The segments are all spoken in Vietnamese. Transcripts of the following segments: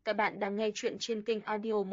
Các bạn đang nghe chuyện trên kênh Audio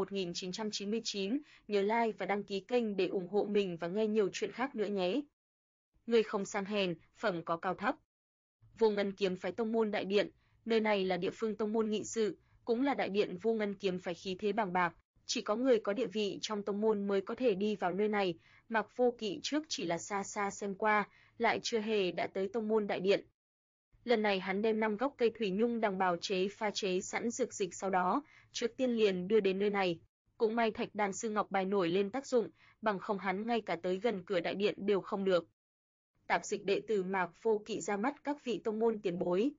1999, nhớ like và đăng ký kênh để ủng hộ mình và nghe nhiều chuyện khác nữa nhé. Người không sang hèn, phẩm có cao thấp. Vô Ngân Kiếm phái tông môn đại điện, nơi này là địa phương tông môn nghị sự, cũng là đại điện Vô Ngân Kiếm phái khí thế bàng bạc, chỉ có người có địa vị trong tông môn mới có thể đi vào nơi này, Mạc Vô Kỵ trước chỉ là xa xa xem qua, lại chưa hề đã tới tông môn đại điện. Lần này hắn đem 5 gốc cây thủy nhung đằng bào pha chế sẵn dược dịch sau đó, trước tiên liền đưa đến nơi này. Cũng may thạch đan sư ngọc bài nổi lên tác dụng, bằng không hắn ngay cả tới gần cửa đại điện đều không được. Tạp dịch đệ tử Mạc Vô Kỵ ra mắt các vị tông môn tiền bối.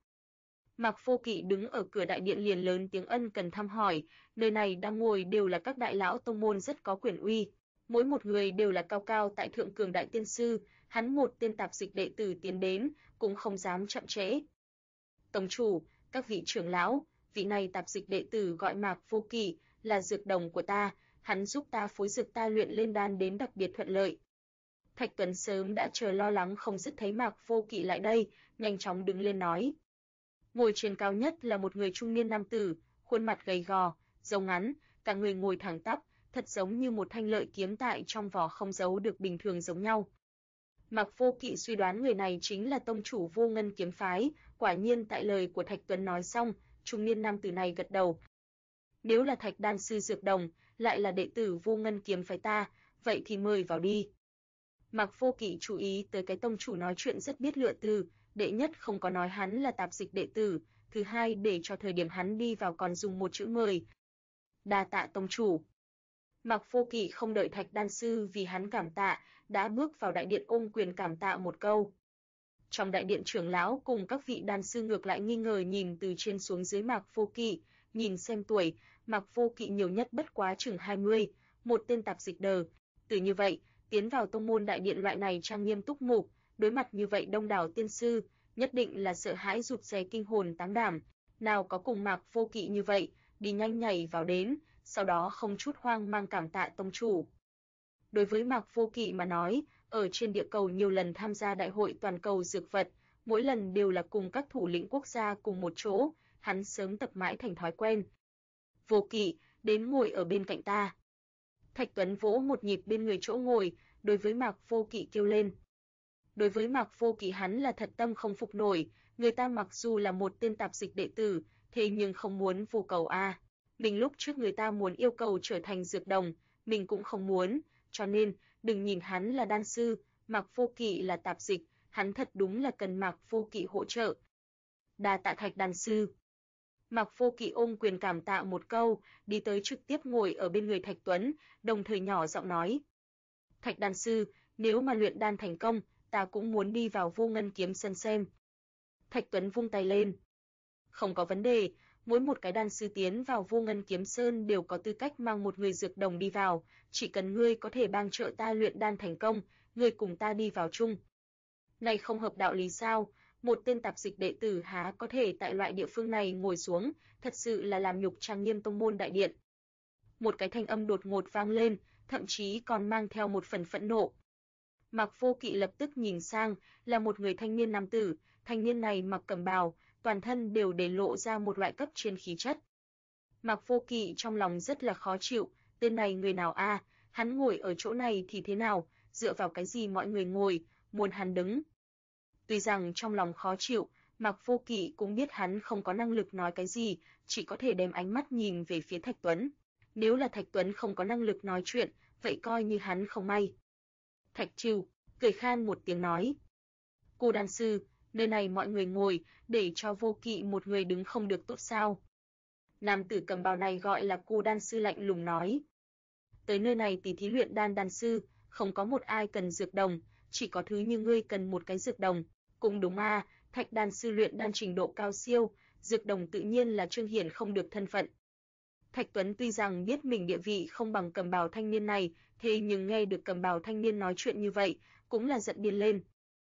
Mạc Vô Kỵ đứng ở cửa đại điện liền lớn tiếng ân cần thăm hỏi, nơi này đang ngồi đều là các đại lão tông môn rất có quyền uy, mỗi một người đều là cao cao tại thượng cường đại tiên sư, hắn một tên tạp dịch đệ tử tiến đến, cũng không dám chậm trễ. Tông chủ, các vị trưởng lão, vị này tạp dịch đệ tử gọi Mạc Vô Kỵ, là dược đồng của ta, hắn giúp ta phối dược ta luyện lên đan đến đặc biệt thuận lợi. Thạch Tuấn sớm đã chờ lo lắng không dứt thấy Mạc Vô Kỵ lại đây, nhanh chóng đứng lên nói. Ngồi trên cao nhất là một người trung niên nam tử, khuôn mặt gầy gò, râu ngắn, cả người ngồi thẳng tắp, thật giống như một thanh lợi kiếm tại trong vỏ không giấu được bình thường giống nhau. Mạc Vô Kỵ suy đoán người này chính là tông chủ Vô Ngân Kiếm phái, quả nhiên tại lời của Thạch Tuấn nói xong, trung niên nam tử này gật đầu. Nếu là Thạch đan sư dược đồng, lại là đệ tử Vô Ngân Kiếm phái ta, vậy thì mời vào đi. Mạc Vô Kỵ chú ý tới cái tông chủ nói chuyện rất biết lựa từ, đệ nhất không có nói hắn là tạp dịch đệ tử, thứ hai để cho thời điểm hắn đi vào còn dùng một chữ mời. Đa tạ tông chủ. Mạc Vô Kỵ không đợi Thạch đan sư vì hắn cảm tạ, đã bước vào đại điện ôm quyền cảm tạ một câu. Trong đại điện trưởng lão cùng các vị đan sư ngược lại nghi ngờ nhìn từ trên xuống dưới Mạc Vô Kỵ, nhìn xem tuổi, Mạc Vô Kỵ nhiều nhất bất quá chừng 20, một tên tạp dịch đờ. Từ như vậy, tiến vào tông môn đại điện loại này trang nghiêm túc mục, đối mặt như vậy đông đảo tiên sư, nhất định là sợ hãi rụt rè kinh hồn táng đảm, nào có cùng Mạc Vô Kỵ như vậy, đi nhanh nhảy vào đến, sau đó không chút hoang mang cảm tạ tông chủ. Đối với Mạc Vô Kỵ mà nói, ở trên địa cầu nhiều lần tham gia đại hội toàn cầu dược vật, mỗi lần đều là cùng các thủ lĩnh quốc gia cùng một chỗ, hắn sớm tập mãi thành thói quen. Vô Kỵ, đến ngồi ở bên cạnh ta. Thạch Tuấn vỗ một nhịp bên người chỗ ngồi, đối với Mạc Vô Kỵ kêu lên. Đối với Mạc Vô Kỵ hắn là thật tâm không phục nổi, người ta mặc dù là một tên tạp dịch đệ tử, thế nhưng không muốn vô cầu a. Mình lúc trước người ta muốn yêu cầu trở thành dược đồng, mình cũng không muốn, cho nên đừng nhìn hắn là đan sư, Mạc Vô Kỵ là tạp dịch, hắn thật đúng là cần Mạc Vô Kỵ hỗ trợ. Đa tạ Thạch đan sư. Mạc Vô Kỵ ôm quyền cảm tạ một câu, đi tới trực tiếp ngồi ở bên người Thạch Tuấn, đồng thời nhỏ giọng nói. Thạch đan sư, nếu mà luyện đan thành công, ta cũng muốn đi vào Vô Ngân Kiếm sân xem. Thạch Tuấn vung tay lên. Không có vấn đề, mỗi một cái đan sư tiến vào Vô Ngân Kiếm Sơn đều có tư cách mang một người dược đồng đi vào, chỉ cần ngươi có thể bang trợ ta luyện đan thành công, ngươi cùng ta đi vào chung. Này không hợp đạo lý sao, một tên tạp dịch đệ tử há có thể tại loại địa phương này ngồi xuống, thật sự là làm nhục trang nghiêm tông môn đại điện. Một cái thanh âm đột ngột vang lên, thậm chí còn mang theo một phần phẫn nộ. Mạc Vô Kỵ lập tức nhìn sang, là một người thanh niên nam tử, thanh niên này mặc cẩm bào, toàn thân đều để lộ ra một loại cấp trên khí chất. Mạc Vô Kỵ trong lòng rất là khó chịu, tên này người nào a, hắn ngồi ở chỗ này thì thế nào, dựa vào cái gì mọi người ngồi, muốn hắn đứng. Tuy rằng trong lòng khó chịu, Mạc Vô Kỵ cũng biết hắn không có năng lực nói cái gì, chỉ có thể đem ánh mắt nhìn về phía Thạch Tuấn. Nếu là Thạch Tuấn không có năng lực nói chuyện, vậy coi như hắn không may. Thạch Trưu cười khan một tiếng nói. Cô đan sư, nơi này mọi người ngồi, để cho Vô Kỵ một người đứng không được tốt sao? Nam tử cầm bào này gọi là cô đan sư lạnh lùng nói. Tới nơi này tỷ thí luyện đan đan sư, không có một ai cần dược đồng, chỉ có thứ như ngươi cần một cái dược đồng. Cũng đúng a, Thạch đan sư luyện đan trình độ cao siêu, dược đồng tự nhiên là trương hiển không được thân phận. Thạch Tuấn tuy rằng biết mình địa vị không bằng cầm bào thanh niên này, thế nhưng nghe được cầm bào thanh niên nói chuyện như vậy, cũng là giận điên lên.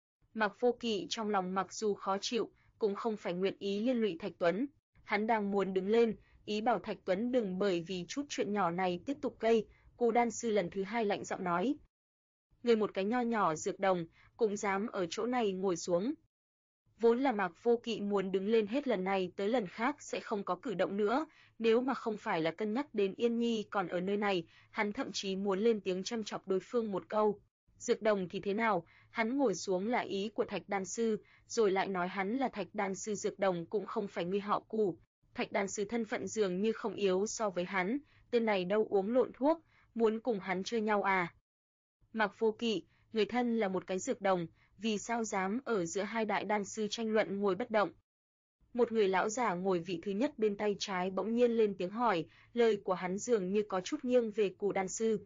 Mạc Vô Kỵ trong lòng mặc dù khó chịu, cũng không phải nguyện ý liên lụy Thạch Tuấn. Hắn đang muốn đứng lên, ý bảo Thạch Tuấn đừng bởi vì chút chuyện nhỏ này tiếp tục gây, cô đan sư lần thứ hai lạnh giọng nói. Người một cái nho nhỏ dược đồng, cũng dám ở chỗ này ngồi xuống. Vốn là Mạc Vô Kỵ muốn đứng lên hết lần này tới lần khác sẽ không có cử động nữa, nếu mà không phải là cân nhắc đến Yên Nhi còn ở nơi này, hắn thậm chí muốn lên tiếng châm chọc đối phương một câu. Dược đồng thì thế nào, hắn ngồi xuống là ý của Thạch Đan Sư, rồi lại nói hắn là Thạch Đan Sư Dược đồng cũng không phải người họ Cù. Thạch Đan Sư thân phận dường như không yếu so với hắn, tên này đâu uống lộn thuốc, muốn cùng hắn chơi nhau à. Mạc Vô Kỵ, người thân là một cái dược đồng, vì sao dám ở giữa hai đại đan sư tranh luận ngồi bất động. Một người lão giả ngồi vị thứ nhất bên tay trái bỗng nhiên lên tiếng hỏi, lời của hắn dường như có chút nghiêng về Cù đan sư.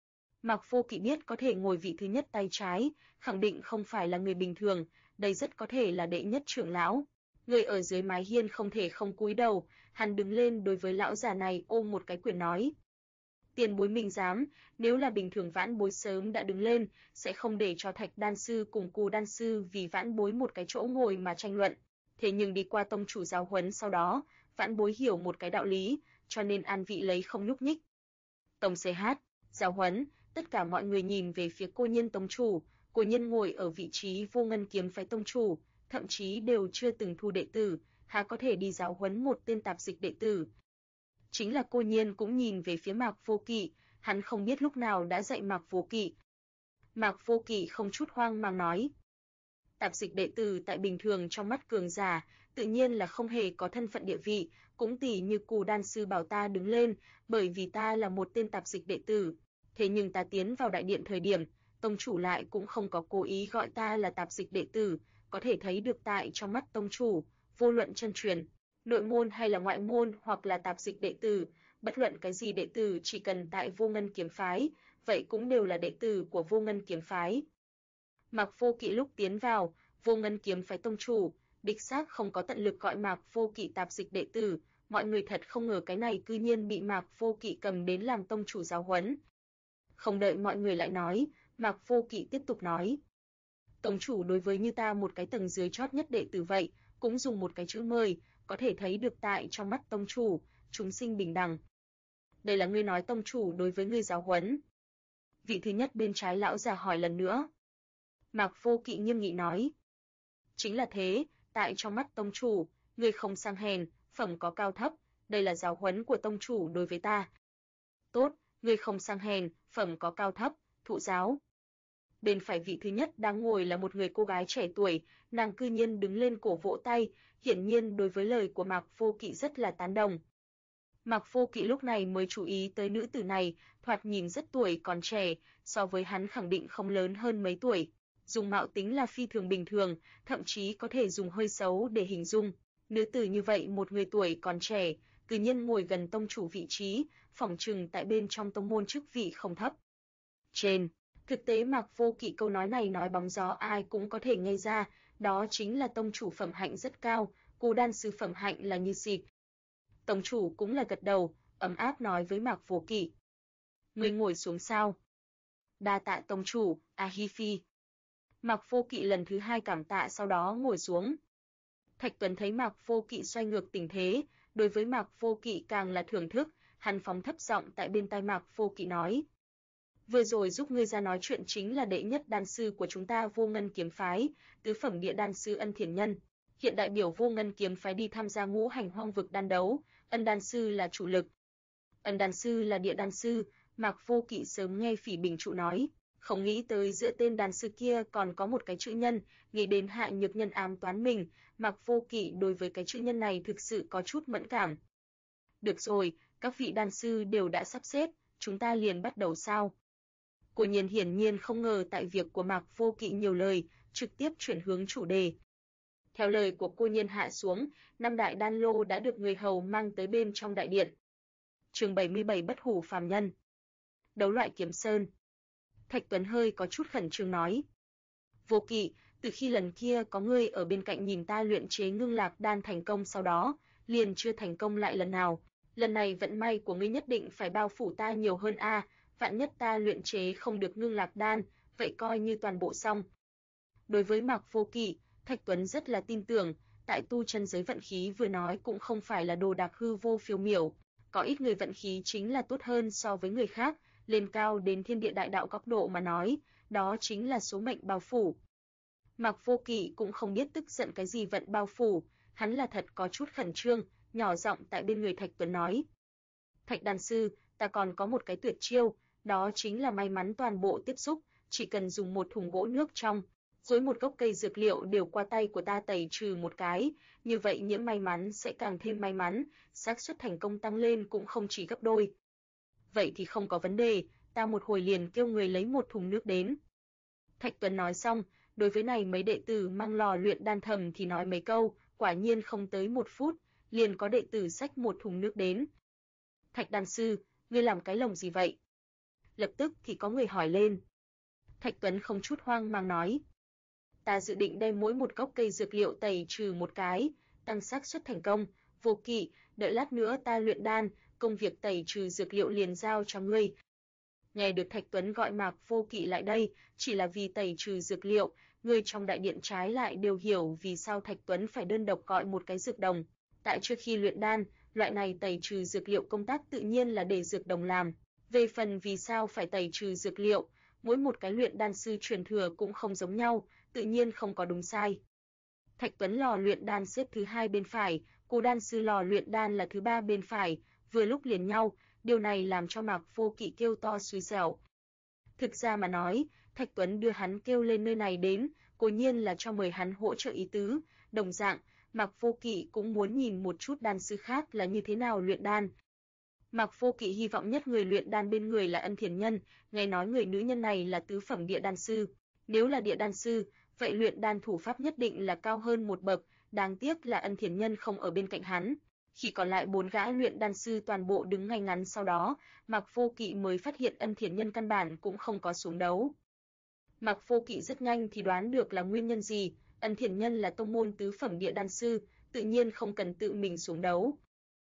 Mạc Vô Kỵ biết có thể ngồi vị thứ nhất tay trái, khẳng định không phải là người bình thường, đây rất có thể là đệ nhất trưởng lão. Người ở dưới mái hiên không thể không cúi đầu, hắn đứng lên đối với lão già này ôm một cái quyền nói. Tiền bối mình dám, nếu là bình thường vãn bối sớm đã đứng lên, sẽ không để cho Thạch đan sư cùng Cù đan sư vì vãn bối một cái chỗ ngồi mà tranh luận. Thế nhưng đi qua tông chủ giáo huấn sau đó, vãn bối hiểu một cái đạo lý, cho nên an vị lấy không nhúc nhích. Tông CH, giáo huấn, tất cả mọi người nhìn về phía Cô Nhiên tông chủ, Cô Nhiên ngồi ở vị trí Vô Ngân kiếm phái tông chủ, thậm chí đều chưa từng thu đệ tử, há có thể đi giáo huấn một tên tạp dịch đệ tử. Chính là Cô Nhiên cũng nhìn về phía Mạc Vô Kỵ, hắn không biết lúc nào đã dạy Mạc Vô Kỵ. Mạc Vô Kỵ không chút hoang mang nói. Tạp dịch đệ tử tại bình thường trong mắt cường giả, tự nhiên là không hề có thân phận địa vị, cũng tỉ như Cù đan sư bảo ta đứng lên, bởi vì ta là một tên tạp dịch đệ tử. Thế nhưng ta tiến vào đại điện thời điểm, tông chủ lại cũng không có cố ý gọi ta là tạp dịch đệ tử, có thể thấy được tại trong mắt tông chủ, vô luận chân truyền, nội môn hay là ngoại môn hoặc là tạp dịch đệ tử, bất luận cái gì đệ tử chỉ cần tại Vô Ngân kiếm phái, vậy cũng đều là đệ tử của Vô Ngân kiếm phái. Mạc Vô Kỵ lúc tiến vào, Vô Ngân kiếm phái tông chủ, đích xác không có tận lực gọi Mạc Vô Kỵ tạp dịch đệ tử, mọi người thật không ngờ cái này cư nhiên bị Mạc Vô Kỵ cầm đến làm tông chủ giáo huấn. Không đợi mọi người lại nói, Mạc Vô Kỵ tiếp tục nói. Tông chủ đối với như ta một cái tầng dưới chót nhất đệ tử vậy, cũng dùng một cái chữ mời, có thể thấy được tại trong mắt tông chủ, chúng sinh bình đẳng. Đây là ngươi nói tông chủ đối với ngươi giáo huấn. Vị thứ nhất bên trái lão già hỏi lần nữa. Mạc Vô Kỵ nghiêm nghị nói. Chính là thế, tại trong mắt tông chủ, ngươi không sang hèn, phẩm có cao thấp, đây là giáo huấn của tông chủ đối với ta. Tốt, ngươi không sang hèn, phẩm có cao thấp, thụ giáo. Bên phải vị thứ nhất đang ngồi là một người cô gái trẻ tuổi, nàng cư nhiên đứng lên cổ vỗ tay, hiển nhiên đối với lời của Mạc Vô Kỵ rất là tán đồng. Mạc Vô Kỵ lúc này mới chú ý tới nữ tử này, thoạt nhìn rất tuổi còn trẻ, so với hắn khẳng định không lớn hơn mấy tuổi. Dùng mạo tính là phi thường bình thường, thậm chí có thể dùng hơi xấu để hình dung. Nữ tử như vậy một người tuổi còn trẻ, cư nhiên ngồi gần tông chủ vị trí, phỏng chừng tại bên trong tông môn chức vị không thấp. Trên thực tế Mạc Vô Kỵ câu nói này nói bóng gió ai cũng có thể nghe ra, đó chính là tông chủ phẩm hạnh rất cao, Cù đan sư phẩm hạnh là như xịt. Tông chủ cũng là gật đầu, ấm áp nói với Mạc Vô Kỵ. Ngươi ngồi xuống sao? Đa tạ tông chủ, Hi Phi. Mạc Vô Kỵ lần thứ hai cảm tạ sau đó ngồi xuống. Thạch Tuấn thấy Mạc Vô Kỵ xoay ngược tình thế, đối với Mạc Vô Kỵ càng là thưởng thức, hắn phóng thấp giọng tại bên tai Mạc Vô Kỵ nói. Vừa rồi giúp ngươi ra nói chuyện chính là đệ nhất đan sư của chúng ta Vô Ngân kiếm phái, tứ phẩm địa đan sư Ân Thiền Nhân. Hiện đại biểu Vô Ngân kiếm phái đi tham gia ngũ hành hoang vực đan đấu, Ân đan sư là chủ lực. Ân đan sư là địa đan sư, Mạc Vô Kỵ sớm nghe Phỉ Bình trụ nói, không nghĩ tới giữa tên đan sư kia còn có một cái chữ nhân, nghĩ đến Hạ Nhược Nhân ám toán mình, Mạc Vô Kỵ đối với cái chữ nhân này thực sự có chút mẫn cảm. Được rồi, các vị đan sư đều đã sắp xếp, chúng ta liền bắt đầu sao? Cô Nhiên hiển nhiên không ngờ tại việc của Mạc Vô Kỵ nhiều lời, trực tiếp chuyển hướng chủ đề. Theo lời của cô Nhiên hạ xuống, 5 đại đan lô đã được người hầu mang tới bên trong đại điện. Chương 77 Bất hủ phàm nhân. Đấu loại kiếm sơn. Thạch Tuấn hơi có chút khẩn trương nói. Vô Kỵ, từ khi lần kia có ngươi ở bên cạnh nhìn ta luyện chế ngưng lạc đan thành công sau đó, liền chưa thành công lại lần nào. Lần này vận may của ngươi nhất định phải bao phủ ta nhiều hơn a, vạn nhất ta luyện chế không được ngưng lạc đan, vậy coi như toàn bộ xong. Đối với Mạc Vô Kỵ, Thạch Tuấn rất là tin tưởng, tại tu chân giới vận khí vừa nói cũng không phải là đồ đạc hư vô phiêu miểu, có ít người vận khí chính là tốt hơn so với người khác, lên cao đến thiên địa đại đạo góc độ mà nói, đó chính là số mệnh bao phủ. Mạc Vô Kỵ cũng không biết tức giận cái gì vận bao phủ, hắn là thật có chút khẩn trương, nhỏ giọng tại bên người Thạch Tuấn nói: "Thạch đan sư, ta còn có một cái tuyệt chiêu, đó chính là may mắn toàn bộ tiếp xúc, chỉ cần dùng một thùng gỗ nước trong, rồi một gốc cây dược liệu đều qua tay của ta tẩy trừ một cái, như vậy nhiễm may mắn sẽ càng thêm may mắn, xác suất thành công tăng lên cũng không chỉ gấp đôi." "Vậy thì không có vấn đề, ta một hồi liền kêu người lấy một thùng nước đến." Thạch Tuấn nói xong, đối với này mấy đệ tử mang lò luyện đan thầm thì nói mấy câu, quả nhiên không tới 1 phút, liền có đệ tử xách một thùng nước đến. "Thạch đan sư, ngươi làm cái lồng gì vậy?" Lập tức thì có người hỏi lên. Thạch Tuấn không chút hoang mang nói: "Ta dự định đem mỗi một gốc cây dược liệu tẩy trừ một cái, tăng xác suất thành công. Vô Kỵ, đợi lát nữa ta luyện đan, công việc tẩy trừ dược liệu liền giao cho ngươi." Nghe được Thạch Tuấn gọi Mạc Vô Kỵ lại đây, chỉ là vì tẩy trừ dược liệu, người trong đại điện trái lại đều hiểu vì sao Thạch Tuấn phải đơn độc gọi một cái dược đồng. Tại trước khi luyện đan, loại này tẩy trừ dược liệu công tác tự nhiên là để dược đồng làm. Về phần vì sao phải tẩy trừ dược liệu, mỗi một cái luyện đan sư truyền thừa cũng không giống nhau, tự nhiên không có đúng sai. Thạch Tuấn lò luyện đan xếp thứ 2 bên phải, Cô đan sư lò luyện đan là thứ 3 bên phải, vừa lúc liền nhau, điều này làm cho Mạc Vô Kỵ kêu to xui xẻo. Thực ra mà nói, Thạch Tuấn đưa hắn kêu lên nơi này đến, cố nhiên là cho mời hắn hỗ trợ ý tứ, đồng dạng, Mạc Vô Kỵ cũng muốn nhìn một chút đan sư khác là như thế nào luyện đan. Mạc Vô Kỵ hy vọng nhất người luyện đan bên người là Ân Thiền Nhân, nghe nói người nữ nhân này là tứ phẩm địa đan sư. Nếu là địa đan sư, vậy luyện đan thủ pháp nhất định là cao hơn một bậc, đáng tiếc là Ân Thiền Nhân không ở bên cạnh hắn. Khi còn lại 4 gã luyện đan sư toàn bộ đứng ngay ngắn sau đó, Mạc Vô Kỵ mới phát hiện Ân Thiền Nhân căn bản cũng không có xuống đấu. Mạc Vô Kỵ rất nhanh thì đoán được là nguyên nhân gì, Ân Thiền Nhân là tông môn tứ phẩm địa đan sư, tự nhiên không cần tự mình xuống đấu.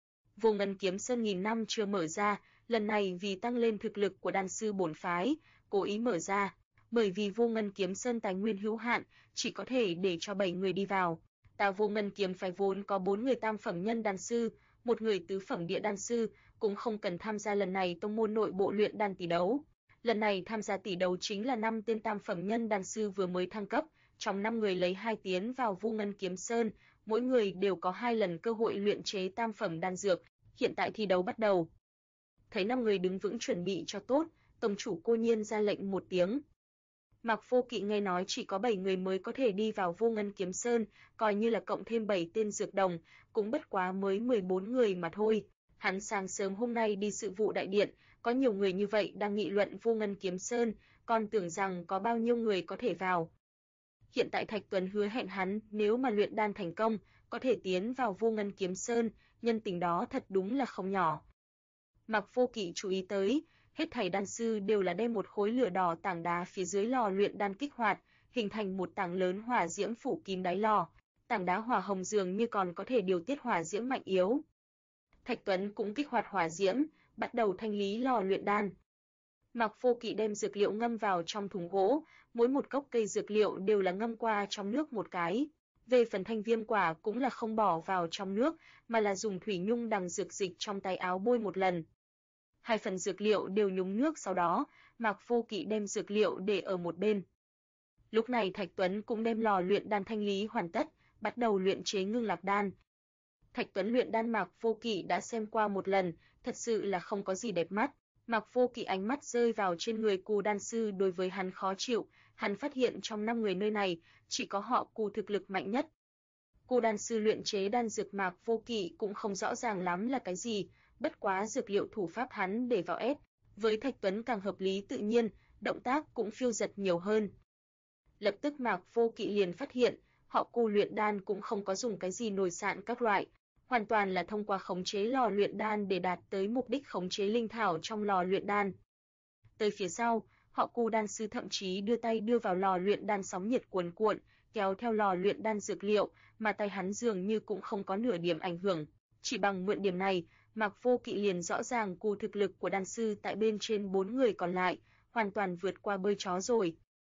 Vô Ngân Kiếm Sơn nghìn năm chưa mở ra, lần này vì tăng lên thực lực của đan sư bổn phái, cố ý mở ra, bởi vì Vô Ngân Kiếm Sơn tài nguyên hữu hạn, chỉ có thể để cho 7 người đi vào. Ta Vô Ngân Kiếm phái vốn có 4 người tam phẩm nhân đan sư, 1 người tứ phẩm địa đan sư, cũng không cần tham gia lần này tông môn nội bộ luyện đan tỷ đấu. Lần này tham gia tỷ đấu chính là 5 tên tam phẩm nhân đan sư vừa mới thăng cấp, trong 5 người lấy 2 tiến vào Vô Ngân Kiếm Sơn, mỗi người đều có 2 lần cơ hội luyện chế tam phẩm đan dược. Hiện tại thi đấu bắt đầu. Thấy 5 người đứng vững chuẩn bị cho tốt, tông chủ Cô Nhiên ra lệnh một tiếng. Mạc Vô Kỵ nghe nói chỉ có 7 người mới có thể đi vào Vô Ngân Kiếm Sơn, coi như là cộng thêm 7 tên dược đồng, cũng bất quá mới 14 người mà thôi. Hắn sáng sớm hôm nay đi sự vụ đại điện, có nhiều người như vậy đang nghị luận Vô Ngân Kiếm Sơn, còn tưởng rằng có bao nhiêu người có thể vào. Hiện tại Thạch Tuấn hứa hẹn hắn nếu mà luyện đan thành công, có thể tiến vào Vô Ngân Kiếm Sơn, nhân tình đó thật đúng là không nhỏ. Mạc Vô Kỵ chú ý tới, hết thảy đan sư đều là đem một khối lửa đỏ tảng đá phía dưới lò luyện đan kích hoạt, hình thành một tảng lớn hỏa diễm phủ kín đáy lò. Tảng đá hỏa hồng dường như còn có thể điều tiết hỏa diễm mạnh yếu. Thạch Tuấn cũng kích hoạt hỏa diễm, bắt đầu thanh lý lò luyện đan. Mạc Vô Kỵ đem dược liệu ngâm vào trong thùng gỗ, mỗi một gốc cây dược liệu đều là ngâm qua trong nước một cái. Về phần thanh viêm quả cũng là không bỏ vào trong nước, mà là dùng thủy nhung đằng dược dịch trong tay áo bôi một lần. 2 phần dược liệu đều nhúng nước, sau đó, Mạc Vô Kỵ đem dược liệu để ở một bên. Lúc này Thạch Tuấn cũng đem lò luyện đan thanh lý hoàn tất, bắt đầu luyện chế ngưng lạc đan. Thạch Tuấn luyện đan Mạc Vô Kỵ đã xem qua một lần, thật sự là không có gì đẹp mắt. Mạc Vô Kỵ ánh mắt rơi vào trên người Cù đan sư đối với hắn khó chịu, hắn phát hiện trong 5 người nơi này, chỉ có họ Cù thực lực mạnh nhất. Cù đan sư luyện chế đan dược Mạc Vô Kỵ cũng không rõ ràng lắm là cái gì, bất quá dược liệu thủ pháp hắn để vào ép, với Thạch Tuấn càng hợp lý tự nhiên, động tác cũng phiêu dật nhiều hơn. Lập tức Mạc Vô Kỵ liền phát hiện, họ Cù luyện đan cũng không có dùng cái gì nồi sạn các loại, hoàn toàn là thông qua khống chế lò luyện đan để đạt tới mục đích khống chế linh thảo trong lò luyện đan. Tới phía sau, họ Cù đan sư thậm chí đưa tay đưa vào lò luyện đan sóng nhiệt cuồn cuộn, kéo theo lò luyện đan dược liệu, mà tay hắn dường như cũng không có nửa điểm ảnh hưởng. Chỉ bằng mượn điểm này, Mạc Vô Kỵ liền rõ ràng Cù thực lực của đan sư tại bên trên 4 người còn lại, hoàn toàn vượt qua bơi chó rồi.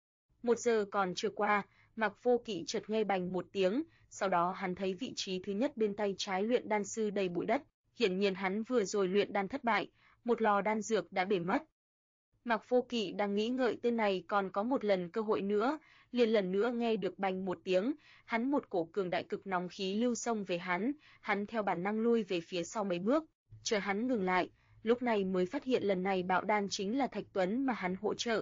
1 giờ còn chưa qua, Mạc Vô Kỵ chợt nghe bành một tiếng, sau đó hắn thấy vị trí thứ nhất bên tay trái luyện đan sư đầy bụi đất, hiển nhiên hắn vừa rồi luyện đan thất bại, một lò đan dược đã bể mất. Mạc Vô Kỵ đang nghĩ ngợi tên này còn có một lần cơ hội nữa, liền lần nữa nghe được bành một tiếng, hắn một cổ cường đại cực nóng khí lưu xông về hắn theo bản năng lui về phía sau mấy bước, chờ hắn ngừng lại, lúc này mới phát hiện lần này bạo đan chính là Thạch Tuấn mà hắn hỗ trợ.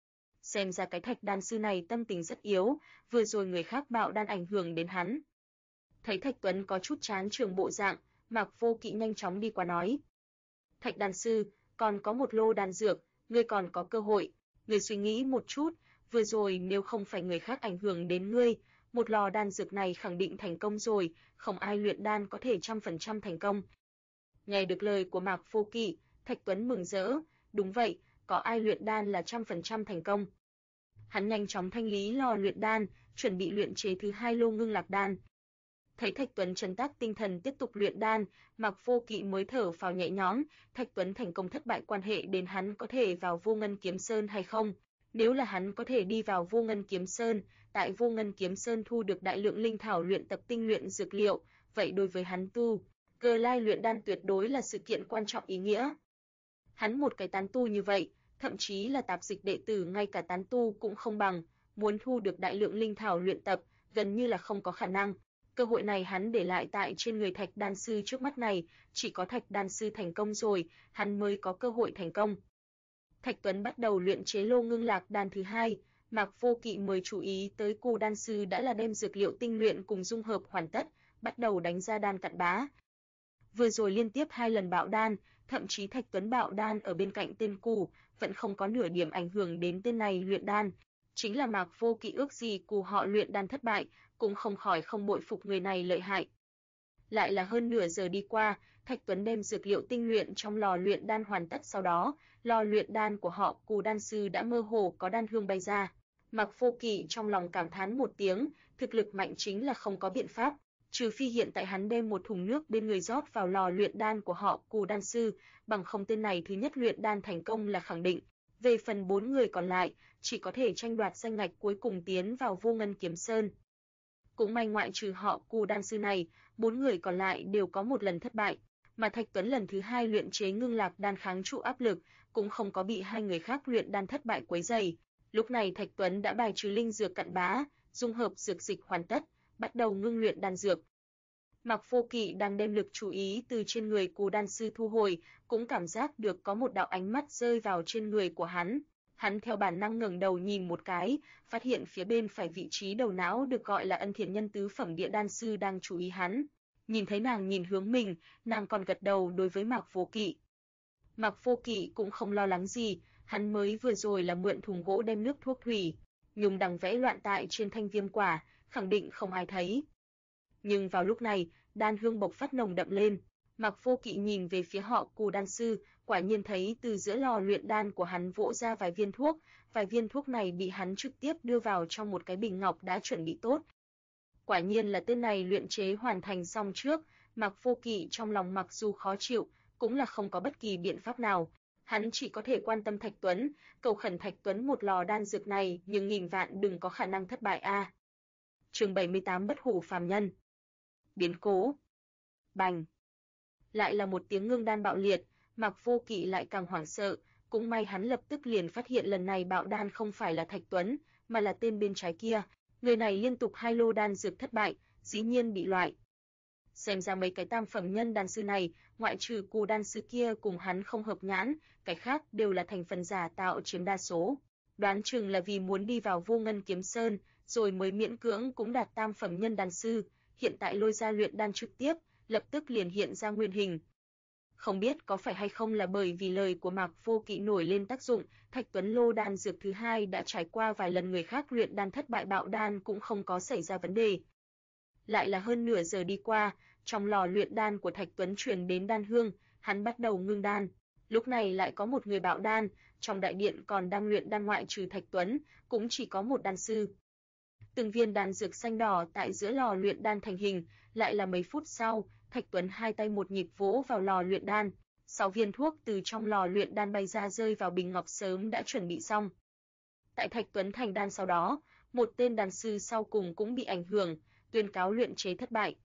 Xem ra cái Thạch đan sư này tâm tình rất yếu, vừa rồi người khác bạo đan ảnh hưởng đến hắn. Thấy Thạch Tuấn có chút chán trường bộ dạng, Mạc Vô Kỵ nhanh chóng đi qua nói: "Thạch đan sư, còn có một lô đan dược, ngươi còn có cơ hội, ngươi suy nghĩ một chút, vừa rồi nếu không phải người khác ảnh hưởng đến ngươi, một lò đan dược này khẳng định thành công rồi, không ai luyện đan có thể 100% thành công." Nghe được lời của Mạc Vô Kỵ, Thạch Tuấn mừng rỡ, đúng vậy, có ai luyện đan là 100% thành công. Hắn nhanh chóng thanh lý lò luyện đan, chuẩn bị luyện chế thứ hai lô ngưng lạc đan. Thấy Thạch Tuấn trấn tác tinh thần tiếp tục luyện đan, Mạc Vô Kỵ mới thở phào nhẹ nhõm, Thạch Tuấn thành công thất bại quan hệ đến hắn có thể vào Vô Ngân Kiếm Sơn hay không. Nếu là hắn có thể đi vào Vô Ngân Kiếm Sơn, tại Vô Ngân Kiếm Sơn thu được đại lượng linh thảo luyện tập tinh luyện dược liệu, vậy đối với hắn tu cơ lai luyện đan tuyệt đối là sự kiện quan trọng ý nghĩa. Hắn một cái tán tu như vậy, thậm chí là tạp dịch đệ tử ngay cả tán tu cũng không bằng, muốn thu được đại lượng linh thảo luyện tập, gần như là không có khả năng. Cơ hội này hắn để lại tại trên người Thạch đan sư trước mắt này, chỉ có Thạch đan sư thành công rồi, hắn mới có cơ hội thành công. Thạch Tuấn bắt đầu luyện chế lô ngưng lạc đan thứ hai, Mạc Vô Kỵ mới chú ý tới Cù đan sư đã là đem dược liệu tinh luyện cùng dung hợp hoàn tất, bắt đầu đánh ra đan cặn bá. Vừa rồi liên tiếp 2 lần bạo đan, thậm chí Thạch Tuấn bạo đan ở bên cạnh tên Cù, vẫn không có nửa điểm ảnh hưởng đến tên này luyện đan. Chính là Mạc Vô Kỵ ước gì Cù họ luyện đan thất bại, cũng không khỏi không bội phục người này lợi hại. Lại là hơn nửa giờ đi qua, Thạch Tuấn đem dược liệu tinh luyện trong lò luyện đan hoàn tất, sau đó, lò luyện đan của họ Cù đan sư đã mơ hồ có đan hương bay ra. Mạc Vô Kỵ trong lòng cảm thán một tiếng, thực lực mạnh chính là không có biện pháp, trừ phi hiện tại hắn đem một thùng nước bên người rót vào lò luyện đan của họ Cù đan sư, bằng không tên này thứ nhất luyện đan thành công là khẳng định. Về phần 4 người còn lại, chỉ có thể tranh đoạt danh ngạch cuối cùng tiến vào Vô Ngân Kiếm Sơn. Cũng may ngoại trừ họ Cù đan sư này, 4 người còn lại đều có một lần thất bại, mà Thạch Tuấn lần thứ hai luyện chế ngưng lạc đan kháng trụ áp lực, cũng không có bị hai người khác luyện đan thất bại quấy rầy. Lúc này Thạch Tuấn đã bài trừ linh dược cặn bã, dung hợp dược dịch hoàn tất, bắt đầu ngưng luyện đan dược. Mạc Vô Kỵ đang đem lực chú ý từ trên người Cù đan sư thu hồi, cũng cảm giác được có một đạo ánh mắt rơi vào trên người của hắn. Hắn theo bản năng ngẩng đầu nhìn một cái, phát hiện phía bên phải vị trí đầu não được gọi là Ân Thiện Nhân tứ phẩm địa đan sư đang chú ý hắn. Nhìn thấy nàng nhìn hướng mình, nàng còn gật đầu đối với Mạc Vô Kỵ. Mạc Vô Kỵ cũng không lo lắng gì, hắn mới vừa rồi là mượn thùng gỗ đem nước thuốc thủy, nhung đằng vẽ loạn tại trên thanh viêm quả, khẳng định không ai thấy. Nhưng vào lúc này, đan hương bộc phát nồng đậm lên. Mạc Vô Kỵ nhìn về phía họ Cù đan sư, quả nhiên thấy từ giữa lò luyện đan của hắn vỗ ra vài viên thuốc này bị hắn trực tiếp đưa vào trong một cái bình ngọc đã chuẩn bị tốt. Quả nhiên là tên này luyện chế hoàn thành xong trước, Mạc Vô Kỵ trong lòng mặc dù khó chịu, cũng là không có bất kỳ biện pháp nào. Hắn chỉ có thể quan tâm Thạch Tuấn, cầu khẩn Thạch Tuấn một lò đan dược này nhưng nghìn vạn đừng có khả năng thất bại a. Chương 78 Bất hủ phàm nhân. Biến cố. Bành. Lại là một tiếng ngưng đan bạo liệt, Mạc Vô Kỵ lại càng hoảng sợ, cũng may hắn lập tức liền phát hiện lần này bạo đan không phải là Thạch Tuấn, mà là tên bên trái kia, người này liên tục 2 lô đan dược thất bại, dĩ nhiên bị loại. Xem ra mấy cái tam phẩm nhân đan sư này, ngoại trừ Cù đan sư kia cùng hắn không hợp nhãn, cái khác đều là thành phần giả tạo chiếm đa số. Đoán chừng là vì muốn đi vào Vô Ngân Kiếm Sơn, rồi mới miễn cưỡng cũng đạt tam phẩm nhân đan sư, hiện tại lôi ra luyện đan trực tiếp, lập tức liền hiện ra nguyên hình. Không biết có phải hay không là bởi vì lời của Mạc Vô Kỵ nổi lên tác dụng, Thạch Tuấn lô đan dược thứ hai đã trải qua vài lần người khác luyện đan thất bại bạo đan cũng không có xảy ra vấn đề. Lại là hơn nửa giờ đi qua, trong lò luyện đan của Thạch Tuấn truyền đến đan hương, hắn bắt đầu ngưng đan. Lúc này lại có một người bạo đan, trong đại điện còn đang luyện đan ngoại trừ Thạch Tuấn, cũng chỉ có một đan sư. Từng viên đan dược xanh đỏ tại giữa lò luyện đan thành hình, lại là mấy phút sau, Thạch Tuấn hai tay một nhịp vỗ vào lò luyện đan, 6 viên thuốc từ trong lò luyện đan bay ra rơi vào bình ngọc sớm đã chuẩn bị xong. Tại Thạch Tuấn thành đan sau đó, một tên đan sư sau cùng cũng bị ảnh hưởng, tuyên cáo luyện chế thất bại.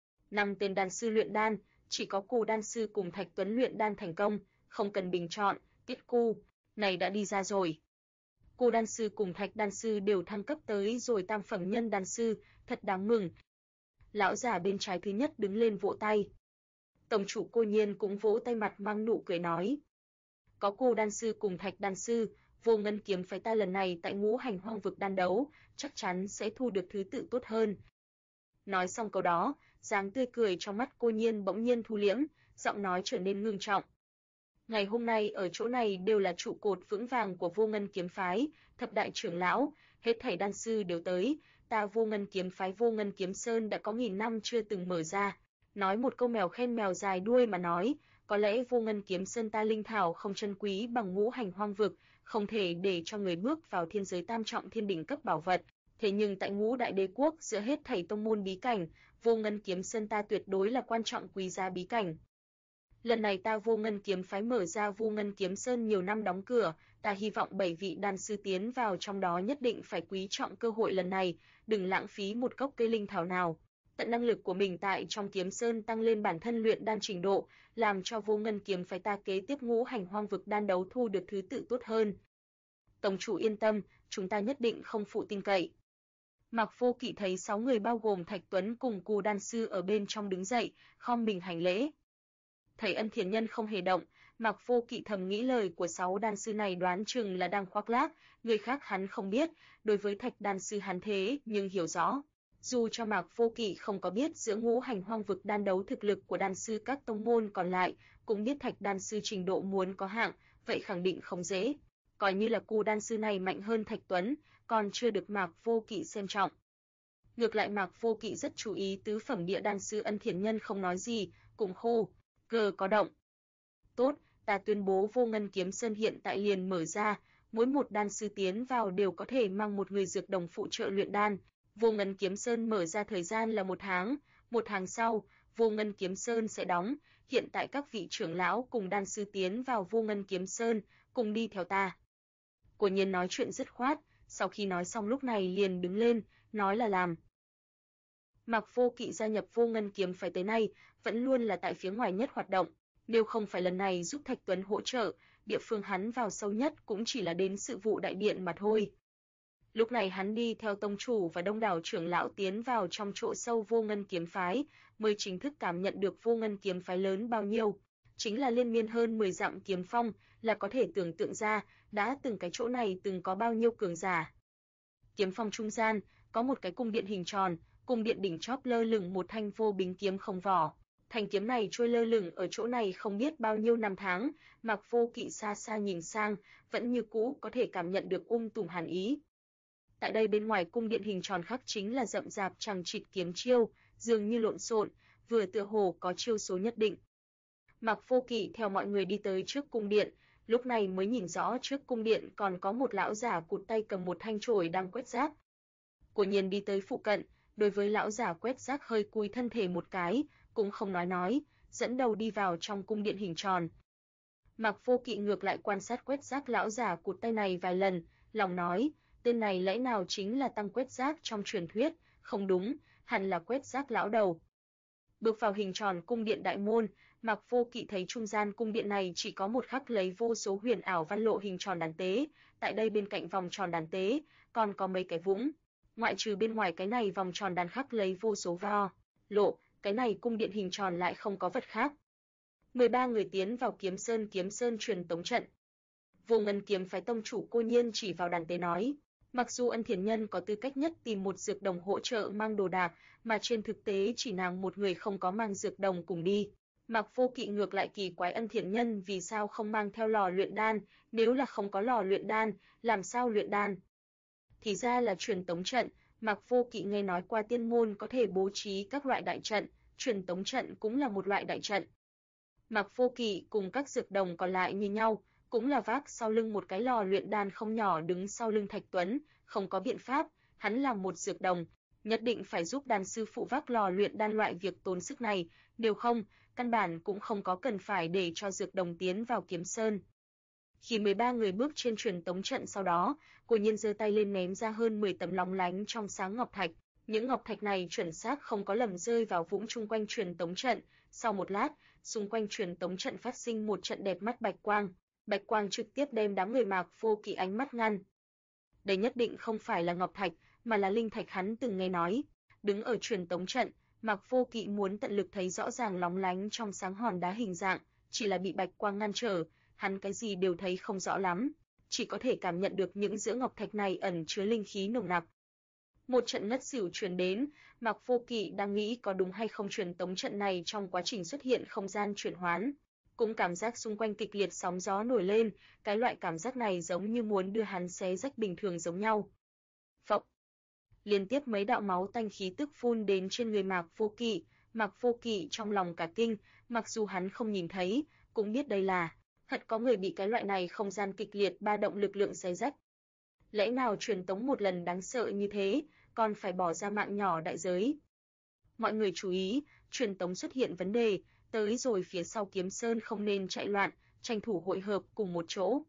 5 tên đan sư luyện đan, chỉ có Cù đan sư cùng Thạch Tuấn luyện đan thành công, không cần bình chọn, tiết Cù. này đã đi ra rồi. Cô đan sư cùng Thạch đan sư đều thăng cấp tới rồi tam phẩm nhân đan sư, thật đáng mừng. Lão giả bên trái thứ nhất đứng lên vỗ tay. Tổng chủ Cô Nhiên cũng vỗ tay, mặt mang nụ cười nói: có cô đan sư cùng Thạch đan sư, Vô Ngân kiếm phái ta lần này tại Ngũ Hành Hoang vực đan đấu, chắc chắn sẽ thu được thứ tự tốt hơn. Nói xong câu đó, dáng tươi cười trong mắt Cô Nhiên bỗng nhiên thu liễm, giọng nói trở nên ngưng trọng. Ngày hôm nay ở chỗ này đều là trụ cột vững vàng của Vô Ngân kiếm phái, thập đại trưởng lão, hết thảy đan sư đều tới, ta Vô Ngân kiếm phái Vô Ngân kiếm sơn đã có 1000 năm chưa từng mở ra. Nói một câu mèo khen mèo dài đuôi mà nói, có lẽ Vô Ngân kiếm sơn ta linh thảo không chân quý bằng Ngũ Hành Hoang vực, không thể để cho người bước vào thiên giới tam trọng thiên đỉnh cấp bảo vật. Thế nhưng tại Ngũ Đại Đế quốc giữa hết thảy tông môn bí cảnh, Vô Ngân kiếm sơn ta tuyệt đối là quan trọng quý giá bí cảnh. Lần này ta Vô Ngân kiếm phái mở ra Vô Ngân kiếm sơn nhiều năm đóng cửa, ta hy vọng 7 vị đan sư tiến vào trong đó nhất định phải quý trọng cơ hội lần này, đừng lãng phí một gốc cây linh thảo nào. Tận năng lực của mình tại trong kiếm sơn tăng lên bản thân luyện đan trình độ, làm cho Vô Ngân kiếm phái ta kế tiếp Ngũ Hành Hoang vực đan đấu thu được thứ tự tốt hơn. Tổng chủ yên tâm, chúng ta nhất định không phụ tin cậy. Mạc Vô Kỵ thấy 6 người bao gồm Thạch Tuấn cùng Cù đan sư ở bên trong đứng dậy, khom mình hành lễ. Thấy Ân Thiền Nhân không hề động, Mạc Vô Kỵ thầm nghĩ lời của 6 đan sư này đoán chừng là đang khoác lác, người khác hắn không biết, đối với Thạch đan sư hắn thế nhưng hiểu rõ. Dù cho Mạc Vô Kỵ không có biết giữa Ngũ Hành Hoang vực đan đấu thực lực của đan sư các tông môn còn lại, cũng biết Thạch đan sư trình độ muốn có hạng, vậy khẳng định không dễ. Coi như là Cù đan sư này mạnh hơn Thạch Tuấn, còn chưa được Mạc Vô Kỵ xem trọng. Ngược lại Mạc Vô Kỵ rất chú ý tứ phẩm địa đan sư Ân Thiền Nhân không nói gì, cùng hô, cờ có động. Tốt, ta tuyên bố Vô Ngân kiếm sơn hiện tại liền mở ra, mỗi một đan sư tiến vào đều có thể mang một người dược đồng phụ trợ luyện đan. Vô Ngân kiếm sơn mở ra thời gian là 1 tháng, 1 tháng sau, Vô Ngân kiếm sơn sẽ đóng, hiện tại các vị trưởng lão cùng đan sư tiến vào Vô Ngân kiếm sơn, cùng đi theo ta. Cô Nhiên nói chuyện dứt khoát, sau khi nói xong lúc này liền đứng lên, nói là làm. Mạc Vô Kỵ gia nhập Vô Ngân kiếm phái tới nay, vẫn luôn là tại phía ngoài nhất hoạt động, nếu không phải lần này giúp Thạch Tuấn hỗ trợ, địa phương hắn vào sâu nhất cũng chỉ là đến sự vụ đại điện mà thôi. Lúc này hắn đi theo tông chủ và đông đảo trưởng lão tiến vào trong chỗ sâu Vô Ngân kiếm phái, mới chính thức cảm nhận được Vô Ngân kiếm phái lớn bao nhiêu. Chính là liên miên hơn 10 dặm kiếm phong, là có thể tưởng tượng ra, đã từng cái chỗ này từng có bao nhiêu cường giả. Kiếm phong trung gian, có một cái cung điện hình tròn, cung điện đỉnh chóp lơ lửng một thanh vô bính kiếm không vỏ. Thanh kiếm này trôi lơ lửng ở chỗ này không biết bao nhiêu năm tháng, Mạc Vô Kỵ xa xa nhìn sang, vẫn như cũ có thể cảm nhận được tùm hàn ý. Tại đây bên ngoài cung điện hình tròn khắc chính là rậm rạp chằng chịt kiếm chiêu, dường như lộn xộn, vừa tựa hồ có chiêu số nhất định. Mạc Vô Kỵ theo mọi người đi tới trước cung điện, lúc này mới nhìn rõ trước cung điện còn có một lão giả cụt tay cầm một thanh chổi đang quét rác. Cô Nhiên đi tới phụ cận, đối với lão giả quét rác hơi cúi thân thể một cái, cũng không nói, dẫn đầu đi vào trong cung điện hình tròn. Mạc Vô Kỵ ngược lại quan sát quét rác lão giả cụt tay này vài lần, lòng nói, tên này lẽ nào chính là tăng quét rác trong truyền thuyết, không đúng, hẳn là quét rác lão đầu. Bước vào hình tròn cung điện đại môn, Mạc Vô Kỵ thấy trung gian cung điện này chỉ có một khắc lấy vô số huyền ảo văn lộ hình tròn đàn tế, tại đây bên cạnh vòng tròn đàn tế, còn có mấy cái vũng. Ngoại trừ bên ngoài cái này vòng tròn đàn khắc lấy vô số vo, lộ, cái này cung điện hình tròn lại không có vật khác. 13 người tiến vào kiếm sơn truyền tống trận. Vô Ngân kiếm phái tông chủ Cô Nhiên chỉ vào đàn tế nói, mặc dù Ân Thiền Nhân có tư cách nhất tìm một dược đồng hỗ trợ mang đồ đạc, mà trên thực tế chỉ nàng một người không có mang dược đồng cùng đi. Mạc Vô Kỵ ngược lại kỳ quái Ân Thiền Nhân vì sao không mang theo lò luyện đan, nếu là không có lò luyện đan, làm sao luyện đan? Thì ra là truyền tống trận, Mạc Vô Kỵ nghe nói qua tiên môn có thể bố trí các loại đại trận, truyền tống trận cũng là một loại đại trận. Mạc Vô Kỵ cùng các dược đồng còn lại như nhau, cũng là vác sau lưng một cái lò luyện đan không nhỏ đứng sau lưng Thạch Tuấn, không có biện pháp, hắn là một dược đồng, nhất định phải giúp đan sư phụ vác lò luyện đan loại việc tốn sức này, nếu không, căn bản cũng không có cần phải để cho dược đồng tiến vào kiếm sơn. Khi 13 người bước trên truyền tống trận sau đó, Cô Nhiên giơ tay lên ném ra hơn 10 tấm lóng lánh trong sáng ngọc thạch. Những ngọc thạch này chuẩn xác không có lầm rơi vào vũng chung quanh truyền tống trận. Sau một lát, xung quanh truyền tống trận phát sinh một trận đẹp mắt bạch quang. Bạch quang trực tiếp đem đám người Mạc Vô Kỵ ánh mắt ngăn. Đây nhất định không phải là ngọc thạch, mà là linh thạch hắn từng nghe nói. Đứng ở truyền tống trận, Mạc Vô Kỵ muốn tận lực thấy rõ ràng lóng lánh trong sáng hòn đá hình dạng, chỉ là bị bạch quang ngăn trở, hắn cái gì đều thấy không rõ lắm, chỉ có thể cảm nhận được những giữa ngọc thạch này ẩn chứa linh khí nồng nặc. Một trận ngất xỉu truyền đến, Mạc Vô Kỵ đang nghĩ có đúng hay không truyền tống trận này trong quá trình xuất hiện không gian chuyển hoán, cũng cảm giác xung quanh kịch liệt sóng gió nổi lên, cái loại cảm giác này giống như muốn đưa hắn xé rách bình thường giống nhau. Phộc. Liên tiếp mấy đạo máu tanh khí tức phun đến trên người Mạc Vô Kỵ trong lòng cả kinh, mặc dù hắn không nhìn thấy, cũng biết đây là thật có người bị cái loại này không gian kịch liệt ba động lực lượng xé rách. Lẽ nào truyền tống một lần đáng sợ như thế, còn phải bỏ ra mạng nhỏ đại giới? Mọi người chú ý, truyền tống xuất hiện vấn đề, tới rồi phía sau Kiếm Sơn không nên chạy loạn, tranh thủ hội hợp cùng một chỗ.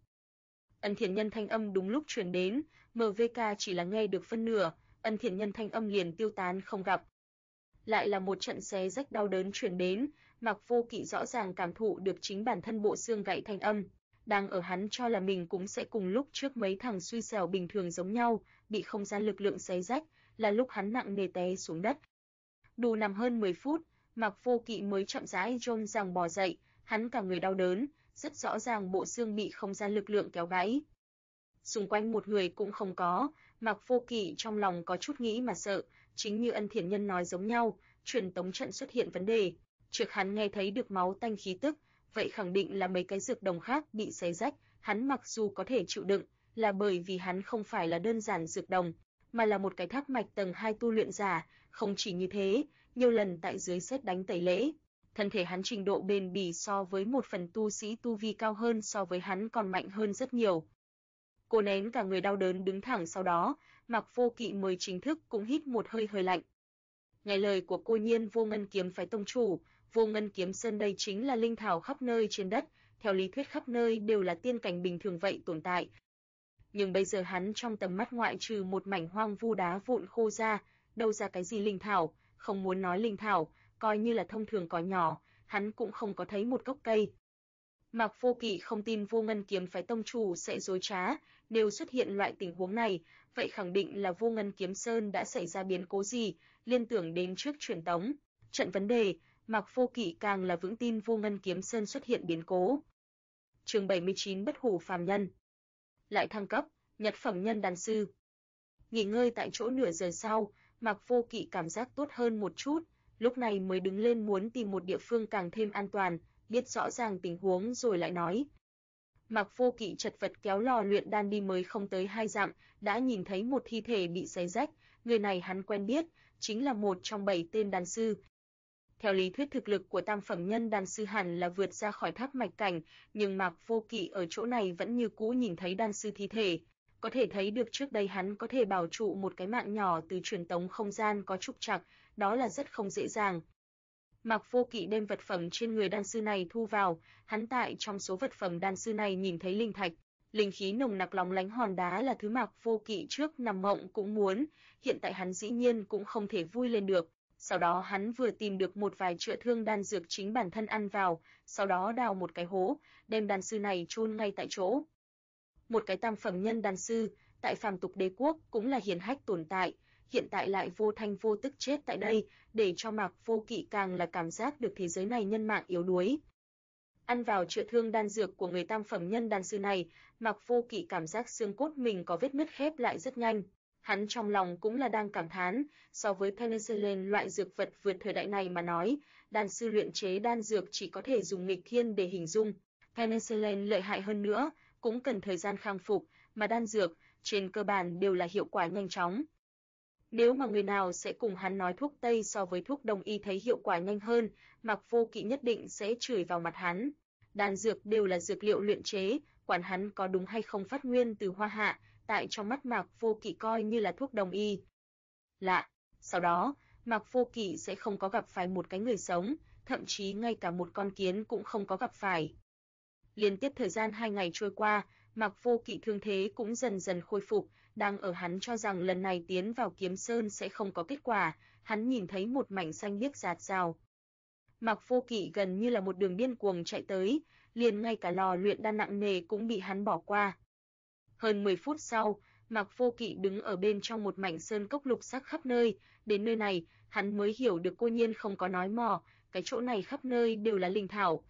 Ân Thiền Nhân thanh âm đúng lúc truyền đến, MVK chỉ là nghe được phân nửa, Ân Thiền Nhân thanh âm liền tiêu tán không gặp. Lại là một trận xé rách đau đớn truyền đến, Mạc Vô Kỵ rõ ràng cảm thụ được chính bản thân bộ xương gãy thanh âm. Đang ở hắn cho là mình cũng sẽ cùng lúc trước mấy thằng xui xẻo bình thường giống nhau, bị không gian lực lượng xé rách, là lúc hắn nặng nề té xuống đất. Đủ nằm hơn 10 phút, Mạc Vô Kỵ mới chậm rãi rôn ràng bò dậy, hắn cả người đau đớn, rất rõ ràng bộ xương bị không gian lực lượng kéo gãy. Xung quanh một người cũng không có, Mạc Vô Kỵ trong lòng có chút nghĩ mà sợ, chính như Ân Thiền Nhân nói giống nhau, truyền tống trận xuất hiện vấn đề. Trước hắn nghe thấy được máu tanh khí tức, vậy khẳng định là mấy cái dược đồng khác bị xé rách, hắn mặc dù có thể chịu đựng, là bởi vì hắn không phải là đơn giản dược đồng, mà là một cái thác mạch tầng 2 tu luyện giả, không chỉ như thế, nhiều lần tại dưới sét đánh tẩy lễ, thân thể hắn trình độ bền bỉ so với một phần tu sĩ tu vi cao hơn so với hắn còn mạnh hơn rất nhiều. Cô nén cả người đau đớn đứng thẳng, sau đó, Mạc Vô Kỵ mới chính thức cũng hít một hơi hơi lạnh. Nghe lời của cô Nhiên Vô Ngân Kiếm phái tông chủ, Vô Ngân Kiếm Sơn đây chính là linh thảo khắp nơi trên đất, theo lý thuyết khắp nơi đều là tiên cảnh bình thường vậy tồn tại. Nhưng bây giờ hắn trong tầm mắt ngoại trừ một mảnh hoang vu đá vụn khô ra, đâu ra cái gì linh thảo, không muốn nói linh thảo, coi như là thông thường cỏ nhỏ, hắn cũng không có thấy một gốc cây. Mạc Vô Kỵ không tin Vô Ngân Kiếm phái tông chủ sẽ dối trá, nếu xuất hiện loại tình huống này, vậy khẳng định là Vô Ngân Kiếm Sơn đã xảy ra biến cố gì, liên tưởng đến trước truyền tống trận vấn đề, Mạc Vô Kỵ càng là vững tin Vô Ngân Kiếm Sơn xuất hiện biến cố. Chương 79 Bất hủ phàm nhân. Lại thăng cấp, Nhật phẩm nhân đan sư. Nghỉ ngơi tại chỗ nửa giờ sau, Mạc Vô Kỵ cảm giác tốt hơn một chút, lúc này mới đứng lên muốn tìm một địa phương càng thêm an toàn, biết rõ ràng tình huống rồi lại nói. Mạc Vô Kỵ chật vật kéo lò luyện đan đi mới không tới 2 dặm, đã nhìn thấy một thi thể bị xé rách, người này hắn quen biết, chính là một trong 7 tên đan sư. Theo lý thuyết thực lực của tam phẩm nhân đan sư hẳn là vượt ra khỏi thác mạch cảnh, nhưng Mạc Vô Kỵ ở chỗ này vẫn như cũ nhìn thấy đan sư thi thể, có thể thấy được trước đây hắn có thể bảo trụ một cái mạng nhỏ từ truyền tống không gian có trục trặc, đó là rất không dễ dàng. Mạc Vô Kỵ đem vật phẩm trên người đan sư này thu vào, hắn tại trong số vật phẩm đan sư này nhìn thấy linh thạch, linh khí nồng nặc lóng lánh hòn đá là thứ Mạc Vô Kỵ trước nằm mộng cũng muốn, hiện tại hắn dĩ nhiên cũng không thể vui lên được. Sau đó hắn vừa tìm được một vài chữa thương đan dược chính bản thân ăn vào, sau đó đào một cái hố, đem đan sư này chôn ngay tại chỗ. Một cái tam phẩm nhân đan sư, tại phàm tục đế quốc cũng là hiển hách tồn tại, hiện tại lại vô thanh vô tức chết tại đây, để cho Mạc Vô Kỵ càng là cảm giác được thế giới này nhân mạng yếu đuối. Ăn vào chữa thương đan dược của người tam phẩm nhân đan sư này, Mạc Vô Kỵ cảm giác xương cốt mình có vết nứt khép lại rất nhanh. Hắn trong lòng cũng là đang cảm thán, so với penicillin loại dược vật vượt thời đại này mà nói, đan sư luyện chế đan dược chỉ có thể dùng nghịch thiên để hình dung. Penicillin lợi hại hơn nữa, cũng cần thời gian khang phục, mà đan dược, trên cơ bản đều là hiệu quả nhanh chóng. Nếu mà người nào sẽ cùng hắn nói thuốc Tây so với thuốc Đông y thấy hiệu quả nhanh hơn, Mạc Vô Kỵ nhất định sẽ chửi vào mặt hắn. Đan dược đều là dược liệu luyện chế, quản hắn có đúng hay không phát nguyên từ Hoa Hạ, tại trong mắt Mạc Vô Kỵ coi như là thuốc Đông y. Lạ, sau đó, Mạc Vô Kỵ sẽ không có gặp phải một cái người sống, thậm chí ngay cả một con kiến cũng không có gặp phải. Liên tiếp thời gian 2 ngày trôi qua, Mạc Vô Kỵ thương thế cũng dần dần khôi phục, đang ở hắn cho rằng lần này tiến vào Kiếm Sơn sẽ không có kết quả, hắn nhìn thấy một mảnh xanh biếc rạt rào. Mạc Vô Kỵ gần như là một đường điên cuồng chạy tới, liền ngay cả lò luyện đan nặng nề cũng bị hắn bỏ qua. Hơn 10 phút sau, Mạc Vô Kỵ đứng ở bên trong một mảnh sơn cốc lục sắc khắp nơi, đến nơi này, hắn mới hiểu được cô nhiên không có nói mò, cái chỗ này khắp nơi đều là linh thảo.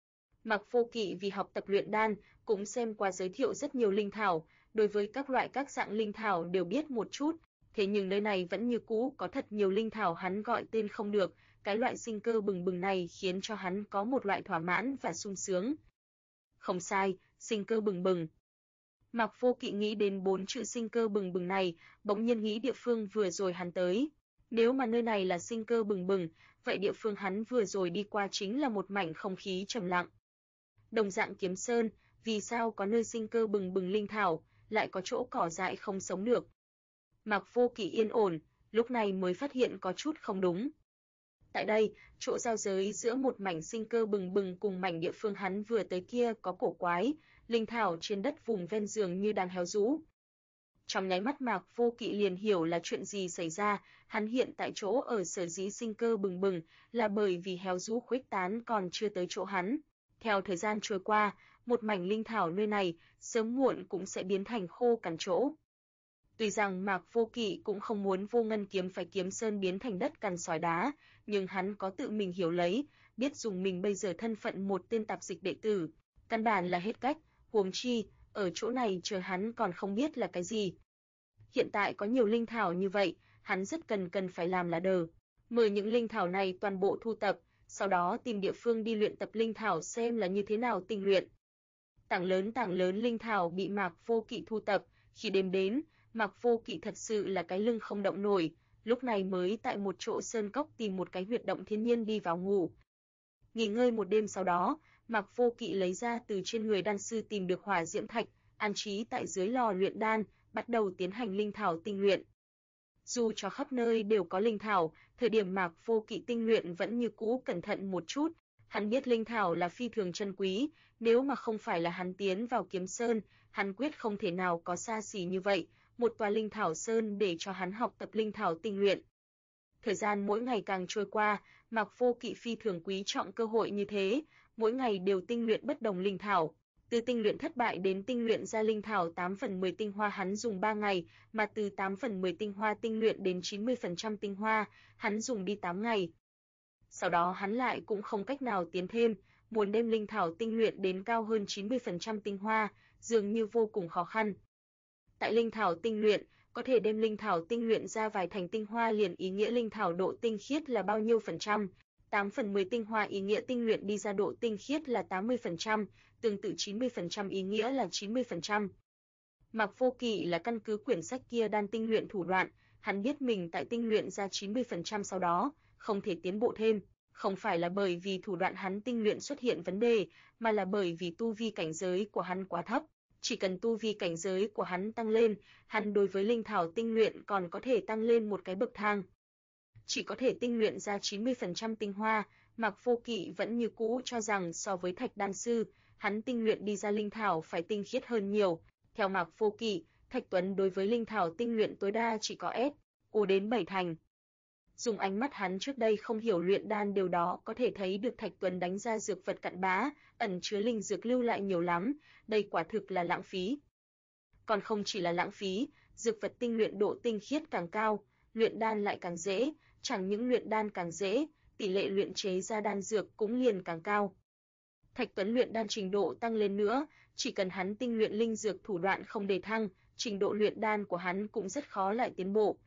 Mạc Vô Kỵ vì học tập luyện đan, cũng xem qua giới thiệu rất nhiều linh thảo, đối với các dạng linh thảo đều biết một chút, thế nhưng nơi này vẫn như cũ có thật nhiều linh thảo hắn gọi tên không được, cái loại sinh cơ bừng bừng này khiến cho hắn có một loại thỏa mãn và sung sướng. Không sai, sinh cơ bừng bừng. Mạc Vô Kỵ nghĩ đến 4 chữ sinh cơ bừng bừng này, bỗng nhiên nghĩ địa phương vừa rồi hắn tới. Nếu mà nơi này là sinh cơ bừng bừng, vậy địa phương hắn vừa rồi đi qua chính là một mảnh không khí trầm lặng. Đồng dạng Kiếm Sơn, vì sao có nơi sinh cơ bừng bừng linh thảo, lại có chỗ cỏ dại không sống được? Mạc Vô Kỵ yên ổn, lúc này mới phát hiện có chút không đúng. Tại đây, chỗ giao giới giữa một mảnh sinh cơ bừng bừng cùng mảnh địa phương hắn vừa tới kia có cổ quái, linh thảo trên đất vùng ven dường như đang héo rũ. Trong nháy mắt Mạc Vô Kỵ liền hiểu là chuyện gì xảy ra, hắn hiện tại chỗ ở sở dĩ sinh cơ bừng bừng là bởi vì héo rũ khuếch tán còn chưa tới chỗ hắn. Theo thời gian trôi qua, một mảnh linh thảo nơi này sớm muộn cũng sẽ biến thành khô cằn chỗ. Tuy rằng Mạc Vô Kỵ cũng không muốn Vô Ngân kiếm phải Kiếm Sơn biến thành đất cằn sỏi đá, nhưng hắn có tự mình hiểu lấy, biết dùng mình bây giờ thân phận một tên tạp dịch đệ tử, căn bản là hết cách, huống chi, ở chỗ này chờ hắn còn không biết là cái gì. Hiện tại có nhiều linh thảo như vậy, hắn rất cần phải làm là mời những linh thảo này toàn bộ thu tập, sau đó tìm địa phương đi luyện tập linh thảo xem là như thế nào tinh luyện. Tảng lớn linh thảo bị Mạc Vô Kỵ thu tập, khi đêm đến, Mạc Vô Kỵ thật sự là cái lưng không động nổi, lúc này mới tại một chỗ sơn cốc tìm một cái huyệt động thiên nhiên đi vào ngủ. Nghỉ ngơi một đêm sau đó, Mạc Vô Kỵ lấy ra từ trên người đan sư tìm được hỏa diễm thạch, an trí tại dưới lò luyện đan, bắt đầu tiến hành linh thảo tinh luyện. Dù cho khắp nơi đều có linh thảo, thời điểm Mạc Vô Kỵ tinh luyện vẫn như cũ cẩn thận một chút. Hắn biết linh thảo là phi thường chân quý, nếu mà không phải là hắn tiến vào Kiếm Sơn, hắn quyết không thể nào có xa xỉ như vậy, một tòa linh thảo sơn để cho hắn học tập linh thảo tinh luyện. Thời gian mỗi ngày càng trôi qua, Mạc Vô Kỵ phi thường quý trọng cơ hội như thế, mỗi ngày đều tinh luyện bất đồng linh thảo. Từ tinh luyện thất bại đến tinh luyện ra linh thảo 8 phần 10 tinh hoa hắn dùng 3 ngày, mà từ 8 phần 10 tinh hoa tinh luyện đến 90% tinh hoa, hắn dùng đi 8 ngày. Sau đó hắn lại cũng không cách nào tiến thêm, muốn đem linh thảo tinh luyện đến cao hơn 90% tinh hoa, dường như vô cùng khó khăn. Tại linh thảo tinh luyện, có thể đem linh thảo tinh luyện ra vài thành tinh hoa liền ý nghĩa linh thảo độ tinh khiết là bao nhiêu phần trăm. 8 phần 10 tinh hoa ý nghĩa tinh luyện đi ra độ tinh khiết là 80%, tương tự 90% ý nghĩa là 90%. Mạc Vô Kỵ là căn cứ quyển sách kia đan tinh luyện thủ đoạn, hắn biết mình tại tinh luyện ra 90% sau đó, không thể tiến bộ thêm, không phải là bởi vì thủ đoạn hắn tinh luyện xuất hiện vấn đề, mà là bởi vì tu vi cảnh giới của hắn quá thấp. Chỉ cần tu vi cảnh giới của hắn tăng lên, hắn đối với linh thảo tinh luyện còn có thể tăng lên một cái bậc thang. Chỉ có thể tinh luyện ra 90% tinh hoa, Mạc Vô Kỵ vẫn như cũ cho rằng so với Thạch đan sư, hắn tinh luyện đi ra linh thảo phải tinh khiết hơn nhiều. Theo Mạc Vô Kỵ, Thạch Tuấn đối với linh thảo tinh luyện tối đa chỉ có S.O. đến 7 thành. Dùng ánh mắt hắn trước đây không hiểu luyện đan điều đó có thể thấy được Thạch Tuấn đánh ra dược vật cặn bã, ẩn chứa linh dược lưu lại nhiều lắm, đây quả thực là lãng phí. Còn không chỉ là lãng phí, dược vật tinh luyện độ tinh khiết càng cao, luyện đan lại càng dễ, chẳng những luyện đan càng dễ, tỷ lệ luyện chế ra đan dược cũng liền càng cao. Thạch Tuấn luyện đan trình độ tăng lên nữa, chỉ cần hắn tinh luyện linh dược thủ đoạn không đề thăng, trình độ luyện đan của hắn cũng rất khó lại tiến bộ.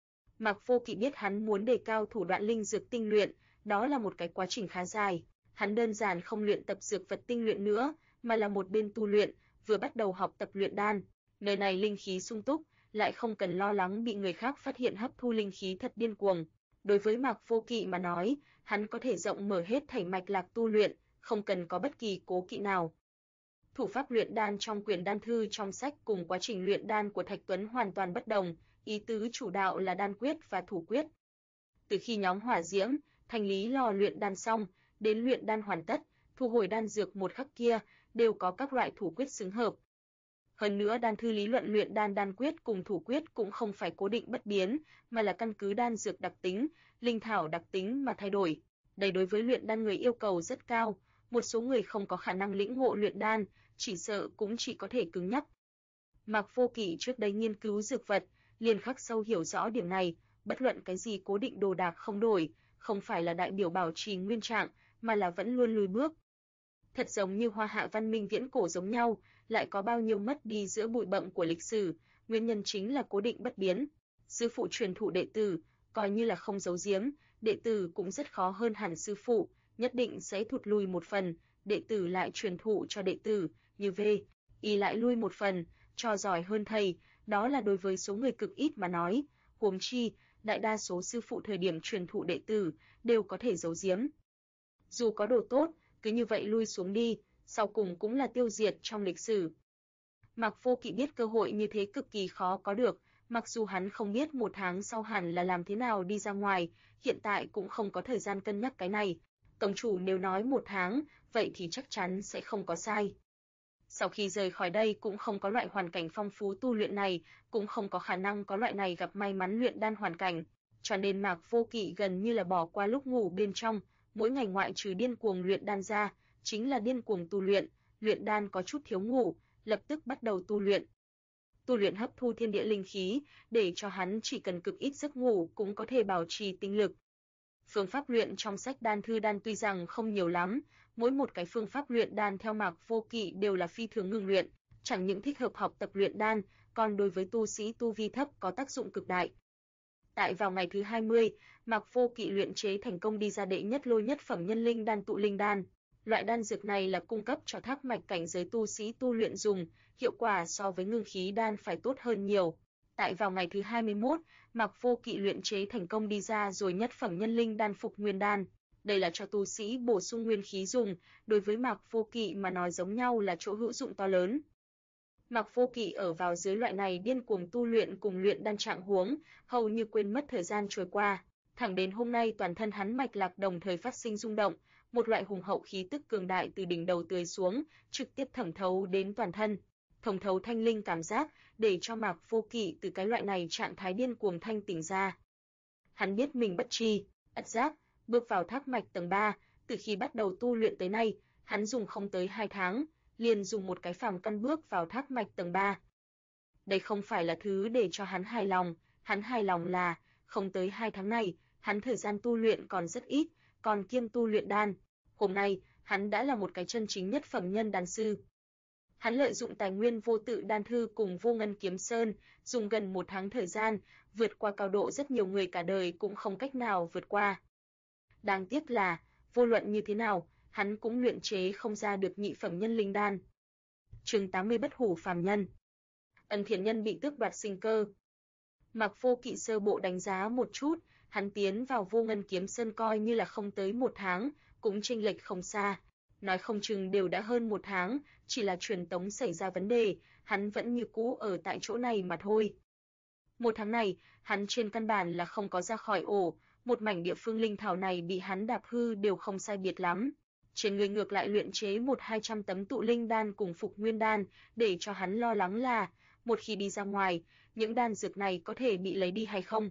Mạc Vô Kỵ biết hắn muốn đề cao thủ đoạn linh dược tinh luyện, đó là một cái quá trình khá dài. Hắn đơn giản không luyện tập dược vật tinh luyện nữa, mà là một bên tu luyện, vừa bắt đầu học tập luyện đan. Nơi này linh khí sung túc, lại không cần lo lắng bị người khác phát hiện hấp thu linh khí thật điên cuồng. Đối với Mạc Vô Kỵ mà nói, hắn có thể rộng mở hết thảy mạch lạc tu luyện, không cần có bất kỳ cố kỵ nào. Thủ pháp luyện đan trong quyển đan thư trong sách cùng quá trình luyện đan của Thạch Tuấn hoàn toàn bất đồng, ý tứ chủ đạo là đan quyết và thủ quyết. Từ khi nhóm hỏa diễm, thanh lý lò luyện đan xong, đến luyện đan hoàn tất, thu hồi đan dược một khắc kia, đều có các loại thủ quyết xứng hợp. Hơn nữa đan thư lý luận luyện đan đan quyết cùng thủ quyết cũng không phải cố định bất biến, mà là căn cứ đan dược đặc tính, linh thảo đặc tính mà thay đổi. Đây đối với luyện đan người yêu cầu rất cao, một số người không có khả năng lĩnh ngộ luyện đan, chỉ sợ cũng chỉ có thể cứng nhắc. Mạc Vô Kỵ trước đây nghiên cứu dược vật, liền khắc sâu hiểu rõ điểm này, bất luận cái gì cố định đồ đạc không đổi, không phải là đại biểu bảo trì nguyên trạng, mà là vẫn luôn lùi bước. Thật giống như Hoa Hạ văn minh viễn cổ giống nhau, lại có bao nhiêu mất đi giữa bụi bặm của lịch sử, nguyên nhân chính là cố định bất biến. Sư phụ truyền thụ đệ tử, coi như là không giấu giếm, đệ tử cũng rất khó hơn hẳn sư phụ, nhất định sẽ thụt lùi một phần, đệ tử lại truyền thụ cho đệ tử, như về, y lại lui một phần, cho giỏi hơn thầy, đó là đối với số người cực ít mà nói, huống chi, đại đa số sư phụ thời điểm truyền thụ đệ tử đều có thể giấu giếm. Dù có đồ tốt, cứ như vậy lui xuống đi, sau cùng cũng là tiêu diệt trong lịch sử. Mạc Vô Kỵ biết cơ hội như thế cực kỳ khó có được, mặc dù hắn không biết 1 tháng sau hẳn là làm thế nào đi ra ngoài, hiện tại cũng không có thời gian cân nhắc cái này. Tổng chủ nếu nói 1 tháng, vậy thì chắc chắn sẽ không có sai. Sau khi rời khỏi đây cũng không có loại hoàn cảnh phong phú tu luyện này, cũng không có khả năng có loại này gặp may mắn luyện đan hoàn cảnh, cho nên Mạc Vô Kỵ gần như là bỏ qua lúc ngủ bên trong, mỗi ngày ngoại trừ điên cuồng luyện đan ra, chính là điên cuồng tu luyện đan có chút thiếu ngủ, lập tức bắt đầu tu luyện. Tu luyện hấp thu thiên địa linh khí, để cho hắn chỉ cần cực ít giấc ngủ cũng có thể bảo trì tinh lực. Phương pháp luyện trong sách đan thư đan tuy rằng không nhiều lắm, mỗi một cái phương pháp luyện đan theo Mạc Vô Kỵ đều là phi thường ngưng luyện, chẳng những thích hợp học tập luyện đan, còn đối với tu sĩ tu vi thấp có tác dụng cực đại. Tại vào ngày thứ 20, Mạc Vô Kỵ luyện chế thành công đi ra đệ nhất lôi nhất phẩm nhân linh đan tụ linh đan. Loại đan dược này là cung cấp cho thác mạch cảnh giới tu sĩ tu luyện dùng, hiệu quả so với ngưng khí đan phải tốt hơn nhiều. Tại vào ngày thứ 21, Mạc Vô Kỵ luyện chế thành công đi ra rồi nhất phẩm nhân linh đan phục nguyên đan. Đây là cho tu sĩ bổ sung nguyên khí dùng, đối với Mạc Vô Kỵ mà nói giống nhau là chỗ hữu dụng to lớn. Mạc Vô Kỵ ở vào dưới loại này điên cuồng tu luyện cùng luyện đan trạng huống, hầu như quên mất thời gian trôi qua. Thẳng đến hôm nay toàn thân hắn mạch lạc đồng thời phát sinh rung động, một loại hùng hậu khí tức cường đại từ đỉnh đầu tưới xuống, trực tiếp thẩm thấu đến toàn thân. Thông thấu thanh linh cảm giác, để cho Mạc Vô Kỵ từ cái loại này trạng thái điên cuồng thanh tỉnh ra. Hắn biết mình bất tri, ất giác, bước vào thác mạch tầng 3, từ khi bắt đầu tu luyện tới nay, hắn dùng không tới 2 tháng, liền dùng một cái phàm căn bước vào thác mạch tầng 3. Đây không phải là thứ để cho hắn hài lòng là, không tới 2 tháng này, hắn thời gian tu luyện còn rất ít, còn kiêm tu luyện đan. Hôm nay, hắn đã là một cái chân chính nhất phẩm nhân đan sư. Hắn lợi dụng tài nguyên vô tự đan thư cùng vô ngân kiếm sơn, dùng gần 1 tháng thời gian, vượt qua cao độ rất nhiều người cả đời cũng không cách nào vượt qua. Đáng tiếc là, vô luận như thế nào, hắn cũng luyện chế không ra được nhị phẩm nhân linh đan. Chương 80 bất hủ phàm nhân. Ân Thiền Nhân bị tước đoạt sinh cơ. Mạc Vô Kỵ sơ bộ đánh giá một chút, hắn tiến vào vô ngân kiếm sơn coi như là không tới 1 tháng, cũng chênh lệch không xa. Nói không chừng đều đã hơn 1 tháng, chỉ là truyền tống xảy ra vấn đề, hắn vẫn như cũ ở tại chỗ này mà thôi. 1 tháng này, hắn trên căn bản là không có ra khỏi ổ, một mảnh địa phương linh thảo này bị hắn đạp hư đều không sai biệt lắm. Trên người ngược lại luyện chế 100-200 tấm tụ linh đan cùng phục nguyên đan, để cho hắn lo lắng là, một khi đi ra ngoài, những đan dược này có thể bị lấy đi hay không.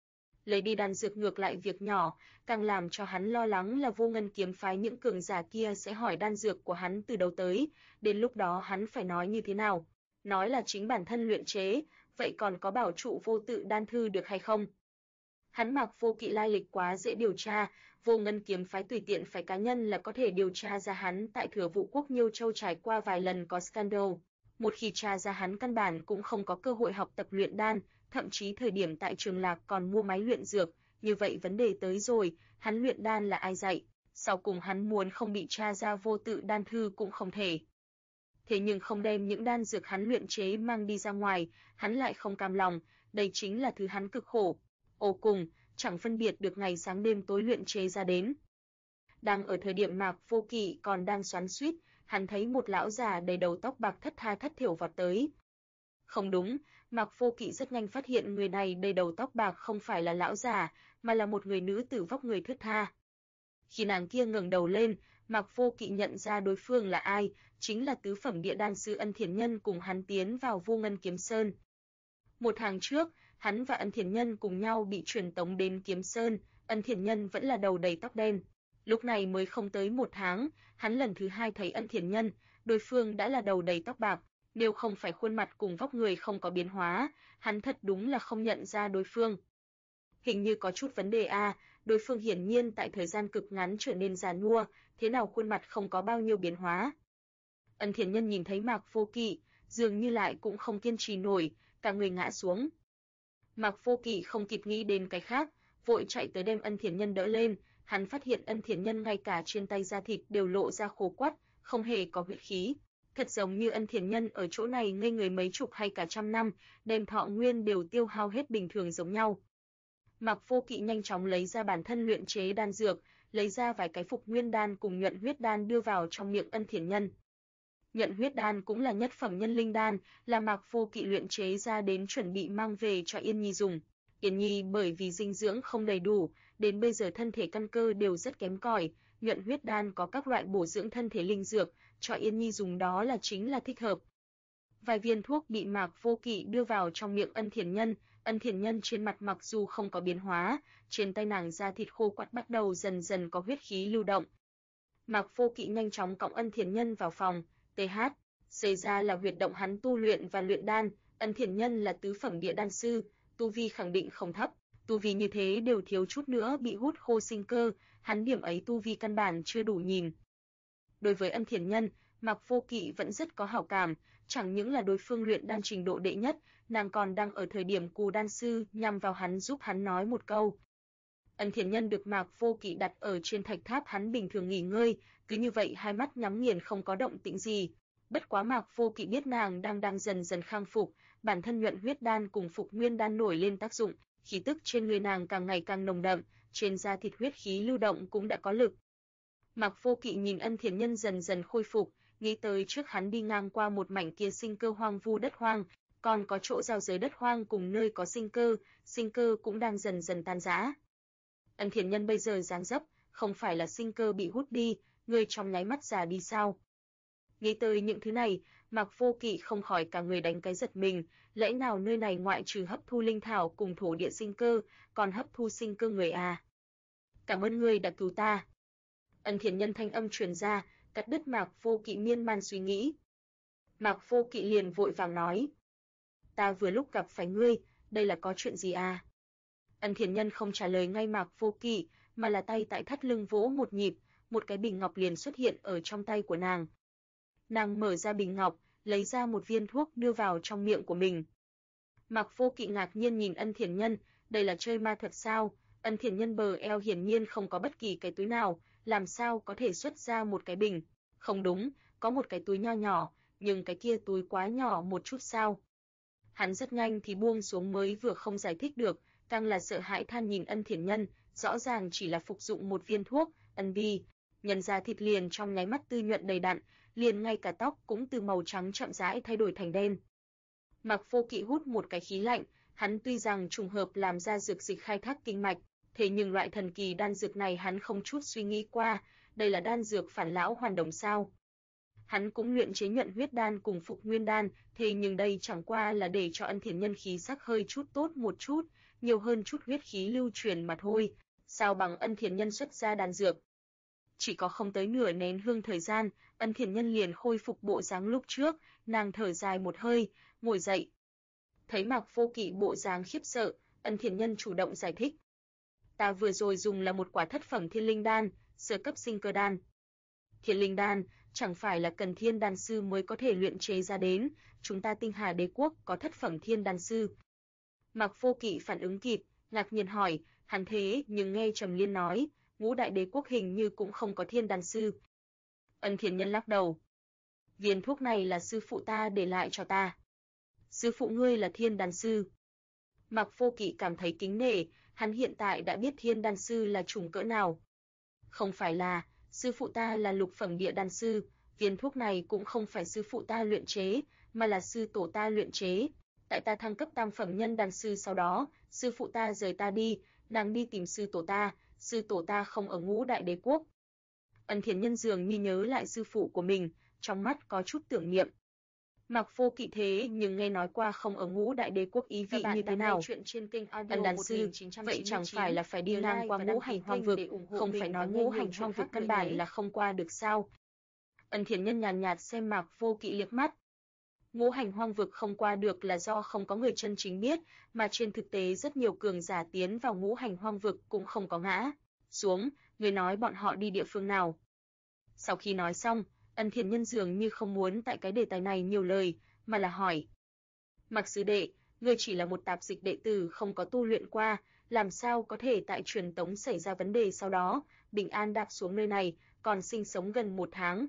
Lấy đi đan dược ngược lại việc nhỏ, càng làm cho hắn lo lắng là vô ngân kiếm phái những cường giả kia sẽ hỏi đan dược của hắn từ đâu tới, đến lúc đó hắn phải nói như thế nào. Nói là chính bản thân luyện chế, vậy còn có bảo trụ vô tự đan thư được hay không? Hắn Mạc Vô Kỵ lai lịch quá dễ điều tra, vô ngân kiếm phái tùy tiện phải cá nhân là có thể điều tra ra hắn tại Thừa Vũ Quốc Nhiêu Châu trải qua vài lần có scandal. Một khi tra ra hắn căn bản cũng không có cơ hội học tập luyện đan, thậm chí thời điểm tại Trường Lạc còn mua máy luyện dược, như vậy vấn đề tới rồi, hắn luyện đan là ai dạy? Sau cùng hắn muốn không bị tra ra vô tự đan thư cũng không thể. Thế nhưng không đem những đan dược hắn luyện chế mang đi ra ngoài, hắn lại không cam lòng, đây chính là thứ hắn cực khổ. Ô cùng, chẳng phân biệt được ngày sáng đêm tối luyện chế ra đến. Đang ở thời điểm Mạc Vô Kỵ còn đang xoắn xuýt, hắn thấy một lão già đầy đầu tóc bạc thất tha thất thểu vọt tới. Không đúng, Mạc Vô Kỵ rất nhanh phát hiện người này đầy đầu tóc bạc không phải là lão già, mà là một người nữ tử vóc người thướt tha. Khi nàng kia ngẩng đầu lên, Mạc Vô Kỵ nhận ra đối phương là ai, chính là tứ phẩm địa đan sư Ân Thiền Nhân cùng hắn tiến vào Vô Ngân Kiếm Sơn. 1 tháng trước, hắn và Ân Thiền Nhân cùng nhau bị truyền tống đến Kiếm Sơn, Ân Thiền Nhân vẫn là đầu đầy tóc đen. Lúc này mới không tới 1 tháng, hắn lần thứ 2 thấy Ân Thiền Nhân, đối phương đã là đầu đầy tóc bạc, nếu không phải khuôn mặt cùng vóc người không có biến hóa, hắn thật đúng là không nhận ra đối phương. Hình như có chút vấn đề a, đối phương hiển nhiên tại thời gian cực ngắn trở nên già nua, thế nào khuôn mặt không có bao nhiêu biến hóa. Ân Thiền Nhân nhìn thấy Mạc Vô Kỵ, dường như lại cũng không kiên trì nổi, cả người ngã xuống. Mạc Vô Kỵ không kịp nghĩ đến cái khác, vội chạy tới đem Ân Thiền Nhân đỡ lên, hắn phát hiện Ân Thiền Nhân ngay cả trên tay da thịt đều lộ ra khô quắt, không hề có huyết khí. Thật giống như Ân Thiền Nhân ở chỗ này ngây người mấy chục hay cả trăm năm, đem thọ nguyên đều tiêu hao hết bình thường giống nhau. Mạc Vô Kỵ nhanh chóng lấy ra bản thân luyện chế đan dược, lấy ra vài cái phục nguyên đan cùng nhuận huyết đan đưa vào trong miệng Ân Thiền Nhân. Nhuận huyết đan cũng là nhất phẩm nhân linh đan, là Mạc Vô Kỵ luyện chế ra đến chuẩn bị mang về cho Yên Nhi dùng. Yên Nhi bởi vì dinh dưỡng không đầy đủ, đến bây giờ thân thể căn cơ đều rất kém cỏi, nhuận huyết đan có các loại bổ dưỡng thân thể linh dược, cho Yên Nhi dùng đó là chính là thích hợp. Vài viên thuốc bị Mạc Vô Kỵ đưa vào trong miệng Ân Thiền Nhân trên mặt mặc dù không có biến hóa, trên tay nàng da thịt khô quắt bắt đầu dần dần có huyết khí lưu động. Mạc Vô Kỵ nhanh chóng cõng Ân Thiền Nhân vào phòng, xảy ra là huyệt động hắn tu luyện và luyện đan, Ân Thiền Nhân là tứ phẩm địa đan sư, tu vi khẳng định không thấp, tu vi như thế đều thiếu chút nữa bị hút khô sinh cơ, hắn điểm ấy tu vi căn bản chưa đủ nhìn. Đối với Ân Thiền Nhân, Mạc Vô Kỵ vẫn rất có hảo cảm, chẳng những là đối phương luyện đan trình độ đệ nhất, nàng còn đang ở thời điểm cù đan sư nhằm vào hắn giúp hắn nói một câu. Ân Thiền Nhân được Mạc Vô Kỵ đặt ở trên thạch tháp hắn bình thường nghỉ ngơi, cứ như vậy hai mắt nhắm nghiền không có động tĩnh gì. Bất quá Mạc Vô Kỵ biết nàng đang dần dần khang phục, bản thân nhuận huyết đan cùng phục nguyên đan nổi lên tác dụng, khí tức trên người nàng càng ngày càng nồng đậm, trên da thịt huyết khí lưu động cũng đã có lực. Mạc Vô Kỵ nhìn Ân Thiền Nhân dần dần khôi phục, nghĩ tới trước hắn đi ngang qua một mảnh kia sinh cơ hoang vu đất hoang, còn có chỗ giao giới đất hoang cùng nơi có sinh cơ cũng đang dần dần tan rã. Ân Thiền Nhân bây giờ dáng dấp, không phải là sinh cơ bị hút đi, người trong nháy mắt già đi sao? Nghĩ tới những thứ này, Mạc Vô Kỵ không khỏi cả người đánh cái giật mình, lẽ nào nơi này ngoại trừ hấp thu linh thảo cùng thổ địa sinh cơ, còn hấp thu sinh cơ người à? Cảm ơn ngươi đã cứu ta. Ân Thiền Nhân thanh âm truyền ra, cắt đứt Mạc Vô Kỵ miên man suy nghĩ. Mạc Vô Kỵ liền vội vàng nói: "Ta vừa lúc gặp phải ngươi, đây là có chuyện gì à?" Ân Thiền Nhân không trả lời ngay Mạc Vô Kỵ, mà là tay tại thắt lưng vỗ một nhịp, một cái bình ngọc liền xuất hiện ở trong tay của nàng. Nàng mở ra bình ngọc, lấy ra một viên thuốc đưa vào trong miệng của mình. Mạc Vô Kỵ ngạc nhiên nhìn Ân Thiền Nhân, đây là chơi ma thuật sao? Ân Thiền Nhân bờ eo hiển nhiên không có bất kỳ cái túi nào, làm sao có thể xuất ra một cái bình? Không đúng, có một cái túi nho nhỏ, nhưng cái kia túi quá nhỏ một chút sao? Hắn rất nhanh thì buông xuống mới vừa không giải thích được, càng là sợ hãi than nhìn Ân Thiền Nhân, rõ ràng chỉ là phục dụng một viên thuốc, Ân Vi, nhân da thịt liền trong nháy mắt tư nhuận đầy đặn, liền ngay cả tóc cũng từ màu trắng chậm rãi thay đổi thành đen. Mạc Vô Kỵ hút một cái khí lạnh, hắn tuy rằng trùng hợp làm ra dược dịch khai thác kinh mạch, thế nhưng loại thần kỳ đan dược này hắn không chút suy nghĩ qua, đây là đan dược phản lão hoàn đồng sao? Hắn cũng luyện chế nhuận huyết đan cùng phục nguyên đan, thế nhưng đây chẳng qua là để cho Ân Thiền Nhân khí sắc hơi chút tốt một chút, nhiều hơn chút huyết khí lưu truyền mà thôi, sao bằng Ân Thiền Nhân xuất ra đan dược. Chỉ có không tới nửa nén hương thời gian, Ân Thiền Nhân liền khôi phục bộ dáng lúc trước, nàng thở dài một hơi, ngồi dậy. Thấy Mạc Vô Kỵ bộ dáng khiếp sợ, Ân Thiền Nhân chủ động giải thích. Ta vừa rồi dùng là một quả thất phẩm thiên linh đan, sơ cấp sinh cơ đan. Thiên linh đan, chẳng phải là cần thiên đan sư mới có thể luyện chế ra đến, chúng ta Tinh Hà Đế quốc có thất phẩm thiên đan sư. Mạc Vô Kỵ phản ứng kịp, ngạc nhiên hỏi, hắn thế nhưng nghe Trầm Liên nói, Ngũ Đại Đế quốc hình như cũng không có thiên đan sư. Ân Thiền Nhân lắc đầu. Viên thuốc này là sư phụ ta để lại cho ta. Sư phụ ngươi là thiên đan sư. Mạc Vô Kỵ cảm thấy kính nể, hắn hiện tại đã biết thiên đan sư là chủng cỡ nào. Không phải là, sư phụ ta là lục phẩm địa đan sư, viên thuốc này cũng không phải sư phụ ta luyện chế, mà là sư tổ ta luyện chế. Tại ta thăng cấp tam phẩm nhân đan sư sau đó, sư phụ ta rời ta đi, nàng đi tìm sư tổ ta không ở Ngũ Đại Đế quốc. Ân Thiền Nhân dường như nhớ lại sư phụ của mình, trong mắt có chút tưởng niệm. Mạc Vô Kỵ thế nhưng nghe nói qua không ở Ngũ Đại Đế quốc ý vị như thế nào. Chuyện trên kênh audio Ân đan sư, vậy chẳng phải là phải đi ngang qua Ngũ Hành Hoang vực, không phải nói Ngũ Hành Hoang vực căn bản là không qua được sao? Ân Thiền Nhân nhàn nhạt xem Mạc Vô Kỵ liếc mắt. Ngũ Hành Hoang vực không qua được là do không có người chân chính biết, mà trên thực tế rất nhiều cường giả tiến vào Ngũ Hành Hoang vực cũng không có ngã xuống, người nói bọn họ đi địa phương nào. Sau khi nói xong, Ân Thiền Nhân dường như không muốn tại cái đề tài này nhiều lời, mà là hỏi. Mạc sư đệ, ngươi chỉ là một tạp dịch đệ tử không có tu luyện qua, làm sao có thể tại truyền tống xảy ra vấn đề sau đó, bình an đáp xuống nơi này, còn sinh sống gần 1 tháng.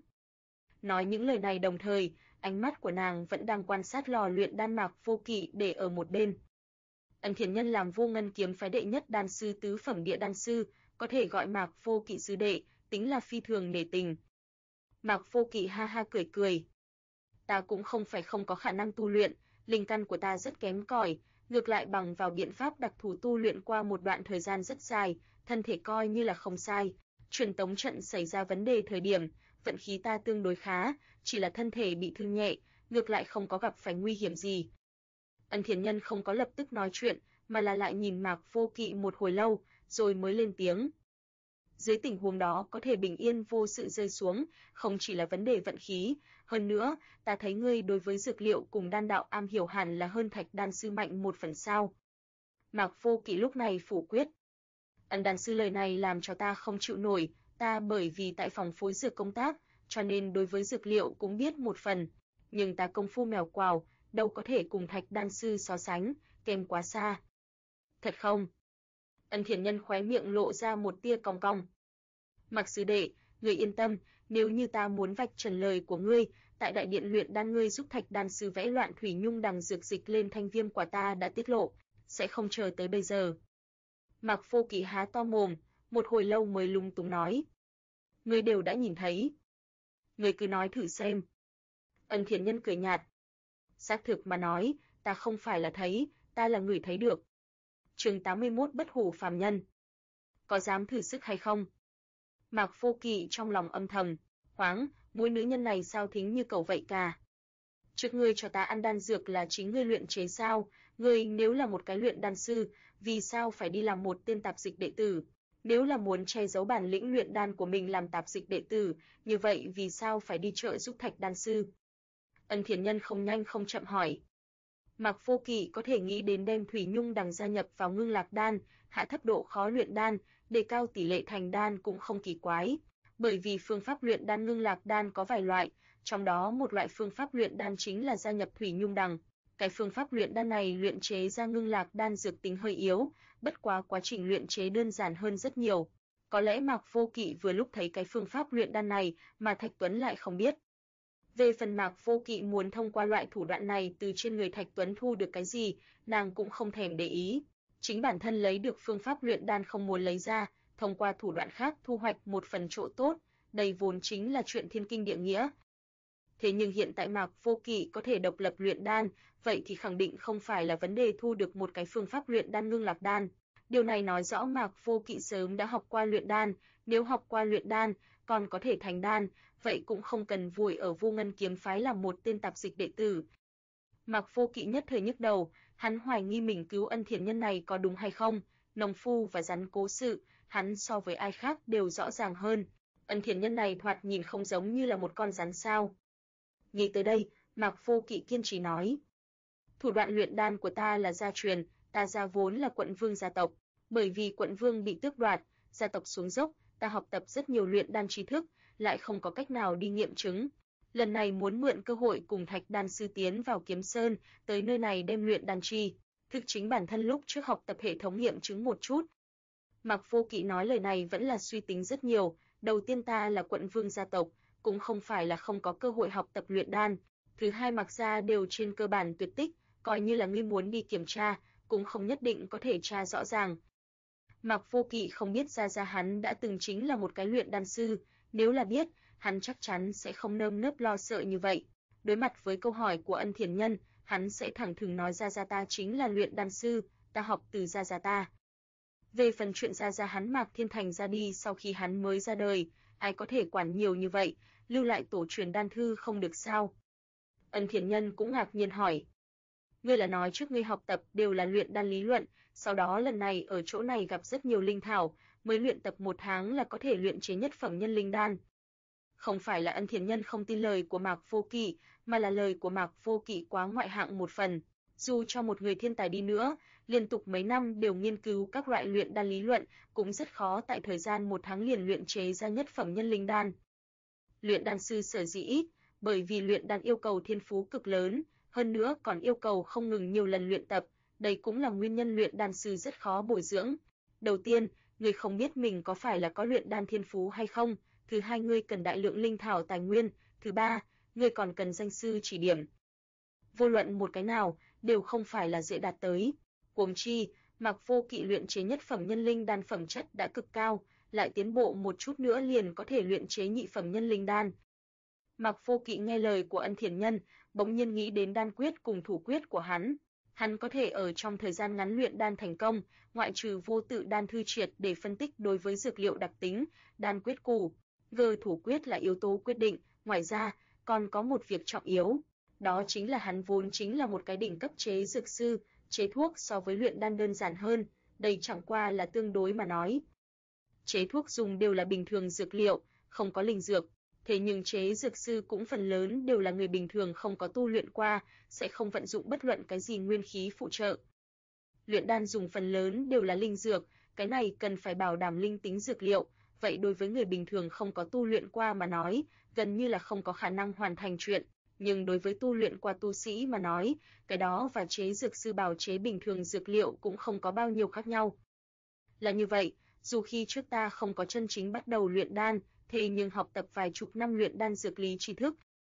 Nói những lời này đồng thời, ánh mắt của nàng vẫn đang quan sát lò luyện đan Mạc Vô Kỵ để ở một bên. Ân Thiền Nhân làm Vô Ngân kiếm phái đệ nhất đan sư tứ phẩm địa đan sư, có thể gọi Mạc Vô Kỵ sư đệ, tính là phi thường nể tình. Mạc Vô Kỵ ha ha cười cười. Ta cũng không phải không có khả năng tu luyện, linh căn của ta rất kém cỏi, ngược lại bằng vào biện pháp đặc thù tu luyện qua một đoạn thời gian rất dài, thân thể coi như là không sai. Truyền tống trận xảy ra vấn đề thời điểm, vận khí ta tương đối khá, chỉ là thân thể bị thương nhẹ, ngược lại không có gặp phải nguy hiểm gì. Ân Thiền Nhân không có lập tức nói chuyện, mà là lại nhìn Mạc Vô Kỵ một hồi lâu, rồi mới lên tiếng. Dưới tình huống đó có thể bình yên vô sự rơi xuống, không chỉ là vấn đề vận khí, hơn nữa, ta thấy ngươi đối với dược liệu cùng đan đạo am hiểu hẳn là hơn Thạch đan sư mạnh 1 phần sao. Mạc Vô Kỵ lúc này phủ quyết. Ân đan sư lời này làm cho ta không chịu nổi, ta bởi vì tại phòng phối dược công tác, cho nên đối với dược liệu cũng biết 1 phần, nhưng ta công phu mèo quào, đâu có thể cùng Thạch đan sư so sánh, kém quá xa. Thật không? Ân Thiền Nhân khóe miệng lộ ra một tia cong cong. Mạc sư đệ, ngươi yên tâm, nếu như ta muốn vạch trần lời của ngươi, tại đại điện luyện đan ngươi giúp Thạch đan sư vẽ loạn thủy nhung đằng dược dịch lên thanh viêm quả ta đã tiết lộ, sẽ không chờ tới bây giờ. Mạc Vô Kỵ há to mồm, một hồi lâu mới lúng túng nói. Ngươi đều đã nhìn thấy. Ngươi cứ nói thử xem. Ân Thiền Nhân cười nhạt. Xác thực mà nói, ta không phải là thấy, ta là người thấy được. Chương 81 Bất hủ phàm nhân. Có dám thử sức hay không? Mạc Vô Kỵ trong lòng âm thầm, hoáng, mũi nữ nhân này sao thính như cẩu vậy cả. Trước ngươi cho ta ăn đan dược là chính ngươi luyện chế sao? Ngươi nếu là một cái luyện đan sư, vì sao phải đi làm một tên tạp dịch đệ tử? Nếu là muốn che giấu bản lĩnh luyện đan của mình làm tạp dịch đệ tử, như vậy vì sao phải đi trợ giúp Thạch đan sư? Ân Thiền Nhân không nhanh không chậm hỏi. Mạc Vô Kỵ có thể nghĩ đến đem thủy nhung đằng gia nhập vào ngưng lạc đan, hạ thấp độ khó luyện đan, đề cao tỷ lệ thành đan cũng không kỳ quái, bởi vì phương pháp luyện đan ngưng lạc đan có vài loại, trong đó một loại phương pháp luyện đan chính là gia nhập thủy nhung đằng. Cái phương pháp luyện đan này luyện chế ra ngưng lạc đan dược tính hơi yếu, bất quá quá trình luyện chế đơn giản hơn rất nhiều. Có lẽ Mạc Vô Kỵ vừa lúc thấy cái phương pháp luyện đan này mà Thạch Tuấn lại không biết. Về phần Mạc Vô Kỵ muốn thông qua loại thủ đoạn này từ trên người Thạch Tuấn thu được cái gì, nàng cũng không thèm để ý. Chính bản thân lấy được phương pháp luyện đan không muốn lấy ra, thông qua thủ đoạn khác thu hoạch một phần chỗ tốt, đây vốn chính là chuyện thiên kinh địa nghĩa. Thế nhưng hiện tại Mạc Vô Kỵ có thể độc lập luyện đan, vậy thì khẳng định không phải là vấn đề thu được một cái phương pháp luyện đan ngưng lạc đan. Điều này nói rõ Mạc Vô Kỵ sớm đã học qua luyện đan, nếu học qua luyện đan, còn có thể thành đan, vậy cũng không cần vùi ở Vô Ngân kiếm phái làm một tên tạp dịch đệ tử. Mạc Vô Kỵ nhất thời nhức đầu, hắn hoài nghi mình cứu Ân Thiền Nhân này có đúng hay không, nông phu và rắn cố sự, hắn so với ai khác đều rõ ràng hơn. Ân Thiền Nhân này thoạt nhìn không giống như là một con rắn sao. Nghĩ tới đây, Mạc Vô Kỵ kiên trì nói. Thủ đoạn luyện đan của ta là gia truyền, ta gia vốn là quận vương gia tộc, bởi vì quận vương bị tước đoạt, gia tộc xuống dốc, ta học tập rất nhiều luyện đan tri thức, lại không có cách nào đi nghiệm chứng. Lần này muốn mượn cơ hội cùng Thạch đan sư tiến vào Kiếm Sơn, tới nơi này đem luyện đan chi, thực chính bản thân lúc trước học tập hệ thống nghiệm chứng một chút. Mạc Vô Kỵ nói lời này vẫn là suy tính rất nhiều, đầu tiên ta là quận vương gia tộc, cũng không phải là không có cơ hội học tập luyện đan. Thứ hai Mạc gia đều trên cơ bản tuyệt tích, coi như là ngươi muốn đi kiểm tra, cũng không nhất định có thể tra rõ ràng. Mạc Vô Kỵ không biết gia hắn đã từng chính là một cái luyện đan sư, nếu là biết, hắn chắc chắn sẽ không nơm nớp lo sợ như vậy. Đối mặt với câu hỏi của Ân Thiền Nhân, hắn sẽ thẳng thừng nói gia ta chính là luyện đan sư, ta học từ gia ta. Về phần chuyện gia hắn Mạc Thiên Thành ra đi sau khi hắn mới ra đời, ai có thể quản nhiều như vậy, lưu lại tổ truyền đan thư không được sao? Ân Thiền Nhân cũng ngạc nhiên hỏi. Ngươi là nói trước ngươi học tập đều là luyện đan lý luận, sau đó lần này ở chỗ này gặp rất nhiều linh thảo, mới luyện tập 1 tháng là có thể luyện chế nhất phẩm nhân linh đan. Không phải là Ân Thiền Nhân không tin lời của Mạc Vô Kỵ, mà là lời của Mạc Vô Kỵ quá ngoại hạng một phần. Dù cho một người thiên tài đi nữa, liên tục mấy năm đều nghiên cứu các loại luyện đan lý luận, cũng rất khó tại thời gian 1 tháng liền luyện chế ra nhất phẩm nhân linh đan. Luyện đan sư sở dĩ ít, bởi vì luyện đan yêu cầu thiên phú cực lớn, hơn nữa còn yêu cầu không ngừng nhiều lần luyện tập, đây cũng là nguyên nhân luyện đan sư rất khó bồi dưỡng. Đầu tiên, người không biết mình có phải là có luyện đan thiên phú hay không, thứ hai ngươi cần đại lượng linh thảo tài nguyên, thứ ba, ngươi còn cần danh sư chỉ điểm. Vô luận một cái nào đều không phải là dễ đạt tới. Huống chi, Mạc Vô Kỵ luyện chế nhất phẩm nhân linh đan phẩm chất đã cực cao, lại tiến bộ một chút nữa liền có thể luyện chế nhị phẩm nhân linh đan. Mạc Vô Kỵ nghe lời của Ân Thiền Nhân, bỗng nhiên nghĩ đến đan quyết cùng thủ quyết của hắn. Hắn có thể ở trong thời gian ngắn luyện đan thành công, ngoại trừ vô tự đan thư triệt để phân tích đối với dược liệu đặc tính, đan quyết củ, thủ quyết là yếu tố quyết định, ngoài ra, còn có một việc trọng yếu. Đó chính là hắn vốn chính là một cái đỉnh cấp chế dược sư, chế thuốc so với luyện đan đơn giản hơn, đây chẳng qua là tương đối mà nói. Chế thuốc dùng đều là bình thường dược liệu, không có linh dược, thế nhưng chế dược sư cũng phần lớn đều là người bình thường không có tu luyện qua, sẽ không vận dụng bất luận cái gì nguyên khí phụ trợ. Luyện đan dùng phần lớn đều là linh dược, cái này cần phải bảo đảm linh tính dược liệu, vậy đối với người bình thường không có tu luyện qua mà nói, gần như là không có khả năng hoàn thành chuyện. Nhưng đối với tu luyện qua tu sĩ mà nói, cái đó và chế dược sư bào chế bình thường dược liệu cũng không có bao nhiêu khác nhau. Là như vậy, dù khi trước ta không có chân chính bắt đầu luyện đan, thế nhưng học tập vài chục năm luyện đan dược lý tri thức.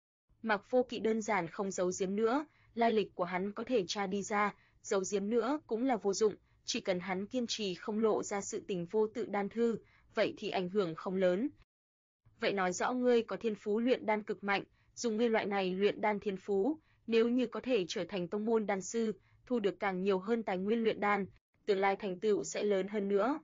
Mạc Vô Kỵ đơn giản không giấu giếm nữa, lai lịch của hắn có thể tra đi ra, giấu giếm nữa cũng là vô dụng, chỉ cần hắn kiên trì không lộ ra sự tình vô tự đan thư, vậy thì ảnh hưởng không lớn. Vậy nói rõ ngươi có thiên phú luyện đan cực mạnh, dùng ngươi loại này luyện đan thiên phú, nếu như có thể trở thành tông môn đan sư, thu được càng nhiều hơn tài nguyên luyện đan, tương lai thành tựu sẽ lớn hơn nữa.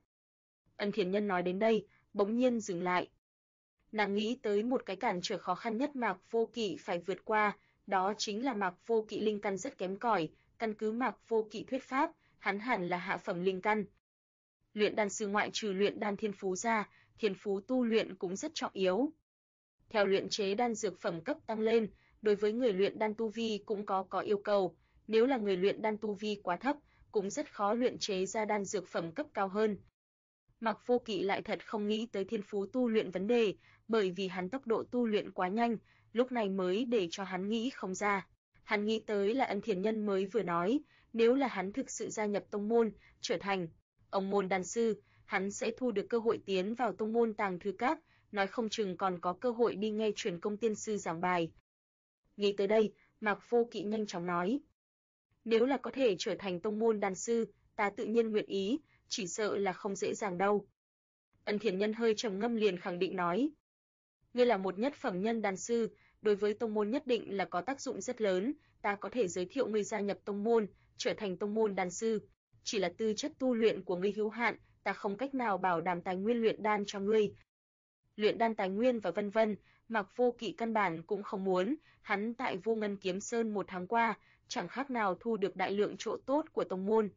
Ân Thiền Nhân nói đến đây, bỗng nhiên dừng lại. Nàng nghĩ tới một cái cản trở khó khăn nhất Mạc Vô Kỵ phải vượt qua, đó chính là Mạc Vô Kỵ linh căn rất kém cỏi, căn cứ Mạc Vô Kỵ thuyết pháp, hắn hẳn là hạ phẩm linh căn. Luyện đan sư ngoại trừ luyện đan thiên phú ra, thiên phú tu luyện cũng rất trọng yếu. Theo luyện chế đan dược phẩm cấp tăng lên, đối với người luyện đan tu vi cũng có yêu cầu, nếu là người luyện đan tu vi quá thấp, cũng rất khó luyện chế ra đan dược phẩm cấp cao hơn. Mạc Vô Kỵ lại thật không nghĩ tới thiên phú tu luyện vấn đề, bởi vì hắn tốc độ tu luyện quá nhanh, lúc này mới để cho hắn nghĩ không ra. Hắn nghĩ tới là Ân Thiền Nhân mới vừa nói, nếu là hắn thực sự gia nhập tông môn, trở thành ông môn đan sư, hắn sẽ thu được cơ hội tiến vào tông môn tàng thư các, nói không chừng còn có cơ hội đi nghe truyền công tiên sư giảng bài. Nghĩ tới đây, Mạc Vô Kỵ nhanh chóng nói, nếu là có thể trở thành tông môn đan sư, ta tự nhiên nguyện ý, chỉ sợ là không dễ dàng đâu. Ân Thiền Nhân hơi trầm ngâm liền khẳng định nói, ngươi là một nhất phẩm nhân đan sư, đối với tông môn nhất định là có tác dụng rất lớn, ta có thể giới thiệu ngươi gia nhập tông môn, trở thành tông môn đan sư. Chỉ là tư chất tu luyện của ngươi hữu hạn, ta không cách nào bảo đảm tài nguyên luyện đan cho ngươi. Luyện đan tài nguyên và vân vân, Mạc Vô Kỵ căn bản cũng không muốn, hắn tại Vô Ngân Kiếm Sơn 1 tháng qua, chẳng khác nào thu được đại lượng chỗ tốt của tông môn.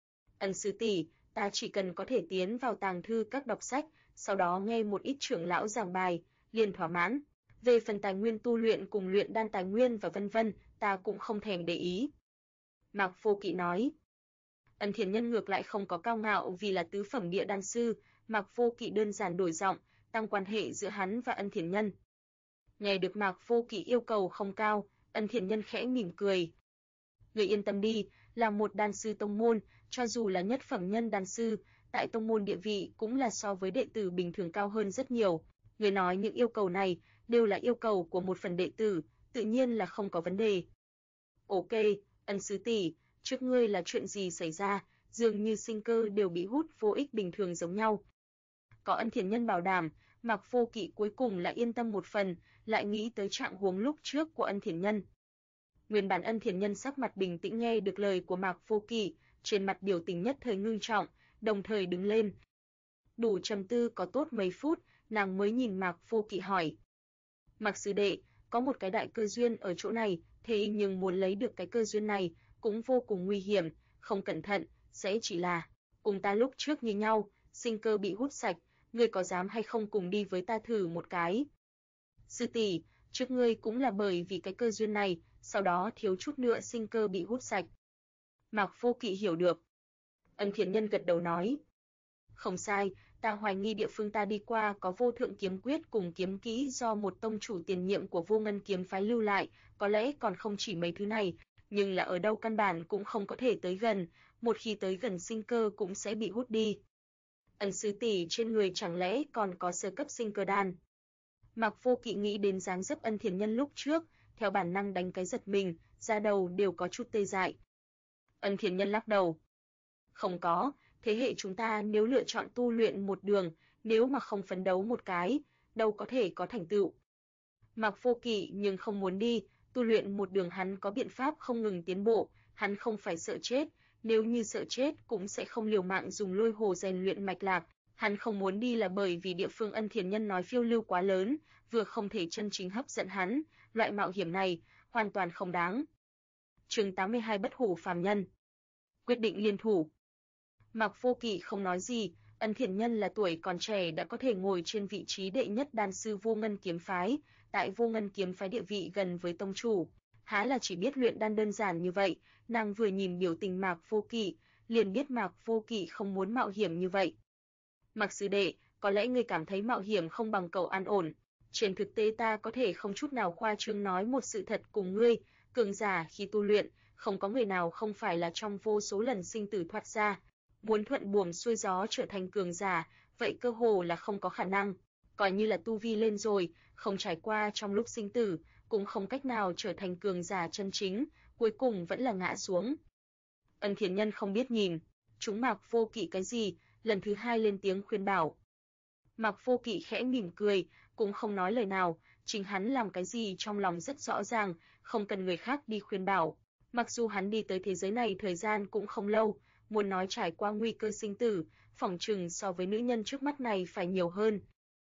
Ân sư tỷ, ta chỉ cần có thể tiến vào tàng thư các đọc sách, sau đó nghe một ít trưởng lão giảng bài, liền thỏa mãn. Về phần tài nguyên tu luyện cùng luyện đan tài nguyên và vân vân, ta cũng không thèm để ý. Mạc Vô Kỵ nói. Ân Thiền Nhân ngược lại không có cao ngạo vì là tứ phẩm địa đan sư, Mạc Vô Kỵ đơn giản đổi giọng, tăng quan hệ giữa hắn và Ân Thiền Nhân. Nghe được Mạc Vô Kỵ yêu cầu không cao, Ân Thiền Nhân khẽ mỉm cười. Người yên tâm đi, là một đan sư tông môn, cho dù là nhất phẩm nhân đan sư, tại tông môn địa vị cũng là so với đệ tử bình thường cao hơn rất nhiều. Người nói những yêu cầu này đều là yêu cầu của một phần đệ tử, tự nhiên là không có vấn đề. Ok, Ân sư tỷ, trước ngươi là chuyện gì xảy ra, dường như sinh cơ đều bị hút vô ích bình thường giống nhau. Có Ân Thiền Nhân bảo đảm, Mạc Vô Kỵ cuối cùng là yên tâm một phần, lại nghĩ tới trạng huống lúc trước của Ân Thiền Nhân. Nguyên bản Ân Thiền Nhân sắc mặt bình tĩnh nghe được lời của Mạc Vô Kỵ, trên mặt biểu tình nhất thời ngưng trọng, đồng thời đứng lên. Đủ trầm tư có tốt mấy phút, nàng mới nhìn Mạc Vô Kỵ hỏi. Mạc sư đệ, có một cái đại cơ duyên ở chỗ này, thế nhưng muốn lấy được cái cơ duyên này cũng vô cùng nguy hiểm, không cẩn thận sẽ chỉ là cùng ta lúc trước như nhau, sinh cơ bị hút sạch, ngươi có dám hay không cùng đi với ta thử một cái? Sư tỷ, trước ngươi cũng là bởi vì cái cơ duyên này, sau đó thiếu chút nữa sinh cơ bị hút sạch. Mạc Vô Kỵ hiểu được. Ân Thiền Nhân gật đầu nói, không sai, ta hoài nghi địa phương ta đi qua có vô thượng kiếm quyết cùng kiếm kỹ do một tông chủ tiền nhiệm của Vô Ngân kiếm phái lưu lại, có lẽ còn không chỉ mấy thứ này, nhưng là ở đâu căn bản cũng không có thể tới gần, một khi tới gần sinh cơ cũng sẽ bị hút đi. Ân sư tỷ trên người chẳng lẽ còn có sơ cấp sinh cơ đan? Mạc Vô Kỵ nghĩ đến dáng dấp Ân Thiền Nhân lúc trước, theo bản năng đánh cái giật mình, da đầu đều có chút tê dại. Ân Thiền Nhân lắc đầu. Không có, thế hệ chúng ta nếu lựa chọn tu luyện một đường, nếu mà không phấn đấu một cái, đâu có thể có thành tựu. Mạc Vô Kỵ nhưng không muốn đi, tu luyện một đường hắn có biện pháp không ngừng tiến bộ, hắn không phải sợ chết, nếu như sợ chết cũng sẽ không liều mạng dùng lôi hồ rèn luyện mạch lạc. Hắn không muốn đi là bởi vì địa phương Ân Thiền Nhân nói phiêu lưu quá lớn, vừa không thể chân chính hấp dẫn hắn, loại mạo hiểm này hoàn toàn không đáng. Chương 82 Bất hủ phàm nhân. Quyết định liên thủ. Mạc Vô Kỵ không nói gì, Ân Thiền Nhân là tuổi còn trẻ đã có thể ngồi trên vị trí đệ nhất đan sư Vô Ngân kiếm phái, tại Vô Ngân kiếm phái địa vị gần với tông chủ, há là chỉ biết luyện đan đơn giản như vậy, nàng vừa nhìn biểu tình Mạc Vô Kỵ, liền biết Mạc Vô Kỵ không muốn mạo hiểm như vậy. Mạc sư đệ, có lẽ ngươi cảm thấy mạo hiểm không bằng cầu an ổn, trên thực tế ta có thể không chút nào khoa trương nói một sự thật cùng ngươi, cường giả khi tu luyện, không có người nào không phải là trong vô số lần sinh tử thoát ra. Muốn thuận buồm xuôi gió trở thành cường giả, vậy cơ hồ là không có khả năng. Coi như là tu vi lên rồi, không trải qua trong lúc sinh tử, cũng không cách nào trở thành cường giả chân chính, cuối cùng vẫn là ngã xuống. Ân Thiền Nhân không biết nhìn, chúng Mạc Vô Kỵ cái gì, lần thứ hai lên tiếng khuyên bảo. Mạc Vô Kỵ khẽ mỉm cười, cũng không nói lời nào, chính hắn làm cái gì trong lòng rất rõ ràng, không cần người khác đi khuyên bảo. Mặc dù hắn đi tới thế giới này thời gian cũng không lâu, muốn nói trải qua nguy cơ sinh tử, phỏng chừng so với nữ nhân trước mắt này phải nhiều hơn.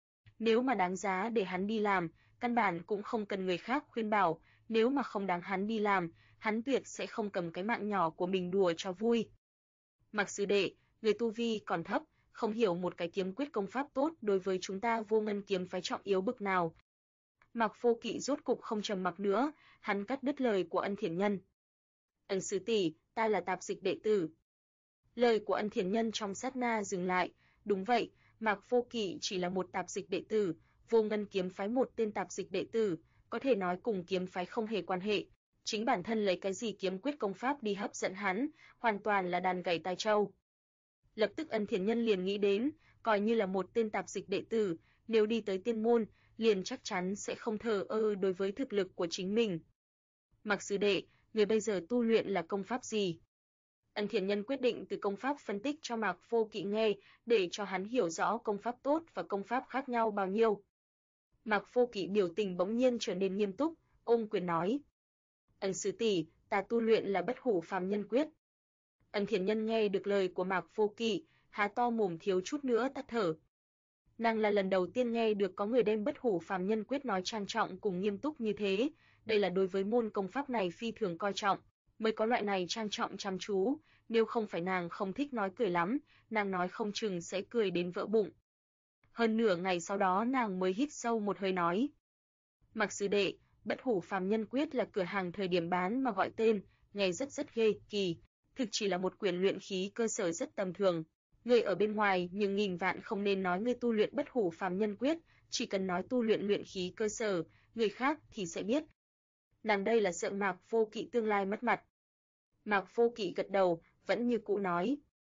Nếu mà đáng giá để hắn đi làm, căn bản cũng không cần người khác khuyên bảo, nếu mà không đáng hắn đi làm, hắn tuyệt sẽ không cầm cái mạng nhỏ của mình đùa cho vui. Mạc sư đệ, người tu vi còn thấp, không hiểu một cái kiếm quyết công pháp tốt đối với chúng ta Vô Ngân kiếm phái trọng yếu bực nào. Mạc Vô Kỵ rốt cục không trầm mặc nữa, hắn cắt đứt lời của Ân Thiền Nhân. Ân sư tỷ, ta là tạp dịch đệ tử. Lời của Ân Thiền Nhân trong sát na dừng lại, đúng vậy, Mạc Vô Kỵ chỉ là một tạp dịch đệ tử, Vô Ngân kiếm phái một tên tạp dịch đệ tử, có thể nói cùng kiếm phái không hề quan hệ. Chính bản thân lấy cái gì kiếm quyết công pháp đi hấp dẫn hắn, hoàn toàn là đàn gảy tai trâu. Lập tức Ân Thiền Nhân liền nghĩ đến, coi như là một tên tạp dịch đệ tử, nếu đi tới tiên môn, liền chắc chắn sẽ không thờ ơ đối với thực lực của chính mình. Mạc sư đệ, người bây giờ tu luyện là công pháp gì? Ân Thiền Nhân quyết định từ công pháp phân tích cho Mạc Vô Kỵ nghe, để cho hắn hiểu rõ công pháp tốt và công pháp khác nhau bao nhiêu. Mạc Vô Kỵ biểu tình bỗng nhiên trở nên nghiêm túc, ôm quyền nói: Ân sư tỷ, ta tu luyện là Bất hủ phàm nhân quyết. Ân Thiền Nhân nghe được lời của Mạc Vô Kỵ, há to mồm thiếu chút nữa tắt thở. Nàng là lần đầu tiên nghe được có người đem Bất hủ phàm nhân quyết nói trang trọng cùng nghiêm túc như thế, đây là đối với môn công pháp này phi thường coi trọng, mới có loại này trang trọng chăm chú, nếu không phải nàng không thích nói cười lắm, nàng nói không chừng sẽ cười đến vỡ bụng. Hơn nửa ngày sau đó nàng mới hít sâu một hơi nói: Mạc sư đệ, Bất hủ phàm nhân quyết là cửa hàng thời điểm bán mà gọi tên, nghe rất ghê kỳ, thực chỉ là một quyển luyện khí cơ sở rất tầm thường. Người ở bên ngoài nhưng nghìn vạn không nên nói ngươi tu luyện Bất hủ phàm nhân quyết, chỉ cần nói tu luyện luyện khí cơ sở, người khác thì sẽ biết. Nàng đây là sợ Mạc Vô Kỵ tương lai mất mặt. Mạc Vô Kỵ gật đầu, vẫn như cũ nói: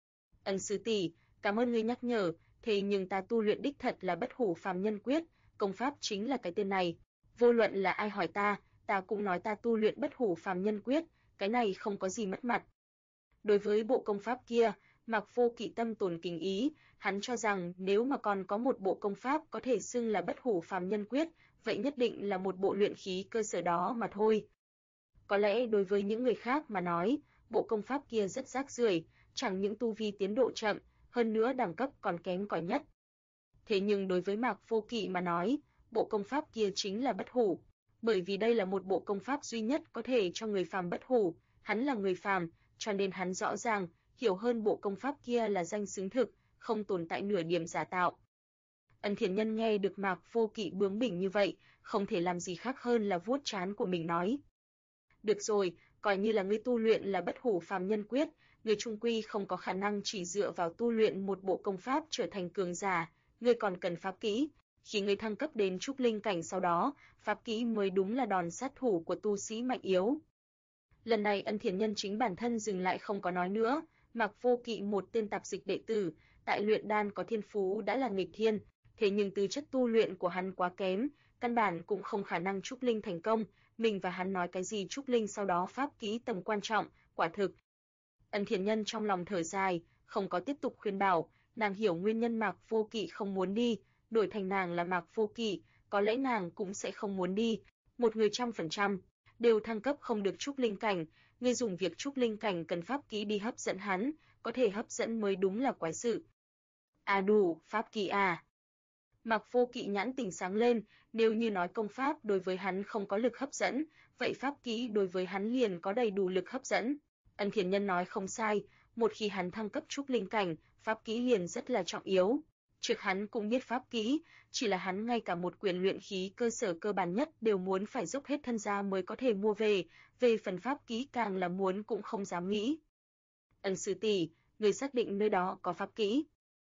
Ân sư tỷ, cảm ơn ngươi nhắc nhở, thế nhưng ta tu luyện đích thật là Bất hủ phàm nhân quyết, công pháp chính là cái tên này. Vô luận là ai hỏi ta cũng nói ta tu luyện Bất hủ phàm nhân quyết, cái này không có gì mất mặt. Đối với bộ công pháp kia, Mạc Vô Kỵ tâm tồn kính ý, hắn cho rằng nếu mà còn có một bộ công pháp có thể xưng là Bất hủ phàm nhân quyết, vậy nhất định là một bộ luyện khí cơ sở đó mà thôi. Có lẽ đối với những người khác mà nói, bộ công pháp kia rất rác rưởi, chẳng những tu vi tiến độ chậm, hơn nữa đẳng cấp còn kém cỏi nhất. Thế nhưng đối với Mạc Vô Kỵ mà nói, bộ công pháp kia chính là bất hủ. Bởi vì đây là một bộ công pháp duy nhất có thể cho người phàm bất hủ, hắn là người phàm, cho nên hắn rõ ràng, hiểu hơn bộ công pháp kia là danh xứng thực, không tồn tại nửa điểm giả tạo. Ân Thiền Nhân nghe được Mạc Vô Kỵ bướng bỉnh như vậy, không thể làm gì khác hơn là vuốt trán của mình nói. Được rồi, coi như là ngươi tu luyện là bất hủ phàm nhân quyết, ngươi trung quy không có khả năng chỉ dựa vào tu luyện một bộ công pháp trở thành cường giả, ngươi còn cần pháp kỹ. Khi ngươi thăng cấp đến trúc linh cảnh sau đó, pháp kỹ mới đúng là đòn sát thủ của tu sĩ mạnh yếu. Lần này Ân Thiền Nhân chính bản thân dừng lại không có nói nữa, Mạc Vô Kỵ một tên tạp dịch đệ tử, tại luyện đan có thiên phú đã là nghịch thiên, thế nhưng tư chất tu luyện của hắn quá kém, căn bản cũng không khả năng trúc linh thành công, mình và hắn nói cái gì trúc linh sau đó pháp kỹ tầm quan trọng, quả thực. Ân Thiền Nhân trong lòng thở dài, không có tiếp tục khuyên bảo, nàng hiểu nguyên nhân Mạc Vô Kỵ không muốn đi, đổi thành nàng là Mạc Vô Kỵ, có lẽ nàng cũng sẽ không muốn đi. Một người 100% đều thăng cấp không được trúc linh cảnh, ngươi dùng việc trúc linh cảnh cần pháp kỹ đi hấp dẫn hắn, có thể hấp dẫn mới đúng là quái sự. À đủ, pháp kỹ à. Mạc Vô Kỵ nhãn tình sáng lên, nếu như nói công pháp đối với hắn không có lực hấp dẫn, vậy pháp kỹ đối với hắn liền có đầy đủ lực hấp dẫn. Ân Thiền Nhân nói không sai, một khi hắn thăng cấp trúc linh cảnh, pháp kỹ liền rất là trọng yếu. Trước hắn cũng biết pháp kỹ, chỉ là hắn ngay cả một quyền luyện khí cơ sở cơ bản nhất đều muốn phải dốc hết thân ra mới có thể mua về phần pháp kỹ càng là muốn cũng không dám nghĩ. Ân sư tỷ, người xác định nơi đó có pháp kỹ?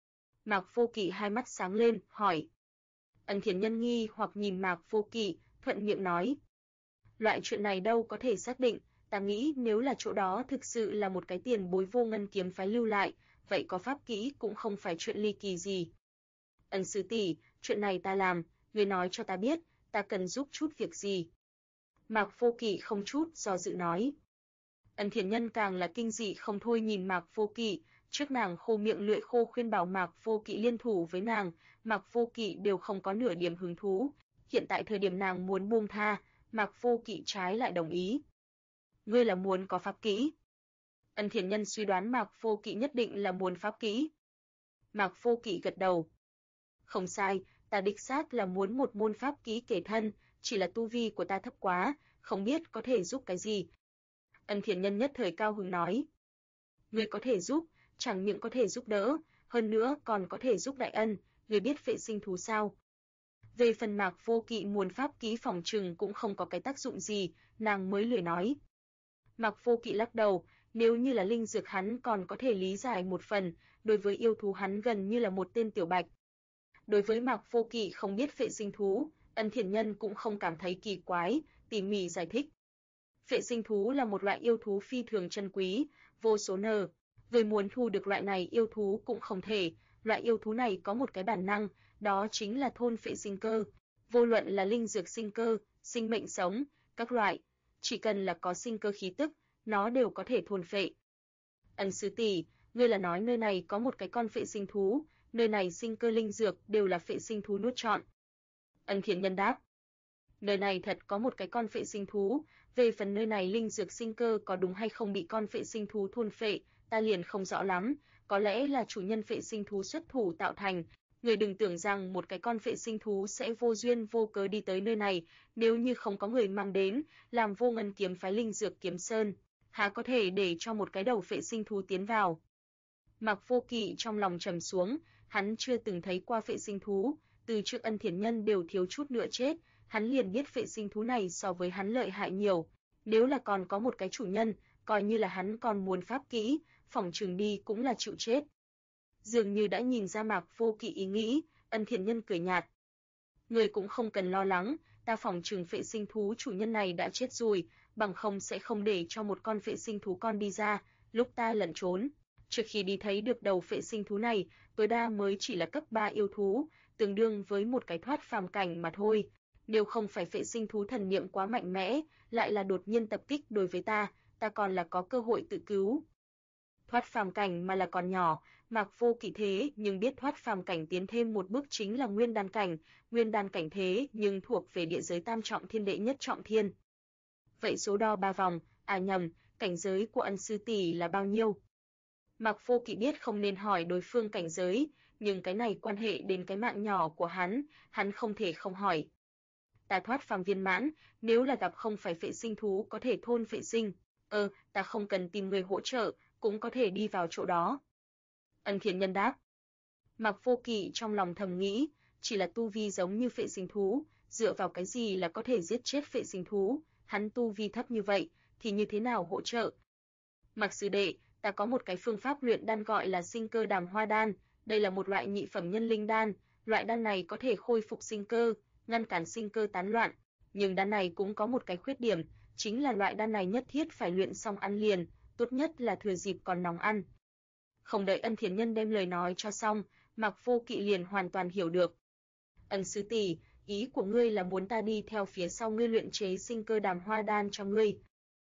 Mạc Vô Kỵ hai mắt sáng lên, hỏi. Ân Thiền Nhân nghi hoặc nhìn Mạc Vô Kỵ, thuận miệng nói. Loại chuyện này đâu có thể xác định, ta nghĩ nếu là chỗ đó thực sự là một cái tiền bối Vô Ngân kiếm phái lưu lại, vậy có pháp kỹ cũng không phải chuyện ly kỳ gì. Ân sư tỷ, chuyện này ta làm, ngươi nói cho ta biết, ta cần giúp chút việc gì. Mạc Vô Kỵ không chút do dự nói. Ân Thiền Nhân càng là kinh dị không thôi nhìn Mạc Vô Kỵ, trước nàng khô miệng lưỡi khô khuyên bảo Mạc Vô Kỵ liên thủ với nàng, Mạc Vô Kỵ đều không có nửa điểm hứng thú. Hiện tại thời điểm nàng muốn buông tha, Mạc Vô Kỵ trái lại đồng ý. Ngươi là muốn có pháp kỹ? Ân Thiền Nhân suy đoán Mạc Vô Kỵ nhất định là muốn pháp kỹ. Mạc Vô Kỵ gật đầu. Không sai, ta đích xác là muốn một môn pháp kỹ kể thân, chỉ là tu vi của ta thấp quá, không biết có thể giúp cái gì. Ân Thiền Nhân nhất thời cao hứng nói. Ngươi có thể giúp, chẳng những có thể giúp đỡ, hơn nữa còn có thể giúp đại ân, ngươi biết phệ sinh thú sao? Về phần Mạc Vô Kỵ muốn pháp kỹ phòng trừng cũng không có cái tác dụng gì, nàng mới lười nói. Mạc Vô Kỵ lắc đầu, nếu như là linh dược hắn còn có thể lý giải một phần, đối với yêu thú hắn gần như là một tên tiểu bạch. Đối với Mạc Vô Kỵ không biết phệ sinh thú, Ân Thiền Nhân cũng không cảm thấy kỳ quái, tỉ mỉ giải thích. Phệ sinh thú là một loại yêu thú phi thường chân quý, vô số nờ. Người muốn thu được loại này yêu thú cũng không thể, loại yêu thú này có một cái bản năng, đó chính là thôn phệ sinh cơ. Vô luận là linh dược sinh cơ, sinh mệnh sống, các loại, chỉ cần là có sinh cơ khí tức, nó đều có thể thôn phệ. Ân sư tỷ, ngươi là nói nơi này có một cái con phệ sinh thú, nơi này sinh cơ linh dược đều là phệ sinh thú nuốt trọn. Ân Thiền Nhân đáp. Nơi này thật có một cái con phệ sinh thú, về phần nơi này linh dược sinh cơ có đúng hay không bị con phệ sinh thú thôn phệ, ta liền không rõ lắm, có lẽ là chủ nhân phệ sinh thú xuất thủ tạo thành. Người đừng tưởng rằng một cái con phệ sinh thú sẽ vô duyên vô cớ đi tới nơi này, nếu như không có người mang đến, làm Vô Ngân kiếm phái linh dược kiếm sơn, há có thể để cho một cái đầu phệ sinh thú tiến vào. Mạc Vô Kỵ trong lòng trầm xuống, hắn chưa từng thấy qua phệ sinh thú, từ trước Ân Thiền Nhân đều thiếu chút nữa chết, hắn liền biết phệ sinh thú này so với hắn lợi hại nhiều, nếu là còn có một cái chủ nhân, coi như là hắn còn muốn pháp kỹ, phỏng chừng đi cũng là chịu chết. Dường như đã nhìn ra Mạc Vô Kỵ ý nghĩ, Ân Thiền Nhân cười nhạt. Người cũng không cần lo lắng, ta phỏng chừng phệ sinh thú chủ nhân này đã chết rồi, bằng không sẽ không để cho một con phệ sinh thú con đi ra, lúc ta lẩn trốn. Trước khi đi thấy được đầu phệ sinh thú này, tối đa mới chỉ là cấp 3 yêu thú, tương đương với một cái thoát phàm cảnh mà thôi. Nếu không phải phệ sinh thú thần niệm quá mạnh mẽ, lại là đột nhiên tập kích đối với ta còn là có cơ hội tự cứu. Thoát phàm cảnh mà là còn nhỏ, Mạc Vô Kỵ thế nhưng biết thoát phàm cảnh tiến thêm một bước chính là nguyên đan cảnh thế nhưng thuộc về địa giới tam trọng thiên đệ nhất trọng thiên. Vậy số đo 3 vòng, nhầm, cảnh giới của Ân sư tỷ là bao nhiêu? Mạc Vô Kỵ biết không nên hỏi đối phương cảnh giới, nhưng cái này quan hệ đến cái mạng nhỏ của hắn không thể không hỏi. Ta thoát phàm viên mãn, nếu là gặp không phải phệ sinh thú có thể thôn phệ sinh, ta không cần tìm người hỗ trợ, cũng có thể đi vào chỗ đó. Ân Thiện Nhân đáp. Mạc Vô Kỵ trong lòng thầm nghĩ, chỉ là tu vi giống như phệ sinh thú, dựa vào cái gì là có thể giết chết phệ sinh thú, hắn tu vi thấp như vậy, thì như thế nào hỗ trợ? Mạc sư đệ, ta có một cái phương pháp luyện đan gọi là sinh cơ đàm hoa đan, đây là một loại nhị phẩm nhân linh đan, loại đan này có thể khôi phục sinh cơ, ngăn cản sinh cơ tán loạn, nhưng đan này cũng có một cái khuyết điểm, chính là loại đan này nhất thiết phải luyện xong ăn liền, tốt nhất là thừa dịp còn nóng ăn. Không đợi Ân Thiện Nhân đem lời nói cho xong, Mạc Vô Kỵ liền hoàn toàn hiểu được. Ân sư tỷ, ý của ngươi là muốn ta đi theo phía sau ngươi luyện chế sinh cơ đàm hoa đan cho ngươi.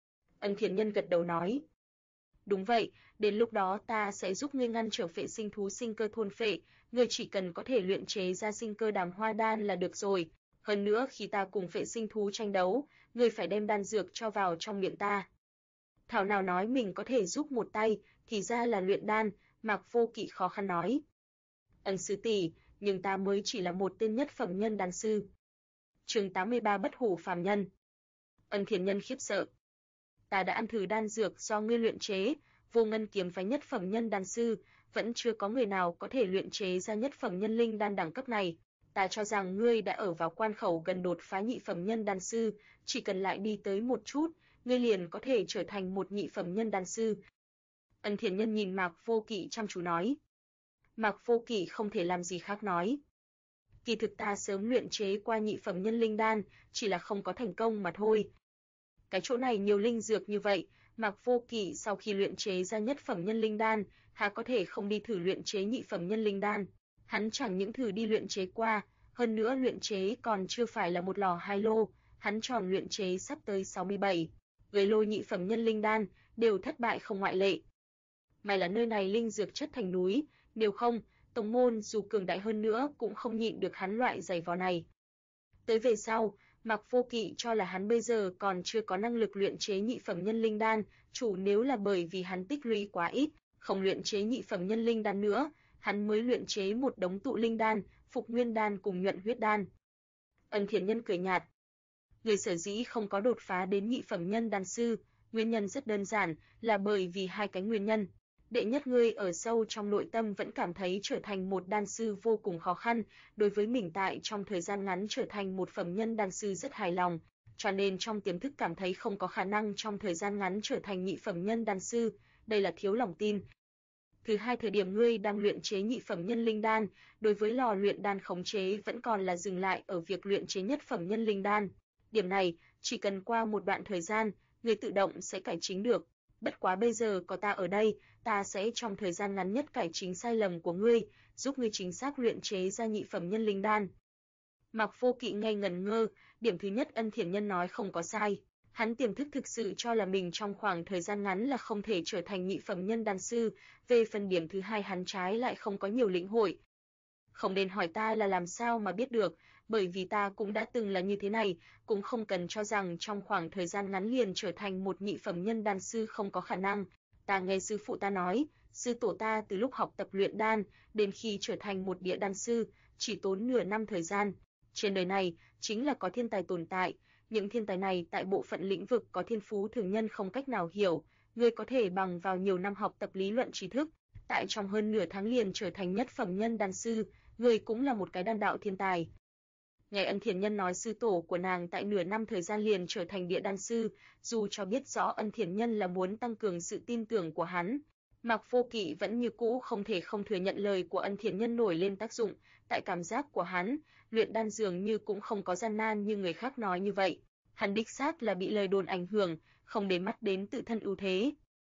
Ân Thiện Nhân gật đầu nói. Đúng vậy, đến lúc đó ta sẽ giúp ngươi ngăn trở phệ sinh thú sinh cơ thôn phệ, ngươi chỉ cần có thể luyện chế ra sinh cơ đàm hoa đan là được rồi. Hơn nữa khi ta cùng phệ sinh thú tranh đấu, ngươi phải đem đan dược cho vào trong miệng ta. Thảo nào nói mình có thể giúp một tay, thì ra là luyện đan, Mạc Vô Kỵ khó khăn nói. Ân sư tỷ, nhưng ta mới chỉ là một tên nhất phẩm nhân đan sư. Chương 83 Bất hủ phàm nhân. Ân Thiện Nhân khiếp sợ. Ta đã ăn thử đan dược do ngươi luyện chế, Vô Ngân kiếm phái nhất phẩm nhân đan sư, vẫn chưa có người nào có thể luyện chế ra nhất phẩm nhân linh đan đẳng cấp này. Ta cho rằng ngươi đã ở vào quan khẩu gần đột phá nhị phẩm nhân đan sư, chỉ cần lại đi tới một chút, ngươi liền có thể trở thành một nhị phẩm nhân đan sư. Ân Thiện Nhân nhìn Mạc Vô Kỵ chăm chú nói. Mạc Vô Kỵ không thể làm gì khác nói. Kỳ thực ta sớm luyện chế qua nhị phẩm nhân linh đan, chỉ là không có thành công mà thôi. Cái chỗ này nhiều linh dược như vậy, Mạc Vô Kỵ sau khi luyện chế ra nhất phẩm nhân linh đan, há có thể không đi thử luyện chế nhị phẩm nhân linh đan. Hắn chẳng những thử đi luyện chế qua, hơn nữa luyện chế còn chưa phải là một lò hai lô, hắn tròn luyện chế sắp tới 67 người lô nhị phẩm nhân linh đan, đều thất bại không ngoại lệ. May là nơi này linh dược chất thành núi, nếu không, tông môn dù cường đại hơn nữa cũng không nhịn được hắn loại giày vò này. Tới về sau, Mạc Vô Kỵ cho là hắn bây giờ còn chưa có năng lực luyện chế nhị phẩm nhân linh đan, chủ nếu là bởi vì hắn tích lũy quá ít, không luyện chế nhị phẩm nhân linh đan nữa, hắn mới luyện chế một đống tụ linh đan, phục nguyên đan cùng nhuận huyết đan. Ân Thiện Nhân cười nhạt. Người sở dĩ không có đột phá đến nhị phẩm nhân đan sư, nguyên nhân rất đơn giản, là bởi vì hai cái nguyên nhân. Đệ nhất, ngươi ở sâu trong nội tâm vẫn cảm thấy trở thành một đan sư vô cùng khó khăn, đối với mình tại trong thời gian ngắn trở thành một phẩm nhân đan sư rất hài lòng, cho nên trong tiềm thức cảm thấy không có khả năng trong thời gian ngắn trở thành nhị phẩm nhân đan sư, đây là thiếu lòng tin. Thứ hai, thời điểm ngươi đang luyện chế nhị phẩm nhân linh đan, đối với lò luyện đan khống chế vẫn còn là dừng lại ở việc luyện chế nhất phẩm nhân linh đan. Điểm này, chỉ cần qua một đoạn thời gian, ngươi tự động sẽ cải chính được. Bất quá bây giờ có ta ở đây, ta sẽ trong thời gian ngắn nhất cải chính sai lầm của ngươi, giúp ngươi chính xác luyện chế ra nhị phẩm nhân linh đan. Mạc Vô Kỵ nghe ngẩn ngơ, điểm thứ nhất Ân Thiện Nhân nói không có sai. Hắn tiềm thức thực sự cho là mình trong khoảng thời gian ngắn là không thể trở thành nhị phẩm nhân đan sư, về phần điểm thứ hai hắn trái lại không có nhiều lĩnh hội. Không nên hỏi ta là làm sao mà biết được, bởi vì ta cũng đã từng là như thế này, cũng không cần cho rằng trong khoảng thời gian ngắn liền trở thành một nhị phẩm nhân đan sư không có khả năng. Ta nghe sư phụ ta nói, sư tổ ta từ lúc học tập luyện đan, đến khi trở thành một địa đan sư, chỉ tốn nửa năm thời gian. Trên đời này, chính là có thiên tài tồn tại, những thiên tài này tại bộ phận lĩnh vực có thiên phú thường nhân không cách nào hiểu, người có thể bằng vào nhiều năm học tập lý luận tri thức, tại trong hơn nửa tháng liền trở thành nhất phẩm nhân đan sư, người cũng là một cái đan đạo thiên tài. Nghe Ân Thiện Nhân nói sư tổ của nàng tại nửa năm thời gian liền trở thành địa đan sư, dù cho biết rõ Ân Thiện Nhân là muốn tăng cường sự tin tưởng của hắn, Mạc Vô Kỵ vẫn như cũ không thể không thừa nhận lời của Ân Thiện Nhân nổi lên tác dụng, tại cảm giác của hắn, luyện đan dường như cũng không có gian nan như người khác nói như vậy. Hắn đích xác là bị lời đồn ảnh hưởng, không để mắt đến tự thân ưu thế.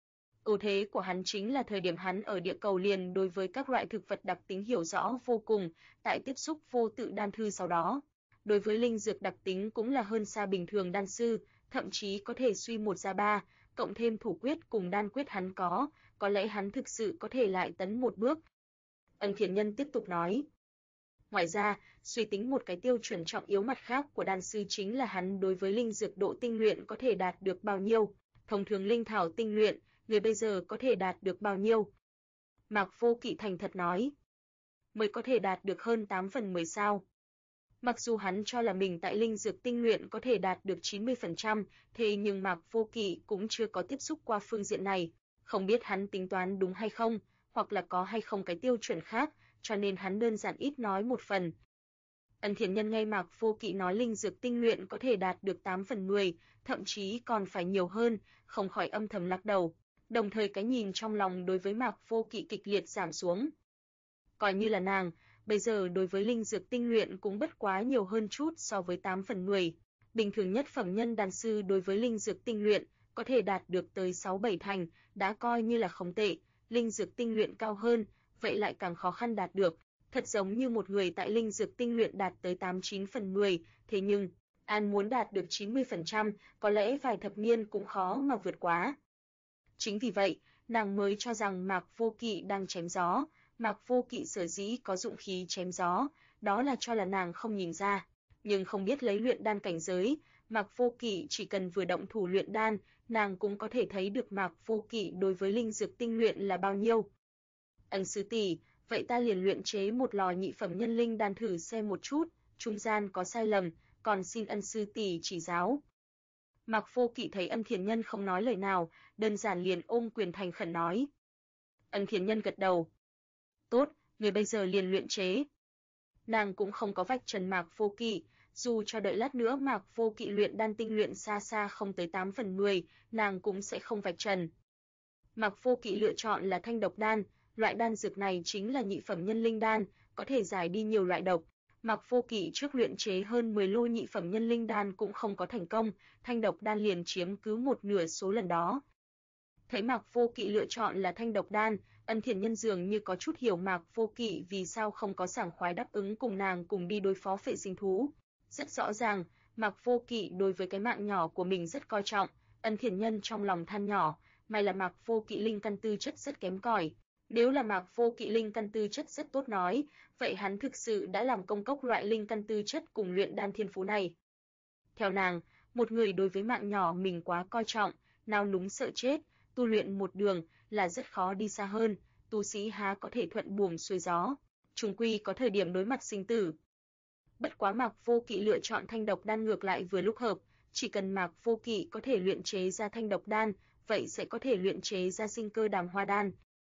Ưu thế của hắn chính là thời điểm hắn ở địa cầu liền đối với các loại thực vật đặc tính hiểu rõ vô cùng, tại tiếp xúc vô tự đan thư sau đó. Đối với linh dược đặc tính cũng là hơn xa bình thường đan sư, thậm chí có thể suy 1 ra 3, cộng thêm thủ quyết cùng đan quyết hắn có lẽ hắn thực sự có thể lại tấn một bước. Ân Thiện Nhân tiếp tục nói. Ngoài ra, suy tính một cái tiêu chuẩn trọng yếu mặt khác của đan sư chính là hắn đối với linh dược độ tinh luyện có thể đạt được bao nhiêu, thông thường linh thảo tinh luyện, người bây giờ có thể đạt được bao nhiêu. Mạc Vô Kỵ thành thật nói. Mới có thể đạt được hơn 8/10 sao. Mặc dù hắn cho là mình tại linh dược tinh luyện có thể đạt được 90%, thế nhưng Mạc Vô Kỵ cũng chưa có tiếp xúc qua phương diện này, không biết hắn tính toán đúng hay không, hoặc là có hay không cái tiêu chuẩn khác, cho nên hắn đơn giản ít nói một phần. Ân Thiền Nhân nghe Mạc Vô Kỵ nói linh dược tinh luyện có thể đạt được 8/10, thậm chí còn phải nhiều hơn, không khỏi âm thầm lắc đầu, đồng thời cái nhìn trong lòng đối với Mạc Vô Kỵ kịch liệt giảm xuống. Coi như là nàng, bây giờ đối với linh dược tinh luyện cũng bất quá nhiều hơn chút so với 8/10. Bình thường nhất phẩm nhân đan sư đối với linh dược tinh luyện có thể đạt được tới 6-7 thành, đã coi như là không tệ, linh dược tinh luyện cao hơn, vậy lại càng khó khăn đạt được. Thật giống như một người tại linh dược tinh luyện đạt tới 8-9/10, thế nhưng An muốn đạt được 90%, có lẽ vài thập niên cũng khó mà vượt quá. Chính vì vậy, nàng mới cho rằng Mạc Vô Kỵ đang chém gió. Mạc Vô Kỵ sở dĩ có dụng khí chém gió, đó là cho là nàng không nhìn ra, nhưng không biết lấy luyện đan cảnh giới, Mạc Vô Kỵ chỉ cần vừa động thủ luyện đan, nàng cũng có thể thấy được Mạc Vô Kỵ đối với linh dược tinh luyện là bao nhiêu. Ân sư tỷ, vậy ta liền luyện chế một lò nhị phẩm nhân linh đan thử xem một chút, trung gian có sai lầm, còn xin ân sư tỷ chỉ giáo. Mạc Vô Kỵ thấy Ân Thiền Nhân không nói lời nào, đơn giản liền ôm quyền thành khẩn nói. Ân Thiền Nhân gật đầu. Tốt, người bây giờ liền luyện chế. Nàng cũng không có vạch trần Mạc Vô Kỵ, dù cho đợi lát nữa Mạc Vô Kỵ luyện đan tinh luyện xa xa không tới 8/10, nàng cũng sẽ không vạch trần. Mạc Vô Kỵ lựa chọn là thanh độc đan, loại đan dược này chính là nhị phẩm nhân linh đan, có thể giải đi nhiều loại độc. Mạc Vô Kỵ trước luyện chế hơn 10 lô nhị phẩm nhân linh đan cũng không có thành công, thanh độc đan liền chiếm cứ một nửa số lần đó. Thấy Mạc Vô Kỵ lựa chọn là thanh độc đan, Ân Thiền Nhân dường như có chút hiểu Mạc Vô Kỵ vì sao không có sảng khoái đáp ứng cùng nàng cùng đi đối phó phệ sinh thú. Rất rõ ràng, Mạc Vô Kỵ đối với cái mạng nhỏ của mình rất coi trọng, Ân Thiền Nhân trong lòng than nhỏ, may là Mạc Vô Kỵ linh căn tư chất rất kém cỏi. Nếu là Mạc Vô Kỵ linh căn tư chất rất tốt nói, vậy hắn thực sự đã làm công cốc loại linh căn tư chất cùng luyện đan thiên phú này. Theo nàng, một người đối với mạng nhỏ mình quá coi trọng, nao núng sợ chết, tu luyện một đường là rất khó đi xa hơn, tu sĩ há có thể thuận buồm xuôi gió, chung quy có thời điểm đối mặt sinh tử. Bất quá Mạc Vô Kỵ lựa chọn thanh độc đan ngược lại vừa lúc hợp, chỉ cần Mạc Vô Kỵ có thể luyện chế ra thanh độc đan, vậy sẽ có thể luyện chế ra sinh cơ đàm hoa đan.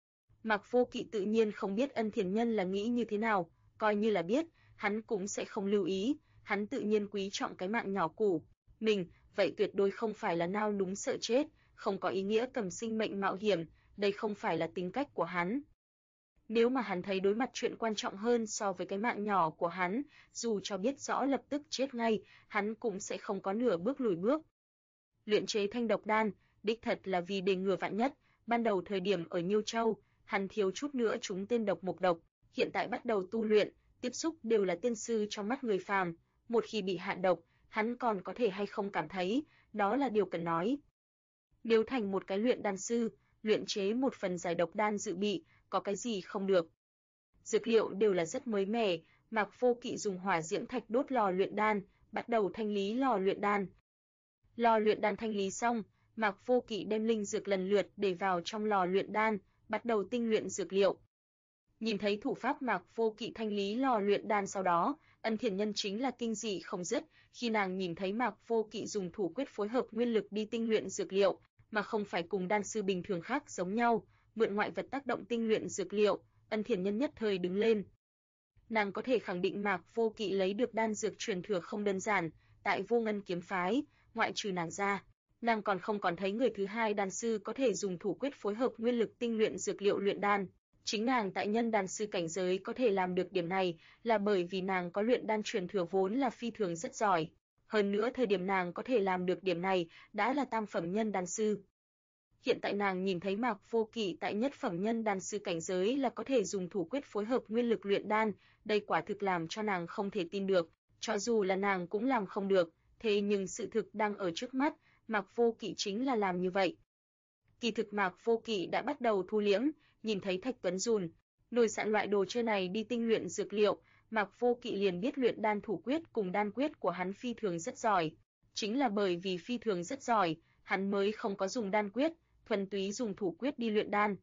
Mạc Vô Kỵ tự nhiên không biết Ân Thiền Nhân là nghĩ như thế nào, coi như là biết, hắn cũng sẽ không lưu ý, hắn tự nhiên quý trọng cái mạng nhỏ của mình, vậy tuyệt đối không phải là nao núng sợ chết, không có ý nghĩa cầm sinh mệnh mạo hiểm, đây không phải là tính cách của hắn. Nếu mà hắn thấy đối mặt chuyện quan trọng hơn so với cái mạng nhỏ của hắn, dù cho biết rõ lập tức chết ngay, hắn cũng sẽ không có nửa bước lùi bước. Luyện chế thanh độc đan, đích thật là vì đề ngừa vạn nhất, ban đầu thời điểm ở Nhiêu Châu, hắn thiếu chút nữa trúng tên độc mộc độc, hiện tại bắt đầu tu luyện, tiếp xúc đều là tiên sư trong mắt người phàm, một khi bị hạ độc, hắn còn có thể hay không cảm thấy, đó là điều cần nói. Nếu thành một cái luyện đan sư, luyện chế một phần giải độc đan dự bị, có cái gì không được. Dược liệu đều là rất mới mẻ, Mạc Vô Kỵ dùng hỏa diễm thạch đốt lò luyện đan, bắt đầu thanh lý lò luyện đan. Lò luyện đan thanh lý xong, Mạc Vô Kỵ đem linh dược lần lượt để vào trong lò luyện đan, bắt đầu tinh luyện dược liệu. Nhìn thấy thủ pháp Mạc Vô Kỵ thanh lý lò luyện đan sau đó, Ân Thiền Nhân chính là kinh dị không dứt, khi nàng nhìn thấy Mạc Vô Kỵ dùng thủ quyết phối hợp nguyên lực đi tinh luyện dược liệu, mà không phải cùng đan sư bình thường khác giống nhau, mượn ngoại vật tác động tinh luyện dược liệu, Ân Thiền Nhân nhất thời đứng lên. Nàng có thể khẳng định Mạc Vô Kỵ lấy được đan dược truyền thừa không đơn giản, tại Vô Ngân kiếm phái, ngoại trừ nàng ra, nàng còn không còn thấy người thứ hai đan sư có thể dùng thủ quyết phối hợp nguyên lực tinh luyện dược liệu luyện đan. Chính nàng tại nhân đan sư cảnh giới có thể làm được điểm này là bởi vì nàng có luyện đan truyền thừa vốn là phi thường rất giỏi. Hơn nữa thời điểm nàng có thể làm được điểm này đã là tam phẩm nhân đan sư. Hiện tại nàng nhìn thấy Mạc Vô Kỵ tại nhất phẩm nhân đan sư cảnh giới là có thể dùng thủ quyết phối hợp nguyên lực luyện đan, đây quả thực làm cho nàng không thể tin được, cho dù là nàng cũng làm không được, thế nhưng sự thực đang ở trước mắt, Mạc Vô Kỵ chính là làm như vậy. Kỳ thực Mạc Vô Kỵ đã bắt đầu thu liễm, nhìn thấy Thạch Tuấn Dùn, nổi sạn loại đồ chơi này đi tinh luyện dược liệu, Mạc Vô Kỵ liền biết luyện đan thủ quyết cùng đan quyết của hắn phi thường rất giỏi. Chính là bởi vì phi thường rất giỏi, hắn mới không có dùng đan quyết, thuần túy dùng thủ quyết đi luyện đan.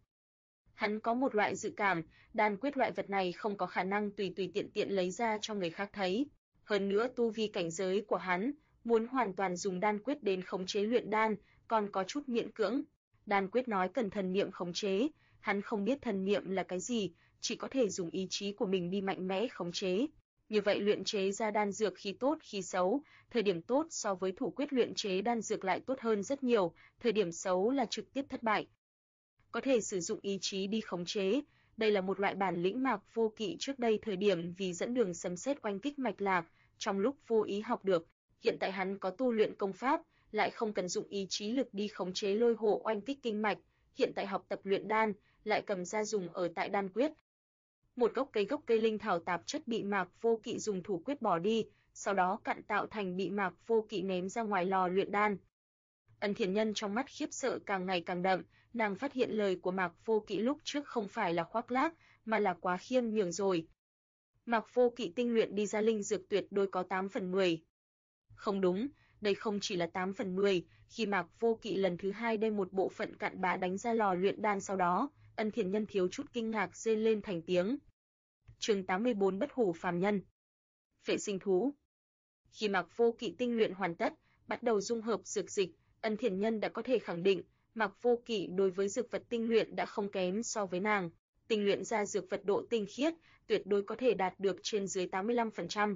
Hắn có một loại dự cảm, đan quyết loại vật này không có khả năng tùy tùy tiện tiện lấy ra cho người khác thấy. Hơn nữa tu vi cảnh giới của hắn, muốn hoàn toàn dùng đan quyết đến khống chế luyện đan, còn có chút miễn cưỡng. Đan quyết nói cần thần niệm khống chế, hắn không biết thần niệm là cái gì, chỉ có thể dùng ý chí của mình đi mạnh mẽ khống chế. Như vậy luyện chế ra đan dược khi tốt khi xấu, thời điểm tốt so với thủ quyết luyện chế đan dược lại tốt hơn rất nhiều, thời điểm xấu là trực tiếp thất bại. Có thể sử dụng ý chí đi khống chế, đây là một loại bản lĩnh Mạc Vô Kỵ trước đây thời điểm vì dẫn đường sấm sét oanh kích mạch lạc, trong lúc vô ý học được, hiện tại hắn có tu luyện công pháp, lại không cần dụng ý chí lực đi khống chế lôi hộ oanh kích kinh mạch, hiện tại học tập luyện đan, lại cầm ra dùng ở tại đan quyết. Một gốc cây linh thảo tạp chất bị Mạc Vô Kỵ dùng thủ quyết bỏ đi, sau đó cặn tạo thành bị Mạc Vô Kỵ ném ra ngoài lò luyện đan. Ân Thiền Nhân trong mắt khiếp sợ càng ngày càng đậm, nàng phát hiện lời của Mạc Vô Kỵ lúc trước không phải là khoác lác, mà là quá khiêm nhường rồi. Mạc Vô Kỵ tinh luyện đi ra linh dược tuyệt đối có 8 phần 10. Không đúng, đây không chỉ là 8 phần 10, khi Mạc Vô Kỵ lần thứ hai đem một bộ phận cặn bã đánh ra lò luyện đan sau đó, Ân Thiền Nhân thiếu chút kinh ngạc rên lên thành tiếng. Chương 84 Bất hủ phàm nhân. Phệ sinh thú. Khi Mạc Vô Kỵ tinh luyện hoàn tất, bắt đầu dung hợp dược dịch, Ân Thiền Nhân đã có thể khẳng định, Mạc Vô Kỵ đối với dược vật tinh luyện đã không kém so với nàng, tinh luyện ra dược vật độ tinh khiết, tuyệt đối có thể đạt được trên dưới 85%.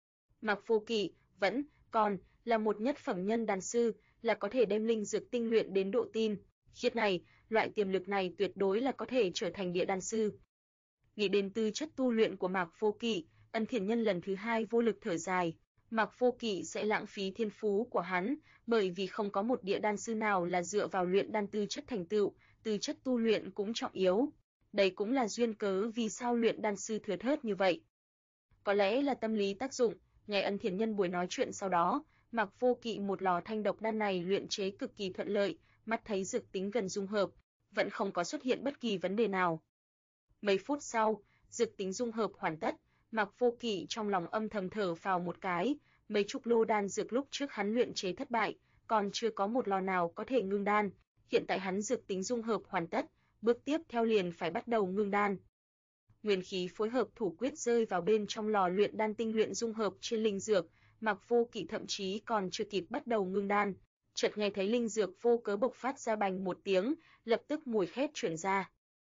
Mạc Vô Kỵ vẫn còn là một nhất phẩm nhân đan sư, là có thể đem linh dược tinh luyện đến độ tinh khiết này, loại tiềm lực này tuyệt đối là có thể trở thành địa đan sư. Nghĩ đến tư chất tu luyện của Mạc Vô Kỵ, Ân Thiền Nhân lần thứ hai vô lực thở dài. Mạc Vô Kỵ sẽ lãng phí thiên phú của hắn, bởi vì không có một địa đan sư nào là dựa vào luyện đan tư chất thành tựu, tư chất tu luyện cũng trọng yếu. Đây cũng là duyên cớ vì sao luyện đan sư thừa thớt như vậy. Có lẽ là tâm lý tác dụng, nghe Ân Thiền Nhân buổi nói chuyện sau đó, Mạc Vô Kỵ một lò thanh độc đan này luyện chế cực kỳ thuận lợi, mắt thấy dược tính gần dung hợp, vẫn không có xuất hiện bất kỳ vấn đề nào. Mấy phút sau, dược tính dung hợp hoàn tất, Mạc Vô Kỵ trong lòng âm thầm thở phào một cái, mấy chục lô đan dược lúc trước hắn luyện chế thất bại, còn chưa có một lò nào có thể ngưng đan, hiện tại hắn dược tính dung hợp hoàn tất, bước tiếp theo liền phải bắt đầu ngưng đan. Nguyên khí phối hợp thủ quyết rơi vào bên trong lò luyện đan tinh luyện dung hợp trên linh dược, Mạc Vô Kỵ thậm chí còn chưa kịp bắt đầu ngưng đan, chợt nghe thấy linh dược vô cớ bộc phát ra bành một tiếng, lập tức mùi khét truyền ra.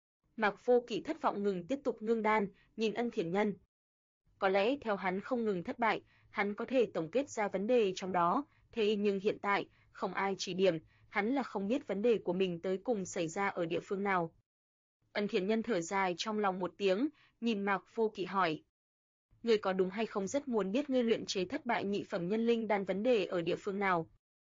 Mạc Vô Kỵ thất vọng ngừng tiếp tục ngưng đan, nhìn Ân Thiền Nhân. Có lẽ theo hắn không ngừng thất bại, hắn có thể tổng kết ra vấn đề trong đó, thế nhưng hiện tại, không ai chỉ điểm, hắn là không biết vấn đề của mình tới cùng xảy ra ở địa phương nào. Ân Thiền Nhân thở dài trong lòng một tiếng, nhìn Mạc Vô Kỵ hỏi. Ngươi có đúng hay không rất muốn biết ngươi luyện chế thất bại nhị phẩm nhân linh đan vấn đề ở địa phương nào?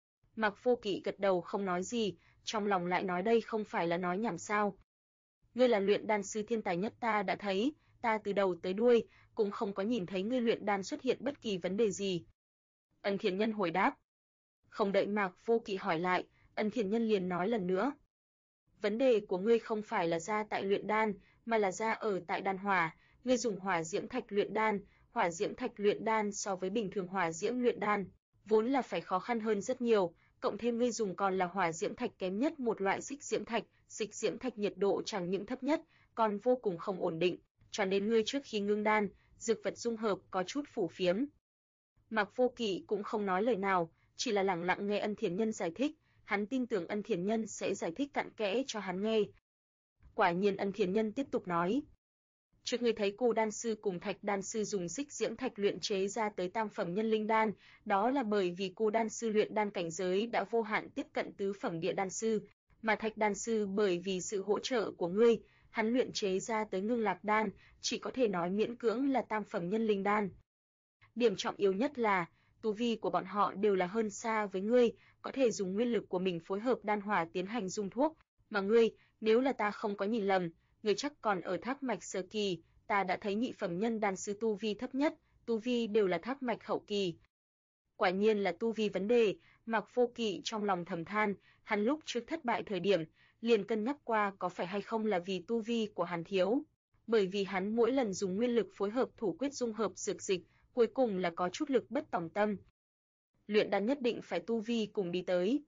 Mạc Vô Kỵ gật đầu không nói gì, trong lòng lại nói đây không phải là nói nhảm sao. Ngươi là luyện đan sư thiên tài nhất ta đã thấy, ta từ đầu tới đuôi, cũng không có nhìn thấy ngươi luyện đan xuất hiện bất kỳ vấn đề gì. Ân Thiền Nhân hồi đáp. Không đợi Mạc Vô Kỵ hỏi lại, Ân Thiền Nhân liền nói lần nữa. Vấn đề của ngươi không phải là ra tại luyện đan, mà là ra ở tại đan hỏa, ngươi dùng hỏa diễm thạch luyện đan, hỏa diễm thạch luyện đan so với bình thường hỏa diễm luyện đan, vốn là phải khó khăn hơn rất nhiều, cộng thêm ngươi dùng còn là hỏa diễm thạch kém nhất một loại xích diễm thạch nhiệt độ chẳng những thấp nhất, còn vô cùng không ổn định, cho nên ngươi trước khi ngưng đan, dược vật dung hợp có chút phù phiếm. Mạc Vô Kỵ cũng không nói lời nào, chỉ là lặng lặng nghe Ân Thiền Nhân giải thích, hắn tin tưởng Ân Thiền Nhân sẽ giải thích cặn kẽ cho hắn nghe. Quả nhiên Ân Thiền Nhân tiếp tục nói. Trước ngươi thấy Cù đan sư cùng Thạch đan sư dùng xích diễm thạch luyện chế ra tới tam phẩm nhân linh đan, đó là bởi vì Cù đan sư luyện đan cảnh giới đã vô hạn tiếp cận tứ phẩm địa đan sư, mà Thạch đan sư bởi vì sự hỗ trợ của ngươi, hắn luyện chế ra tới ngưng lạc đan, chỉ có thể nói miễn cưỡng là tam phẩm nhân linh đan. Điểm trọng yếu nhất là, tu vi của bọn họ đều là hơn xa với ngươi, có thể dùng nguyên lực của mình phối hợp đan hỏa tiến hành dung thuốc, mà ngươi, nếu là ta không có nhìn lầm, ngươi chắc còn ở thác mạch sơ kỳ, ta đã thấy nhị phẩm nhân đan sư tu vi thấp nhất, tu vi đều là thác mạch hậu kỳ. Quả nhiên là tu vi vấn đề, Mạc Vô Kỵ trong lòng thầm than, hắn lúc trước thất bại thời điểm, liền cân nhắc qua có phải hay không là vì tu vi của hắn thiếu, bởi vì hắn mỗi lần dùng nguyên lực phối hợp thủ quyết dung hợp dược dịch, cuối cùng là có chút lực bất tòng tâm. Luyện đan nhất định phải tu vi cùng đi tới.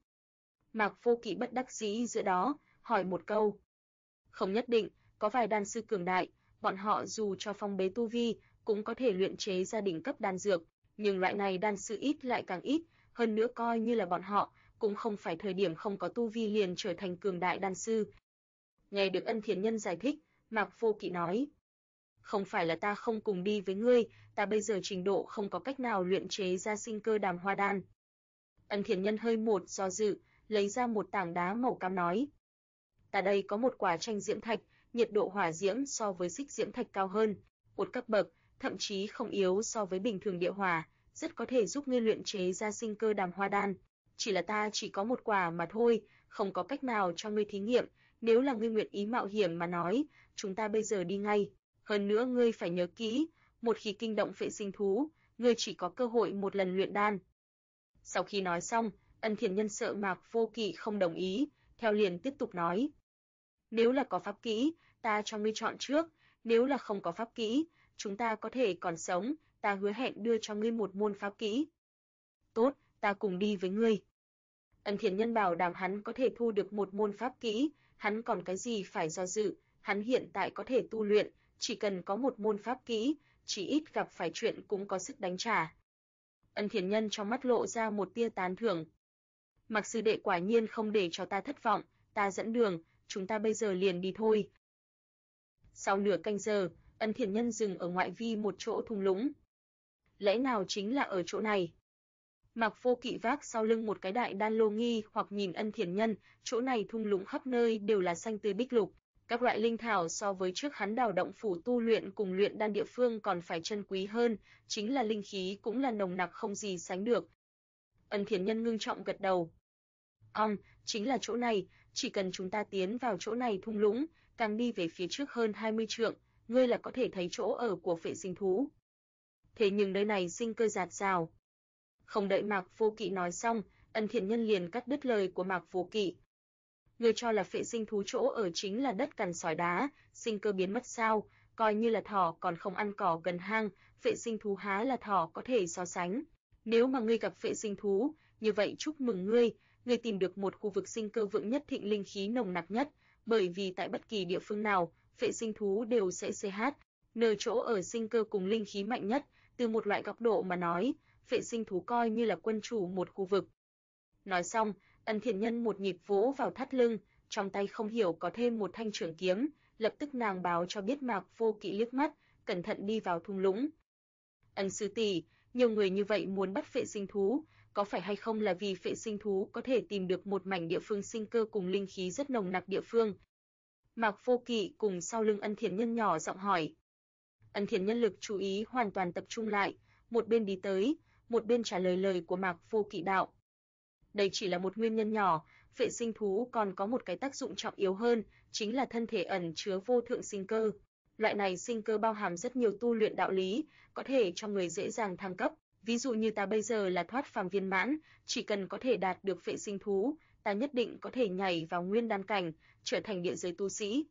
Mạc Vô Kỵ bất đắc dĩ giữa đó, hỏi một câu. Không nhất định, có vài đan sư cường đại, bọn họ dù cho phong bế tu vi, cũng có thể luyện chế ra đỉnh cấp đan dược, Nhưng loại này đan sư ít lại càng ít, hơn nữa coi như là bọn họ, cũng không phải thời điểm không có tu vi liền trở thành cường đại đan sư. Nghe được Ân Thiền Nhân giải thích, Mạc Vô Kỵ nói: "Không phải là ta không cùng đi với ngươi, ta bây giờ trình độ không có cách nào luyện chế ra sinh cơ đàm hoa đan." Ân Thiền Nhân hơi một do dự, lấy ra một tảng đá màu cam nói: "Ta đây có một quả tranh diễm thạch, nhiệt độ hỏa diễm so với xích diễm thạch cao hơn, một cấp bậc, thậm chí không yếu so với bình thường địa hỏa, rất có thể giúp ngươi luyện chế ra sinh cơ đàm hoa đan. Chỉ là ta chỉ có một quả mà thôi, không có cách nào cho ngươi thí nghiệm, nếu là ngươi nguyện ý mạo hiểm mà nói, chúng ta bây giờ đi ngay. Hơn nữa ngươi phải nhớ kỹ, một khi kinh động phệ sinh thú, ngươi chỉ có cơ hội một lần luyện đan." Sau khi nói xong, Ân Thiền Nhân sợ Mạc Vô Kỵ không đồng ý, theo liền tiếp tục nói: "Nếu là có pháp kỹ, ta cho ngươi chọn trước, nếu là không có pháp kỹ, chúng ta có thể còn sống, ta hứa hẹn đưa cho ngươi một môn pháp kỹ." "Tốt, ta cùng đi với ngươi." Ân Thiền Nhân bảo đảm hắn có thể thu được một môn pháp kỹ, hắn còn cái gì phải do dự, hắn hiện tại có thể tu luyện, chỉ cần có một môn pháp kỹ, chỉ ít gặp phải chuyện cũng có sức đánh trả. Ân Thiền Nhân trong mắt lộ ra một tia tán thưởng. "Mạc sư đệ quả nhiên không để cho ta thất vọng, ta dẫn đường, chúng ta bây giờ liền đi thôi." Sau nửa canh giờ, Ân Thiền Nhân dừng ở ngoại vi một chỗ thung lũng. Lẽ nào chính là ở chỗ này? Mạc Vô Kỵ vác sau lưng một cái đại đan lô nghi hoặc nhìn Ân Thiền Nhân, chỗ này thung lũng khắp nơi đều là xanh tươi bích lục, các loại linh thảo so với trước hắn đào động phủ tu luyện cùng luyện đan địa phương còn phải chân quý hơn, chính là linh khí cũng là nồng nặc không gì sánh được. Ân Thiền Nhân ngưng trọng gật đầu. Chính là chỗ này, chỉ cần chúng ta tiến vào chỗ này thung lũng, càng đi về phía trước hơn 20 trượng, ngươi là có thể thấy chỗ ở của phệ sinh thú. Thế nhưng nơi này sinh cơ dạt dào." Không đợi Mạc Vô Kỵ nói xong, Ân Thiền Nhân liền cắt đứt lời của Mạc Vô Kỵ. "Ngươi cho là phệ sinh thú chỗ ở chính là đất cằn sỏi đá, sinh cơ biến mất sao? Coi như là thỏ còn không ăn cỏ gần hang, phệ sinh thú há là thỏ có thể so sánh. Nếu mà ngươi gặp phệ sinh thú, như vậy chúc mừng ngươi tìm được một khu vực sinh cơ vượng nhất, thịnh linh khí nồng nặc nhất, bởi vì tại bất kỳ địa phương nào, phệ sinh thú đều sẽ nơi chỗ ở sinh cơ cùng linh khí mạnh nhất, từ một loại góc độ mà nói, phệ sinh thú coi như là quân chủ một khu vực." Nói xong, Ân Thiền Nhân một nhịp vỗ vào thắt lưng, trong tay không hiểu có thêm một thanh trường kiếm, lập tức nàng báo cho biết Mạc Vô Kỵ liếc mắt, cẩn thận đi vào thung lũng. "Ân sư tỷ, nhiều người như vậy muốn bắt phệ sinh thú, có phải hay không là vì phệ sinh thú có thể tìm được một mảnh địa phương sinh cơ cùng linh khí rất nồng nặc địa phương?" Mạc Vô Kỵ cùng sau lưng Ân Thiền Nhân nhỏ giọng hỏi. Ân Thiền Nhân lực chú ý hoàn toàn tập trung lại, một bên đi tới, một bên trả lời của Mạc Vô Kỵ đạo. Đây chỉ là một nguyên nhân nhỏ, phệ sinh thú còn có một cái tác dụng trọng yếu hơn, chính là thân thể ẩn chứa vô thượng sinh cơ. Loại này sinh cơ bao hàm rất nhiều tu luyện đạo lý, có thể cho người dễ dàng thăng cấp. Ví dụ như ta bây giờ là thoát phàm viên mãn, chỉ cần có thể đạt được phệ sinh thú, ta nhất định có thể nhảy vào nguyên đan cảnh, trở thành địa giới tu sĩ.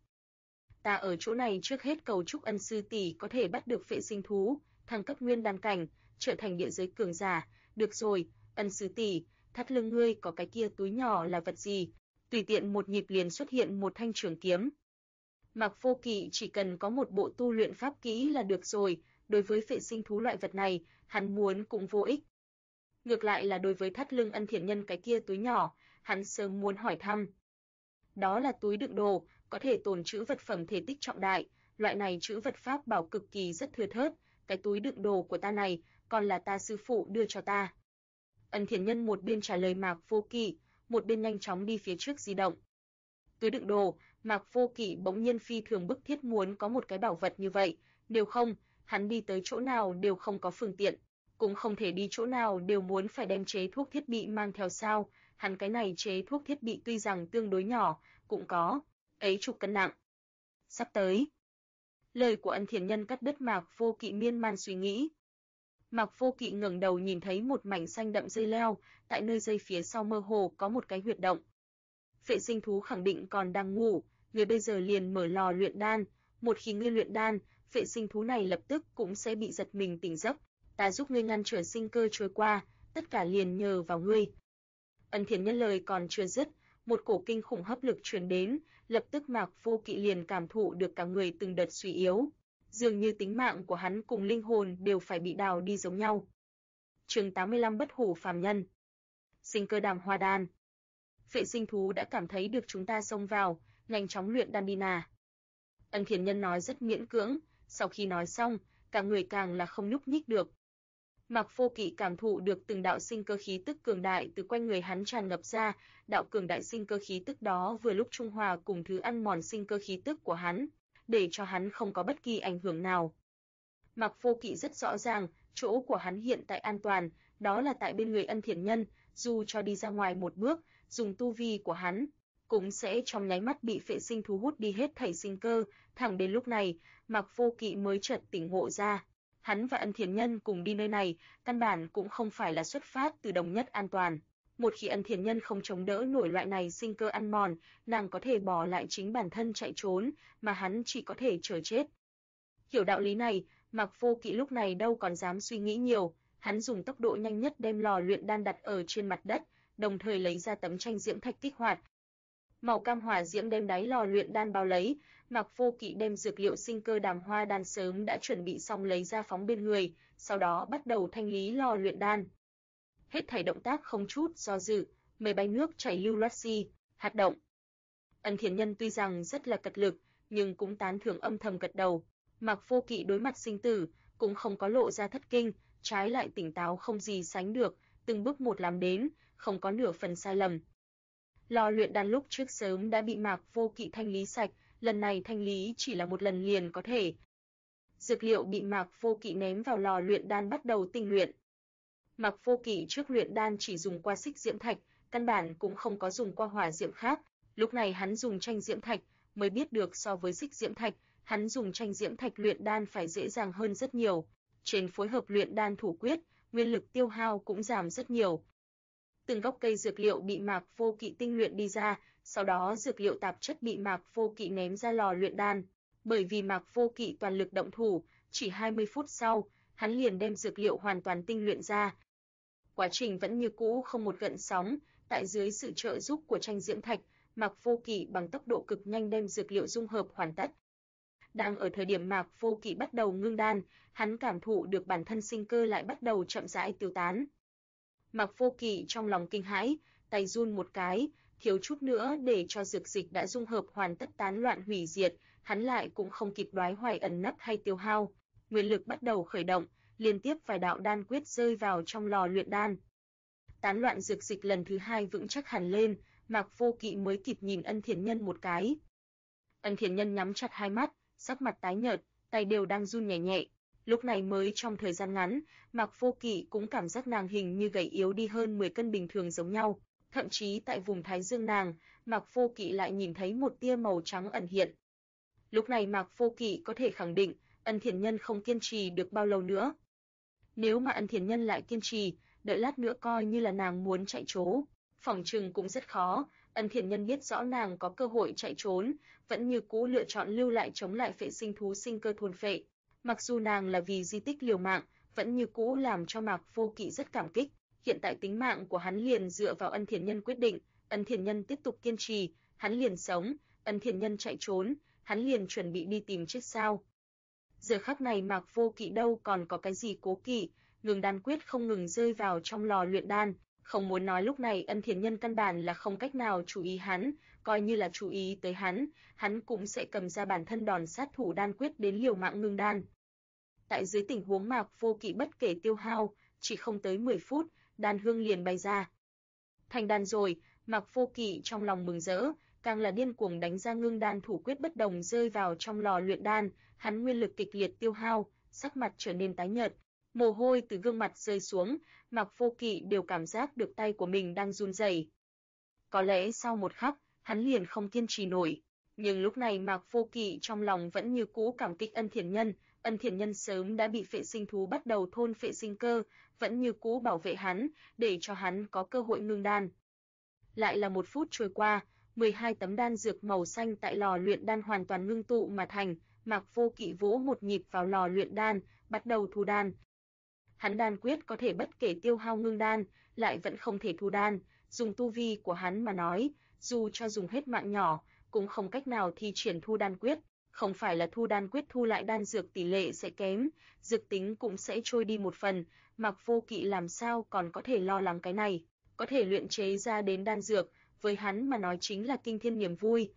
Ta ở chỗ này trước hết cầu chúc Ân sư tỷ có thể bắt được phệ sinh thú, thăng cấp nguyên đan cảnh, trở thành địa giới cường giả. Được rồi, Ân sư tỷ, thắt lưng ngươi có cái kia túi nhỏ là vật gì? Tùy tiện một nhịp liền xuất hiện một thanh trường kiếm. Mạc Vô Kỵ chỉ cần có một bộ tu luyện pháp kỹ là được rồi, đối với phệ sinh thú loại vật này, hắn muốn cũng vô ích. Ngược lại là đối với thắt lưng Ân Thiền Nhân cái kia túi nhỏ, hắn sớm muốn hỏi thăm. Đó là túi đựng đồ, có thể tồn trữ vật phẩm thể tích trọng đại, loại này trữ vật pháp bảo cực kỳ rất thưa thớt, cái túi đựng đồ của ta này, còn là ta sư phụ đưa cho ta. Ân Thiền Nhân một bên trả lời Mạc Vô Kỵ, một bên nhanh chóng đi phía trước di động. Túi đựng đồ, Mạc Vô Kỵ bỗng nhiên phi thường bức thiết muốn có một cái bảo vật như vậy, nếu không, hắn đi tới chỗ nào đều không có phương tiện, cũng không thể đi chỗ nào đều muốn phải đem chế thuốc thiết bị mang theo sao, hắn cái này chế thuốc thiết bị tuy rằng tương đối nhỏ, cũng có ấy chục cân nặng. Sắp tới. Lời của Ân Thiền Nhân cắt đứt Mạc Vô Kỵ miên man suy nghĩ. Mạc Vô Kỵ ngẩng đầu nhìn thấy một mảnh xanh đậm dây leo, tại nơi dây phía sau mơ hồ có một cái huyệt động. Phệ sinh thú khẳng định còn đang ngủ, người bây giờ liền mở lò luyện đan, một khi ngươi luyện đan, phệ sinh thú này lập tức cũng sẽ bị giật mình tỉnh giấc, ta giúp ngươi ngăn trở sinh cơ trôi qua, tất cả liền nhờ vào ngươi. Ân Thiền Nhân lời còn chưa dứt, một cổ kinh khủng hấp lực truyền đến, lập tức Mạc Vô Kỵ liền cảm thụ được cả người từng đợt suy yếu, dường như tính mạng của hắn cùng linh hồn đều phải bị đào đi giống nhau. Chương 85 Bất hủ phàm nhân. Sinh cơ đàm hoa đan. Phệ sinh thú đã cảm thấy được chúng ta xông vào, nhanh chóng luyện đan đi nà. Ân Thiền Nhân nói rất miễn cưỡng, sau khi nói xong, cả người càng là không nhúc nhích được. Mạc Vô Kỵ cảm thụ được từng đạo sinh cơ khí tức cường đại từ quanh người hắn tràn ngập ra, đạo cường đại sinh cơ khí tức đó vừa lúc trung hòa cùng thứ ăn mòn sinh cơ khí tức của hắn, để cho hắn không có bất kỳ ảnh hưởng nào. Mạc Vô Kỵ rất rõ ràng, chỗ của hắn hiện tại an toàn, đó là tại bên người Ân Thiền Nhân, dù cho đi ra ngoài một bước, dùng tu vi của hắn, cũng sẽ trong nháy mắt bị phệ sinh thú hút đi hết thảy sinh cơ. Thẳng đến lúc này, Mạc Vô Kỵ mới chợt tỉnh ngộ ra, hắn và Ân Thiền Nhân cùng đi nơi này, căn bản cũng không phải là xuất phát từ đồng nhất an toàn. Một khi Ân Thiền Nhân không chống đỡ nổi loại này sinh cơ ăn mòn, nàng có thể bỏ lại chính bản thân chạy trốn, mà hắn chỉ có thể chờ chết. Hiểu đạo lý này, Mạc Vô Kỵ lúc này đâu còn dám suy nghĩ nhiều, hắn dùng tốc độ nhanh nhất đem lò luyện đan đặt ở trên mặt đất, đồng thời lấy ra tấm tranh diễm thạch kích hoạt. Màu cam hỏa diễm đem đáy lò luyện đan bao lấy, Mạc Vô Kỵ đem dược liệu sinh cơ đàm hoa đan sớm đã chuẩn bị xong lấy ra phóng bên người, sau đó bắt đầu thanh lý lò luyện đan. Hết thảy động tác không chút do dự, mây bay nước chảy lưu loát xi, hoạt động. Ân Thiền Nhân tuy rằng rất là cật lực, nhưng cũng tán thưởng âm thầm gật đầu. Mạc Vô Kỵ đối mặt sinh tử, cũng không có lộ ra thất kinh, trái lại tỉnh táo không gì sánh được, từng bước một làm đến, không có nửa phần sai lầm. Lò luyện đan lúc trước sớm đã bị Mạc Vô Kỵ thanh lý sạch, lần này thanh lý chỉ là một lần liền có thể. Dược liệu bị Mạc Vô Kỵ ném vào lò luyện đan bắt đầu tinh luyện. Mạc Vô Kỵ trước luyện đan chỉ dùng qua xích diễm thạch, căn bản cũng không có dùng qua hỏa diễm khác, lúc này hắn dùng tranh diễm thạch, mới biết được so với xích diễm thạch, hắn dùng tranh diễm thạch luyện đan phải dễ dàng hơn rất nhiều. Trên phối hợp luyện đan thủ quyết, nguyên lực tiêu hao cũng giảm rất nhiều. Từng gốc cây dược liệu bị Mạc Vô Kỵ tinh luyện đi ra, sau đó dược liệu tạp chất bị Mạc Vô Kỵ ném ra lò luyện đan. Bởi vì Mạc Vô Kỵ toàn lực động thủ, chỉ 20 phút sau, hắn liền đem dược liệu hoàn toàn tinh luyện ra. Quá trình vẫn như cũ không một gợn sóng, tại dưới sự trợ giúp của tranh diễm thạch, Mạc Vô Kỵ bằng tốc độ cực nhanh đem dược liệu dung hợp hoàn tất. Đang ở thời điểm Mạc Vô Kỵ bắt đầu ngưng đan, hắn cảm thụ được bản thân sinh cơ lại bắt đầu chậm rãi tiêu tán. Mạc Vô Kỵ trong lòng kinh hãi, tay run một cái, thiếu chút nữa để cho dược dịch đã dung hợp hoàn tất tán loạn hủy diệt, hắn lại cũng không kịp đoái hoài ẩn nấp hay tiêu hao, nguyên lực bắt đầu khởi động, liên tiếp vài đạo đan quyết rơi vào trong lò luyện đan. Tán loạn dược dịch lần thứ hai vững chắc hẳn lên, Mạc Vô Kỵ mới kịp nhìn Ân Thiền Nhân một cái. Ân Thiền Nhân nhắm chặt hai mắt, sắc mặt tái nhợt, tay đều đang run nhẹ nhẹ. Lúc này mới trong thời gian ngắn, Mạc Vô Kỵ cũng cảm giác nàng hình như gầy yếu đi hơn 10 cân bình thường giống nhau. Thậm chí tại vùng thái dương nàng, Mạc Vô Kỵ lại nhìn thấy một tia màu trắng ẩn hiện. Lúc này Mạc Vô Kỵ có thể khẳng định, Ân Thiền Nhân không kiên trì được bao lâu nữa. Nếu mà Ân Thiền Nhân lại kiên trì, đợi lát nữa coi như là nàng muốn chạy trốn, phỏng chừng cũng rất khó. Ân Thiền Nhân biết rõ nàng có cơ hội chạy trốn, vẫn như cũ lựa chọn lưu lại chống lại phệ sinh thú sinh cơ thôn phệ. Mặc dù nàng là vì di tích liều mạng, vẫn như cũ làm cho Mạc Vô Kỵ rất cảm kích. Hiện tại tính mạng của hắn liền dựa vào Ân Thiền Nhân quyết định, Ân Thiền Nhân tiếp tục kiên trì, hắn liền sống, Ân Thiền Nhân chạy trốn, hắn liền chuẩn bị đi tìm chết sao. Giờ khắc này Mạc Vô Kỵ đâu còn có cái gì cố kỵ, ngừng đan quyết không ngừng rơi vào trong lò luyện đan, không muốn nói lúc này Ân Thiền Nhân căn bản là không cách nào chú ý hắn, coi như là chú ý tới hắn cũng sẽ cầm ra bản thân đòn sát thủ đan quyết đến liều mạng ngưng đan. Tại dưới tình huống Mạc Vô Kỵ bất kể tiêu hao, chỉ không tới 10 phút, đan hương liền bay ra. Thành đan rồi, Mạc Vô Kỵ trong lòng mừng rỡ, càng là điên cuồng đánh ra ngưng đan thủ quyết bất đồng rơi vào trong lò luyện đan, hắn nguyên lực kịch liệt tiêu hao, sắc mặt trở nên tái nhợt, mồ hôi từ gương mặt rơi xuống, Mạc Vô Kỵ đều cảm giác được tay của mình đang run rẩy. Có lẽ sau một khắc, hắn liền không kiên trì nổi, nhưng lúc này Mạc Vô Kỵ trong lòng vẫn như cũ cảm kích Ân Thiền Nhân. Ân Thiền Nhân sớm đã bị phệ sinh thú bắt đầu thôn phệ sinh cơ, vẫn như cũ bảo vệ hắn, để cho hắn có cơ hội ngưng đan. Lại là 1 phút trôi qua, 12 tấm đan dược màu xanh tại lò luyện đan hoàn toàn ngưng tụ mà thành, Mạc Vô Kỵ vỗ một nhịp vào lò luyện đan, bắt đầu thu đan. Hắn đan quyết có thể bất kể tiêu hao ngưng đan, lại vẫn không thể thu đan, dùng tu vi của hắn mà nói, dù cho dùng hết mạng nhỏ, cũng không cách nào thi triển thu đan quyết. Không phải là thu đan quyết thu lại đan dược tỷ lệ sẽ kém, dược tính cũng sẽ trôi đi một phần, Mạc Vô Kỵ làm sao còn có thể lo lắng cái này, có thể luyện chế ra đến đan dược, với hắn mà nói chính là kinh thiên niềm vui.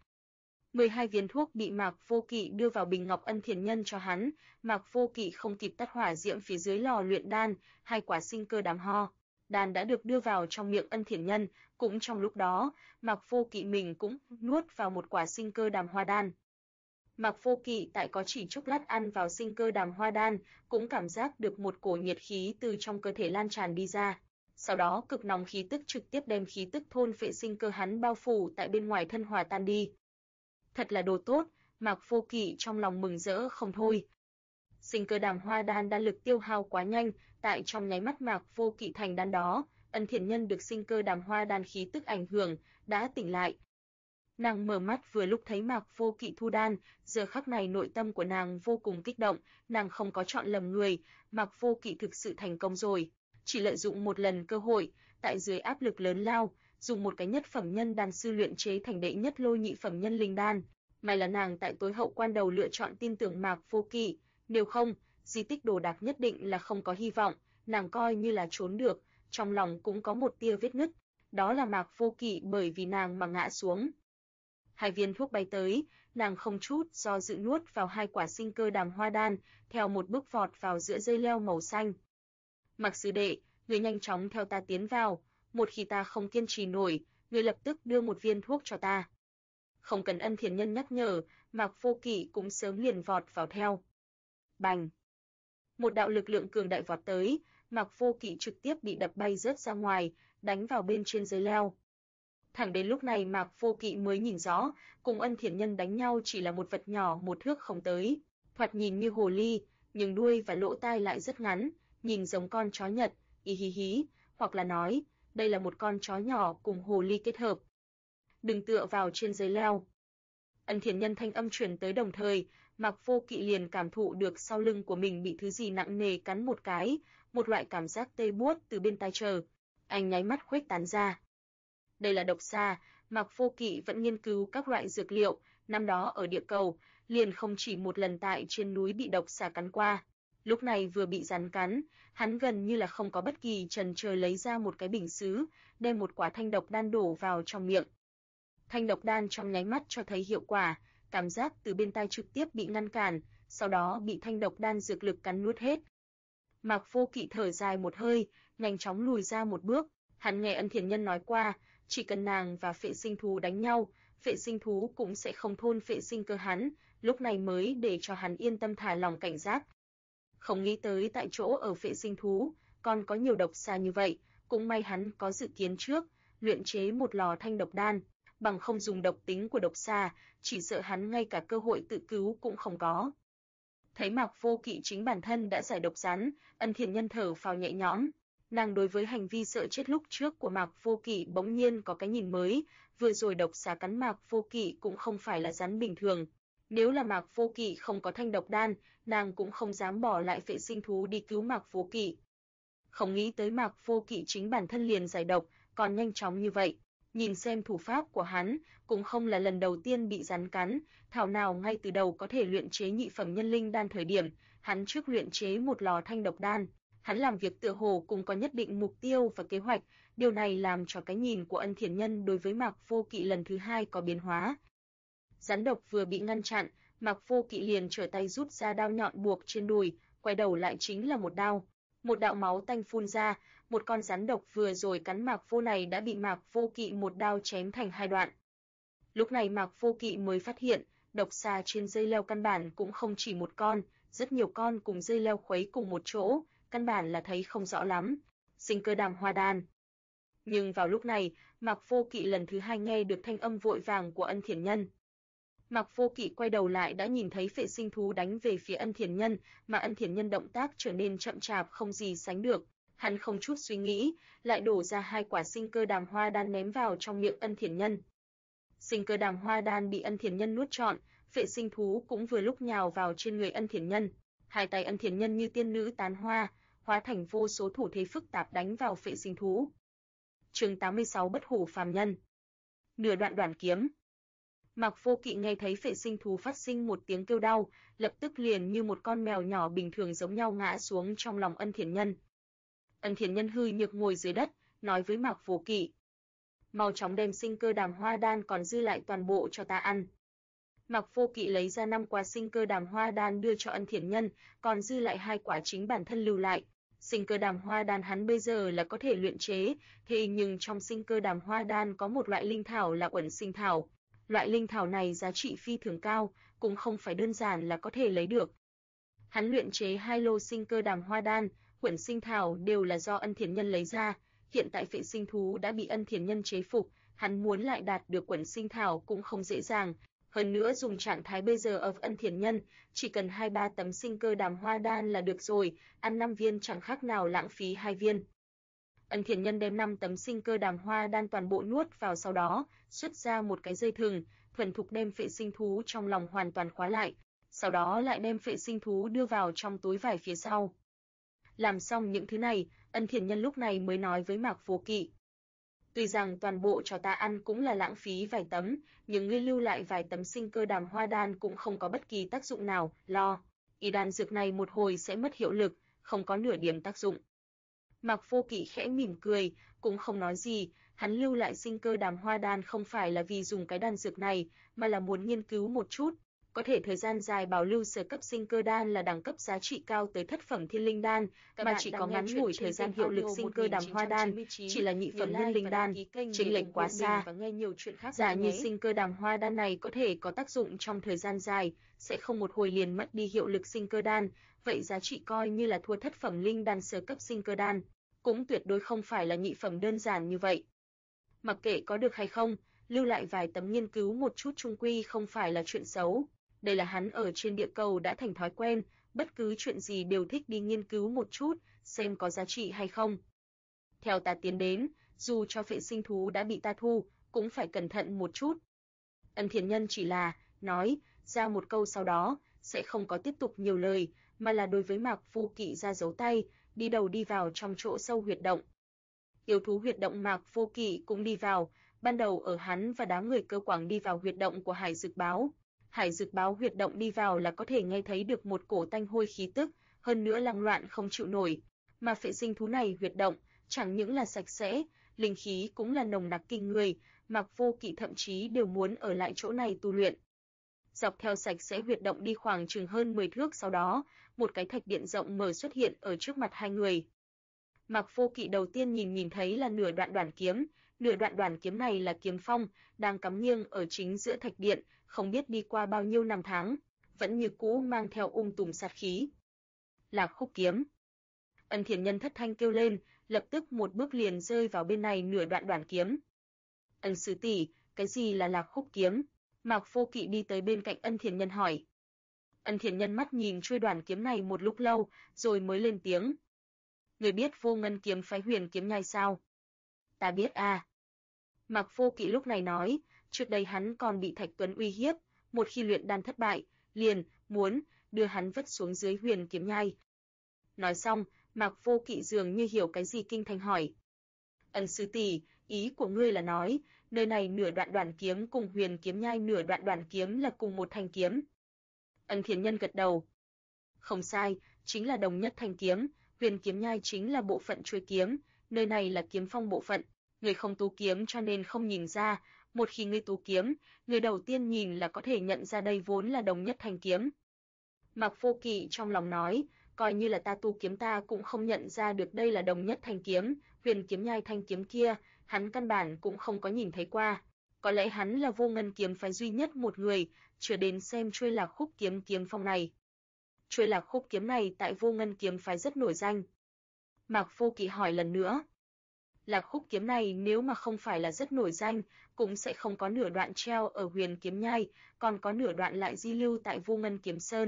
12 viên thuốc bị Mạc Vô Kỵ đưa vào bình ngọc Ân Thiền Nhân cho hắn, Mạc Vô Kỵ không kịp tắt hỏa diễm phía dưới lò luyện đan, hai quả sinh cơ đàm ho đan đã được đưa vào trong miệng Ân Thiền Nhân, cũng trong lúc đó, Mạc Vô Kỵ mình cũng nuốt vào một quả sinh cơ đàm hoa đan. Mạc Vô Kỵ tại có chỉ chốc lát ăn vào sinh cơ đàm hoa đan, cũng cảm giác được một cổ nhiệt khí từ trong cơ thể lan tràn đi ra. Sau đó cực nóng khí tức trực tiếp đem khí tức thôn phệ sinh cơ hắn bao phủ tại bên ngoài thân hòa tan đi. Thật là đồ tốt, Mạc Vô Kỵ trong lòng mừng rỡ không thôi. Sinh cơ đàm hoa đan đan lực tiêu hao quá nhanh, tại trong nháy mắt Mạc Vô Kỵ thành đan đó, Ân Thiền Nhân được sinh cơ đàm hoa đan khí tức ảnh hưởng, đã tỉnh lại. Nàng mở mắt vừa lúc thấy Mạc Vô Kỵ thu đan, giờ khắc này nội tâm của nàng vô cùng kích động, nàng không có chọn lầm người, Mạc Vô Kỵ thực sự thành công rồi, chỉ lợi dụng một lần cơ hội, tại dưới áp lực lớn lao, dùng một cái nhất phẩm nhân đan sư luyện chế thành đệ nhất lôi nhị phẩm nhân linh đan. May là nàng tại tối hậu quan đầu lựa chọn tin tưởng Mạc Vô Kỵ, nếu không, di tích đồ đạc nhất định là không có hy vọng, nàng coi như là trốn được, trong lòng cũng có một tia vết nứt, đó là Mạc Vô Kỵ bởi vì nàng mà ngã xuống. Hai viên thuốc bay tới, nàng không chút do dự nuốt vào hai quả sinh cơ đàm hoa đan, theo một bước vọt vào giữa dây leo màu xanh. Mạc sư đệ, người nhanh chóng theo ta tiến vào, một khi ta không kiên trì nổi, người lập tức đưa một viên thuốc cho ta. Không cần Ân Thiền Nhân nhắc nhở, Mạc Vô Kỵ cũng sớm liền vọt vào theo. Bành! Một đạo lực lượng cường đại vọt tới, Mạc Vô Kỵ trực tiếp bị đập bay rớt ra ngoài, đánh vào bên trên dây leo. Thẳng đến lúc này Mạc Vô Kỵ mới nhìn rõ, cùng Ân Thiền Nhân đánh nhau chỉ là một vật nhỏ một thước không tới, thoạt nhìn như hồ ly, nhưng đuôi và lỗ tai lại rất ngắn, nhìn giống con chó Nhật, y hí hí, hoặc là nói, đây là một con chó nhỏ cùng hồ ly kết hợp. Đừng tựa vào trên dây leo. Ân Thiền Nhân thanh âm truyền tới đồng thời, Mạc Vô Kỵ liền cảm thụ được sau lưng của mình bị thứ gì nặng nề cắn một cái, một loại cảm giác tê buốt từ bên tai chờ. Anh nháy mắt khuếch tán ra. Đây là độc xà, Mạc Vô Kỵ vẫn nghiên cứu các loại dược liệu, năm đó ở địa cầu, liền không chỉ một lần tại trên núi bị độc xà cắn qua. Lúc này vừa bị rắn cắn, hắn gần như là không có bất kỳ chần chờ lấy ra một cái bình sứ, đem một quả thanh độc đan đổ vào trong miệng. Thanh độc đan trong nháy mắt cho thấy hiệu quả, cảm giác từ bên tai trực tiếp bị ngăn cản, sau đó bị thanh độc đan dược lực cắn nuốt hết. Mạc Vô Kỵ thở dài một hơi, nhanh chóng lùi ra một bước, hắn nghe Ân Thiền Nhân nói qua, chỉ cần nàng và phệ sinh thú đánh nhau, phệ sinh thú cũng sẽ không thôn phệ sinh cơ hắn, lúc này mới để cho hắn yên tâm thả lòng cảnh giác. Không nghĩ tới tại chỗ ở phệ sinh thú, còn có nhiều độc xà như vậy, cũng may hắn có dự kiến trước, luyện chế một lò thanh độc đan, bằng không dùng độc tính của độc xà, chỉ sợ hắn ngay cả cơ hội tự cứu cũng không có. Thấy Mạc Vô Kỵ chính bản thân đã giải độc rắn, Ân Thiền Nhân thở phào nhẹ nhõm. Nàng đối với hành vi sợ chết lúc trước của Mạc Vô Kỵ bỗng nhiên có cái nhìn mới, vừa rồi độc xà cắn Mạc Vô Kỵ cũng không phải là rắn bình thường. Nếu là Mạc Vô Kỵ không có thanh độc đan, nàng cũng không dám bỏ lại phệ sinh thú đi cứu Mạc Vô Kỵ. Không nghĩ tới Mạc Vô Kỵ chính bản thân liền giải độc, còn nhanh chóng như vậy. Nhìn xem thủ pháp của hắn, cũng không là lần đầu tiên bị rắn cắn, thảo nào ngay từ đầu có thể luyện chế nhị phẩm nhân linh đan thời điểm, hắn trước luyện chế một lò thanh độc đan. Hắn làm việc tựa hồ cũng có nhất định mục tiêu và kế hoạch, điều này làm cho cái nhìn của Ân Thiền Nhân đối với Mạc Vô Kỵ lần thứ hai có biến hóa. Rắn độc vừa bị ngăn chặn, Mạc Vô Kỵ liền trở tay rút ra đao nhọn buộc trên đùi, quay đầu lại chính là một đao. Một đạo máu tanh phun ra, một con rắn độc vừa rồi cắn Mạc Vô này đã bị Mạc Vô Kỵ một đao chém thành hai đoạn. Lúc này Mạc Vô Kỵ mới phát hiện, độc xà trên dây leo căn bản cũng không chỉ một con, rất nhiều con cùng dây leo khuấy cùng một chỗ, căn bản là thấy không rõ lắm. Sinh cơ đàm hoa đan. Nhưng vào lúc này, Mạc Vô Kỵ lần thứ hai nghe được thanh âm vội vàng của Ân Thiền Nhân. Mạc Vô Kỵ quay đầu lại đã nhìn thấy phệ sinh thú đánh về phía Ân Thiền Nhân, mà Ân Thiền Nhân động tác trở nên chậm chạp không gì sánh được. Hắn không chút suy nghĩ, lại đổ ra hai quả sinh cơ đàm hoa đan ném vào trong miệng Ân Thiền Nhân. Sinh cơ đàm hoa đan bị Ân Thiền Nhân nuốt trọn, phệ sinh thú cũng vừa lúc nhào vào trên người Ân Thiền Nhân. Hai tay Ân Thiền Nhân như tiên nữ tán hoa, hóa thành vô số thủ thế phức tạp đánh vào phệ sinh thú. Chương 86 Bất hủ phàm nhân. Nửa đoạn đoạn kiếm. Mạc Vô Kỵ nghe thấy phệ sinh thú phát sinh một tiếng kêu đau, lập tức liền như một con mèo nhỏ bình thường giống nhau ngã xuống trong lòng Ân Thiền Nhân. Ân Thiền Nhân hư nhược ngồi dưới đất, nói với Mạc Vô Kỵ: "Mau chóng đem sinh cơ đàm hoa đan còn dư lại toàn bộ cho ta ăn." Mạc Vô Kỵ lấy ra 5 quả sinh cơ đàm hoa đan đưa cho Ân Thiền Nhân, còn dư lại 2 quả chính bản thân lưu lại. Sinh cơ đàm hoa đan hắn bây giờ là có thể luyện chế, thế nhưng trong sinh cơ đàm hoa đan có một loại linh thảo là Uẩn Sinh thảo. Loại linh thảo này giá trị phi thường cao, cũng không phải đơn giản là có thể lấy được. Hắn luyện chế 2 lô sinh cơ đàm hoa đan, Uẩn Sinh thảo đều là do Ân Thiền Nhân lấy ra. Hiện tại phệ sinh thú đã bị Ân Thiền Nhân chế phục, hắn muốn lại đạt được Uẩn Sinh thảo cũng không dễ dàng. Hơn nữa dùng trạng thái bây giờ ở Ân Thiền Nhân, chỉ cần 2-3 tấm sinh cơ đàm hoa đan là được rồi, ăn 5 viên chẳng khác nào lãng phí 2 viên. Ân Thiền Nhân đem 5 tấm sinh cơ đàm hoa đan toàn bộ nuốt vào, sau đó xuất ra một cái dây thừng, thuần thục đem phệ sinh thú trong lòng hoàn toàn khóa lại, sau đó lại đem phệ sinh thú đưa vào trong túi vải phía sau. Làm xong những thứ này, Ân Thiền Nhân lúc này mới nói với Mạc Vô Kỵ: "Tuy rằng toàn bộ cho ta ăn cũng là lãng phí vài tấm, nhưng ngươi lưu lại vài tấm sinh cơ đàm hoa đan cũng không có bất kỳ tác dụng nào, lo, y đan dược này một hồi sẽ mất hiệu lực, không có nửa điểm tác dụng." Mạc Vô Kỵ khẽ mỉm cười, cũng không nói gì, hắn lưu lại sinh cơ đàm hoa đan không phải là vì dùng cái đan dược này, mà là muốn nghiên cứu một chút, có thể thời gian dài bảo lưu sở cấp sinh cơ đan là đẳng cấp giá trị cao tới thất phẩm thiên linh đan, mà chỉ có ngắn ngủi thời gian hiệu lực sinh cơ đàm hoa đan, chỉ là nhị phẩm nhân linh đan, chênh lệch quá xa. Giả như sinh cơ đàm hoa đan này có thể có tác dụng trong thời gian dài, sẽ không một hồi liền mất đi hiệu lực sinh cơ đan, vậy giá trị coi như là thua thất phẩm linh đan sở cấp sinh cơ đan, cũng tuyệt đối không phải là nhị phẩm đơn giản như vậy. Mặc kệ có được hay không, lưu lại vài tấm nghiên cứu một chút chung quy không phải là chuyện xấu. Đây là hắn ở trên địa cầu đã thành thói quen, bất cứ chuyện gì đều thích đi nghiên cứu một chút, xem có giá trị hay không. Theo ta tiến đến, dù cho phệ sinh thú đã bị ta thu, cũng phải cẩn thận một chút. Ân Thiền Nhân chỉ là nói ra một câu, sau đó sẽ không có tiếp tục nhiều lời, mà là đối với Mạc Vô Kỵ ra dấu tay, đi đầu đi vào trong chỗ sâu huyệt động. Yêu thú huyệt động Mạc Vô Kỵ cũng đi vào, ban đầu ở hắn và đám người Cơ Quảng đi vào huyệt động của Hải Dực Báo. Hải Dực Báo huyệt động đi vào là có thể nghe thấy được một cổ tanh hôi khí tức, hơn nữa lăng loạn không chịu nổi, mà phệ sinh thú này huyệt động chẳng những là sạch sẽ, linh khí cũng là nồng nặc kinh người, Mạc Vô Kỵ thậm chí đều muốn ở lại chỗ này tu luyện. Dọc theo sạch sẽ huyệt động đi khoảng chừng hơn 10 thước, sau đó, một cái thạch điện rộng mở xuất hiện ở trước mặt hai người. Mạc Vô Kỵ đầu tiên nhìn thấy là nửa đoạn đoản kiếm này là kiếm phong, đang cắm nghiêng ở chính giữa thạch điện, không biết đi qua bao nhiêu năm tháng, vẫn như cũ mang theo tùm sát khí. Lạc Khúc kiếm. Ân Thiền Nhân thất thanh kêu lên, lập tức một bước liền rơi vào bên này nửa đoạn đoản kiếm. Ân sư tỷ, cái gì là Lạc Khúc kiếm? Mạc Vô Kỵ đi tới bên cạnh Ân Thiền Nhân hỏi. Ân Thiền Nhân mắt nhìn chuôi đoản kiếm này một lúc lâu, rồi mới lên tiếng. Người biết Vô Ngân kiếm phái Huyền Kiếm Nhai sao? Ta biết à. Mạc Vô Kỵ lúc này nói, trước đây hắn còn bị Thạch Tuấn uy hiếp, một khi luyện đan thất bại, liền muốn đưa hắn vứt xuống dưới Huyền Kiếm Nhai. Nói xong, Mạc Vô Kỵ dường như hiểu cái gì kinh thành hỏi. Ân sư tỷ, ý của ngươi là nói, nơi này nửa đoạn đoản kiếm cùng Huyền Kiếm Nhai nửa đoạn đoản kiếm là cùng một thanh kiếm. Ân Thiền Nhân gật đầu. Không sai, chính là đồng nhất thanh kiếm, Huyền Kiếm Nhai chính là bộ phận chuôi kiếm, nơi này là kiếm phong bộ phận. Người không tu kiếm cho nên không nhìn ra, một khi ngươi tu kiếm, người đầu tiên nhìn là có thể nhận ra đây vốn là đồng nhất thanh kiếm. Mạc Vô Kỵ trong lòng nói, coi như là ta tu kiếm ta cũng không nhận ra được đây là đồng nhất thanh kiếm, Huyền Kiếm Nhai thanh kiếm kia, hắn căn bản cũng không có nhìn thấy qua. Có lẽ hắn là Vô Ngân kiếm phái duy nhất một người chưa đến xem chuôi Lạc Khúc kiếm kiếm phong này. Chuôi Lạc Khúc kiếm này tại Vô Ngân kiếm phái rất nổi danh. Mạc Vô Kỵ hỏi lần nữa. Lạc Khúc kiếm này nếu mà không phải là rất nổi danh, cũng sẽ không có nửa đoạn treo ở Huyền Kiếm Nhai, còn có nửa đoạn lại di lưu tại Vô Ngân kiếm sơn.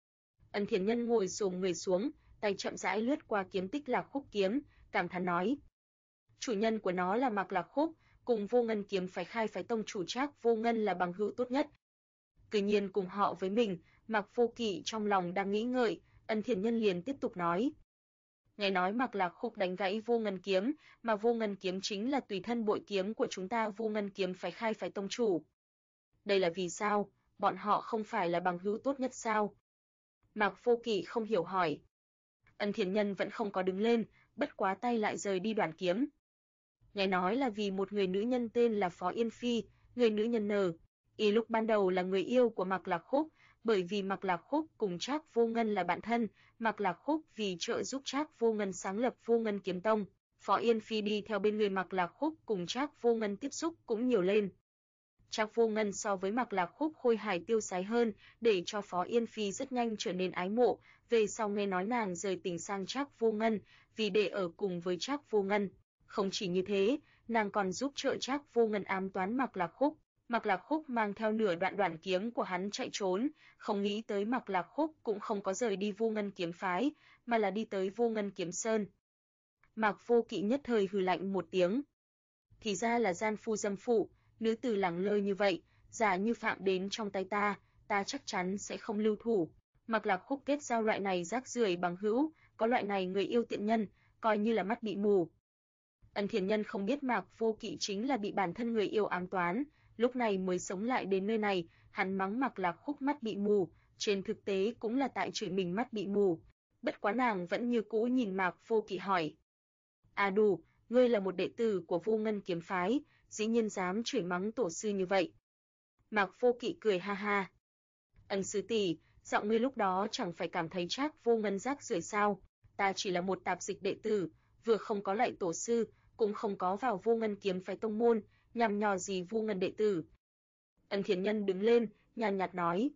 Ân Thiền Nhân ngồi xổm người xuống, tay chậm rãi lướt qua kiếm tích Lạc Khúc kiếm, cảm thán nói: chủ nhân của nó là Mạc Lạc Khúc, cùng Vô Ngân kiếm phái khai phái tông chủ Trác Vô Ngân là bằng hữu tốt nhất. Cứ nhiên cùng họ với mình, Mạc Vô Kỵ trong lòng đang nghĩ ngợi, Ân Thiền Nhân liền tiếp tục nói: nghe nói Mạc Lạc Khúc đánh gãy Vô Ngân kiếm, mà Vô Ngân kiếm chính là tùy thân bội kiếm của chúng ta Vô Ngân kiếm phái khai phái tông chủ. Đây là vì sao? Bọn họ không phải là bằng hữu tốt nhất sao? Mạc Vô Kỵ không hiểu hỏi. Ân Thiền Nhân vẫn không có đứng lên, bất quá tay lại rời đi đoàn kiếm. Nghe nói là vì một người nữ nhân tên là Phó Yên Phi, người nữ nhân y lúc ban đầu là người yêu của Mạc Lạc Khúc, bởi vì Mạc Lạc Khúc cùng Trác Vô Ngân là bạn thân, Mạc Lạc Khúc vì trợ giúp Trác Vô Ngân sáng lập Vô Ngân Kiếm Tông, Phó Yên Phi đi theo bên người Mạc Lạc Khúc cùng Trác Vô Ngân tiếp xúc cũng nhiều lên. Trác Vô Ngân so với Mạc Lạc Khúc khôi hài tiêu sái hơn, để cho Phó Yên Phi rất nhanh trở nên ái mộ, về sau nghe nói nàng rời tình sang Trác Vô Ngân, vì để ở cùng với Trác Vô Ngân. Không chỉ như thế, nàng còn giúp trợ Trác Vô Ngân ám toán Mạc Lạc Khúc. Mạc Lạc Khúc mang theo nửa đoạn đoạn kiếm của hắn chạy trốn, không nghĩ tới Mạc Lạc Khúc cũng không có rời đi Vô Ngân kiếm phái, mà là đi tới Vô Ngân kiếm sơn. Mạc Vô Kỵ nhất thời hừ lạnh một tiếng. Thì ra là gian phu dâm phụ, nữ tử lẳng lơ như vậy, giả như phạm đến trong tay ta chắc chắn sẽ không lưu thủ. Mạc Lạc Khúc kết giao loại này rác rưởi bằng hữu, có loại này người yêu tiện nhân, coi như là mắt bị mù. Ân Thiền Nhân không biết Mạc Vô Kỵ chính là bị bản thân người yêu ám toán, lúc này mới sống lại đến nơi này, hắn mắng Mạc Lạc Khúc mắt bị mù, trên thực tế cũng là tại chửi mình mắt bị mù. Bất quá nàng vẫn như cũ nhìn Mạc Vô Kỵ hỏi. Đủ, ngươi là một đệ tử của Vô Ngân kiếm phái, dĩ nhiên dám chửi mắng tổ sư như vậy. Mạc Vô Kỵ cười ha ha. Ân sư tỷ, giọng ngươi lúc đó chẳng phải cảm thấy Trác Vô Ngân rác rưởi sao? Ta chỉ là một tạp dịch đệ tử, vừa không có lạy tổ sư, cũng không có vào Vô Ngân kiếm phái tông môn, nhằm nhò gì Vô Ngân đệ tử. Ân Thiền Nhân đứng lên, nhàn nhạt nói.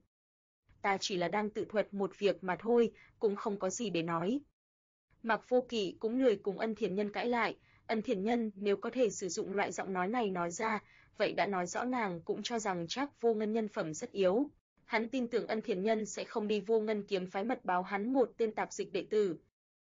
Ta chỉ là đang tự thuật một việc mà thôi, cũng không có gì để nói. Mạc Vô Kỵ cũng lười cùng Ân Thiền Nhân cãi lại, Ân Thiền Nhân nếu có thể sử dụng loại giọng nói này nói ra, vậy đã nói rõ nàng cũng cho rằng Trác Vô Ngân nhân phẩm rất yếu. Hắn tin tưởng Ân Thiền Nhân sẽ không đi Vô Ngân kiếm phái mật báo hắn một tên tạp dịch đệ tử.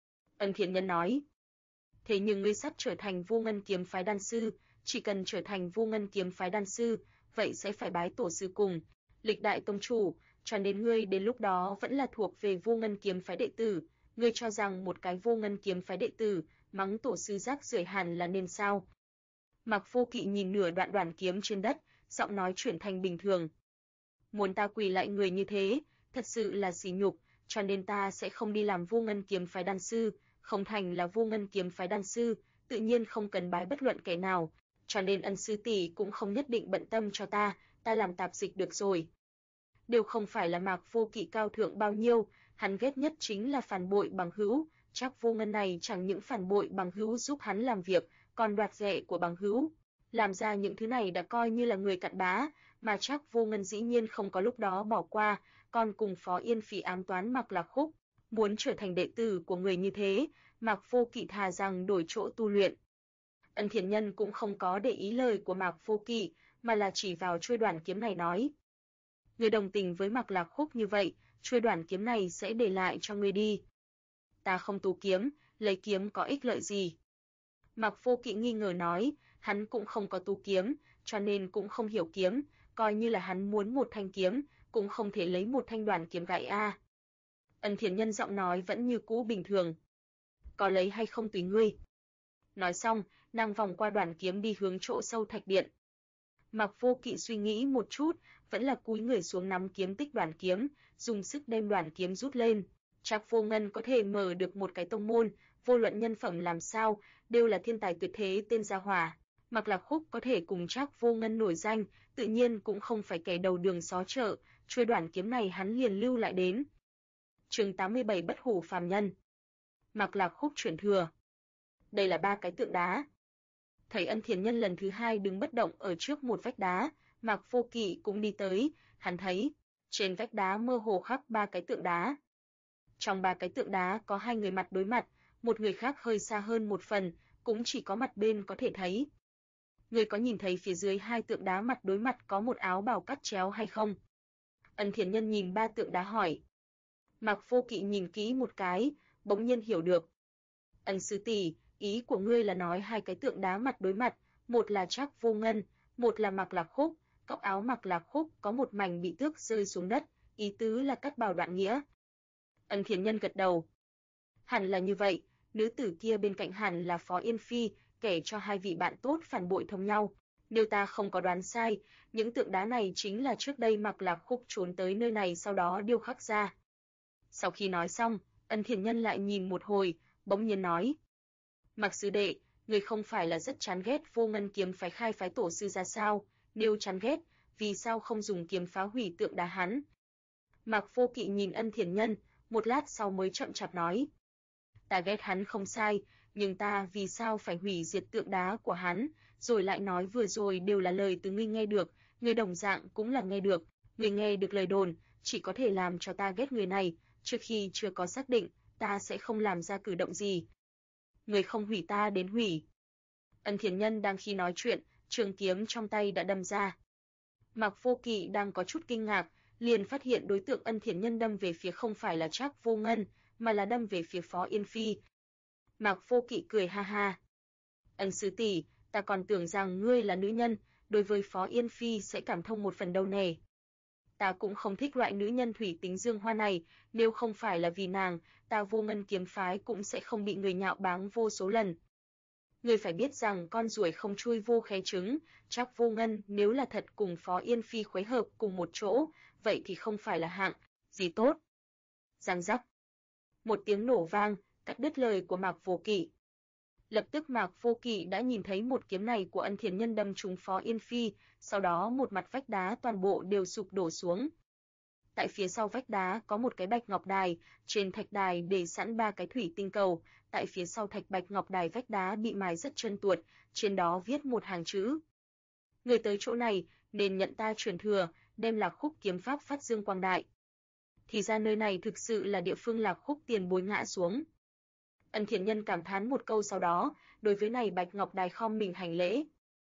Ân Thiền Nhân nói, thế nhưng ngươi sắp trở thành Vô Ngân kiếm phái đan sư, chỉ cần trở thành Vô Ngân kiếm phái đan sư, vậy sẽ phải bái tổ sư cùng lịch đại tông chủ, cho nên ngươi đến lúc đó vẫn là thuộc về Vô Ngân kiếm phái đệ tử. Ngươi cho rằng một cái Vô Ngân kiếm phái đệ tử mắng tổ sư rác rưởi hẳn là nên sao? Mạc Vô Kỵ nhìn nửa đoạn đoàn kiếm trên đất, giọng nói chuyển thành bình thường. Muốn ta quỳ lại người như thế, thật sự là sỉ nhục, cho nên ta sẽ không đi làm Vô Ngân kiếm phái đan sư, không thành là Vô Ngân kiếm phái đan sư, tự nhiên không cần bái bất luận kẻ nào, cho nên Ân sư tỷ cũng không nhất định bận tâm cho ta làm tạp dịch được rồi. Đều không phải là Mạc Vô Kỵ cao thượng bao nhiêu, hắn ghét nhất chính là phản bội bằng hữu, Trác Vô Ngân này chẳng những phản bội bằng hữu giúp hắn làm việc, còn đoạt rẻ của bằng hữu. Làm ra những thứ này đã coi như là người cặn bã, mà Trác Vô Ngân dĩ nhiên không có lúc đó bỏ qua, còn cùng Phó Yên Phỉ ám toán Mạc Lạc Khúc. Muốn trở thành đệ tử của người như thế, Mạc Vô Kỵ thà rằng đổi chỗ tu luyện. Ân Thiền Nhân cũng không có để ý lời của Mạc Vô Kỵ, mà là chỉ vào chuôi đoàn kiếm này nói. Người đồng tình với Mạc Lạc Khúc như vậy, chuôi đoàn kiếm này sẽ để lại cho ngươi đi. Ta không tu kiếm, lấy kiếm có ích lợi gì? Mạc Vô Kỵ nghi ngờ nói, hắn cũng không có tu kiếm, cho nên cũng không hiểu kiếm, coi như là hắn muốn một thanh kiếm, cũng không thể lấy một thanh đoàn kiếm gãy a. Ân Thiền Nhân giọng nói vẫn như cũ bình thường. Có lấy hay không tùy ngươi. Nói xong, nàng vòng qua đoàn kiếm đi hướng chỗ sâu thạch điện. Mạc Vô Kỵ suy nghĩ một chút, vẫn là cúi người xuống nắm kiếm tích đoàn kiếm, dùng sức đem đoàn kiếm rút lên. Trác Vô Ngân có thể mở được một cái tông môn, vô luận nhân phẩm làm sao, đều là thiên tài tuyệt thế tên gia hỏa. Mạc Lạc Khúc có thể cùng Trác Vô Ngân nổi danh, tự nhiên cũng không phải kẻ đầu đường xó chợ, chuôi đoàn kiếm này hắn liền lưu lại đến. Chương 87 Bất hủ phàm nhân. Mạc Lạc Khúc chuyển thừa. Đây là 3 cái tượng đá. Thấy Ân Thiền Nhân lần thứ 2 đứng bất động ở trước một vách đá, Mạc Vô Kỵ cũng đi tới, hắn thấy trên vách đá mơ hồ khắc 3 cái tượng đá. Trong 3 cái tượng đá có 2 người mặt đối mặt, một người khác hơi xa hơn một phần, cũng chỉ có mặt bên có thể thấy. Người có nhìn thấy phía dưới 2 tượng đá mặt đối mặt có một áo bào cắt chéo hay không? Ân Thiền Nhân nhìn 3 tượng đá hỏi. Mạc Vô Kỵ nhìn kỹ một cái, bỗng nhiên hiểu được. Ân sư tỷ, ý của ngươi là nói 2 cái tượng đá mặt đối mặt, một là Trác Vô Ngân, một là Mạc Lạc Khúc, cóc áo Mạc Lạc Khúc có một mảnh bị tước rơi xuống đất, ý tứ là cắt bào đoạn nghĩa. Ân Thiền Nhân gật đầu. Hẳn là như vậy, nữ tử kia bên cạnh hẳn là Phó Yên Phi, kể cho 2 vị bạn tốt phản bội thông nhau. Nếu ta không có đoán sai, những tượng đá này chính là trước đây Mạc Lạc Khúc trốn tới nơi này sau đó điêu khắc ra. Sau khi nói xong, Ân Thiền Nhân lại nhìn một hồi, bỗng nhiên nói: Mạc sư đệ, người không phải là rất chán ghét Vô Ngân kiếm phái khai phái tổ sư ra sao? Nếu chán ghét, vì sao không dùng kiếm phá hủy tượng đá hắn? Mạc Vô Kỵ nhìn Ân Thiền Nhân, một lát sau mới chậm chạp nói: Ta ghét hắn không sai, nhưng ta vì sao phải hủy diệt tượng đá của hắn? Rồi lại nói vừa rồi đều là lời từ ngươi nghe được, ngươi đồng dạng cũng là nghe được, ngươi nghe được lời đồn, chỉ có thể làm cho ta ghét người này, trước khi chưa có xác định, ta sẽ không làm ra cử động gì. Người không hủy ta đến hủy. Ân Thiền Nhân đang khi nói chuyện, trường kiếm trong tay đã đâm ra. Mạc Vô Kỵ đang có chút kinh ngạc, liền phát hiện đối tượng Ân Thiền Nhân đâm về phía không phải là Trác Vô Ngân, mà là đâm về phía Phó Yên Phi. Mạc Vô Kỵ cười ha ha. Ân sư tỷ, ta còn tưởng rằng ngươi là nữ nhân, đối với Phó Yên Phi sẽ cảm thông một phần đâu nè. Ta cũng không thích loại nữ nhân thủy tính dương hoa này, nếu không phải là vì nàng, ta Vô Ngân kiếm phái cũng sẽ không bị người nhạo báng vô số lần. Ngươi phải biết rằng con ruồi không chui vô khe trứng, Trác Vô Ngân nếu là thật cùng Phó Yên Phi khuấy hợp cùng một chỗ, vậy thì không phải là hạng gì tốt. Răng rắc. Một tiếng nổ vang, cắt đứt lời của Mạc Vô Kỵ. Lập tức Mạc Vô Kỵ đã nhìn thấy một kiếm này của Ân Thiền Nhân đâm trúng Phó Yên Phi, sau đó một mặt vách đá toàn bộ đều sụp đổ xuống. Tại phía sau vách đá có một cái bạch ngọc đài, trên thạch đài để sẵn 3 cái thủy tinh cầu, tại phía sau thạch bạch ngọc đài vách đá bị mài rất trơn tuột, trên đó viết một hàng chữ: Người tới chỗ này nên nhận ta truyền thừa, đem Lạc Khúc kiếm pháp phát dương quang đại. Thì ra nơi này thực sự là địa phương Lạc Khúc tiền bối ngã xuống. Ân Thiền Nhân cảm thán một câu sau đó, đối với này bạch ngọc đài khom mình hành lễ.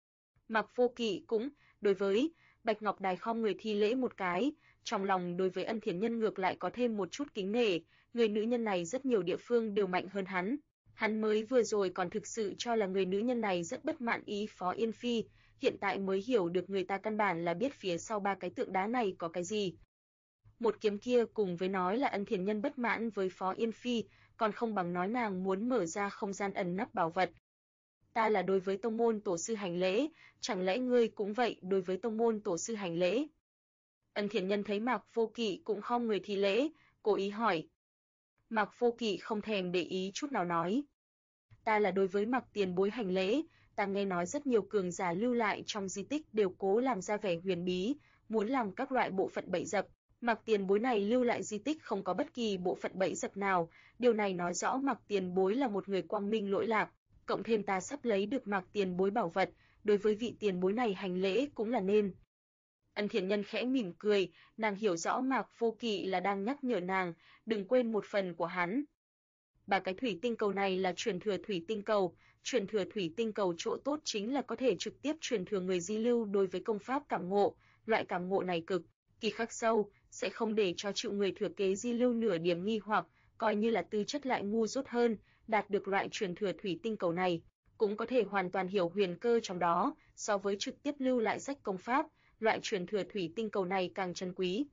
Mạc Vô Kỵ cũng đối với bạch ngọc đài khom người thi lễ một cái, trong lòng đối với Ân Thiền Nhân ngược lại có thêm một chút kính nể, người nữ nhân này rất nhiều địa phương đều mạnh hơn hắn. Hắn mới vừa rồi còn thực sự cho là người nữ nhân này rất bất mãn ý Phó Yên Phi, hiện tại mới hiểu được người ta căn bản là biết phía sau 3 cái tượng đá này có cái gì. Một kiếm kia cùng với nói là Ân Thiền Nhân bất mãn với Phó Yên Phi, còn không bằng nói nàng muốn mở ra không gian ẩn nấp bảo vật. Ta là đối với tông môn tổ sư hành lễ, chẳng lẽ ngươi cũng vậy đối với tông môn tổ sư hành lễ? Ân Thiền Nhân thấy Mạc Vô Kỵ cũng khom người thi lễ, cố ý hỏi. Mạc Vô Kỵ không thèm để ý chút nào nói. Ta là đối với Mạc tiền bối hành lễ, ta nghe nói rất nhiều cường giả lưu lại trong di tích đều cố làm ra vẻ huyền bí, muốn làm các loại bộ phận bẫy dập. Mạc tiền bối này lưu lại di tích không có bất kỳ bộ phận bẫy dập nào, điều này nói rõ Mạc tiền bối là một người quang minh lỗi lạc, cộng thêm ta sắp lấy được Mạc tiền bối bảo vật, đối với vị tiền bối này hành lễ cũng là nên. Ân Thiền Nhân khẽ mỉm cười, nàng hiểu rõ Mạc Vô Kỵ là đang nhắc nhở nàng, đừng quên một phần của hắn. 3 cái thủy tinh cầu này là truyền thừa thủy tinh cầu, truyền thừa thủy tinh cầu chỗ tốt chính là có thể trực tiếp truyền thừa người di lưu đối với công pháp cảm ngộ, loại cảm ngộ này cực kỳ khắc sâu, sẽ không để cho chịu người thừa kế di lưu nửa điểm nghi hoặc, coi như là tư chất lại ngu dốt hơn, đạt được loại truyền thừa thủy tinh cầu này, cũng có thể hoàn toàn hiểu huyền cơ trong đó, so với trực tiếp lưu lại sách công pháp, loại truyền thừa thủy tinh cầu này càng trân quý.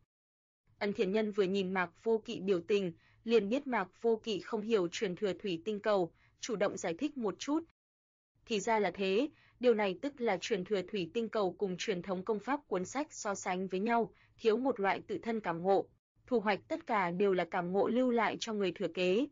Ân Thiền Nhân vừa nhìn Mạc Vô Kỵ biểu tình, liền biết Mạc Vô Kỵ không hiểu truyền thừa thủy tinh cầu, chủ động giải thích một chút. Thì ra là thế, điều này tức là truyền thừa thủy tinh cầu cùng truyền thống công pháp cuốn sách so sánh với nhau, thiếu một loại tự thân cảm ngộ, thu hoạch tất cả đều là cảm ngộ lưu lại cho người thừa kế.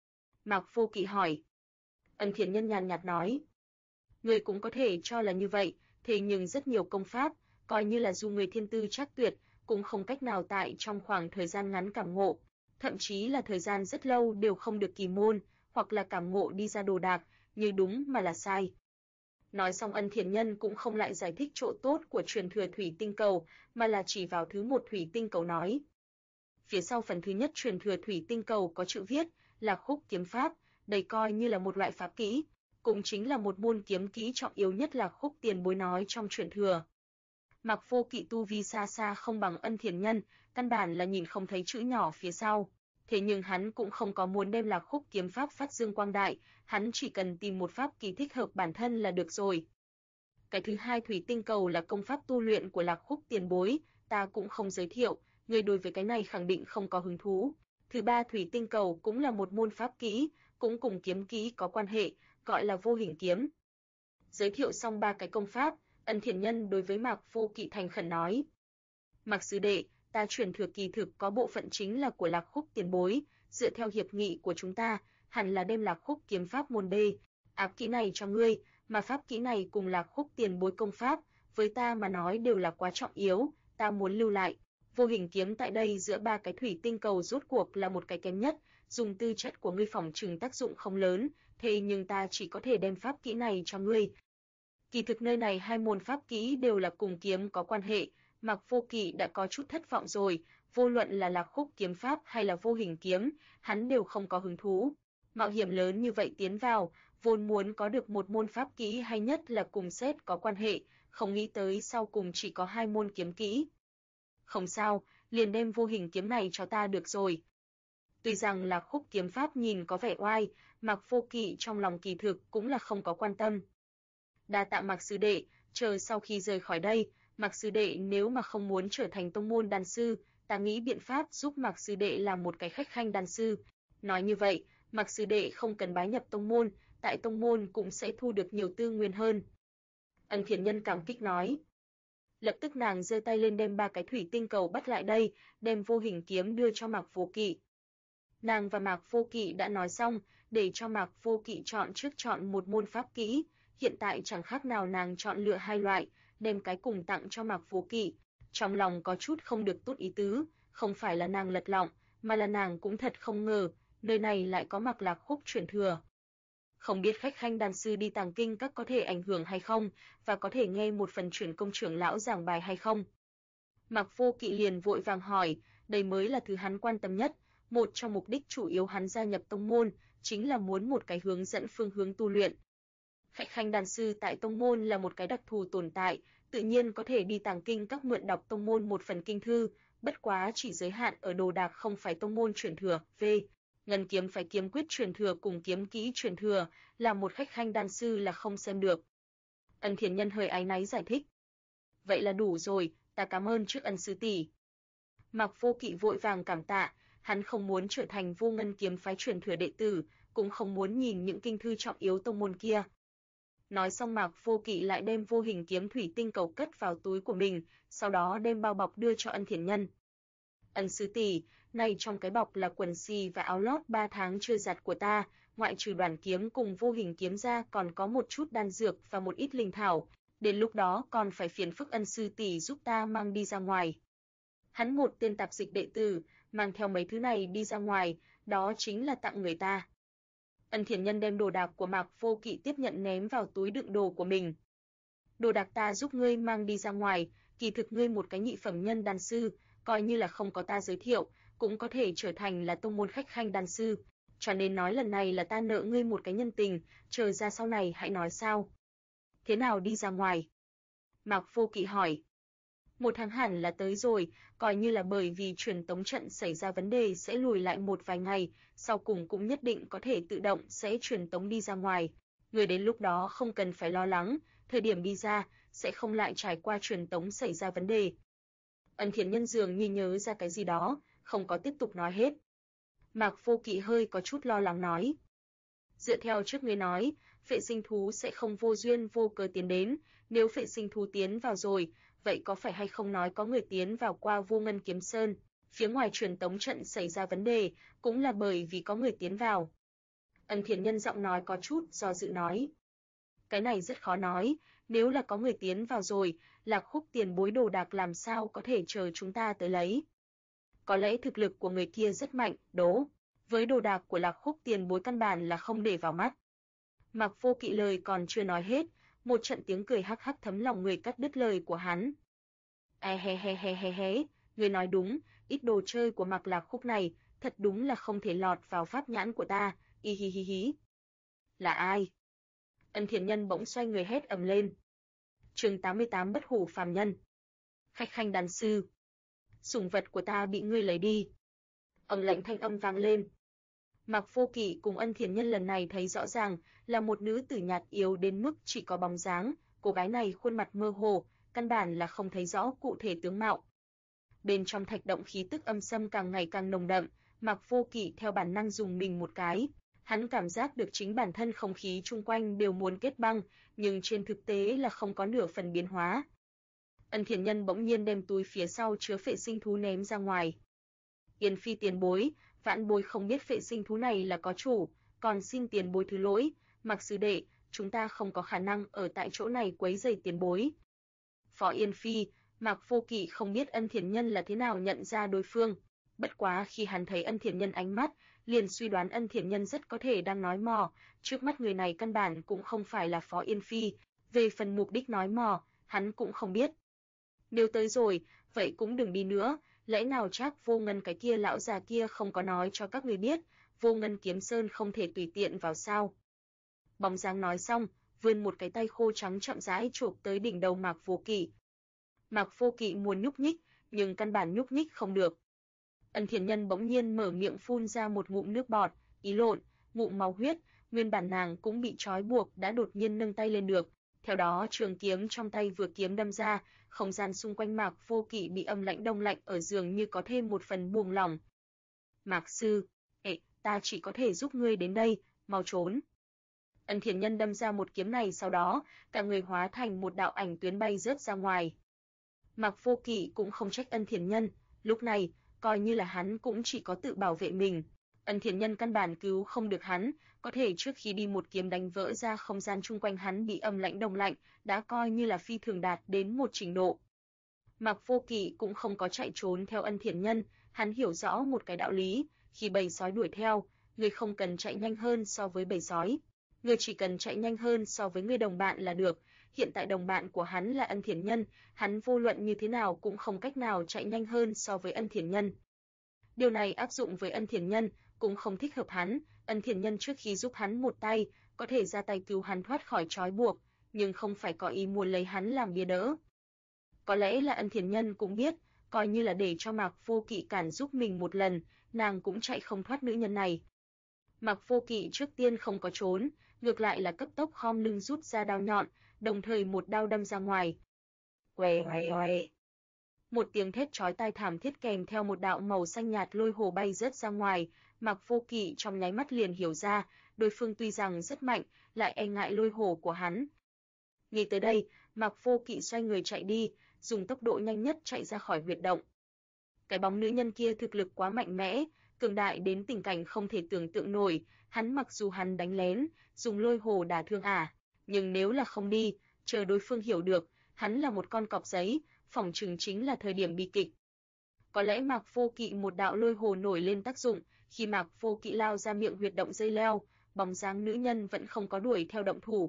Mạc Vô Kỵ hỏi. Ân Thiền Nhân nhàn nhạt nói. Người cũng có thể cho là như vậy, thế nhưng rất nhiều công pháp, coi như là dù người thiên tư trác tuyệt, cũng không cách nào tại trong khoảng thời gian ngắn cảm ngộ, thậm chí là thời gian rất lâu đều không được kỳ môn, hoặc là cảm ngộ đi ra đồ đạc, như đúng mà là sai. Nói xong Ân Thiền Nhân cũng không lại giải thích chỗ tốt của truyền thừa thủy tinh cầu, mà là chỉ vào thứ một thủy tinh cầu nói. Phía sau phần thứ nhất truyền thừa thủy tinh cầu có chữ viết, là khúc kiếm pháp, đây coi như là một loại pháp kỹ, cũng chính là một môn kiếm kỹ trọng yếu nhất là khúc tiền bối nói trong truyền thừa. Mạc Vô Kỵ tu vi xa xa không bằng Ân Thiền Nhân, căn bản là nhìn không thấy chữ nhỏ phía sau. Thế nhưng hắn cũng không có muốn đem Lạc Khúc kiếm pháp phát dương quang đại, hắn chỉ cần tìm một pháp kỳ thích hợp bản thân là được rồi. Cái thứ hai thủy tinh cầu là công pháp tu luyện của Lạc Khúc tiền bối, ta cũng không giới thiệu, người đối với cái này khẳng định không có hứng thú. Thứ ba thủy tinh cầu cũng là một môn pháp kỹ, cũng cùng kiếm kỹ có quan hệ, gọi là vô hình kiếm. Giới thiệu xong 3 cái công pháp, Ân Thiền Nhân đối với Mạc Vô Kỵ thành khẩn nói. Mạc sư đệ, ta truyền thừa kỳ thực có bộ phận chính là của Lạc Khúc tiền bối, dựa theo hiệp nghị của chúng ta, hẳn là đem Lạc Khúc kiếm pháp môn B, áp kỹ này cho ngươi, mà pháp kỹ này cùng Lạc Khúc tiền bối công pháp, với ta mà nói đều là quá trọng yếu, ta muốn lưu lại. Vô hình kiếm tại đây giữa ba cái thủy tinh cầu rốt cuộc là một cái kém nhất, dùng tư chất của ngươi phỏng chừng tác dụng không lớn, thế nhưng ta chỉ có thể đem pháp kỹ này cho ngươi. Kỳ thực nơi này hai môn pháp kỹ đều là cùng kiếm có quan hệ, Mạc Vô Kỵ đã có chút thất vọng rồi, vô luận là Lạc Khúc kiếm pháp hay là vô hình kiếm, hắn đều không có hứng thú. Mạo hiểm lớn như vậy tiến vào, vốn muốn có được một môn pháp kỹ hay nhất là cùng xét có quan hệ, không nghĩ tới sau cùng chỉ có hai môn kiếm kỹ. Không sao, liền đem vô hình kiếm này cho ta được rồi. Tuy rằng Lạc Khúc kiếm pháp nhìn có vẻ oai, Mạc Vô Kỵ trong lòng kỳ thực cũng là không có quan tâm. Đa tạ Mạc sư đệ, chờ sau khi rời khỏi đây, Mạc sư đệ nếu mà không muốn trở thành tông môn đan sư, ta nghĩ biện pháp giúp Mạc sư đệ làm một cái khách khanh đan sư. Nói như vậy, Mạc sư đệ không cần bái nhập tông môn, tại tông môn cũng sẽ thu được nhiều tư nguyên hơn. Ân Thiền Nhân cảm kích nói. Lập tức nàng giơ tay lên đem ba cái thủy tinh cầu bắt lại đây, đem vô hình kiếm đưa cho Mạc Vô Kỵ. Nàng và Mạc Vô Kỵ đã nói xong, để cho Mạc Vô Kỵ chọn một môn pháp kỹ, hiện tại chẳng khác nào nàng chọn lựa hai loại, đem cái cùng tặng cho Mạc Vô Kỵ. Trong lòng có chút không được tốt ý tứ, không phải là nàng lật lọng, mà là nàng cũng thật không ngờ, nơi này lại có Mạc Lạc Khúc truyền thừa. Không biết khách khanh đan sư đi tàng kinh các có thể ảnh hưởng hay không, và có thể nghe một phần truyền công trưởng lão giảng bài hay không? Mạc Vô Kỵ liền vội vàng hỏi, đây mới là thứ hắn quan tâm nhất, một trong mục đích chủ yếu hắn gia nhập tông môn, chính là muốn một cái hướng dẫn phương hướng tu luyện. Khách khanh đan sư tại tông môn là một cái đặc thù tồn tại, tự nhiên có thể đi tàng kinh các mượn đọc tông môn một phần kinh thư, bất quá chỉ giới hạn ở đồ đạc không phải tông môn truyền thừa. Ngân kiếm phải kiếm quyết truyền thừa cùng kiếm kỹ truyền thừa, là một khách khanh đan sư là không xem được. Ân Thiền Nhân hơi áy náy giải thích. Vậy là đủ rồi, ta cảm ơn trước ân sư tỷ. Mạc Vô Kỵ vội vàng cảm tạ, hắn không muốn trở thành Vô Ngân kiếm phái truyền thừa đệ tử, cũng không muốn nhìn những kinh thư trọng yếu tông môn kia. Nói xong Mạc Vô Kỵ lại đem vô hình kiếm thủy tinh cầu cất vào túi của mình, sau đó đem bao bọc đưa cho Ân Thiền Nhân. Ân sư tỷ, này trong cái bọc là quần xì và áo lót 3 tháng chưa giặt của ta, ngoại trừ đoàn kiếm cùng vô hình kiếm ra còn có một chút đan dược và một ít linh thảo, đến lúc đó còn phải phiền phức ân sư tỷ giúp ta mang đi ra ngoài. Hắn một tên tạp dịch đệ tử, mang theo mấy thứ này đi ra ngoài, đó chính là tặng người ta. Ân Thiền Nhân đem đồ đạc của Mạc Vô Kỵ tiếp nhận ném vào túi đựng đồ của mình. Đồ đạc ta giúp ngươi mang đi ra ngoài, kỳ thực ngươi một cái nhị phẩm nhân đan sư, coi như là không có ta giới thiệu, cũng có thể trở thành là tông môn khách khanh đan sư, cho nên nói lần này là ta nợ ngươi một cái nhân tình, chờ ra sau này hãy nói sao. Thế nào đi ra ngoài? Mạc Vô Kỵ hỏi. 1 tháng hẳn là tới rồi, coi như là bởi vì truyền tống trận xảy ra vấn đề sẽ lùi lại một vài ngày, sau cùng cũng nhất định có thể tự động sẽ truyền tống đi ra ngoài. Người đến lúc đó không cần phải lo lắng, thời điểm đi ra sẽ không lại trải qua truyền tống xảy ra vấn đề. Ân Thiền Nhân dường như nhớ ra cái gì đó, không có tiếp tục nói hết. Mạc Vô Kỵ hơi có chút lo lắng nói. Dựa theo trước ngươi nói, phệ sinh thú sẽ không vô duyên vô cớ tiến đến, nếu phệ sinh thú tiến vào rồi, vậy có phải hay không nói có người tiến vào qua Vô Ngân Kiếm Sơn, phía ngoài truyền tống trận xảy ra vấn đề, cũng là bởi vì có người tiến vào. Ân Thiền Nhân giọng nói có chút do dự nói. Cái này rất khó nói, nếu là có người tiến vào rồi, Lạc Khúc tiền bối đồ đạc làm sao có thể chờ chúng ta tới lấy. Có lẽ thực lực của người kia rất mạnh, đố. Với đồ đạc của Lạc Khúc tiền bối căn bản là không để vào mắt. Mạc Vô Kỵ lời còn chưa nói hết, một trận tiếng cười hắc hắc thấm lòng người cắt đứt lời của hắn. He, người nói đúng, ít đồ chơi của Mạc Lạc Khúc này, thật đúng là không thể lọt vào pháp nhãn của ta, hi. Là ai? Ân Thiền Nhân bỗng xoay người hét ầm lên. Chương 88 Bất hủ phàm nhân. Khách khanh đan sư. Sủng vật của ta bị ngươi lấy đi. Lạnh thanh âm vang lên. Mạc Vô Kỵ cùng Ân Thiền Nhân lần này thấy rõ ràng là một nữ tử nhạt yếu đến mức chỉ có bóng dáng, cô gái này khuôn mặt mơ hồ, căn bản là không thấy rõ cụ thể tướng mạo. Bên trong thạch động khí tức âm xâm càng ngày càng nồng đậm, Mạc Vô Kỵ theo bản năng dùng mình một cái, Hắn cảm giác được chính bản thân không khí chung quanh đều muốn kết băng, nhưng trên thực tế là không có nửa phần biến hóa. Ân Thiền Nhân bỗng nhiên đem túi phía sau chứa phệ sinh thú ném ra ngoài. Yên Phi tiền bối, vãn bối không biết phệ sinh thú này là có chủ, còn xin tiền bối thứ lỗi, Mạc sư đệ, chúng ta không có khả năng ở tại chỗ này quấy rầy tiền bối. Phó Yên Phi, Mạc Vô Kỵ không biết Ân Thiền Nhân là thế nào nhận ra đối phương. Bất quá khi hắn thấy Ân Thiền Nhân ánh mắt, liền suy đoán Ân Thiền Nhân rất có thể đang nói mò, trước mắt người này căn bản cũng không phải là Phó Yên Phi, về phần mục đích nói mò, hắn cũng không biết. Nếu tới rồi, vậy cũng đừng đi nữa, lẽ nào chắc Vô Ngân cái kia lão già kia không có nói cho các người biết, Vô Ngân Kiếm Sơn không thể tùy tiện vào sao? Bóng dáng nói xong, vươn một cái tay khô trắng chậm rãi chộp tới đỉnh đầu Mạc Vô Kỵ. Mạc Vô Kỵ muốn nhúc nhích, nhưng căn bản nhúc nhích không được. Ân Thiền Nhân bỗng nhiên mở miệng phun ra một ngụm nước bọt, ý lộn, ngụm máu huyết, nguyên bản nàng cũng bị trói buộc đã đột nhiên nâng tay lên được. Theo đó trường kiếm trong tay vừa kiếm đâm ra, không gian xung quanh Mạc Vô Kỵ bị âm lãnh đông lạnh ở dường như có thêm một phần buông lỏng. Mạc sư, ta chỉ có thể giúp ngươi đến đây, mau trốn. Ân Thiền Nhân đâm ra một kiếm này, sau đó, cả người hóa thành một đạo ảnh tuyến bay rớt ra ngoài. Mạc Vô Kỵ cũng không trách Ân Thiền Nhân, lúc này, coi như là hắn cũng chỉ có tự bảo vệ mình. Ân Thiền Nhân căn bản cứu không được hắn, có thể trước khi đi một kiếm đánh vỡ ra không gian chung quanh hắn bị âm lãnh đông lạnh, đã coi như là phi thường đạt đến một trình độ. Mạc Vô Kỵ cũng không có chạy trốn theo Ân Thiền Nhân, hắn hiểu rõ một cái đạo lý, khi bầy sói đuổi theo, người không cần chạy nhanh hơn so với bầy sói. Người chỉ cần chạy nhanh hơn so với người đồng bạn là được. Hiện tại đồng bạn của hắn là Ân Thiền Nhân, hắn vô luận như thế nào cũng không cách nào chạy nhanh hơn so với Ân Thiền Nhân. Điều này áp dụng với Ân Thiền Nhân cũng không thích hợp hắn. Ân Thiền Nhân trước khi giúp hắn một tay, có thể ra tay cứu hắn thoát khỏi trói buộc, nhưng không phải có ý muốn lấy hắn làm bia đỡ. Có lẽ là Ân Thiền Nhân cũng biết, coi như là để cho Mạc Vô Kỵ cản giúp mình một lần, nàng cũng chạy không thoát nữ nhân này. Mạc Vô Kỵ trước tiên không có trốn, ngược lại là cấp tốc khom lưng rút ra đao nhọn, đồng thời một đao đâm ra ngoài. Què què què. Một tiếng thét chói tai thảm thiết kèm theo một đạo màu xanh nhạt lôi hồ bay rớt ra ngoài, Mạc Vô Kỵ trong nháy mắt liền hiểu ra, đối phương tuy rằng rất mạnh, lại e ngại lôi hồ của hắn. Nghĩ tới đây, Mạc Vô Kỵ xoay người chạy đi, dùng tốc độ nhanh nhất chạy ra khỏi huyệt động. Cái bóng nữ nhân kia thực lực quá mạnh mẽ, cường đại đến tình cảnh không thể tưởng tượng nổi, hắn mặc dù hắn đánh lén, dùng lôi hồ đả thương nhưng nếu là không đi, chờ đối phương hiểu được, hắn là một con cọp giấy, phỏng chừng chính là thời điểm bi kịch. Có lẽ Mạc Vô Kỵ một đạo lôi hồ nổi lên tác dụng, khi Mạc Vô Kỵ lao ra miệng huyệt động dây leo, bóng dáng nữ nhân vẫn không có đuổi theo động thủ.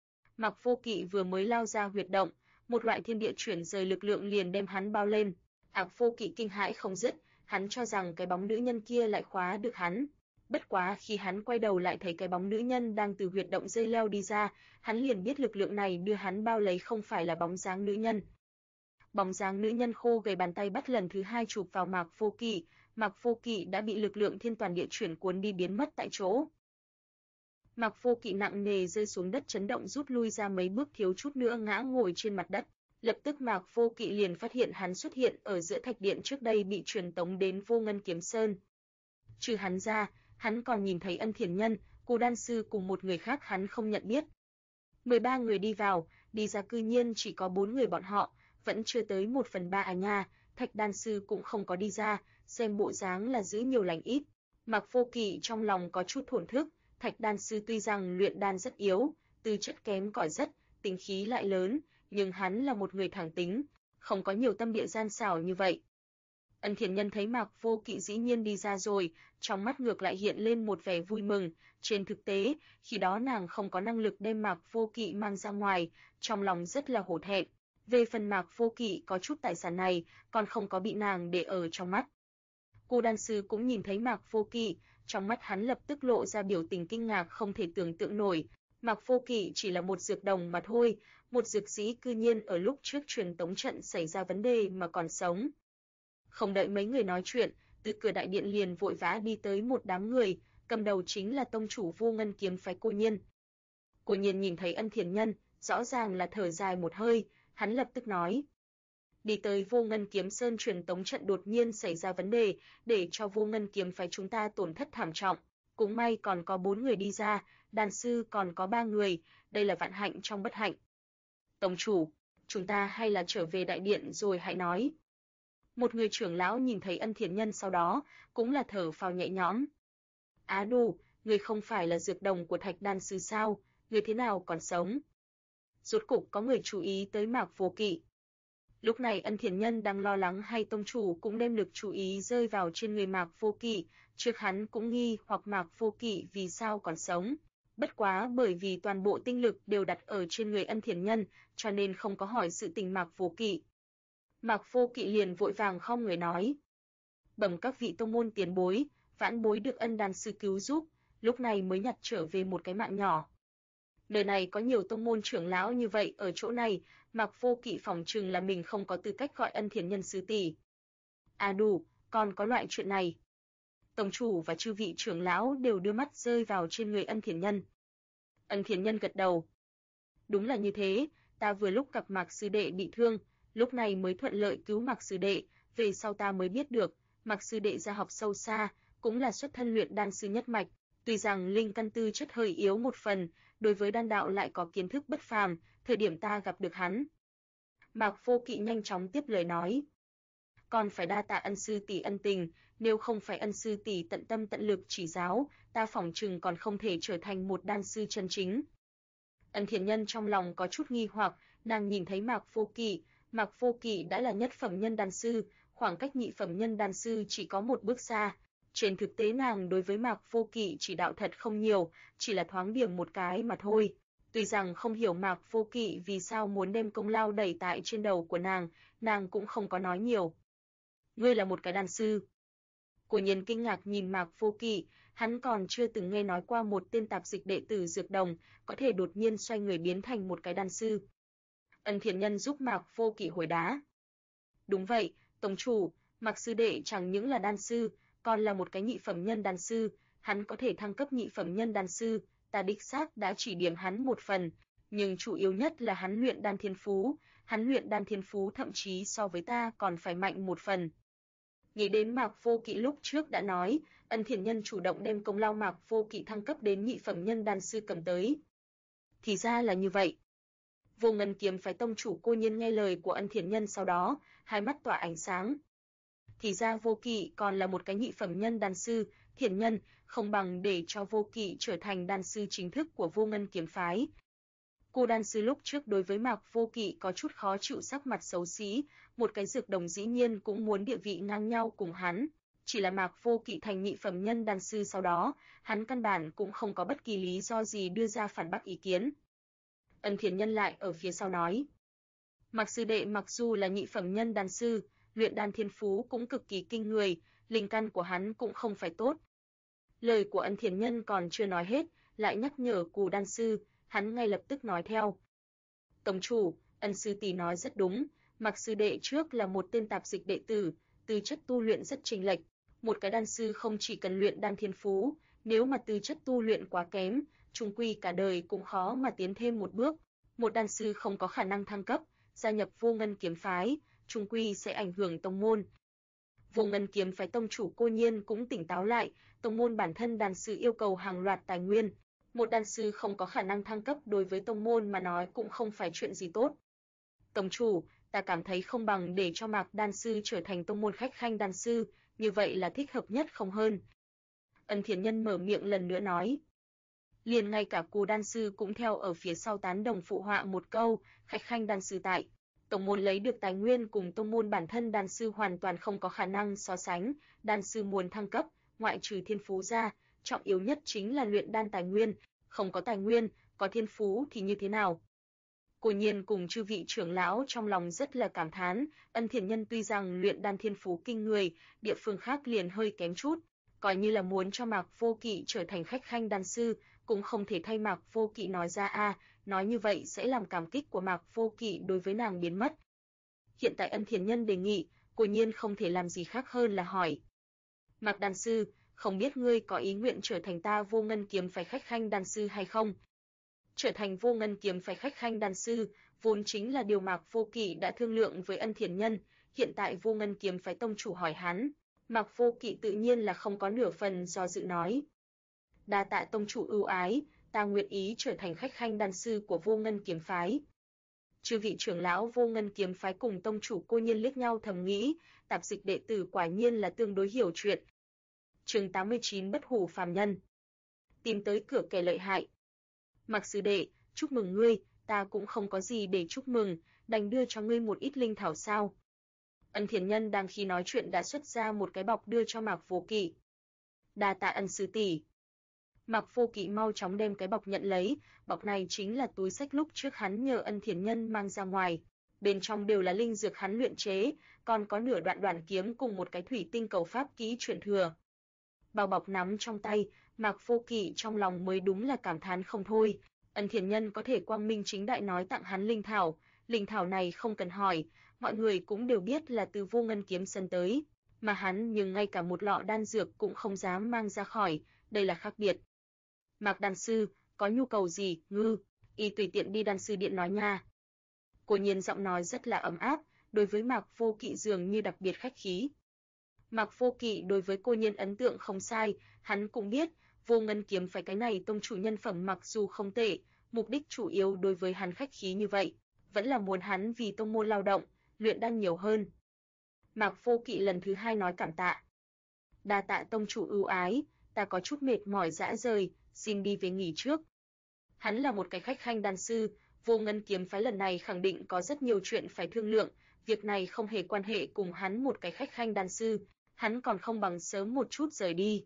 Mạc Vô Kỵ vừa mới lao ra huyệt động, một loại thiên địa chuyển rời lực lượng liền đem hắn bao lên. Mạc Vô Kỵ kinh hãi không dứt, hắn cho rằng cái bóng nữ nhân kia lại khóa được hắn. Bất quá khi hắn quay đầu lại thấy cái bóng nữ nhân đang từ huyệt động dây leo đi ra, hắn liền biết lực lượng này đưa hắn bao lấy không phải là bóng dáng nữ nhân. Bóng dáng nữ nhân khô gầy bàn tay bắt lần thứ hai chụp vào Mạc Vô Kỵ, Mạc Vô Kỵ đã bị lực lượng thiên toàn địa chuyển cuốn đi biến mất tại chỗ. Mạc Vô Kỵ nặng nề rơi xuống đất chấn động rút lui ra mấy bước thiếu chút nữa ngã ngồi trên mặt đất. Lập tức Mạc Vô Kỵ liền phát hiện hắn xuất hiện ở giữa thạch điện trước đây bị truyền tống đến Vô Ngân Kiếm Sơn. Trừ hắn ra, hắn còn nhìn thấy Ân Thiền Nhân, Cô Đan Sư cùng một người khác hắn không nhận biết. 13 người đi vào, đi ra cư nhiên chỉ có 4 người bọn họ, vẫn chưa tới 1/3 nha, Thạch Đan Sư cũng không có đi ra, xem bộ dáng là giữ nhiều lành ít. Mạc Vô Kỵ trong lòng có chút thổn thức, Thạch Đan Sư tuy rằng luyện đan rất yếu, tư chất kém cỏi rất, tính khí lại lớn, nhưng hắn là một người thẳng tính, không có nhiều tâm địa gian xảo như vậy. Ân Thiền Nhân thấy Mạc Vô Kỵ dĩ nhiên đi ra rồi, trong mắt ngược lại hiện lên một vẻ vui mừng, trên thực tế, khi đó nàng không có năng lực đem Mạc Vô Kỵ mang ra ngoài, trong lòng rất là hổ thẹn. Về phần Mạc Vô Kỵ có chút tài sản này, còn không có bị nàng để ở trong mắt. Cô Đan Sư cũng nhìn thấy Mạc Vô Kỵ, trong mắt hắn lập tức lộ ra biểu tình kinh ngạc không thể tưởng tượng nổi. Mạc Vô Kỵ chỉ là một dược đồng mà thôi, một dược sĩ cư nhiên ở lúc trước truyền tống trận xảy ra vấn đề mà còn sống. Không đợi mấy người nói chuyện, từ cửa đại điện liền vội vã đi tới một đám người, cầm đầu chính là tông chủ Vô Ngân Kiếm phái Cô Nhiên. Cô Nhiên nhìn thấy Ân Thiền Nhân, rõ ràng là thở dài một hơi, hắn lập tức nói: đi tới Vô Ngân Kiếm Sơn truyền tống trận đột nhiên xảy ra vấn đề, để cho Vô Ngân Kiếm phái chúng ta tổn thất thảm trọng. cũng may còn có 4 người đi ra, đan sư còn có 3 người, đây là vạn hạnh trong bất hạnh. Tông chủ, chúng ta hay là trở về đại điện rồi hãy nói. Một người trưởng lão nhìn thấy Ân Thiền Nhân sau đó, cũng là thở phào nhẹ nhõm. Á Đù, người không phải là dược đồng của Thạch đan sư sao, người thế nào còn sống? Rốt cục có người chú ý tới Mạc Vô Kỵ. Lúc này Ân Thiền Nhân đang lo lắng hay tông chủ cũng đem lực chú ý rơi vào trên người Mạc Vô Kỵ, trước hắn cũng nghi hoặc Mạc Vô Kỵ vì sao còn sống. Bất quá bởi vì toàn bộ tinh lực đều đặt ở trên người Ân Thiền Nhân, cho nên không có hỏi sự tình Mạc Vô Kỵ. Mạc Vô Kỵ liền vội vàng khom người nói: "Bẩm các vị tông môn tiền bối, vãn bối được Ân đan sư cứu giúp, lúc này mới nhặt trở về một cái mạng nhỏ." Nơi này có nhiều tông môn trưởng lão như vậy ở chỗ này, Mạc Vô Kỵ phỏng chừng là mình không có tư cách gọi Ân Thiền Nhân sư tỷ. À đủ, còn có loại chuyện này. Tông chủ và chư vị trưởng lão đều đưa mắt rơi vào trên người Ân Thiền Nhân. Ân Thiền Nhân gật đầu. Đúng là như thế, ta vừa lúc gặp Mạc sư đệ bị thương, lúc này mới thuận lợi cứu Mạc sư đệ, về sau ta mới biết được, Mạc sư đệ gia học sâu xa, cũng là xuất thân luyện đan sư nhất mạch, tuy rằng linh căn tư chất hơi yếu một phần, đối với đan đạo lại có kiến thức bất phàm, thời điểm ta gặp được hắn. Mạc Vô Kỵ nhanh chóng tiếp lời nói. Còn phải đa tạ Ân sư tỷ ân tình, nếu không phải Ân sư tỷ tận tâm tận lực chỉ giáo, ta phỏng chừng còn không thể trở thành một đan sư chân chính. Ân Thiền Nhân trong lòng có chút nghi hoặc, nàng nhìn thấy Mạc Vô Kỵ đã là nhất phẩm nhân đan sư, khoảng cách nhị phẩm nhân đan sư chỉ có một bước xa. Trên thực tế nàng đối với Mạc Vô Kỵ chỉ đạo thật không nhiều, chỉ là thoáng điểm một cái mà thôi. Tuy rằng không hiểu Mạc Vô Kỵ vì sao muốn đem công lao đẩy tại trên đầu của nàng cũng không có nói nhiều. Ngươi là một cái đan sư. Cổ Nhiên kinh ngạc nhìn Mạc Vô Kỵ, hắn còn chưa từng nghe nói qua một tên tạp dịch đệ tử dược đồng có thể đột nhiên xoay người biến thành một cái đan sư. Ân Thiền Nhân giúp Mạc Vô Kỵ hồi đáp. Đúng vậy, tông chủ, Mạc sư đệ chẳng những là đan sư, còn là một cái nhị phẩm nhân đan sư, hắn có thể thăng cấp nhị phẩm nhân đan sư, ta đích xác đã chỉ điểm hắn một phần, nhưng chủ yếu nhất là hắn luyện đan thiên phú thậm chí so với ta còn phải mạnh một phần. Nghĩ đến Mạc Vô Kỵ lúc trước đã nói, Ân Thiền Nhân chủ động đem công lao Mạc Vô Kỵ thăng cấp đến nhị phẩm nhân đan sư cầm tới. Thì ra là như vậy. Vô Ngân Kiếm phái tông chủ Cô Nhiên nghe lời của Ân Thiền Nhân sau đó, hai mắt tỏa ánh sáng. Thì ra Vô Kỵ còn là một cái nhị phẩm nhân đan sư, Thiền Nhân, không bằng để cho Vô Kỵ trở thành đan sư chính thức của Vô Ngân Kiếm phái. Cô đan sư lúc trước đối với Mạc Vô Kỵ có chút khó chịu, sắc mặt xấu xí, một cái dược đồng dĩ nhiên cũng muốn địa vị ngang nhau cùng hắn. Chỉ là Mạc Vô Kỵ thành nhị phẩm nhân đan sư sau đó, hắn căn bản cũng không có bất kỳ lý do gì đưa ra phản bác ý kiến. Ân Thiền Nhân lại ở phía sau nói. Mạc sư đệ mặc dù là nhị phẩm nhân đan sư, luyện đan thiên phú cũng cực kỳ kinh người, linh căn của hắn cũng không phải tốt. Lời của Ân Thiền Nhân còn chưa nói hết, lại nhắc nhở Cù đan sư, hắn ngay lập tức nói theo. Tông chủ, Ân sư tỷ nói rất đúng, Mạc sư đệ trước là một tên tạp dịch đệ tử, tư chất tu luyện rất chênh lệch, một cái đan sư không chỉ cần luyện đan thiên phú, nếu mà tư chất tu luyện quá kém, chung quy cả đời cũng khó mà tiến thêm một bước. Một đan sư không có khả năng thăng cấp, gia nhập Vô Ngân Kiếm phái, chung quy sẽ ảnh hưởng tông môn. Vô Ngân Kiếm phái tông chủ Cô Nhiên cũng tỉnh táo lại, tông môn bản thân đan sư yêu cầu hàng loạt tài nguyên, một đan sư không có khả năng thăng cấp đối với tông môn mà nói cũng không phải chuyện gì tốt. Tông chủ, ta cảm thấy không bằng để cho Mạc đan sư trở thành tông môn khách khanh đan sư, như vậy là thích hợp nhất không hơn. Ân Thiền Nhân mở miệng lần nữa nói. Liền ngay cả Cù đan sư cũng theo ở phía sau tán đồng phụ họa một câu, khách khanh đan sư tại tông môn lấy được tài nguyên cùng tông môn bản thân đan sư hoàn toàn không có khả năng so sánh, đan sư muốn thăng cấp, ngoại trừ thiên phú ra, trọng yếu nhất chính là luyện đan tài nguyên, không có tài nguyên, có thiên phú thì như thế nào? Cô Nhiên cùng chư vị trưởng lão trong lòng rất là cảm thán, Ân Thiền Nhân tuy rằng luyện đan thiên phú kinh người, địa phương khác liền hơi kém chút, coi như là muốn cho Mạc Vô Kỵ trở thành khách khanh đan sư, cũng không thể thay Mạc Vô Kỵ nói ra nói như vậy sẽ làm cảm kích của Mạc Vô Kỵ đối với nàng biến mất. Hiện tại Ân Thiền Nhân đề nghị, Cô Nhiên không thể làm gì khác hơn là hỏi. Mạc đan sư, không biết ngươi có ý nguyện trở thành ta Vô Ngân Kiếm phái khách khanh đan sư hay không? Trở thành Vô Ngân Kiếm phái khách khanh đan sư, vốn chính là điều Mạc Vô Kỵ đã thương lượng với Ân Thiền Nhân, hiện tại Vô Ngân Kiếm phái tông chủ hỏi hắn, Mạc Vô Kỵ tự nhiên là không có nửa phần do dự nói. Đa tạ tông chủ ưu ái, ta nguyện ý trở thành khách khanh đan sư của Vô Ngân kiếm phái. Chư vị trưởng lão Vô Ngân kiếm phái cùng tông chủ Cô Nhiên liếc nhau thầm nghĩ, tạp dịch đệ tử quả nhiên là tương đối hiểu chuyện. Chương 89 Bất hủ phàm nhân. Tìm tới cửa kẻ lợi hại. Mạc sư đệ, chúc mừng ngươi, ta cũng không có gì để chúc mừng, đành đưa cho ngươi một ít linh thảo sao. Ân Thiền Nhân đang khi nói chuyện đã xuất ra một cái bọc đưa cho Mạc Vô Kỵ. Đa tạ Ân sư tỷ. Mạc Vô Kỵ mau chóng đem cái bọc nhận lấy, bọc này chính là túi xách lúc trước hắn nhờ Ân Thiền Nhân mang ra ngoài. Bên trong đều là linh dược hắn luyện chế, còn có nửa đoạn đoàn kiếm cùng một cái thủy tinh cầu pháp kỹ truyền thừa. Bao bọc nắm trong tay, Mạc Vô Kỵ trong lòng mới đúng là cảm thán không thôi. Ân Thiền Nhân có thể quang minh chính đại nói tặng hắn linh thảo này không cần hỏi, mọi người cũng đều biết là từ Vô Ngân kiếm sân tới, mà hắn nhưng ngay cả một lọ đan dược cũng không dám mang ra khỏi, đây là khác biệt. Mạc đan sư, có nhu cầu gì, y tùy tiện đi đan sư điện nói nha. Cô Nhiên giọng nói rất là ấm áp, đối với Mạc Vô Kỵ dường như đặc biệt khách khí. Mạc Vô Kỵ đối với Cô Nhiên ấn tượng không sai, hắn cũng biết, Vô Ngân kiếm phải cái này tông chủ nhân phẩm mặc dù không tệ, mục đích chủ yếu đối với hắn khách khí như vậy, vẫn là muốn hắn vì tông môn lao động, luyện đan nhiều hơn. Mạc Vô Kỵ lần thứ hai nói cảm tạ. Đa tạ tông chủ ưu ái, ta có chút mệt mỏi rã rời, xin đi về nghỉ trước. Hắn là một cái khách khanh đan sư, Vô Ngân kiếm phái lần này khẳng định có rất nhiều chuyện phải thương lượng, việc này không hề quan hệ cùng hắn một cái khách khanh đan sư, hắn còn không bằng sớm một chút rời đi.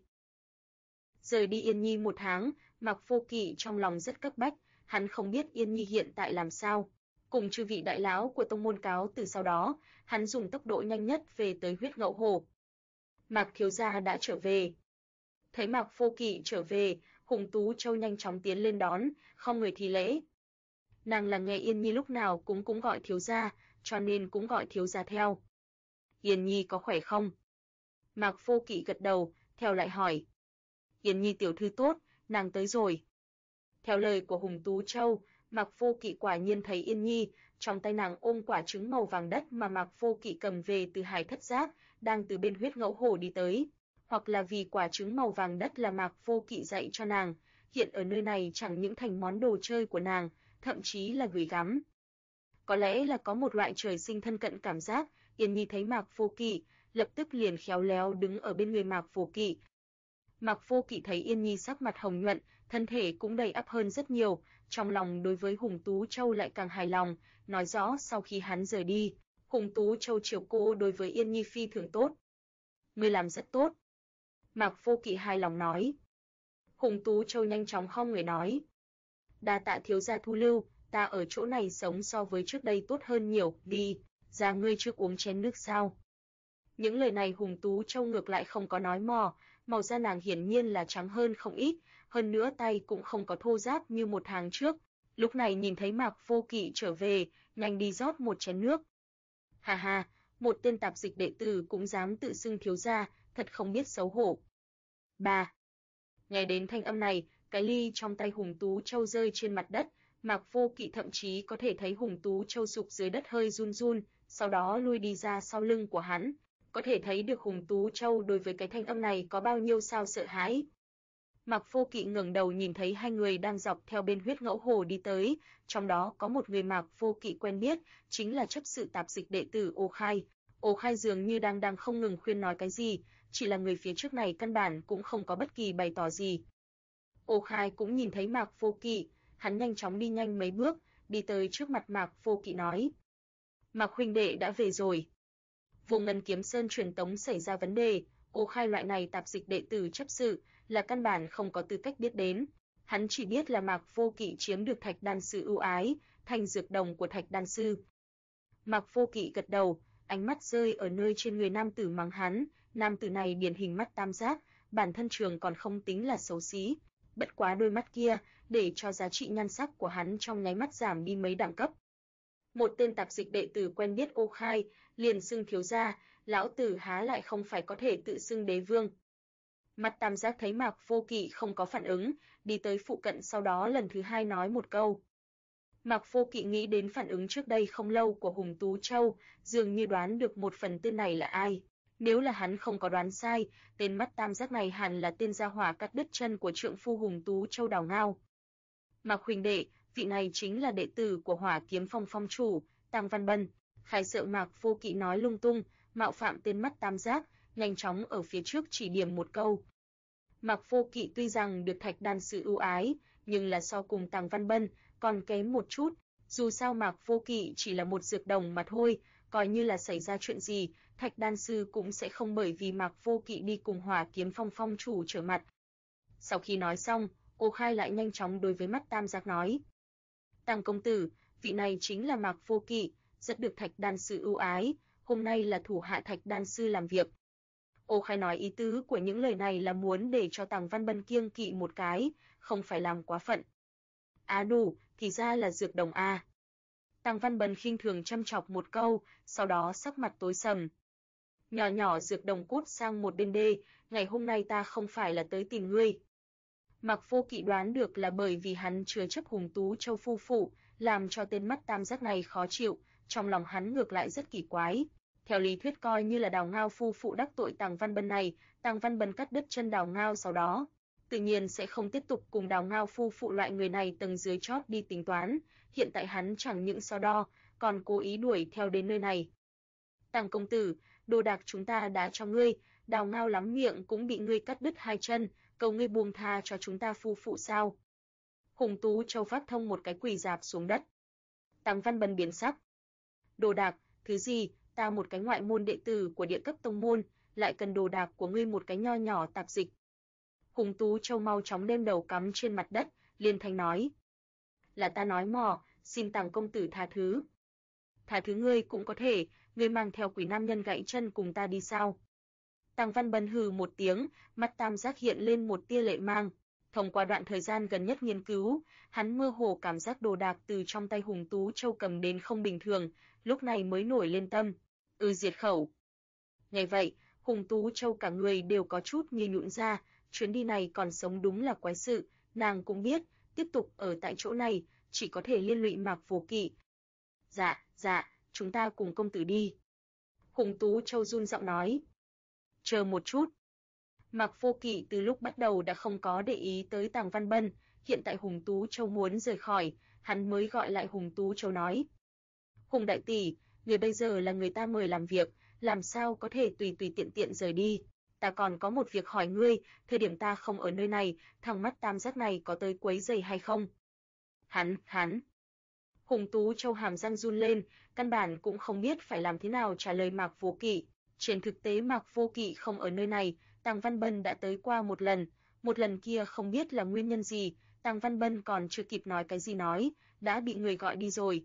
Rời đi Yên Nhi 1 tháng, Mạc Vô Kỵ trong lòng rất cấp bách, hắn không biết Yên Nhi hiện tại làm sao. Cùng chư vị đại lão của tông môn cáo từ sau đó, hắn dùng tốc độ nhanh nhất về tới Huyết Ngẫu Hồ. Mạc thiếu gia đã trở về. Thấy Mạc Vô Kỵ trở về, Hùng Tú Châu nhanh chóng tiến lên đón, không người thi lễ. Nàng là nghe Yên Nhi lúc nào cũng gọi thiếu gia, cho nên cũng gọi thiếu gia theo. Yên Nhi có khỏe không? Mạc Vô Kỵ gật đầu, theo lại hỏi. Yên Nhi tiểu thư tốt, nàng tới rồi. Theo lời của Hùng Tú Châu, Mạc Vô Kỵ quả nhiên thấy Yên Nhi, trong tay nàng ôm quả trứng màu vàng đất mà Mạc Vô Kỵ cầm về từ Hải Thất Giác, đang từ bên Huyết Ngẫu Hồ đi tới. Hoặc là vì quả trứng màu vàng đất là Mạc Vô Kỵ dạy cho nàng, hiện ở nơi này chẳng những thành món đồ chơi của nàng, thậm chí là gửi gắm. Có lẽ là có một loại trời sinh thân cận cảm giác, Yên Nhi thấy Mạc Vô Kỵ, lập tức liền khéo léo đứng ở bên người Mạc Vô Kỵ. Mạc Vô Kỵ thấy Yên Nhi sắc mặt hồng nhuận, thân thể cũng đầy ắp hơn rất nhiều, trong lòng đối với Hùng Tú Châu lại càng hài lòng, nói rõ sau khi hắn rời đi, Hùng Tú Châu chiều cố đối với Yên Nhi phi thường tốt. Ngươi làm rất tốt. Mạc Vô Kỵ hài lòng nói. Hùng Tú Châu nhanh chóng khom người nói. Đa tạ thiếu gia thu lưu, ta ở chỗ này sống so với trước đây tốt hơn nhiều, đi, ra ngươi trước uống chén nước sao. Những lời này Hùng Tú Châu ngược lại không có nói mò, màu da nàng hiển nhiên là trắng hơn không ít, hơn nữa tay cũng không có thô ráp như 1 tháng trước. Lúc này nhìn thấy Mạc Vô Kỵ trở về, nhanh đi rót một chén nước. Hà hà, một tên tạp dịch đệ tử cũng dám tự xưng thiếu gia, thật không biết xấu hổ. 3. Nghe đến thanh âm này, cái ly trong tay Hùng Tú Châu rơi trên mặt đất, Mạc Vô Kỵ thậm chí có thể thấy Hùng Tú Châu sụp dưới đất hơi run run, sau đó lui đi ra sau lưng của hắn. Có thể thấy được Hùng Tú Châu đối với cái thanh âm này có bao nhiêu sao sợ hãi. Mạc Vô Kỵ ngẩng đầu nhìn thấy hai người đang dọc theo bên Huyết Ngẫu Hồ đi tới, trong đó có một người Mạc Vô Kỵ quen biết, chính là chấp sự tạp dịch đệ tử Ô Khai. Ô Khai dường như đang không ngừng khuyên nói cái gì, chỉ là người phía trước này căn bản cũng không có bất kỳ bày tỏ gì. Ô Khai cũng nhìn thấy Mạc Vô Kỵ, hắn nhanh chóng đi nhanh mấy bước, đi tới trước mặt Mạc Vô Kỵ nói: "Mạc huynh đệ đã về rồi." Vô Ngân kiếm sơn truyền tống xảy ra vấn đề, Ô Khai loại này tạp dịch đệ tử chấp sự là căn bản không có tư cách biết đến. Hắn chỉ biết là Mạc Vô Kỵ chiếm được Thạch đan sư ưu ái, thành dược đồng của Thạch đan sư. Mạc Vô Kỵ gật đầu, ánh mắt rơi ở nơi trên người nam tử mắng hắn, nam tử này điển hình mắt tam giác, bản thân trường còn không tính là xấu xí, bất quá đôi mắt kia để cho giá trị nhan sắc của hắn trong nháy mắt giảm đi mấy đẳng cấp. Một tên tạp dịch đệ tử quen biết Ô Khai, liền xưng thiếu gia, lão tử há lại không phải có thể tự xưng đế vương. Mắt tam giác thấy Mạc Vô Kỵ không có phản ứng, đi tới phụ cận sau đó lần thứ hai nói một câu. Mạc Vô Kỵ nghĩ đến phản ứng trước đây không lâu của Hùng Tú Châu, dường như đoán được một phần tên này là ai. Nếu là hắn không có đoán sai, tên mắt tam giác này hẳn là tên gia hỏa cắt đứt chân của trượng phu Hùng Tú Châu Đào Ngao. Mạc huynh đệ, vị này chính là đệ tử của Hỏa Kiếm Phong phong chủ, Tàng Văn Bân. Khai sợ Mạc Vô Kỵ nói lung tung, mạo phạm tên mắt tam giác, nhanh chóng ở phía trước chỉ điểm một câu. Mạc Vô Kỵ tuy rằng được Thạch Đan sư ưu ái, nhưng là so cùng Tàng Văn Bân còn kém một chút. Dù sao Mạc Vô Kỵ chỉ là một dược đồng mà thôi, coi như là xảy ra chuyện gì, Thạch Đan sư cũng sẽ không bởi vì Mạc Vô Kỵ đi cùng Hỏa Kiếm Phong phong chủ trở mặt. Sau khi nói xong, Ô Khai lại nhanh chóng đối với mắt tam giác nói: Tàng công tử, vị này chính là Mạc Vô Kỵ, rất được Thạch Đan sư ưu ái, hôm nay là thủ hạ Thạch Đan sư làm việc. Ô Khai nói ý tứ của những lời này là muốn để cho Tàng Văn Bân kiêng kỵ một cái, không phải làm quá phận. Đủ, thì ra là dược đồng a. Tàng Văn Bân khinh thường châm chọc một câu, sau đó sắc mặt tối sầm. Nhỏ nhỏ dược đồng cút sang một bên đê, ngày hôm nay ta không phải là tới tìm ngươi. Mạc Vô Kỵ đoán được là bởi vì hắn chứa chấp Hùng Tú Châu phu phụ, làm cho tên mắt tam giác này khó chịu, trong lòng hắn ngược lại rất kỳ quái. Theo lý thuyết coi như là Đào Ngao phu phụ đắc tội Tàng Văn Bân này, Tàng Văn Bân cắt đứt chân Đào Ngao sau đó, tự nhiên sẽ không tiếp tục cùng Đào Ngao phu phụ loại người này tầng dưới chót đi tính toán, hiện tại hắn chẳng những so đo, còn cố ý đuổi theo đến nơi này. Tàng công tử, đồ đạc chúng ta đã cho ngươi, Đào Ngao lắm miệng cũng bị ngươi cắt đứt hai chân, cầu ngươi buông tha cho chúng ta phu phụ sao? Hùng Tú Châu phát thông một cái quỳ rạp xuống đất. Tàng Văn Bân biến sắc. Đồ đạc, thứ gì? Ta một cái ngoại môn đệ tử của địa cấp tông môn, lại cần đồ đạc của ngươi một cái nho nhỏ tạp dịch. Hùng Tú Châu mau chóng đem đầu cắm trên mặt đất, liên thanh nói: Là ta nói mò, xin Tàng công tử tha thứ. Tha thứ ngươi cũng có thể, ngươi mang theo quỷ nam nhân gãy chân cùng ta đi sao? Tàng Văn Bân hừ một tiếng, mắt tam giác hiện lên một tia lệ mang. Thông qua đoạn thời gian gần nhất nghiên cứu, hắn mơ hồ cảm giác đồ đạc từ trong tay Hùng Tú Châu cầm đến không bình thường, lúc này mới nổi lên tâm. Diệt khẩu. Nghe vậy, Hùng Tú Châu cả người đều có chút như nhũn ra, chuyến đi này còn sống đúng là quái sự, nàng cũng biết, tiếp tục ở tại chỗ này, chỉ có thể liên lụy Mạc Vô Kỵ. Dạ, chúng ta cùng công tử đi. Hùng Tú Châu run giọng nói. Chờ một chút. Mạc Vô Kỵ từ lúc bắt đầu đã không có để ý tới Tàng Văn Bân, hiện tại Hùng Tú Châu muốn rời khỏi, hắn mới gọi lại Hùng Tú Châu nói: Hùng đại tỷ, người bây giờ là người ta mời làm việc, làm sao có thể tùy tùy tiện tiện rời đi? Ta còn có một việc hỏi ngươi, thời điểm ta không ở nơi này, thằng mắt tam giác này có tới quấy rầy hay không? Hắn. Hùng Tú Châu hàm răng run lên, căn bản cũng không biết phải làm thế nào trả lời Mạc Vô Kỵ. Trên thực tế Mạc Vô Kỵ không ở nơi này, Tàng Văn Bân đã tới qua một lần kia không biết là nguyên nhân gì, Tàng Văn Bân còn chưa kịp nói cái gì nói, đã bị người gọi đi rồi.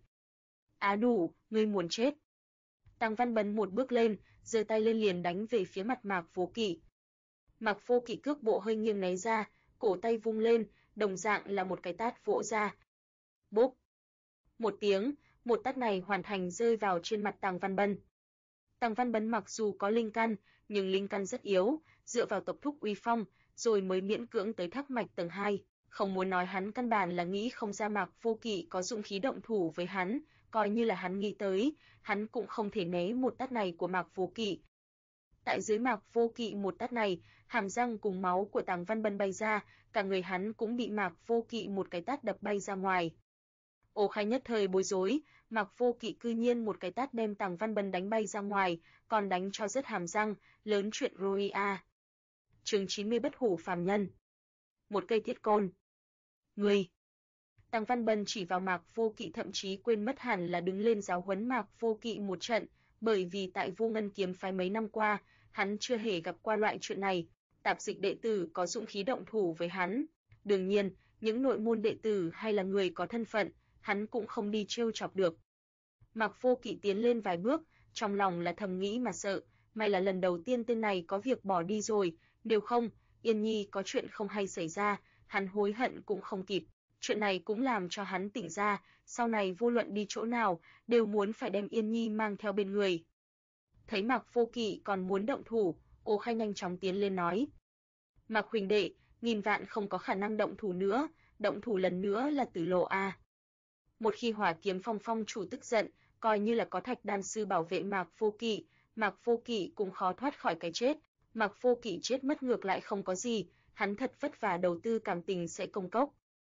Đủ, ngươi muốn chết. Tàng Văn Bân một bước lên, giơ tay lên liền đánh về phía mặt Mạc Vô Kỵ. Mạc Vô Kỵ cước bộ hơi nghiêng né ra, cổ tay vung lên, đồng dạng là một cái tát vỗ ra. Bốp. Một tiếng, một tát này hoàn thành rơi vào trên mặt Tàng Văn Bân. Tàng Văn Bân mặc dù có linh căn, nhưng linh căn rất yếu, dựa vào tộc thúc uy phong, rồi mới miễn cưỡng tới thác mạch tầng 2. Không muốn nói hắn căn bản là nghĩ không ra Mạc Vô Kỵ có dụng khí động thủ với hắn, coi như là hắn nghĩ tới, hắn cũng không thể né một tát này của Mạc Vô Kỵ. Tại dưới Mạc Vô Kỵ một tát này, hàm răng cùng máu của Tàng Văn Bân bay ra, cả người hắn cũng bị Mạc Vô Kỵ một cái tát đập bay ra ngoài. Ô Khai nhất thời bối rối, Mạc Vô Kỵ cư nhiên một cái tát đem Tàng Văn Bân đánh bay ra ngoài, còn đánh cho rớt hàm răng, lớn chuyện rồi a. Chương 90 Bất hủ phàm nhân. Một cây thiết côn. Ngươi. Tàng Văn Bân chỉ vào Mạc Vô Kỵ, thậm chí quên mất hẳn là đứng lên giáo huấn Mạc Vô Kỵ một trận, bởi vì tại Vô Ngân kiếm phái mấy năm qua, hắn chưa hề gặp qua loại chuyện này, tạp dịch đệ tử có dũng khí động thủ với hắn. Đương nhiên, những nội môn đệ tử hay là người có thân phận, hắn cũng không đi trêu chọc được. Mạc Vô Kỵ tiến lên vài bước, trong lòng là thầm nghĩ mà sợ, may là lần đầu tiên tên này có việc bỏ đi rồi, nếu không, Yên Nhi có chuyện không hay xảy ra, hắn hối hận cũng không kịp. Chuyện này cũng làm cho hắn tỉnh ra, sau này vô luận đi chỗ nào, đều muốn phải đem Yên Nhi mang theo bên người. Thấy Mạc Vô Kỵ còn muốn động thủ, Ô Khai nhanh chóng tiến lên nói: Mạc huynh đệ, nghìn vạn không có khả năng động thủ nữa, động thủ lần nữa là tử lộ a. Một khi Hỏa Kiếm Phong phong chủ tức giận, coi như là có Thạch Đan sư bảo vệ Mạc Vô Kỵ, Mạc Vô Kỵ cũng khó thoát khỏi cái chết. Mạc Vô Kỵ chết mất ngược lại không có gì, hắn thật vất vả đầu tư cảm tình sẽ công cốc.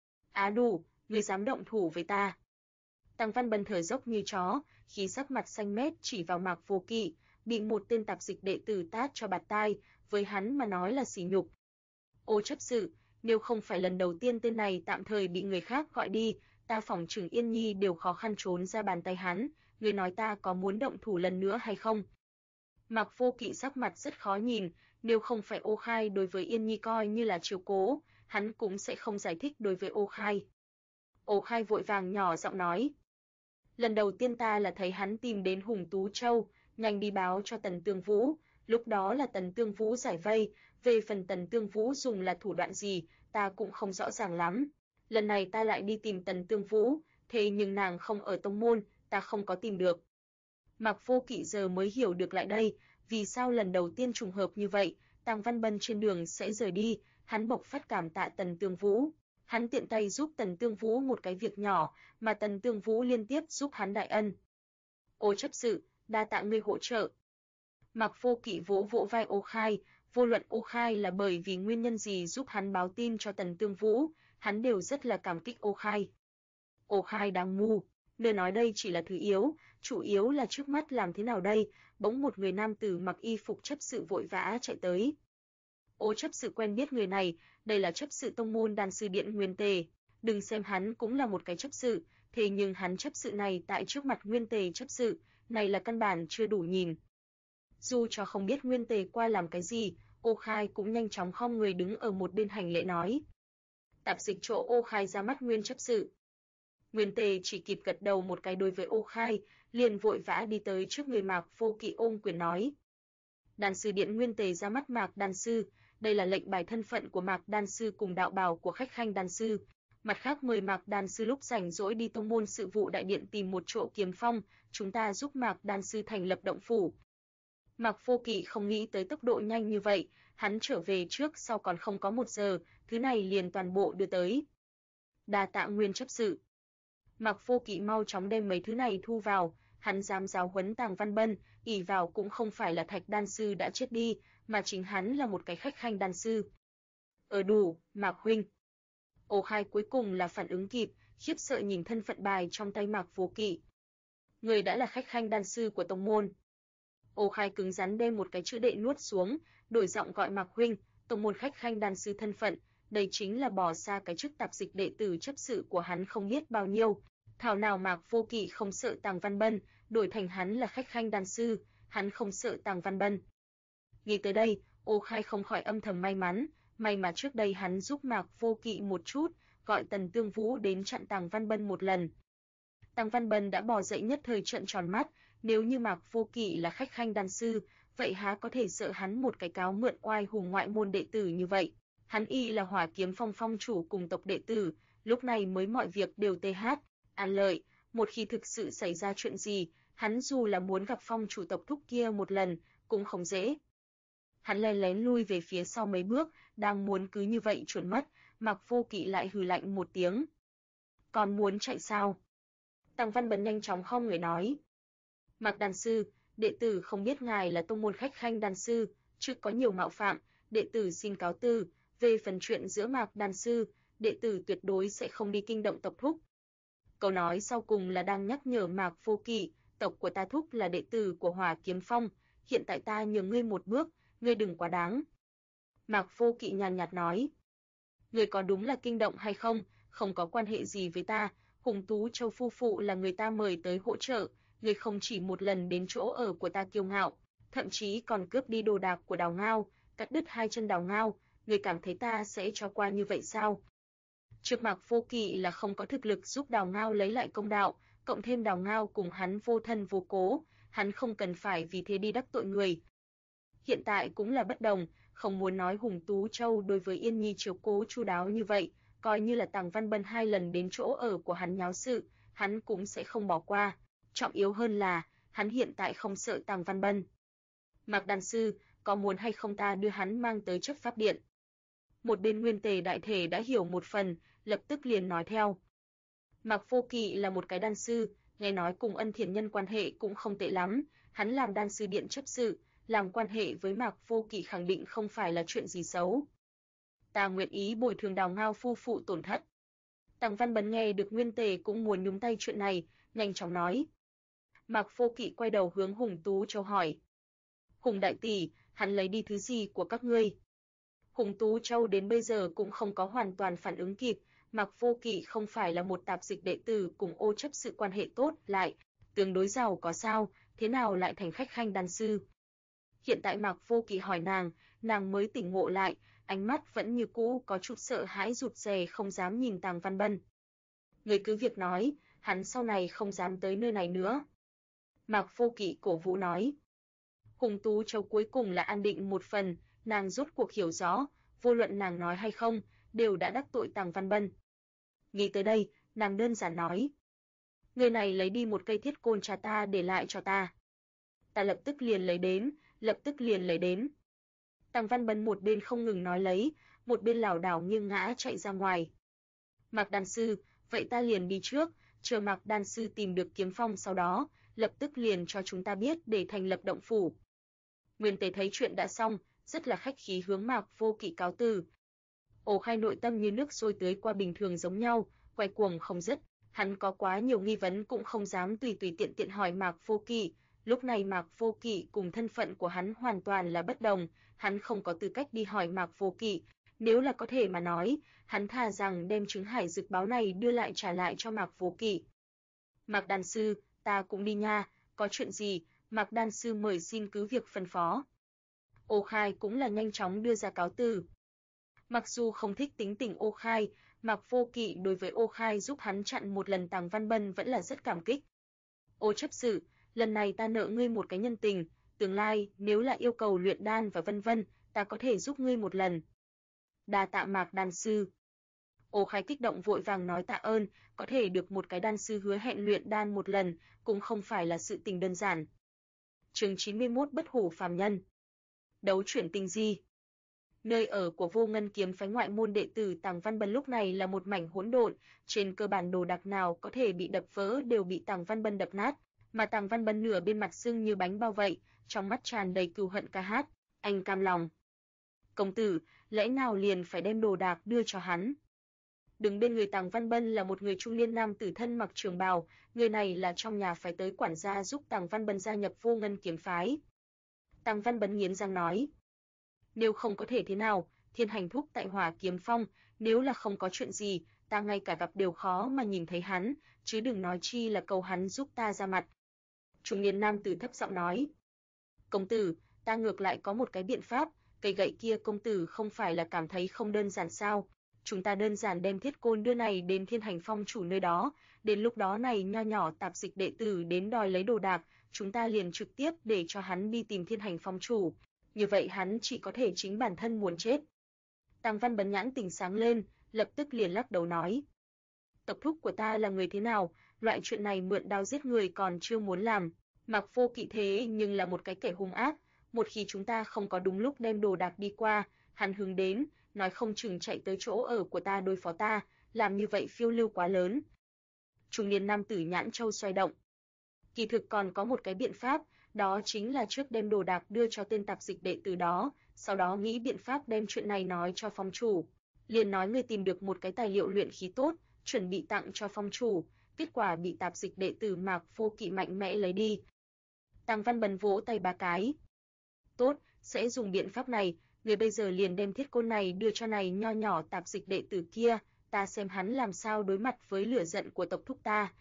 Á đủ, ngươi dám động thủ với ta. Tăng Văn Bân thở dốc như chó, khí sắc mặt xanh mét chỉ vào Mạc Vô Kỵ, bị một tên tạp dịch đệ tử tát cho bạt tai, với hắn mà nói là sỉ nhục. Ô chấp sự, nếu không phải lần đầu tiên tên này tạm thời bị người khác gọi đi, ta phỏng chừng Yên Nhi đều khó khăn trốn ra bàn tay hắn, ngươi nói ta có muốn động thủ lần nữa hay không? Mạc Vô Kỵ sắc mặt rất khó nhìn, nếu không phải Ô Khai đối với Yên Nhi coi như là chiếu cố, hắn cũng sẽ không giải thích đối với Ô Khai. Ô Khai vội vàng nhỏ giọng nói. Lần đầu tiên ta là thấy hắn tìm đến Hùng Tú Châu, nhanh đi báo cho Tần Tương Vũ, lúc đó là Tần Tương Vũ giải vây, về phần Tần Tương Vũ dùng là thủ đoạn gì, ta cũng không rõ ràng lắm. Lần này ta lại đi tìm Tần Tương Vũ, thế nhưng nàng không ở tông môn, ta không có tìm được. Mạc Vô Kỵ giờ mới hiểu được lại đây, vì sao lần đầu tiên trùng hợp như vậy, Tàng Văn Bân trên đường sẽ rời đi, hắn bộc phát cảm tạ Tần Tương Vũ. Hắn tiện tay giúp Tần Tương Vũ một cái việc nhỏ, mà Tần Tương Vũ liên tiếp giúp hắn đại ân. Ô chấp sự, đa tạ ngươi hỗ trợ. Mạc Vô Kỵ vỗ vỗ vai Ô Khai, vô luận Ô Khai là bởi vì nguyên nhân gì giúp hắn báo tin cho Tần Tương Vũ, hắn đều rất là cảm kích Ô Khai. Ô Khai đang ngu, nơi nói đây chỉ là thứ yếu, chủ yếu là trước mắt làm thế nào đây, bỗng một người nam tử mặc y phục chấp sự vội vã chạy tới. Ô chấp sự quen biết người này, đây là chấp sự tông môn Đan sư điện Nguyên Tề, đừng xem hắn cũng là một cái chấp sự, thế nhưng hắn chấp sự này tại trước mặt Nguyên Tề chấp sự, này là căn bản chưa đủ nhìn. Dù cho không biết Nguyên Tề qua làm cái gì, Ô Khai cũng nhanh chóng khom người đứng ở một bên hành lễ nói. Tạp dịch chỗ Ô Khai ra mắt Nguyên chấp sự. Nguyên Tề chỉ kịp gật đầu một cái đối với Ô Khai, liền vội vã đi tới trước người Mạc Vô Kỵ ôm quyền nói. Đan sư điện Nguyên Tề ra mắt Mạc Đan sư, đây là lệnh bài thân phận của Mạc Đan sư cùng đạo bào của khách khanh Đan sư. Mặt khác mời Mạc Đan sư lúc rảnh rỗi đi tông môn sự vụ đại điện tìm một chỗ kiếm phong, chúng ta giúp Mạc Đan sư thành lập động phủ. Mạc Vô Kỵ không nghĩ tới tốc độ nhanh như vậy, hắn trở về trước sau còn không có 1 giờ, thứ này liền toàn bộ đưa tới. Đa tạ Nguyên chấp sự. Mạc Vô Kỵ mau chóng đem mấy thứ này thu vào, hắn dám giáo huấn Tàng Văn Bân, ỷ vào cũng không phải là Thạch Đan sư đã chết đi, mà chính hắn là một cái khách khanh đan sư. Đủ, Mạc huynh. Ô Khai cuối cùng là phản ứng kịp, khiếp sợ nhìn thân phận bài trong tay Mạc Vô Kỵ. Người đã là khách khanh đan sư của tông môn. Ô Khai cứng rắn đem một cái chữ đệ nuốt xuống, đổi giọng gọi Mạc huynh, tông môn khách khanh đan sư thân phận, đây chính là bỏ xa cái chức tạp dịch đệ tử chấp sự của hắn không biết bao nhiêu. Thảo nào Mạc Vô Kỵ không sợ Tàng Văn Bân, đổi thành hắn là khách khanh đan sư, hắn không sợ Tàng Văn Bân. Nghĩ tới đây, Ô Khai không khỏi âm thầm may mắn, may mà trước đây hắn giúp Mạc Vô Kỵ một chút, gọi Tần Tương Vũ đến chặn Tàng Văn Bân một lần. Tàng Văn Bân đã bò dậy nhất thời trợn tròn mắt, nếu như Mạc Vô Kỵ là khách khanh đan sư, vậy há có thể sợ hắn một cái cáo mượn oai hùng ngoại môn đệ tử như vậy. Hắn y là Hỏa Kiếm Phong phong chủ cùng tộc đệ tử, lúc này mới mọi việc đều an lợi, một khi thực sự xảy ra chuyện gì, hắn dù là muốn gặp phong chủ tộc thúc kia một lần, cũng không dễ. Hắn lén lén lui về phía sau mấy bước, đang muốn cứ như vậy chuẩn mất, Mạc Vô Kỵ lại hừ lạnh một tiếng. Còn muốn chạy sao? Tàng Văn Bân nhanh chóng khom người nói. Mạc đan sư, đệ tử không biết ngài là tông môn khách khanh đan sư, chứ có nhiều mạo phạm, đệ tử xin cáo từ, về phần chuyện giữa Mạc đan sư, đệ tử tuyệt đối sẽ không đi kinh động tộc thúc. Câu nói sau cùng là đang nhắc nhở Mạc Vô Kỵ, tộc của ta thúc là đệ tử của Hỏa Kiếm Phong, hiện tại ta nhường ngươi một bước, ngươi đừng quá đáng. Mạc Vô Kỵ nhàn nhạt nói, ngươi có đúng là kinh động hay không, không có quan hệ gì với ta, Hùng Tú Châu phu phụ là người ta mời tới hỗ trợ, ngươi không chỉ một lần đến chỗ ở của ta kiêu ngạo, thậm chí còn cướp đi đồ đạc của Đào Ngao, cắt đứt 2 chân Đào Ngao, ngươi cảm thấy ta sẽ cho qua như vậy sao? Trước Mạc Vô Kỵ là không có thực lực giúp Đào Ngao lấy lại công đạo, cộng thêm Đào Ngao cùng hắn vô thân vô cố, hắn không cần phải vì thế đi đắc tội người. Hiện tại cũng là bất đồng, không muốn nói Hùng Tú Châu đối với Yên Nhi chiếu cố chu đáo như vậy, coi như là Tàng Văn Bân 2 lần đến chỗ ở của hắn nháo sự, hắn cũng sẽ không bỏ qua. Trọng yếu hơn là, hắn hiện tại không sợ Tàng Văn Bân. Mạc đan sư, có muốn hay không ta đưa hắn mang tới chấp pháp điện? Một bên Nguyên Tề đại thể đã hiểu một phần, lập tức liền nói theo. Mạc Vô Kỵ là một cái đan sư, nghe nói cùng Ân Thiền Nhân quan hệ cũng không tệ lắm, hắn làm đan sư điện chấp sự, làm quan hệ với Mạc Vô Kỵ khẳng định không phải là chuyện gì xấu. Ta nguyện ý bồi thường Đào Ngao phu phụ tổn thất. Tằng Văn Bân nghe được Nguyên Tề cũng muốn nhúng tay chuyện này, nhanh chóng nói. Mạc Vô Kỵ quay đầu hướng Hùng Tú Châu hỏi. Hùng đại tỷ, hắn lấy đi thứ gì của các ngươi? Hùng Tú Châu đến bây giờ cũng không có hoàn toàn phản ứng kịp, Mạc Vô Kỵ không phải là một tạp dịch đệ tử cùng Ô chấp sự quan hệ tốt, lại tương đối giàu có sao, thế nào lại thành khách khanh đan sư? Hiện tại Mạc Vô Kỵ hỏi nàng mới tỉnh ngộ lại, ánh mắt vẫn như cũ có chút sợ hãi rụt rè không dám nhìn Tằng Văn Bân. Người cứ việc nói, hắn sau này không dám tới nơi này nữa. Mạc Vô Kỵ cổ vũ nói. Hùng Tú Châu cuối cùng là an định một phần, nàng rốt cuộc hiểu rõ, vô luận nàng nói hay không, đều đã đắc tội Tằng Văn Bân. Nghĩ tới đây, nàng đơn giản nói. Người này lấy đi một cây thiết côn cha ta để lại cho ta. Ta lập tức liền lấy đến. Tằng Văn Bân một bên không ngừng nói lấy, một bên lảo đảo nghiêng ngã chạy ra ngoài. Mạc đan sư, vậy ta liền đi trước, chờ Mạc đan sư tìm được kiếm phong sau đó, lập tức liền cho chúng ta biết để thành lập động phủ. Nguyên Tế thấy chuyện đã xong, rất là khách khí hướng Mạc Vô Kỵ cáo từ. Ổ Khai nội tâm như nước sôi tưới qua bình thường giống nhau, quay cuồng không dứt, hắn có quá nhiều nghi vấn cũng không dám tùy tùy tiện tiện hỏi Mạc Vô Kỵ. Lúc này Mạc Vô Kỵ cùng thân phận của hắn hoàn toàn là bất đồng, hắn không có tư cách đi hỏi Mạc Vô Kỵ. Nếu là có thể mà nói, hắn thà rằng đem trứng hải dược báo này đưa lại trả lại cho Mạc Vô Kỵ. Mạc đan sư, ta cũng đi nha, có chuyện gì, Mạc đan sư mời xin cứ việc phân phó. Ô Khai cũng là nhanh chóng đưa ra cáo từ. Mặc dù không thích tính tình Ô Khai, Mạc Vô Kỵ đối với Ô Khai giúp hắn chặn một lần Tằng Văn Bân vẫn là rất cảm kích. Ô chấp sự, lần này ta nợ ngươi một cái nhân tình, tương lai nếu là yêu cầu luyện đan và vân vân, ta có thể giúp ngươi một lần. Đa tạ Mạc đan sư. Ô Khai kích động vội vàng nói tạ ơn, có thể được một cái đan sư hứa hẹn luyện đan một lần, cũng không phải là sự tình đơn giản. Chương 91 Bất hủ phàm nhân. Đấu chuyển tinh di. Nơi ở của Vô Ngân kiếm phái ngoại môn đệ tử Tằng Văn Bân lúc này là một mảnh hỗn độn, trên cơ bản đồ đạc nào có thể bị đập vỡ đều bị Tằng Văn Bân đập nát, mà Tằng Văn Bân nửa bên mặt sưng như bánh bao vậy, trong mắt tràn đầy cừu hận ca hát, anh cam lòng. Công tử, lẽ nào liền phải đem đồ đạc đưa cho hắn? Đứng bên người Tằng Văn Bân là một người trung niên nam tử thân mặc trường bào, người này là trong nhà phái tới quản gia giúp Tằng Văn Bân gia nhập Vô Ngân kiếm phái. Tằng Văn Bân nghiến răng nói. Nếu không có thể thế nào, Thiên Hành thúc tại Hỏa Kiếm Phong, nếu là không có chuyện gì, ta ngay cả gặp đều khó mà nhìn thấy hắn, chứ đừng nói chi là cầu hắn giúp ta ra mặt. Trung niên nam tử thấp giọng nói. Công tử, ta ngược lại có một cái biện pháp, cây gậy kia công tử không phải là cảm thấy không đơn giản sao? Chúng ta đơn giản đem thiết côn đưa này đến Thiên Hành Phong chủ nơi đó, đến lúc đó này nho nhỏ tạp dịch đệ tử đến đòi lấy đồ đạc, chúng ta liền trực tiếp để cho hắn đi tìm Thiên Hành Phong chủ. Như vậy hắn chỉ có thể chính bản thân muốn chết. Tằng Văn Bân nhãn tỉnh sáng lên, lập tức liền lắc đầu nói. Tộc thúc của ta là người thế nào, loại chuyện này mượn đao giết người còn chưa muốn làm. Mạc Vô Kỵ thế nhưng là một cái kẻ hung ác, một khi chúng ta không có đúng lúc đem đồ đạc đi qua, hắn hướng đến, nói không chừng chạy tới chỗ ở của ta đối phó ta, làm như vậy phiêu lưu quá lớn. Trung niên nam tử nhãn châu xoay động. Kỳ thực còn có một cái biện pháp, đó chính là trước đem đồ đạc đưa cho tên tạp dịch đệ tử đó, sau đó nghĩ biện pháp đem chuyện này nói cho phong chủ. Liền nói người tìm được một cái tài liệu luyện khí tốt, chuẩn bị tặng cho phong chủ, kết quả bị tạp dịch đệ tử Mạc Vô Kỵ mạnh mẽ lấy đi. Tằng Văn Bân vỗ tay ba cái. Tốt, sẽ dùng biện pháp này, người bây giờ liền đem thiết côn này đưa cho này nho nhỏ tạp dịch đệ tử kia, ta xem hắn làm sao đối mặt với lửa giận của tộc thúc ta.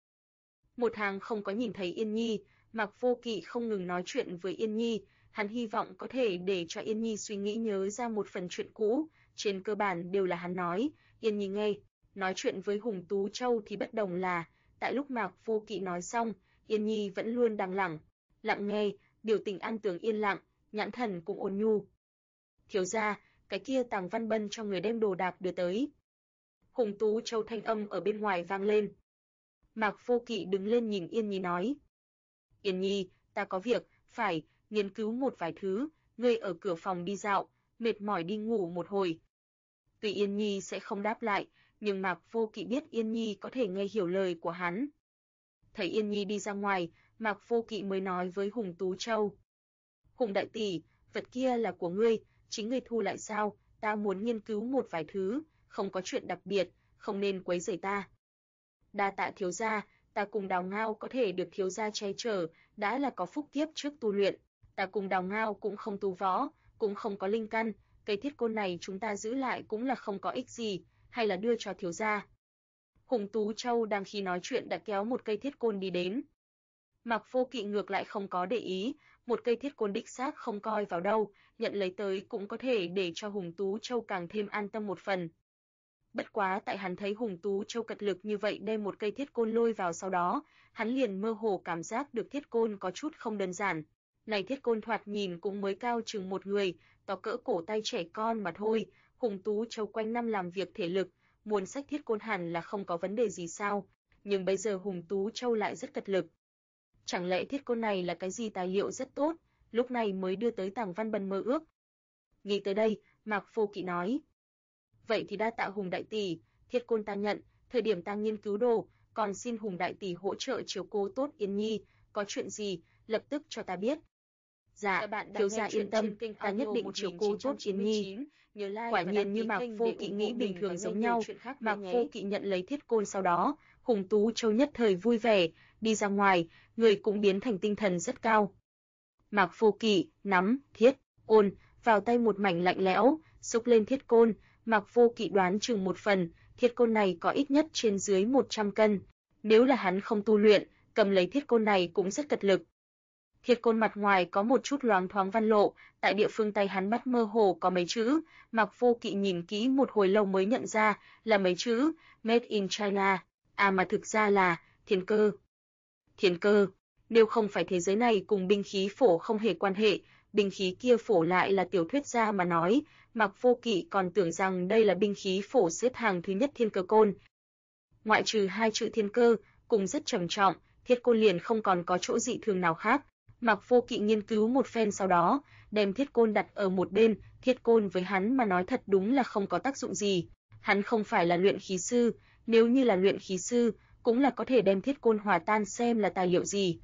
Một hàng không có nhìn thấy Yên Nhi, Mạc Vô Kỵ không ngừng nói chuyện với Yên Nhi, hắn hy vọng có thể để cho Yên Nhi suy nghĩ nhớ ra một phần chuyện cũ, trên cơ bản đều là hắn nói, Yên Nhi nghe. Nói chuyện với Hùng Tú Châu thì bất đồng là, tại lúc Mạc Vô Kỵ nói xong, Yên Nhi vẫn luôn đang lặng nghe, biểu tình an tường yên lặng, nhãn thần cũng ôn nhu. Thiếu gia, cái kia Tằng Văn Bân cho người đem đồ đạc đưa tới. Hùng Tú Châu thanh âm ở bên ngoài vang lên. Mạc Vô Kỵ đứng lên nhìn Yên Nhi nói. Yên Nhi, ta có việc, phải nghiên cứu một vài thứ, ngươi ở cửa phòng đi dạo, mệt mỏi đi ngủ một hồi. Tuy Yên Nhi sẽ không đáp lại, nhưng Mạc Vô Kỵ biết Yên Nhi có thể nghe hiểu lời của hắn. Thấy Yên Nhi đi ra ngoài, Mạc Vô Kỵ mới nói với Hùng Tú Châu. Hùng đại tỷ, vật kia là của ngươi, chính ngươi thu lại sao? Ta muốn nghiên cứu một vài thứ, không có chuyện đặc biệt, không nên quấy rầy ta. Đa tạ thiếu gia, ta cùng Đào Ngao có thể được thiếu gia che chở, đã là có phúc kiếp trước tu luyện. Ta cùng Đào Ngao cũng không tu võ, cũng không có linh căn, cây thiết côn này chúng ta giữ lại cũng là không có ích gì, hay là đưa cho thiếu gia. Hùng Tú Châu đang khi nói chuyện đã kéo một cây thiết côn đi đến. Mạc Vô Kỵ ngược lại không có để ý, một cây thiết côn đích xác không coi vào đâu, nhận lấy tới cũng có thể để cho Hùng Tú Châu càng thêm an tâm một phần. Bất quá tại hắn thấy Hùng Tú Châu cật lực như vậy đem một cây thiết côn lôi vào sau đó, hắn liền mơ hồ cảm giác được thiết côn có chút không đơn giản. Này thiết côn thoạt nhìn cũng mới cao chừng một người, to cỡ cổ tay trẻ con mà thôi, Hùng Tú Châu quanh năm làm việc thể lực, muốn xách thiết côn hẳn là không có vấn đề gì sao, nhưng bây giờ Hùng Tú Châu lại rất cật lực. Chẳng lẽ thiết côn này là cái gì tài liệu rất tốt, lúc này mới đưa tới Tàng Văn Bân mơ ước. Nghĩ tới đây, Mạc Vô Kỵ nói. Vậy thì đa tạ Hùng đại tỷ, thiết côn ta nhận, thời điểm ta nghiên cứu đồ, còn xin Hùng đại tỷ hỗ trợ chiếu cố tốt Yên Nhi, có chuyện gì, lập tức cho ta biết. Dạ, thiếu gia yên tâm, ta nhất định chiếu cố tốt Yên Nhi. Quả nhiên như Mạc Vô Kỵ nghĩ bình thường giống nhau, Mạc Vô Kỵ nhận lấy thiết côn sau đó, Hùng Tú Châu nhất thời vui vẻ, đi ra ngoài, người cũng biến thành tinh thần rất cao. Mạc Vô Kỵ nắm thiết côn vào tay một mảnh lạnh lẽo, xúc lên thiết côn, Mạc Vô Kỵ đoán chừng một phần, thiết côn này có ít nhất trên dưới 100 cân. Nếu là hắn không tu luyện, cầm lấy thiết côn này cũng rất cật lực. Thiết côn mặt ngoài có một chút loáng thoáng văn lộ, tại địa phương tay hắn bắt mơ hồ có mấy chữ, Mạc Vô Kỵ nhìn kỹ một hồi lâu mới nhận ra là mấy chữ Made in China, mà thực ra là thiên cơ. Thiên cơ, nếu không phải thế giới này cùng binh khí phổ không hề quan hệ, binh khí kia phổ lại là tiểu thuyết gia mà nói, Mạc Vô Kỵ còn tưởng rằng đây là binh khí phổ xếp hàng thứ nhất thiên cơ côn. Ngoại trừ hai chữ thiên cơ, cùng rất trầm trọng, thiết côn liền không còn có chỗ dị thường nào khác. Mạc Vô Kỵ nghiên cứu một phen sau đó, đem thiết côn đặt ở một bên, thiết côn với hắn mà nói thật đúng là không có tác dụng gì. Hắn không phải là luyện khí sư, nếu như là luyện khí sư, cũng là có thể đem thiết côn hòa tan xem là tài liệu gì.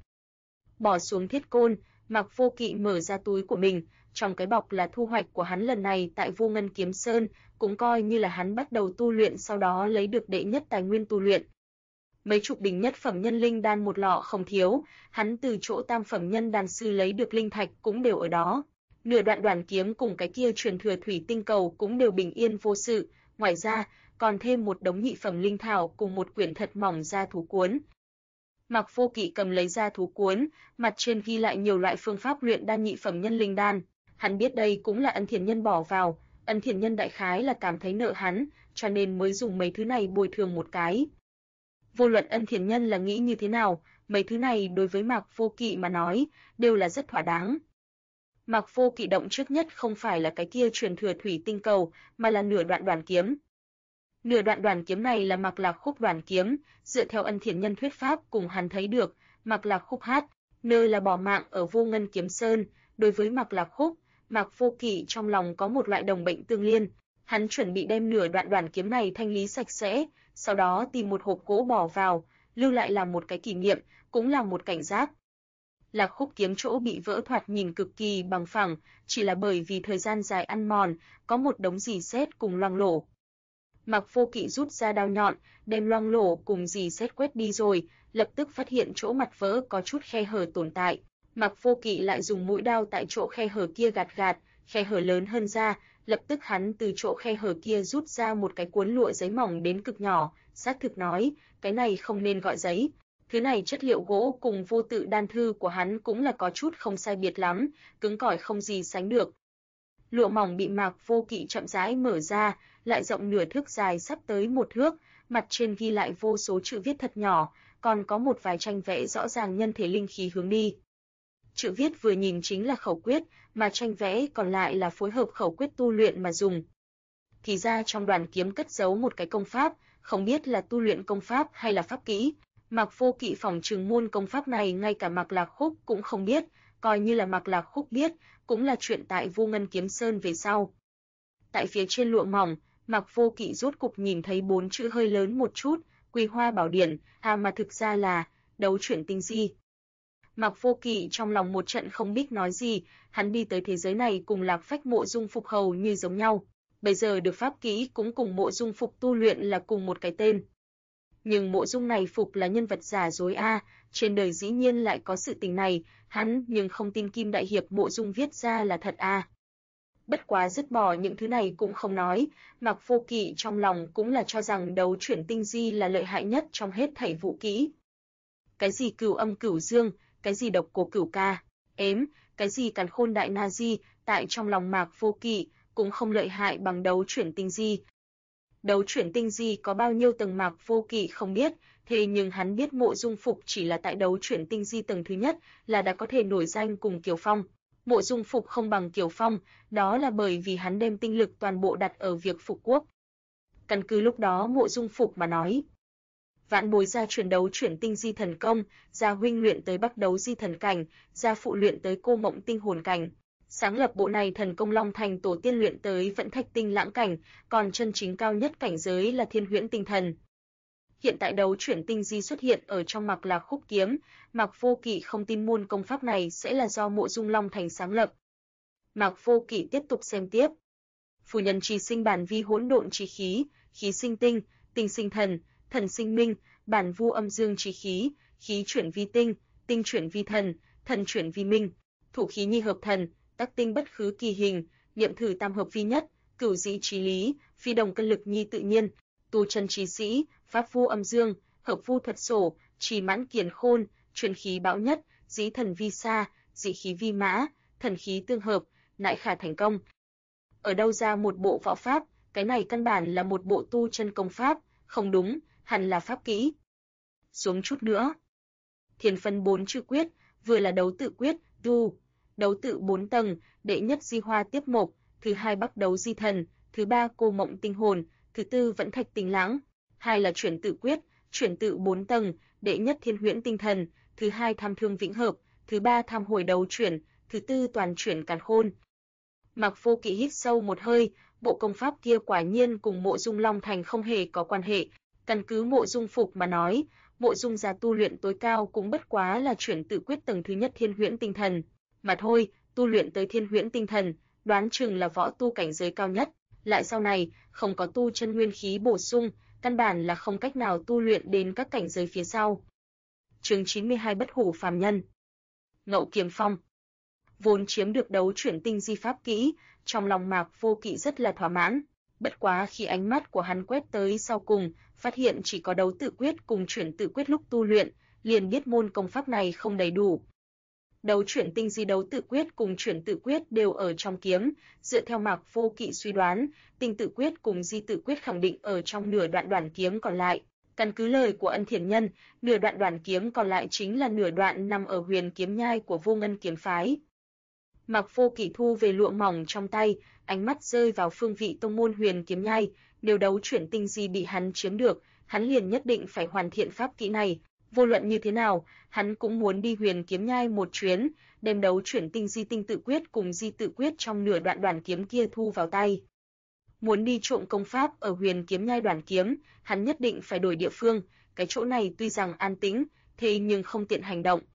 Bỏ xuống thiết côn, Mạc Vô Kỵ mở ra túi của mình, trong cái bọc là thu hoạch của hắn lần này tại Vô Ngân Kiếm Sơn, cũng coi như là hắn bắt đầu tu luyện sau đó lấy được đệ nhất tài nguyên tu luyện. Mấy chục bình nhất phẩm nhân linh đan một lọ không thiếu, hắn từ chỗ tam phẩm nhân đan sư lấy được linh thạch cũng đều ở đó. Nửa đoạn đoàn kiếm cùng cái kia truyền thừa thủy tinh cầu cũng đều bình yên vô sự, ngoài ra còn thêm một đống nhị phẩm linh thảo cùng một quyển thật mỏng gia thú cuốn. Mạc Vô Kỵ cầm lấy gia thú cuốn, mặt trên ghi lại nhiều loại phương pháp luyện đan nhị phẩm nhân linh đan. Hắn biết đây cũng là Ân Thiền Nhân bỏ vào, Ân Thiền Nhân đại khái là cảm thấy nợ hắn, cho nên mới dùng mấy thứ này bồi thường một cái. Vô luận Ân Thiền Nhân là nghĩ như thế nào, mấy thứ này đối với Mạc Vô Kỵ mà nói, đều là rất thỏa đáng. Mạc Vô Kỵ động trước nhất không phải là cái kia truyền thừa thủy tinh cầu, mà là nửa đoạn đoàn kiếm. Nửa đoạn đoàn kiếm này là Mạc Lạc Khúc đoàn kiếm, dựa theo Ân Thiền Nhân thuyết pháp cùng hắn thấy được, Mạc Lạc Khúc hát, nơi là bỏ mạng ở Vô Ngân Kiếm Sơn, đối với Mạc Lạc Khúc, Mạc Vô Kỵ trong lòng có một loại đồng bệnh tương liên, hắn chuẩn bị đem nửa đoạn đoàn kiếm này thanh lý sạch sẽ, sau đó tìm một hộp gỗ bỏ vào, lưu lại làm một cái kỷ niệm, cũng là một cảnh giác. Lạc Khúc kiếm chỗ bị vỡ thoạt nhìn cực kỳ bằng phẳng, chỉ là bởi vì thời gian dài ăn mòn, có một đống rỉ sét cùng loang lổ. Mạc Vô Kỵ rút ra đao nhọn, đem loang lổ cùng rỉ sét quét đi rồi, lập tức phát hiện chỗ mặt vỡ có chút khe hở tồn tại. Mạc Vô Kỵ lại dùng mũi đao tại chỗ khe hở kia gạt, khe hở lớn hơn ra, lập tức hắn từ chỗ khe hở kia rút ra một cái cuốn lụa giấy mỏng đến cực nhỏ, xác thực nói, cái này không nên gọi giấy. Thứ này chất liệu gỗ cùng vô tự đan thư của hắn cũng là có chút không sai biệt lắm, cứng cỏi không gì sánh được. Lụa mỏng bị Mạc Vô Kỵ chậm rãi mở ra, lại rộng nửa thước dài sắp tới một thước, mặt trên ghi lại vô số chữ viết thật nhỏ, còn có một vài tranh vẽ rõ ràng nhân thể linh khí hướng đi. Chữ viết vừa nhìn chính là khẩu quyết, mà tranh vẽ còn lại là phối hợp khẩu quyết tu luyện mà dùng. Thì ra trong đoàn kiếm cất giấu một cái công pháp, không biết là tu luyện công pháp hay là pháp kỹ. Mạc Vô Kỵ phỏng chừng môn công pháp này ngay cả Mạc Lạc Khúc cũng không biết, coi như là Mạc Lạc Khúc biết, cũng là chuyện tại Vô Ngân Kiếm Sơn về sau. Tại phía trên lụa mỏng, Mạc Vô Kỵ rốt cục nhìn thấy 4 chữ hơi lớn một chút, Quy Hoa Bảo Điển, mà thực ra là đấu chuyển tinh di. Mạc Vô Kỵ trong lòng một trận không biết nói gì, hắn đi tới thế giới này cùng Lạc Phách Mộ Dung Phục hầu như giống nhau, bây giờ được pháp kỹ cũng cùng Mộ Dung Phục tu luyện là cùng một cái tên. Nhưng Mộ Dung này Phục là nhân vật giả dối a, trên đời dĩ nhiên lại có sự tình này, hắn nhưng không tin Kim đại hiệp Mộ Dung viết ra là thật a. Bất quá dứt bỏ những thứ này cũng không nói, Mạc Vô Kỵ trong lòng cũng là cho rằng đấu chuyển tinh di là lợi hại nhất trong hết thảy vũ kỹ. Cái gì cửu âm cửu dương, cái gì độc cổ cửu ca, cái gì càn khôn đại na di, tại trong lòng Mạc Vô Kỵ cũng không lợi hại bằng đấu chuyển tinh di. Đấu chuyển tinh di có bao nhiêu tầng Mạc Vô Kỵ không biết, thế nhưng hắn biết Mộ Dung Phục chỉ là tại đấu chuyển tinh di tầng thứ nhất là đã có thể nổi danh cùng Kiều Phong. Mộ Dung Phục không bằng Kiều Phong, đó là bởi vì hắn đem tinh lực toàn bộ đặt ở việc phục quốc. Căn cứ lúc đó Mộ Dung Phục mà nói, vạn bối gia truyền đấu chuyển tinh di thần công, gia huynh luyện tới Bắc đấu di thần cảnh, gia phụ luyện tới Cô Mộng tinh hồn cảnh. Sáng lập bộ này thần công Long Thành tổ tiên luyện tới Vẫn Thạch tinh lãng cảnh, còn chân chính cao nhất cảnh giới là Thiên Huyễn tinh thần. Hiện tại đấu chuyển tinh di xuất hiện ở trong Mạc Lạc Khúc kiếm, Mạc Vô Kỵ không tin môn công pháp này sẽ là do Mộ Dung Long Thành sáng lập. Mạc Vô Kỵ tiếp tục xem tiếp. Phù nhân chi sinh bản vi hỗn độn chi khí, khí sinh tinh, tinh sinh thần, thần sinh minh, bản vu âm dương chi khí, khí chuyển vi tinh, tinh chuyển vi thần, thần chuyển vi minh, thủ khí nhi hợp thần, tác tinh bất khứ kỳ hình, niệm thử tam hợp vi nhất, cửu dĩ trí lý, phi đồng cân lực nhi tự nhiên, tu chân trí sĩ, pháp vu âm dương, hợp vu thuật sổ, trì mãn kiền khôn, truyền khí bão nhất, dĩ thần vi sa, dị khí vi mã, thần khí tương hợp, nại khả thành công. Ở đâu ra một bộ võ pháp, cái này căn bản là một bộ tu chân công pháp, không đúng, hẳn là pháp kỹ. Xuống chút nữa. Thiền phân 4 chữ quyết, vừa là đấu tự quyết, đấu tự 4 tầng, đệ nhất di hoa tiếp mộc, thứ hai Bắc đấu di thần, thứ ba Cô Mộng tinh hồn, thứ tư Vẫn Thạch tinh lãng, hai là chuyển tự quyết, chuyển tự 4 tầng, đệ nhất Thiên Huyễn tinh thần, thứ hai Tham thương vĩnh hợp, thứ ba Tham hồi đấu chuyển, thứ tư Toàn chuyển càn khôn. Mạc Vô Kỵ hít sâu một hơi, bộ công pháp kia quả nhiên cùng Mộ Dung Long Thành không hề có quan hệ. Căn cứ Mộ Dung Phục mà nói, Mộ Dung gia tu luyện tối cao cũng bất quá là chuyển tự quyết tầng thứ nhất Thiên Huyễn tinh thần, mà thôi, tu luyện tới Thiên Huyễn tinh thần, đoán chừng là võ tu cảnh giới cao nhất, lại sau này không có tu chân nguyên khí bổ sung, căn bản là không cách nào tu luyện đến các cảnh giới phía sau. Chương 92 Bất hủ phàm nhân. Ngậu Kiếm Phong. Vốn chiếm được đấu chuyển tinh di pháp kỹ, trong lòng Mạc Vô Kỵ rất là thỏa mãn, bất quá khi ánh mắt của hắn quét tới sau cùng, phát hiện chỉ có đấu tự quyết cùng chuyển tự quyết lúc tu luyện, liền biết môn công pháp này không đầy đủ. Đấu chuyển tinh di đấu tự quyết cùng chuyển tự quyết đều ở trong kiếm, dựa theo Mạc Vô Kỵ suy đoán, tinh tự quyết cùng di tự quyết khẳng định ở trong nửa đoạn đoạn kiếm còn lại. Căn cứ lời của Ân Thiền Nhân, nửa đoạn đoạn kiếm còn lại chính là nửa đoạn nằm ở huyền kiếm nhai của Vô Ngân kiếm phái. Mạc Vô Kỵ thu về lụa mỏng trong tay, ánh mắt rơi vào phương vị tông môn huyền kiếm nhai, nếu đấu chuyển tinh di bị hắn chiếm được, hắn liền nhất định phải hoàn thiện pháp kỹ này. Vô luận như thế nào, hắn cũng muốn đi huyền kiếm nhai một chuyến, đem đấu chuyển tinh di tinh tự quyết cùng di tự quyết trong nửa đoạn đoạn kiếm kia thu vào tay. Muốn đi trộm công pháp ở huyền kiếm nhai đoạn kiếm, hắn nhất định phải đổi địa phương, cái chỗ này tuy rằng an tĩnh, thế nhưng không tiện hành động.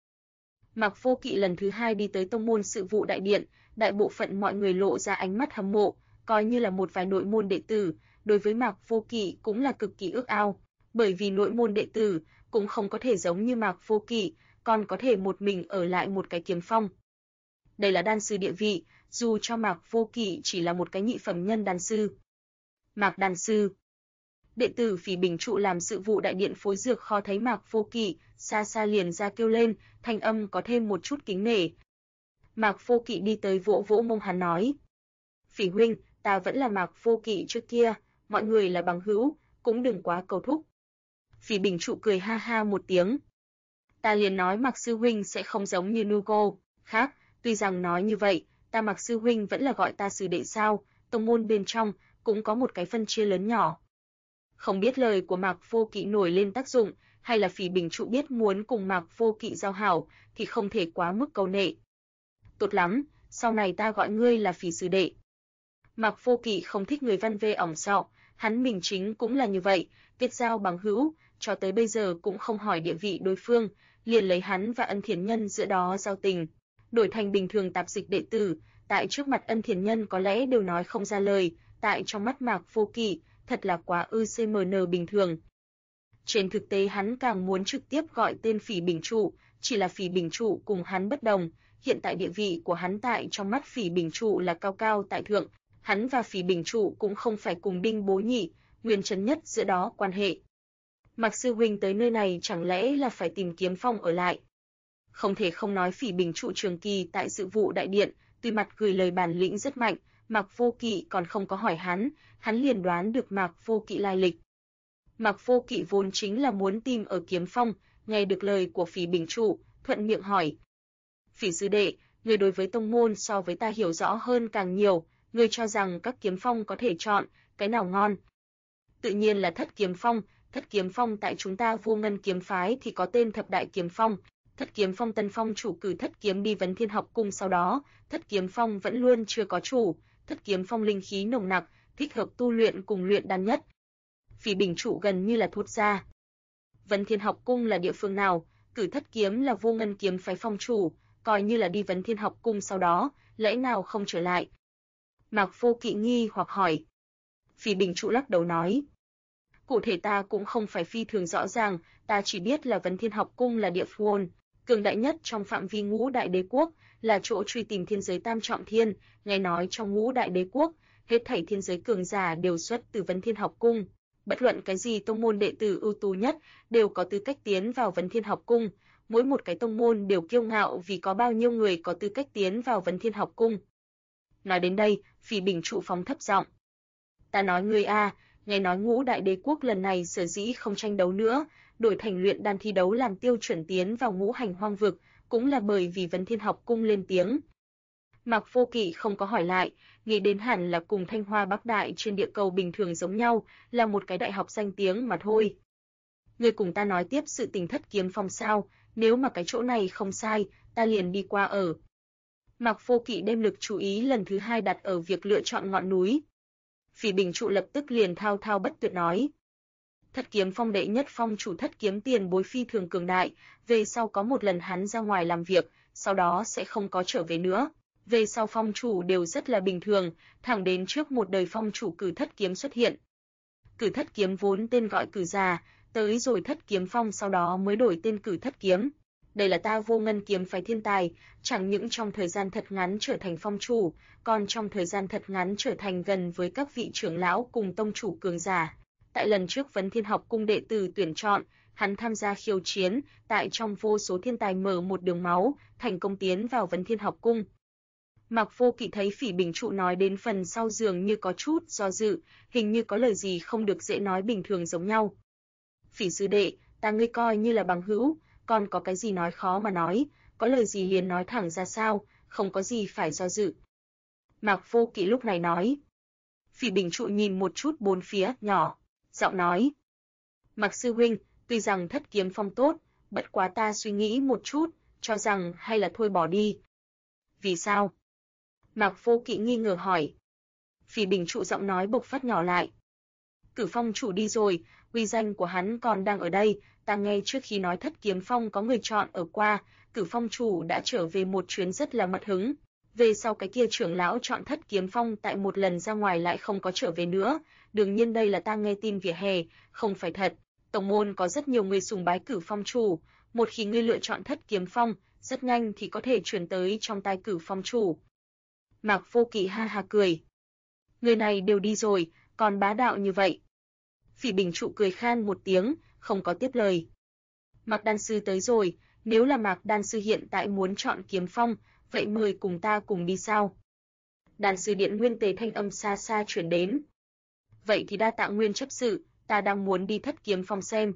Mạc Vô Kỵ lần thứ hai đi tới tông môn sự vụ đại điện, đại bộ phận mọi người lộ ra ánh mắt hâm mộ, coi như là một vài nội môn đệ tử, đối với Mạc Vô Kỵ cũng là cực kỳ ước ao, bởi vì nội môn đệ tử cũng không có thể giống như Mạc Vô Kỵ, còn có thể một mình ở lại một cái kiếm phong. Đây là đan sư địa vị, dù cho Mạc Vô Kỵ chỉ là một cái nhị phẩm nhân đan sư. Mạc đan sư. Đệ tử Phỉ Bình trụ làm sự vụ đại điện phối dược kho thấy Mạc Vô Kỵ, xa xa liền ra kêu lên, thanh âm có thêm một chút kính nể. Mạc Vô Kỵ đi tới vỗ vỗ mông hắn nói: "Phỉ huynh, ta vẫn là Mạc Vô Kỵ trước kia, mọi người là bằng hữu, cũng đừng quá cầu thúc." Phỉ Bình trụ cười ha ha một tiếng. "Ta liền nói Mạc sư huynh sẽ không giống như Nugo khác, tuy rằng nói như vậy, ta Mạc sư huynh vẫn là gọi ta sư đệ sao, tông môn bên trong cũng có một cái phân chia lớn nhỏ." Không biết lời của Mạc Vô Kỵ nổi lên tác dụng, hay là Phỉ Bình trụ biết muốn cùng Mạc Vô Kỵ giao hảo, thì không thể quá mức câu nệ. "Tốt lắm, sau này ta gọi ngươi là Phỉ sư đệ." Mạc Vô Kỵ không thích người văn vê ỏng sọ, hắn mình chính cũng là như vậy, kết giao bằng hữu, cho tới bây giờ cũng không hỏi địa vị đối phương, liền lấy hắn và Ân Thiền Nhân giữa đó giao tình, đổi thành bình thường tạp dịch đệ tử, tại trước mặt Ân Thiền Nhân có lẽ đều nói không ra lời, tại trong mắt Mạc Vô Kỵ, thật là quá ư-cmn bình thường. Trên thực tế hắn càng muốn trực tiếp gọi tên Phỉ Bình Trụ, chỉ là Phỉ Bình Trụ cùng hắn bất đồng, hiện tại địa vị của hắn tại trong mắt Phỉ Bình Trụ là cao cao tại thượng, hắn và Phỉ Bình Trụ cũng không phải cùng đinh bố nhị, nguyên trấn nhất giữa đó quan hệ. Mạc sư huynh tới nơi này chẳng lẽ là phải tìm Kiếm Phong ở lại? Không thể không nói Phỉ Bình Trụ trường kỳ tại sự vụ đại điện, tuy mặt gửi lời bản lĩnh rất mạnh, Mạc Vô Kỵ còn không có hỏi hắn liền đoán được Mạc Vô Kỵ lai lịch. Mạc Vô Kỵ vốn chính là muốn tìm ở Kiếm Phong, nghe được lời của Phỉ Bình Trụ, thuận miệng hỏi. Phỉ sư đệ, người đối với tông môn so với ta hiểu rõ hơn càng nhiều, người cho rằng các kiếm phong có thể chọn, cái nào ngon? Tự nhiên là Thất Kiếm Phong tại chúng ta Vô Ngân kiếm phái thì có tên Thập Đại Kiếm Phong. Thất Kiếm Phong tân phong chủ cử Thất Kiếm đi Vấn Thiên học cung sau đó, Thất Kiếm Phong vẫn luôn chưa có chủ, Thất Kiếm Phong linh khí nồng nặc, thích hợp tu luyện cùng luyện đan nhất. Phỉ Bình Trụ gần như là thốt ra. Vấn Thiên học cung là địa phương nào? Cử Thất Kiếm là Vô Ngân kiếm phái phong chủ, coi như là đi Vấn Thiên học cung sau đó, lẽ nào không trở lại? Mạc Vô Kỵ nghi hoặc hỏi. Phỉ Bình Trụ lắc đầu nói. Cụ thể ta cũng không phải phi thường rõ ràng, ta chỉ biết là Vấn Thiên học cung là địa phương cường đại nhất trong phạm vi Ngũ Đại Đế quốc, là chỗ truy tìm thiên giới tam trọng thiên, nghe nói trong Ngũ Đại Đế quốc, hết thảy thiên giới cường giả đều xuất từ Vấn Thiên học cung. Bất luận cái gì tông môn đệ tử ưu tú nhất đều có tư cách tiến vào Vấn Thiên học cung, mỗi một cái tông môn đều kiêu ngạo vì có bao nhiêu người có tư cách tiến vào Vấn Thiên học cung. Nói đến đây, Phỉ Bình Trụ phóng thấp giọng. Ta nói ngươi a, nghe nói Ngũ Đại Đế quốc lần này sở dĩ không tranh đấu nữa, đổi thành luyện đan thi đấu làm tiêu chuẩn tiến vào Ngũ Hành Hoang vực, cũng là bởi vì Vấn Thiên học cung lên tiếng. Mạc Vô Kỵ không có hỏi lại, nghĩ đến hẳn là cùng Thanh Hoa Bắc Đại trên địa cầu bình thường giống nhau, là một cái đại học danh tiếng mà thôi. Ngươi cùng ta nói tiếp sự tình Thất Kiếm Phong sao, nếu mà cái chỗ này không sai, ta liền đi qua ở. Mạc Vô Kỵ đem lực chú ý lần thứ hai đặt ở việc lựa chọn ngọn núi. Phỉ Bình Trụ lập tức liền thao thao bất tuyệt nói. Thất Kiếm Phong đệ nhất phong chủ Thất Kiếm tiền bối phi thường cường đại, về sau có một lần hắn ra ngoài làm việc, sau đó sẽ không có trở về nữa. Về sau phong chủ đều rất là bình thường, thẳng đến trước một đời phong chủ Cử Thất Kiếm xuất hiện. Cử Thất Kiếm vốn tên gọi Cử Già, tới rồi Thất Kiếm Phong sau đó mới đổi tên Cử Thất Kiếm. Đây là ta Vô Ngân kiếm phái thiên tài, chẳng những trong thời gian thật ngắn trở thành phong chủ, còn trong thời gian thật ngắn trở thành gần với các vị trưởng lão cùng tông chủ cường giả. Tại lần trước Vấn Thiên học cung đệ tử tuyển chọn, hắn tham gia khiêu chiến, tại trong vô số thiên tài mở một đường máu, thành công tiến vào Vấn Thiên học cung. Mạc Vô Kỵ thấy Phỉ Bình Trụ nói đến phần sau dường như có chút do dự, hình như có lời gì không được dễ nói bình thường giống nhau. Phỉ sư đệ, ta ngươi coi như là bằng hữu, còn có cái gì nói khó mà nói, có lời gì liền nói thẳng ra sao, không có gì phải do dự. Mạc Vô Kỵ lúc này nói. Phỉ Bình Trụ nhìn một chút bốn phía, nhỏ, giọng nói. Mạc sư huynh, tuy rằng Thất Kiếm Phong tốt, bất quá ta suy nghĩ một chút, cho rằng hay là thôi bỏ đi. Vì sao? Mạc Vô Kỵ nghi ngờ hỏi. Phỉ Bình Trụ giọng nói bộc phát nhỏ lại. Cử Phong chủ đi rồi, uy danh của hắn còn đang ở đây, ta nghe trước khi nói Thất Kiếm Phong có người chọn ở qua, Cử Phong chủ đã trở về một chuyến rất là mật hứng. Về sau cái kia trưởng lão chọn Thất Kiếm Phong tại một lần ra ngoài lại không có trở về nữa, đương nhiên đây là ta nghe tin vỉa hè, không phải thật. Tổng môn có rất nhiều người sùng bái Cử Phong chủ, một khi ngươi lựa chọn Thất Kiếm Phong, rất nhanh thì có thể truyền tới trong tai Cử Phong chủ. Mạc Vô Kỵ ha ha cười. Người này đều đi rồi, còn bá đạo như vậy. Phỉ Bình Trụ cười khan một tiếng, không có tiếp lời. Mạc đan sư tới rồi, nếu là Mạc đan sư hiện tại muốn chọn Kiếm Phong, vậy mời cùng ta cùng đi sao? Đan sư điện Nguyên Tề thanh âm xa xa truyền đến. Vậy thì đa tạ Nguyên chấp sự, ta đang muốn đi Thất Kiếm Phong xem.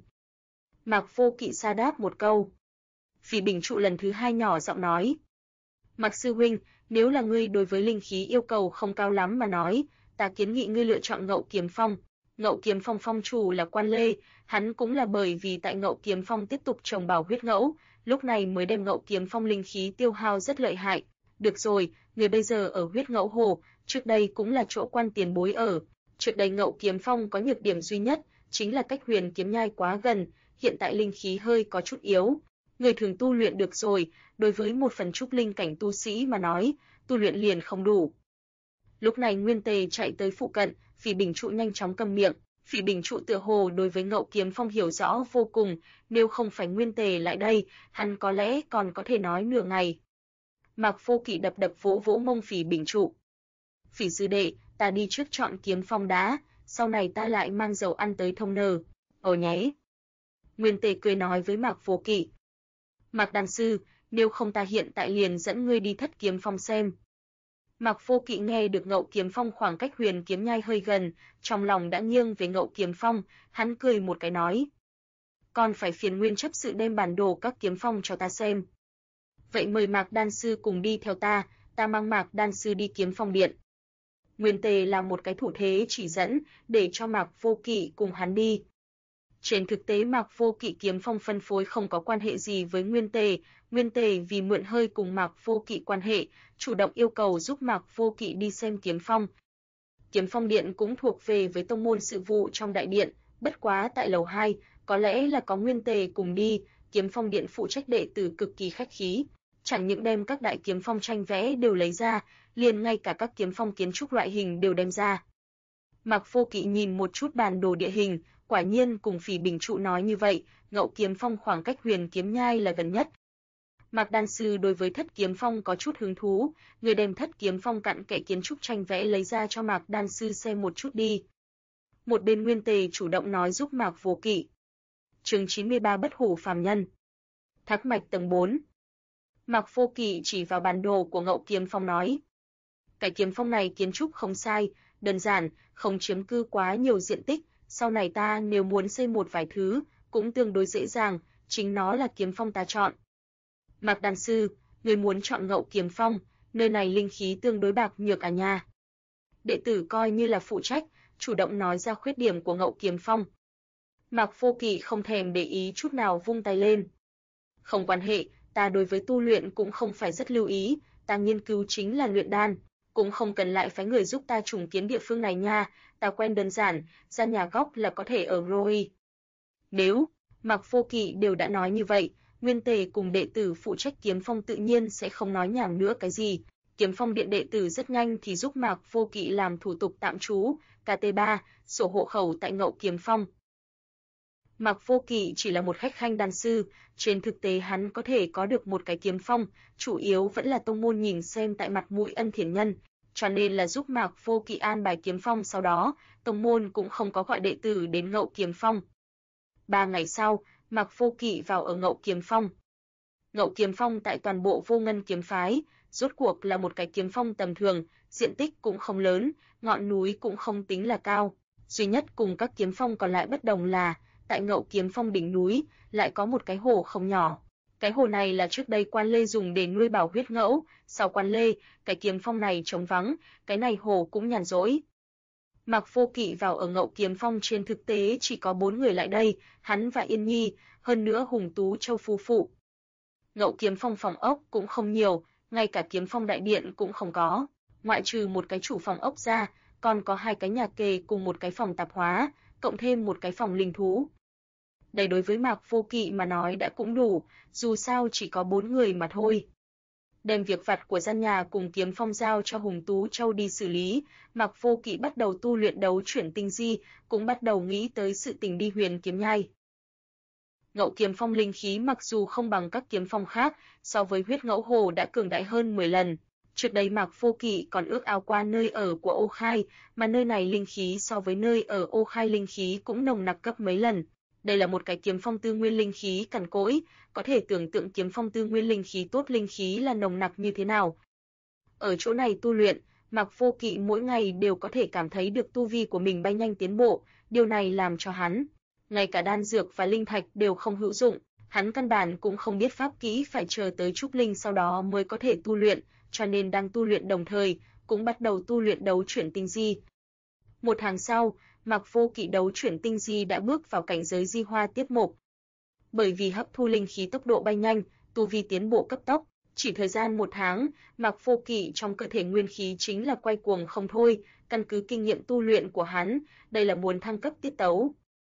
Mạc Vô Kỵ sa đáp một câu. Phỉ Bình Trụ lần thứ hai nhỏ giọng nói. Mạc sư huynh, nếu là ngươi đối với linh khí yêu cầu không cao lắm mà nói, ta kiến nghị ngươi lựa chọn Ngậu Kiếm Phong. Ngậu Kiếm Phong phong chủ là Quan Lê, hắn cũng là bởi vì tại Ngậu Kiếm Phong tiếp tục trồng bảo huyết ngẫu, lúc này mới đem Ngậu Kiếm Phong linh khí tiêu hao rất lợi hại. Được rồi, người bây giờ ở huyết ngẫu hồ, trước đây cũng là chỗ Quan tiền bối ở. Trước đây Ngậu Kiếm Phong có nhược điểm duy nhất, chính là cách Huyền Kiếm Nhai quá gần, hiện tại linh khí hơi có chút yếu. Người thường tu luyện được rồi, đối với một phần trúc linh cảnh tu sĩ mà nói, tu luyện liền không đủ. Lúc này Nguyên Tề chạy tới phụ cận, Phỉ Bình Trụ nhanh chóng câm miệng. Phỉ Bình Trụ tựa hồ đối với Ngậu Kiếm Phong hiểu rõ vô cùng, nếu không phải Nguyên Tề lại đây, hắn có lẽ còn có thể nói nửa ngày. Mạc Vô Kỵ đập đập vỗ vỗ mông Phỉ Bình Trụ. Phỉ sư đệ, ta đi trước chọn kiếm phong đá, sau này ta lại mang dầu ăn tới thông nờ. Nhé. Nguyên Tề cười nói với Mạc Vô Kỵ. Mạc đan sư, nếu không ta hiện tại liền dẫn ngươi đi Thất Kiếm Phong xem. Mạc Vô Kỵ nghe được Ngậu Kiếm Phong khoảng cách Huyền Kiếm Nhai hơi gần, trong lòng đã nghiêng về Ngậu Kiếm Phong, hắn cười một cái nói: "Còn phải phiền Nguyên chấp sự đem bản đồ các kiếm phong cho ta xem. Vậy mời Mạc đan sư cùng đi theo ta mang Mạc đan sư đi Kiếm Phong điện." Nguyên Tề làm một cái thủ thế chỉ dẫn, để cho Mạc Vô Kỵ cùng hắn đi. Trên thực tế Mạc Vô Kỵ kiếm phong phân phối không có quan hệ gì với Nguyên Tề vì mượn hơi cùng Mạc Vô Kỵ quan hệ, chủ động yêu cầu giúp Mạc Vô Kỵ đi xem kiếm phong. Kiếm Phong điện cũng thuộc về với tông môn sự vụ trong đại điện, bất quá tại lầu 2, có lẽ là có Nguyên Tề cùng đi, Kiếm Phong điện phụ trách đệ tử cực kỳ khách khí, chẳng những đem các đại kiếm phong tranh vẽ đều lấy ra, liền ngay cả các kiếm phong kiến trúc loại hình đều đem ra. Mạc Vô Kỵ nhìn một chút bản đồ địa hình, quả nhiên cùng Phỉ Bình Trụ nói như vậy, Ngậu Kiếm Phong khoảng cách Huyền Kiếm Nhai là gần nhất. Mạc đan sư đối với Thất Kiếm Phong có chút hứng thú, người đem Thất Kiếm Phong cặn kẽ kiến trúc tranh vẽ lấy ra cho Mạc đan sư xem một chút đi. Một bên Nguyên Tề chủ động nói giúp Mạc Vô Kỵ. Chương 93 Bất hủ phàm nhân. Thác mạch tầng 4. Mạc Vô Kỵ chỉ vào bản đồ của Ngậu Kiếm Phong nói: "Cái kiếm phong này kiến trúc không sai, đơn giản, không chiếm cư quá nhiều diện tích, sau này ta nếu muốn xây một vài thứ, cũng tương đối dễ dàng, chính nó là kiếm phong ta chọn." Mạc đan sư, người muốn chọn Ngậu Kiếm Phong, nơi này linh khí tương đối bạc nhược à nha. Đệ tử coi như là phụ trách, chủ động nói ra khuyết điểm của Ngậu Kiếm Phong. Mạc Vô Kỵ không thèm để ý chút nào vung tay lên. "Không quan hệ, ta đối với tu luyện cũng không phải rất lưu ý, ta nghiên cứu chính là luyện đan, cũng không cần lại phái người giúp ta trùng kiến địa phương này nha, ta quen đơn giản, ra nhà góc là có thể ở rồi." Nếu Mạc Vô Kỵ đều đã nói như vậy, Nguyên Tề cùng đệ tử phụ trách Kiếm Phong tự nhiên sẽ không nói nhảm nữa cái gì. Kiếm Phong điện đệ tử rất nhanh thì giúp Mạc Vô Kỵ làm thủ tục tạm trú, KT3, sổ hộ khẩu tại Ngậu Kiếm Phong. Mạc Vô Kỵ chỉ là một khách khanh đan sư, trên thực tế hắn có thể có được một cái kiếm phong, chủ yếu vẫn là tông môn nhìn xem tại mặt mũi ân thiện nhân, cho nên là giúp Mạc Vô Kỵ an bài kiếm phong, sau đó, tông môn cũng không có gọi đệ tử đến Ngậu Kiếm Phong. 3 ngày sau, Mạc Vô Kỵ vào ở Ngậu Kiếm Phong. Ngậu Kiếm Phong tại toàn bộ Vô Ngân kiếm phái, rốt cuộc là một cái kiếm phong tầm thường, diện tích cũng không lớn, ngọn núi cũng không tính là cao, duy nhất cùng các kiếm phong còn lại bất đồng là tại Ngậu Kiếm Phong đỉnh núi lại có một cái hồ không nhỏ. Cái hồ này là trước đây Quan Lê dùng để nuôi bảo huyết ngẫu, sau Quan Lê, cái kiếm phong này trống vắng, cái này hồ cũng nhàn rỗi. Mạc Vô Kỵ vào ở Ngậu Kiếm Phong trên thực tế chỉ có 4 người lại đây, hắn và Yên Nhi, hơn nữa Hùng Tú Châu phu phụ. Ngậu Kiếm Phong phòng ốc cũng không nhiều, ngay cả kiếm phong đại điện cũng không có, ngoại trừ một cái chủ phòng ốc ra, còn có 2 cái nhà kề cùng một cái phòng tạp hóa, cộng thêm một cái phòng linh thú. Đây đối với Mạc Vô Kỵ mà nói đã cũng đủ, dù sao chỉ có 4 người mà thôi. Đem việc vặt của gian nhà cùng kiếm phong giao cho Hùng Tú Châu đi xử lý, Mạc Vô Kỵ bắt đầu tu luyện đấu chuyển tinh di, cũng bắt đầu nghĩ tới sự tình đi Huyền Kiếm Nhai. Ngậu Kiếm Phong linh khí mặc dù không bằng các kiếm phong khác, so với Huyết Ngẫu Hồ đã cường đại hơn 10 lần. Trước đây Mạc Vô Kỵ còn ước ao qua nơi ở của Ô Khai, mà nơi này linh khí so với nơi ở Ô Khai linh khí cũng nồng nặc gấp mấy lần. Đây là một cái kiếm phong tư nguyên linh khí cằn cỗi, có thể tưởng tượng kiếm phong tư nguyên linh khí tốt linh khí là nồng nặc như thế nào. Ở chỗ này tu luyện, Mạc Vô Kỵ mỗi ngày đều có thể cảm thấy được tu vi của mình bay nhanh tiến bộ, điều này làm cho hắn, ngay cả đan dược và linh thạch đều không hữu dụng, hắn căn bản cũng không biết pháp kỹ phải chờ tới trúc linh sau đó mới có thể tu luyện, cho nên đang tu luyện đồng thời, cũng bắt đầu tu luyện đấu chuyển tinh di. Một tháng sau, Mạc Vô Kỵ đấu chuyển tinh di đã bước vào cảnh giới di hoa tiếp mục. Bởi vì hấp thu linh khí tốc độ bay nhanh, tu vi tiến bộ cấp tốc, chỉ thời gian 1 tháng, Mạc Vô Kỵ trong cơ thể nguyên khí chính là quay cuồng không thôi, căn cứ kinh nghiệm tu luyện của hắn, đây là muốn thăng cấp tiết tấu.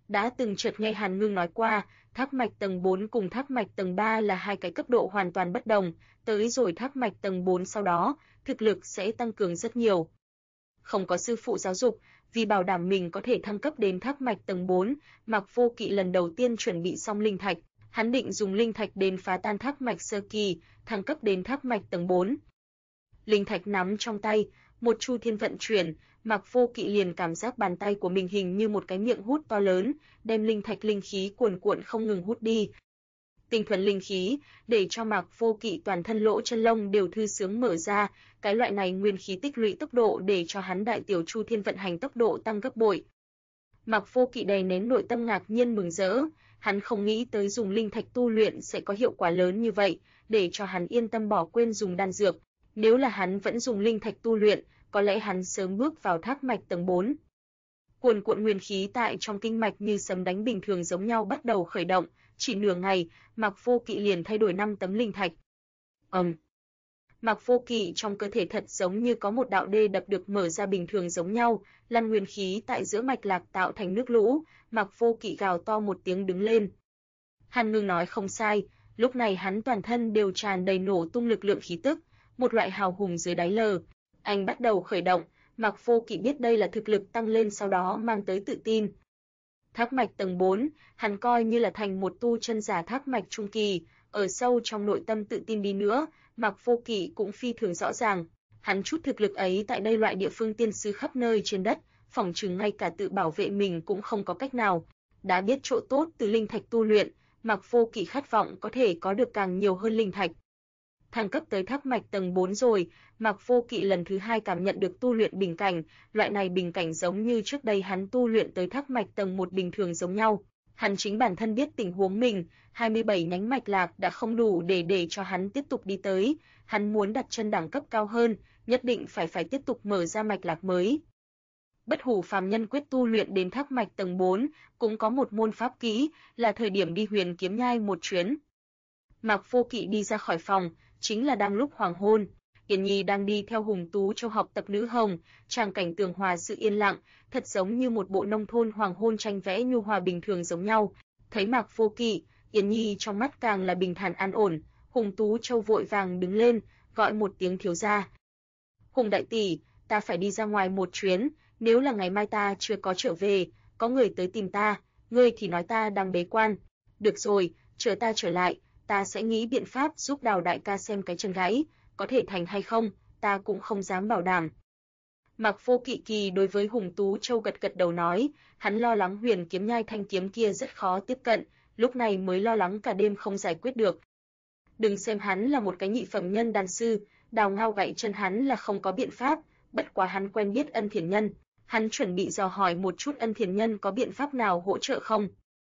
Đã từng chợt nghe Hàn Ngưng nói qua, thác mạch tầng 4 cùng thác mạch tầng 3 là hai cái cấp độ hoàn toàn bất đồng, tới rồi thác mạch tầng 4 sau đó, thực lực sẽ tăng cường rất nhiều. Không có sư phụ giáo dục, vì bảo đảm mình có thể thăng cấp đến thác mạch tầng 4, Mạc Vô Kỵ lần đầu tiên chuẩn bị xong linh thạch, hắn định dùng linh thạch đến phá tan thác mạch sơ kỳ, thăng cấp đến thác mạch tầng 4. Linh thạch nắm trong tay, một chu thiên vận chuyển, Mạc Vô Kỵ liền cảm giác bàn tay của mình hình như một cái miệng hút to lớn, đem linh thạch linh khí cuồn cuộn không ngừng hút đi. Tinh thuần linh khí, để cho Mạc Vô Kỵ toàn thân lỗ chân lông đều thư sướng mở ra, cái loại này nguyên khí tích lũy tốc độ để cho hắn đại tiểu chu thiên vận hành tốc độ tăng gấp bội. Mạc Vô Kỵ đè nén nội tâm ngạc nhiên mừng rỡ, hắn không nghĩ tới dùng linh thạch tu luyện sẽ có hiệu quả lớn như vậy, để cho hắn yên tâm bỏ quên dùng đan dược. Nếu là hắn vẫn dùng linh thạch tu luyện, có lẽ hắn sớm bước vào thác mạch tầng 4. Cuồn cuộn nguyên khí tại trong kinh mạch như sấm đánh bình thường giống nhau bắt đầu khởi động, chỉ nửa ngày, Mạc Vô Kỵ liền thay đổi 5 tấm linh thạch. Mạc Vô Kỵ trong cơ thể thật giống như có một đạo đê đập được mở ra bình thường giống nhau, lăn nguyên khí tại giữa mạch lạc tạo thành nước lũ, Mạc Vô Kỵ gào to một tiếng đứng lên. Hàn Ngưng nói không sai, lúc này hắn toàn thân đều tràn đầy nổ tung lực lượng khí tức, một loại hào hùng dưới đáy lờ. Anh bắt đầu khởi động, Mạc Vô Kỵ biết đây là thực lực tăng lên sau đó mang tới tự tin. Thác mạch tầng 4, hắn coi như là thành một tu chân giả thác mạch trung kỳ, ở sâu trong nội tâm tự tin đi nữa, Mạc Vô Kỵ cũng phi thường rõ ràng, hắn chút thực lực ấy tại đây loại địa phương tiên sư khắp nơi trên đất, phỏng chừng ngay cả tự bảo vệ mình cũng không có cách nào. Đã biết chỗ tốt từ linh thạch tu luyện, Mạc Vô Kỵ khát vọng có thể có được càng nhiều hơn linh thạch. Thăng cấp tới thác mạch tầng 4 rồi, Mạc Vô Kỵ lần thứ 2 cảm nhận được tu luyện bình cảnh, loại này bình cảnh giống như trước đây hắn tu luyện tới thác mạch tầng 1 bình thường giống nhau. Hắn chính bản thân biết tình huống mình, 27 nhánh mạch lạc đã không đủ để cho hắn tiếp tục đi tới, hắn muốn đặt chân đẳng cấp cao hơn, nhất định phải tiếp tục mở ra mạch lạc mới. Bất Hủ phàm nhân quyết tu luyện đến thác mạch tầng 4, cũng có một môn pháp kỹ, là thời điểm đi Huyền Kiếm Nhai một chuyến. Mạc Vô Kỵ đi ra khỏi phòng, chính là đang lúc hoàng hôn. Yến Nhi đang đi theo Hùng Tú Châu học tập nữ hồng, tràng cảnh tường hòa sự yên lặng, thật giống như một bộ nông thôn hoàng hôn tranh vẽ nhu hòa bình thường giống nhau. Thấy Mạc Vô Kỵ, Yến Nhi trong mắt càng là bình thản an ổn, Hùng Tú Châu vội vàng đứng lên, gọi một tiếng thiếu gia. Hùng đại tỷ, ta phải đi ra ngoài một chuyến, nếu là ngày mai ta chưa có trở về, có người tới tìm ta, ngươi thì nói ta đang bế quan. Được rồi, chờ ta trở lại, ta sẽ nghĩ biện pháp giúp Đào đại ca xem cái chân gãy, có thể thành hay không, ta cũng không dám bảo đảm. Mạc Vô Kỵ kỳ đối với Hùng Tú Châu gật gật đầu nói, hắn lo lắng Huyền Kiếm Nhai thanh kiếm kia rất khó tiếp cận, lúc này mới lo lắng cả đêm không giải quyết được. Đừng xem hắn là một cái nhị phẩm nhân đan sư, đào ngao gãy chân hắn là không có biện pháp, bất quá hắn quen biết Ân Thiền Nhân, hắn chuẩn bị dò hỏi một chút Ân Thiền Nhân có biện pháp nào hỗ trợ không.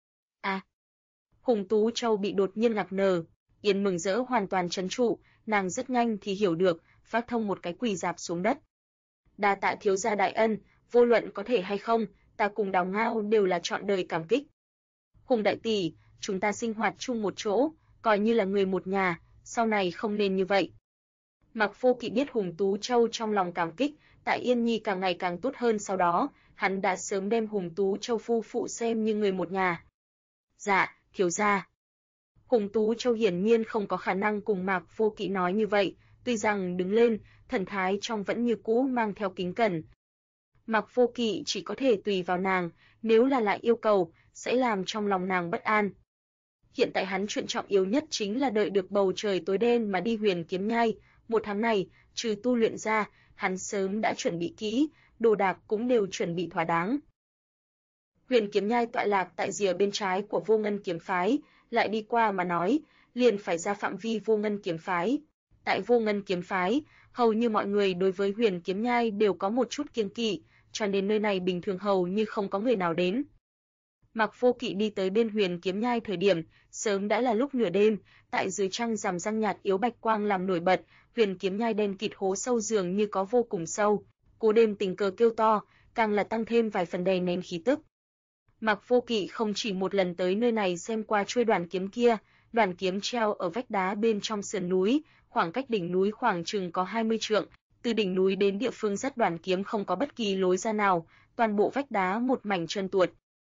Hùng Tú Châu bị đột nhiên ngạc nờ, Yến mừng rỡ hoàn toàn trấn trụ, nàng rất nhanh thì hiểu được, phát thông một cái quỳ rạp xuống đất. Đa tạ thiếu gia đại ân, vô luận có thể hay không, ta cùng Đào Ngao đều là trọn đời cảm kích. Hùng đại tỷ, chúng ta sinh hoạt chung một chỗ, coi như là người một nhà, sau này không nên như vậy. Mạc Vô Kỵ biết Hùng Tú Châu trong lòng cảm kích, tại Yên Nhi càng ngày càng tốt hơn sau đó, hắn đã sớm đem Hùng Tú Châu phu phụ xem như người một nhà. Dạ, thiếu gia. Hùng Tú Châu hiển nhiên không có khả năng cùng Mạc Vô Kỵ nói như vậy, tuy rằng đứng lên, thần thái trong vẫn như cũ mang theo kính cẩn. Mạc Vô Kỵ chỉ có thể tùy vào nàng, nếu là lại yêu cầu, sẽ làm trong lòng nàng bất an. Hiện tại hắn chuyện trọng yếu nhất chính là đợi được bầu trời tối đen mà đi Huyền Kiếm Nhai, một tháng này, trừ tu luyện ra, hắn sớm đã chuẩn bị kỹ, đồ đạc cũng đều chuẩn bị thỏa đáng. Huyền Kiếm Nhai tọa lạc tại rìa bên trái của Vô Ngân kiếm phái, lại đi qua mà nói, liền phải ra phạm vi Vô Ngân kiếm phái. Tại Vô Ngân kiếm phái, hầu như mọi người đối với Huyền Kiếm Nhai đều có một chút kiêng kỵ, cho nên nơi này bình thường hầu như không có người nào đến. Mạc Vô Kỵ đi tới bên Huyền Kiếm Nhai thời điểm, sớm đã là lúc nửa đêm, tại dưới trăng rằm răng nhạt yếu bạch quang làm nổi bật, Huyền Kiếm Nhai đen kịt hố sâu dường như có vô cùng sâu. Cố Đêm tình cờ kêu to, càng là tăng thêm vài phần đè nén khí tức. Mạc Vô Kỵ không chỉ một lần tới nơi này xem qua chuôi đoàn kiếm kia, đoàn kiếm treo ở vách đá bên trong sườn núi, khoảng cách đỉnh núi khoảng chừng có 20 trượng, từ đỉnh núi đến địa phương dắt đoàn kiếm không có bất kỳ lối ra nào, toàn bộ vách đá một mảnh trơn tuột.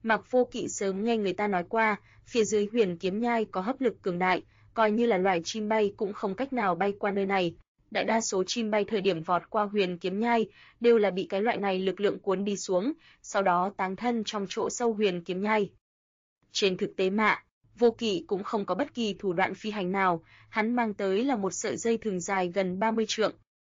Mạc Vô Kỵ sớm nghe người ta nói qua, phía dưới Huyền Kiếm Nhai có hấp lực cường đại, coi như là loài chim bay cũng không cách nào bay qua nơi này. Đại đa số chim bay thời điểm vọt qua Huyền Kiếm Nhai đều là bị cái loại này lực lượng cuốn đi xuống, sau đó táng thân trong chỗ sâu Huyền Kiếm Nhai. Trên thực tế Vô Kỵ cũng không có bất kỳ thủ đoạn phi hành nào, hắn mang tới là một sợi dây thừng dài gần 30 trượng.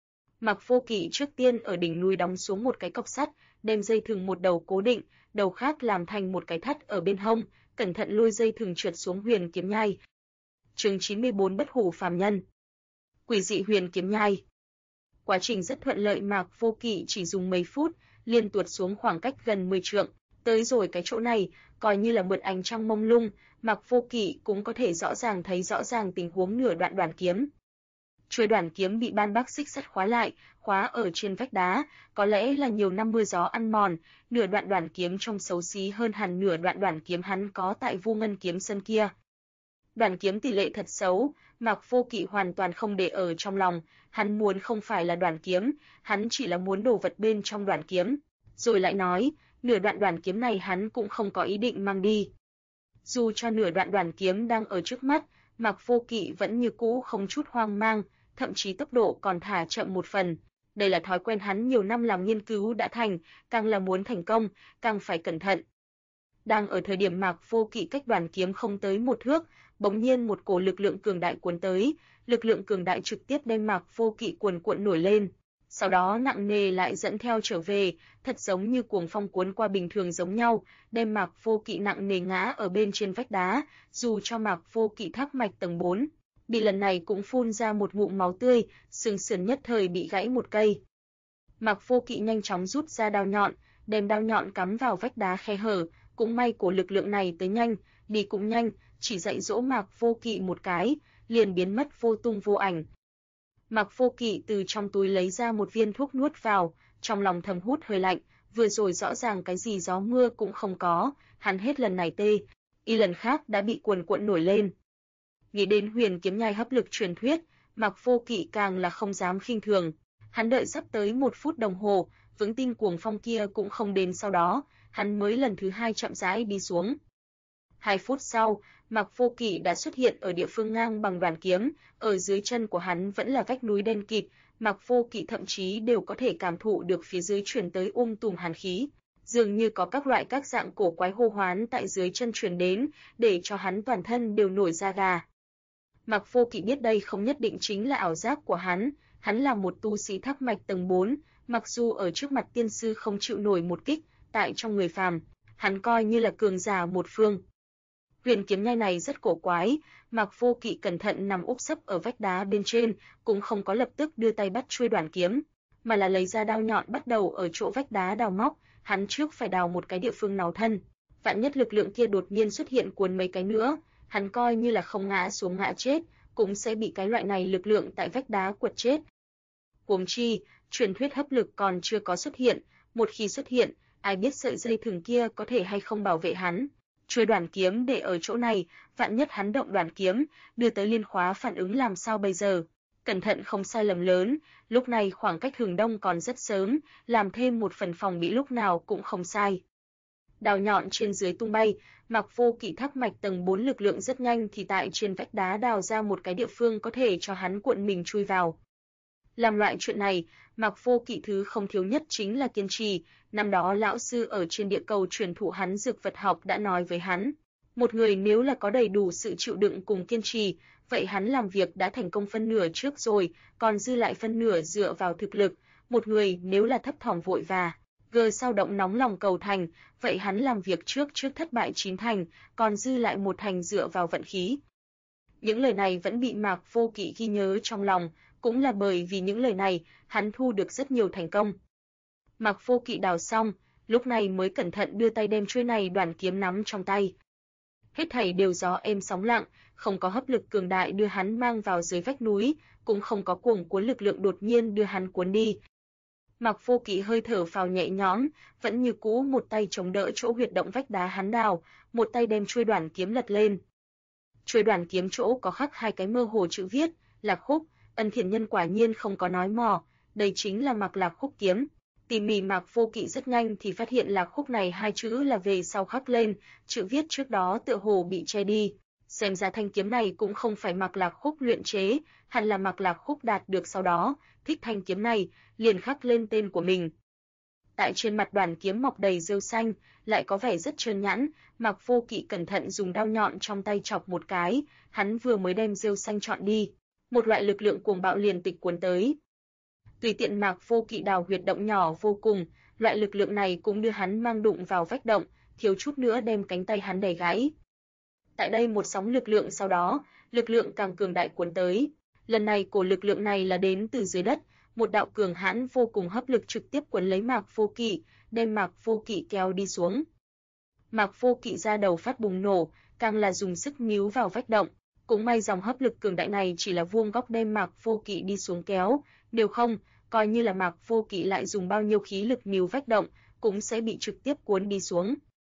Mạc Vô Kỵ trước tiên ở đỉnh núi đóng xuống một cái cọc sắt, đem dây thừng một đầu cố định, đầu khác làm thành một cái thắt ở bên hông, cẩn thận lôi dây thừng trượt xuống Huyền Kiếm Nhai. Chương 94 Bất hủ phàm nhân. Quỷ dị Huyền Kiếm Nhai. Quá trình rất thuận lợi, Mạc Vô Kỵ chỉ dùng mấy phút, liền tuột xuống khoảng cách gần 10 trượng, tới rồi cái chỗ này, coi như là mượn ánh trăng mông lung, Mạc Vô Kỵ cũng có thể thấy rõ ràng tình huống nửa đoạn đoàn kiếm. Chuôi đoàn kiếm bị ban bác xích sắt khóa lại, khóa ở trên vách đá, có lẽ là nhiều năm mưa gió ăn mòn, nửa đoạn đoàn kiếm trông xấu xí hơn hẳn nửa đoạn đoàn kiếm hắn có tại Vô Ngân kiếm sân kia. Đoàn kiếm tỷ lệ thật xấu, Mạc Vô Kỵ hoàn toàn không để ở trong lòng, hắn muốn không phải là đoàn kiếm, hắn chỉ là muốn đồ vật bên trong đoàn kiếm. Rồi lại nói, nửa đoạn đoàn kiếm này hắn cũng không có ý định mang đi. Dù cho nửa đoạn đoàn kiếm đang ở trước mắt, Mạc Vô Kỵ vẫn như cũ không chút hoang mang, thậm chí tốc độ còn thả chậm một phần. Đây là thói quen hắn nhiều năm làm nghiên cứu đã thành, càng là muốn thành công, càng phải cẩn thận. Đang ở thời điểm Mạc Vô Kỵ cách đoàn kiếm không tới một thước, bỗng nhiên một cổ lực lượng cường đại cuốn tới, lực lượng cường đại trực tiếp đem Mạc Vô Kỵ cuồn cuộn nổi lên, sau đó nặng nề lại dẫn theo trở về, thật giống như cuồng phong cuốn qua bình thường giống nhau, đem Mạc Vô Kỵ nặng nề ngã ở bên trên vách đá, dù cho Mạc Vô Kỵ thác mạch tầng 4, bị lần này cũng phun ra một ngụm máu tươi, xương sườn nhất thời bị gãy một cây. Mạc Vô Kỵ nhanh chóng rút ra đao nhọn, đem đao nhọn cắm vào vách đá khe hở, cũng may của lực lượng này tới nhanh, đi cũng nhanh, chỉ dạy dỗ Mạc Vô Kỵ một cái, liền biến mất vô tung vô ảnh. Mạc Vô Kỵ từ trong túi lấy ra một viên thuốc nuốt vào, trong lòng thầm hút hơi lạnh, vừa rồi rõ ràng cái gì gió mưa cũng không có, hắn hết lần này tê, y lần khác đã bị cuồn cuộn nổi lên. Nghĩ đến Huyền Kiếm Nhai hấp lực truyền thuyết, Mạc Vô Kỵ càng là không dám khinh thường. Hắn đợi sắp tới 1 phút đồng hồ, vững tin cuồng phong kia cũng không đến, sau đó, hắn mới lần thứ 2 chậm rãi đi xuống. 2 phút sau, Mạc Vô Kỵ đã xuất hiện ở địa phương ngang bằng đoàn kiếm, ở dưới chân của hắn vẫn là vách núi đen kịt, Mạc Vô Kỵ thậm chí đều có thể cảm thụ được phía dưới truyền tới tùm hàn khí, dường như có các dạng cổ quái hô hoán tại dưới chân truyền đến, để cho hắn toàn thân đều nổi da gà. Mạc Vô Kỵ biết đây không nhất định chính là ảo giác của hắn là một tu sĩ thác mạch tầng 4, mặc dù ở trước mặt tiên sư không chịu nổi một kích, tại trong người phàm, hắn coi như là cường giả một phương. Huyền Kiếm Nhai này rất cổ quái, Mạc Vô Kỵ cẩn thận nằm úp sấp ở vách đá bên trên, cũng không có lập tức đưa tay bắt chuôi đoàn kiếm, mà là lấy ra đao nhọn bắt đầu ở chỗ vách đá đào móc, hắn trước phải đào một cái địa phương nào thân, vạn nhất lực lượng kia đột nhiên xuất hiện cuốn mấy cái nữa, hắn coi như là không ngã xuống ngã chết, cũng sẽ bị cái loại này lực lượng tại vách đá quật chết. Huống chi, truyền thuyết hấp lực còn chưa có xuất hiện, một khi xuất hiện, ai biết sợi dây thừng kia có thể hay không bảo vệ hắn. Chuôi đoàn kiếm để ở chỗ này, vạn nhất hắn động đoàn kiếm, đưa tới liên khóa phản ứng làm sao bây giờ? Cẩn thận không sai lầm lớn, lúc này khoảng cách hừng đông còn rất sớm, làm thêm một phần phòng bị lúc nào cũng không sai. Đào nhọn trên dưới tung bay, Mạc Vô Kỵ thác mạch tầng 4 lực lượng rất nhanh thì tại trên vách đá đào ra một cái địa phương có thể cho hắn cuộn mình chui vào. Làm loại chuyện này, Mạc Vô Kỵ thứ không thiếu nhất chính là kiên trì, năm đó lão sư ở trên địa cầu truyền thụ hắn dược vật học đã nói với hắn, một người nếu là có đầy đủ sự chịu đựng cùng kiên trì, vậy hắn làm việc đã thành công phân nửa trước rồi, còn dư lại phân nửa dựa vào thực lực, một người nếu là thấp thỏm vội và sao động nóng lòng cầu thành, vậy hắn làm việc trước thất bại 9 thành, còn dư lại 1 thành dựa vào vận khí. Những lời này vẫn bị Mạc Vô Kỵ ghi nhớ trong lòng, cũng là bởi vì những lời này, hắn thu được rất nhiều thành công. Mạc Vô Kỵ đào xong, lúc này mới cẩn thận đưa tay đem chuôi này đoàn kiếm nắm trong tay. Hết thảy đều gió êm sóng lặng, không có hấp lực cường đại đưa hắn mang vào dưới vách núi, cũng không có cuồng cuốn lực lượng đột nhiên đưa hắn cuốn đi. Mạc Vô Kỵ hơi thở phào nhẹ nhõm, vẫn như cũ một tay chống đỡ chỗ huyệt động vách đá hắn đào, một tay đem chuôi đoàn kiếm lật lên. Chuôi đoàn kiếm chỗ có khắc 2 cái mơ hồ chữ viết, Lạc Khúc, Ân Thiền Nhân quả nhiên không có nói mò, đây chính là Mạc Lạc Khúc kiếm. Tỉ mỉ Mạc Vô Kỵ rất nhanh thì phát hiện lạc khúc này hai chữ là về sau khắc lên, chữ viết trước đó tựa hồ bị che đi. Xem ra thanh kiếm này cũng không phải Mạc Lạc Khúc luyện chế, hẳn là Mạc Lạc Khúc đạt được sau đó, thích thanh kiếm này, liền khắc lên tên của mình. Tại trên mặt đoàn kiếm mọc đầy rêu xanh, lại có vẻ rất trơn nhẵn, Mạc Vô Kỵ cẩn thận dùng đao nhọn trong tay chọc một cái, hắn vừa mới đem rêu xanh chọn đi, một loại lực lượng cuồng bạo liền tịch cuốn tới. Tùy tiện Mạc Vô Kỵ đào huyệt động nhỏ vô cùng, loại lực lượng này cũng đưa hắn mang đụng vào vách động, thiếu chút nữa đem cánh tay hắn đẩy gãy. Tại đây một sóng lực lượng sau đó, lực lượng càng cường đại cuốn tới. Lần này cổ lực lượng này là đến từ dưới đất, một đạo cường hãn vô cùng hấp lực trực tiếp cuốn lấy Mạc Vô Kỵ, đem Mạc Vô Kỵ kéo đi xuống. Mạc Vô Kỵ da đầu phát bùng nổ, càng là dùng sức níu vào vách động. Cũng may dòng hấp lực cường đại này chỉ là vuông góc đem Mạc Vô Kỵ đi xuống kéo, nếu không, coi như là Mạc Vô Kỵ lại dùng bao nhiêu khí lực níu vách động, cũng sẽ bị trực tiếp cuốn đi xuống.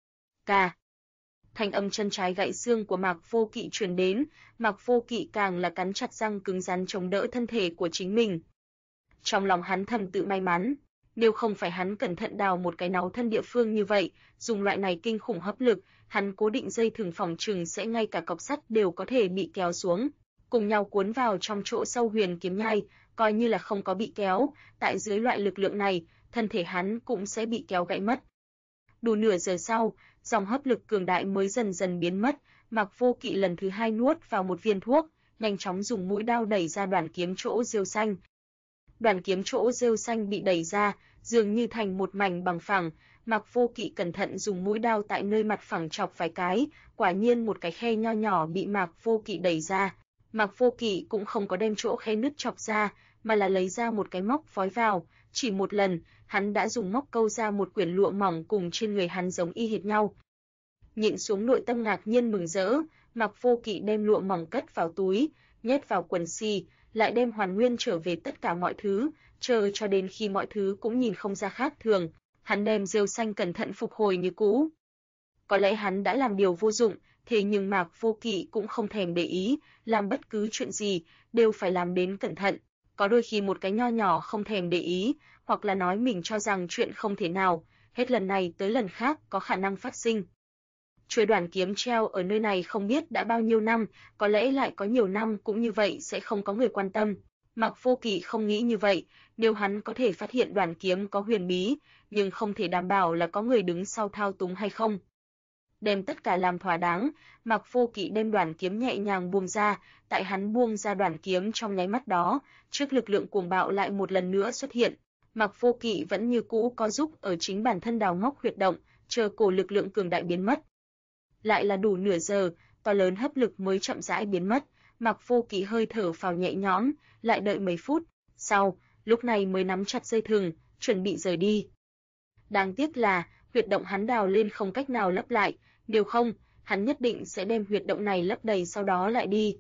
Cà. Thanh âm chân trái gãy xương của Mạc Vô Kỵ truyền đến, Mạc Vô Kỵ càng là cắn chặt răng cứng rắn chống đỡ thân thể của chính mình. Trong lòng hắn thầm tự may mắn, nếu không phải hắn cẩn thận đào một cái náu thân địa phương như vậy, dùng loại này kinh khủng hấp lực, hắn cố định dây thừng phòng trừng sẽ ngay cả cọc sắt đều có thể bị kéo xuống, cùng nhau cuốn vào trong chỗ sâu huyền kiếm nhai, coi như là không có bị kéo, tại dưới loại lực lượng này, thân thể hắn cũng sẽ bị kéo gãy mất. Đủ nửa giờ sau, dòng hấp lực cường đại mới dần dần biến mất, Mạc Vô Kỵ lần thứ hai nuốt vào một viên thuốc, nhanh chóng dùng mũi đao đẩy ra đoàn kiếm chỗ rêu xanh. Đoàn kiếm chỗ rêu xanh bị đẩy ra, dường như thành một mảnh bằng phẳng, Mạc Vô Kỵ cẩn thận dùng mũi đao tại nơi mặt phẳng chọc vài cái, quả nhiên một cái khe nho nhỏ bị Mạc Vô Kỵ đẩy ra. Mạc Vô Kỵ cũng không có đem chỗ khe nứt chọc ra, mà là lấy ra một cái móc vói vào, chỉ một lần, hắn đã dùng móc câu ra một quyển lụa mỏng cùng trên người hắn giống y hệt nhau. Nhịn xuống nội tâm ngạc nhiên mừng rỡ, Mạc Vô Kỵ đem lụa mỏng cất vào túi, nhét vào quần xì, lại đem hoàn nguyên trở về tất cả mọi thứ, chờ cho đến khi mọi thứ cũng nhìn không ra khác thường, hắn đem rêu xanh cẩn thận phục hồi như cũ. Có lẽ hắn đã làm điều vô dụng, thế nhưng Mạc Vô Kỵ cũng không thèm để ý, làm bất cứ chuyện gì đều phải làm đến cẩn thận. Có đôi khi một cái nho nhỏ không thèm để ý, hoặc là nói mình cho rằng chuyện không thể nào, hết lần này tới lần khác có khả năng phát sinh. Chuôi đoàn kiếm treo ở nơi này không biết đã bao nhiêu năm, có lẽ lại có nhiều năm cũng như vậy sẽ không có người quan tâm. Mạc Vô Kỵ không nghĩ như vậy, nếu hắn có thể phát hiện đoàn kiếm có huyền bí, nhưng không thể đảm bảo là có người đứng sau thao túng hay không. Đem tất cả làm thỏa đáng, Mạc Vô Kỵ đem đoàn kiếm nhẹ nhàng buông ra, tại hắn buông ra đoàn kiếm trong nháy mắt đó, trước lực lượng cuồng bạo lại một lần nữa xuất hiện. Mạc Vô Kỵ vẫn như cũ có giúp ở chính bản thân đào ngóc huyệt động, chờ cổ lực lượng cường đại biến mất. Lại là đủ nửa giờ, to lớn hấp lực mới chậm rãi biến mất, Mạc Vô Kỵ hơi thở phào nhẹ nhõm, lại đợi mấy phút, sau, lúc này mới nắm chặt dây thừng, chuẩn bị rời đi. Đáng tiếc là, huyệt động hắn đào lên không cách nào lấp lại, nếu không, hắn nhất định sẽ đem huyệt động này lấp đầy sau đó lại đi.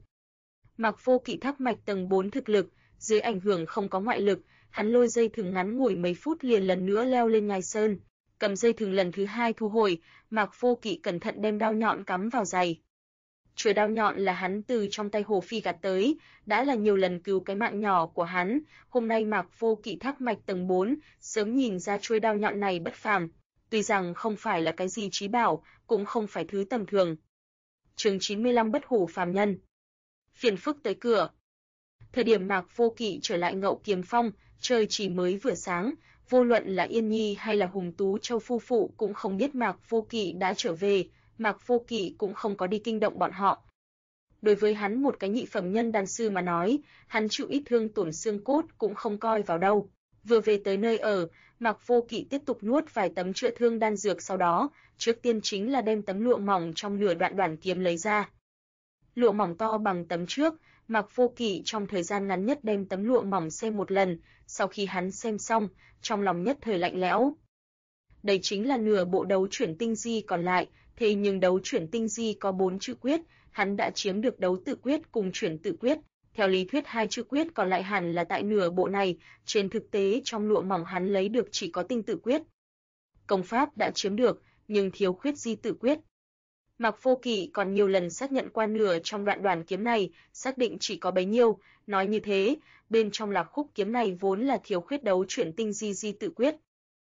Mạc Vô Kỵ thác mạch tầng 4 thực lực, dưới ảnh hưởng không có ngoại lực, hắn lôi dây thừng ngắn ngủi mấy phút liền lần nữa leo lên nhai sơn. Cầm dây thừng lần thứ hai thu hồi, Mạc Vô Kỵ cẩn thận đem đao nhọn cắm vào giày. Chuôi đao nhọn là hắn từ trong tay Hồ Phi gạt tới, đã là nhiều lần cứu cái mạng nhỏ của hắn, hôm nay Mạc Vô Kỵ thác mạch tầng 4, sớm nhìn ra chuôi đao nhọn này bất phàm, tuy rằng không phải là cái gì trí bảo, cũng không phải thứ tầm thường. Chương 95 Bất hủ phàm nhân. Phiền phức tới cửa. Thời điểm Mạc Vô Kỵ trở lại Ngậu Kiếm Phong, trời chỉ mới vừa sáng, vô luận là Yên Nhi hay là Hùng Tú Châu phu phụ cũng không biết Mạc Vô Kỵ đã trở về, Mạc Vô Kỵ cũng không có đi kinh động bọn họ. Đối với hắn một cái nhị phẩm nhân đan sư mà nói, hắn chịu ít thương tổn xương cốt cũng không coi vào đâu. Vừa về tới nơi ở, Mạc Vô Kỵ tiếp tục nuốt vài tấm chữa thương đan dược, sau đó, trước tiên chính là đem tấm lụa mỏng trong nửa đoạn đoàn kiếm lấy ra. Lụa mỏng to bằng tấm trước, Mạc Vô Kỵ trong thời gian ngắn nhất đem tấm lụa mỏng xem một lần, sau khi hắn xem xong, trong lòng nhất thời lạnh lẽo. Đây chính là nửa bộ đấu chuyển tinh di còn lại, thế nhưng đấu chuyển tinh di có 4 chữ quyết, hắn đã chiếm được đấu tự quyết cùng chuyển tự quyết. Theo lý thuyết 2 chữ quyết còn lại hẳn là tại nửa bộ này, trên thực tế trong lụa mỏng hắn lấy được chỉ có tinh tự quyết. Công pháp đã chiếm được, nhưng thiếu khuyết di tự quyết. Mạc Vô Kỵ còn nhiều lần xác nhận qua nửa trong đoạn đoàn kiếm này, xác định chỉ có bấy nhiêu, nói như thế, bên trong lạc khúc kiếm này vốn là thiếu khuyết đấu chuyển tinh di tự quyết.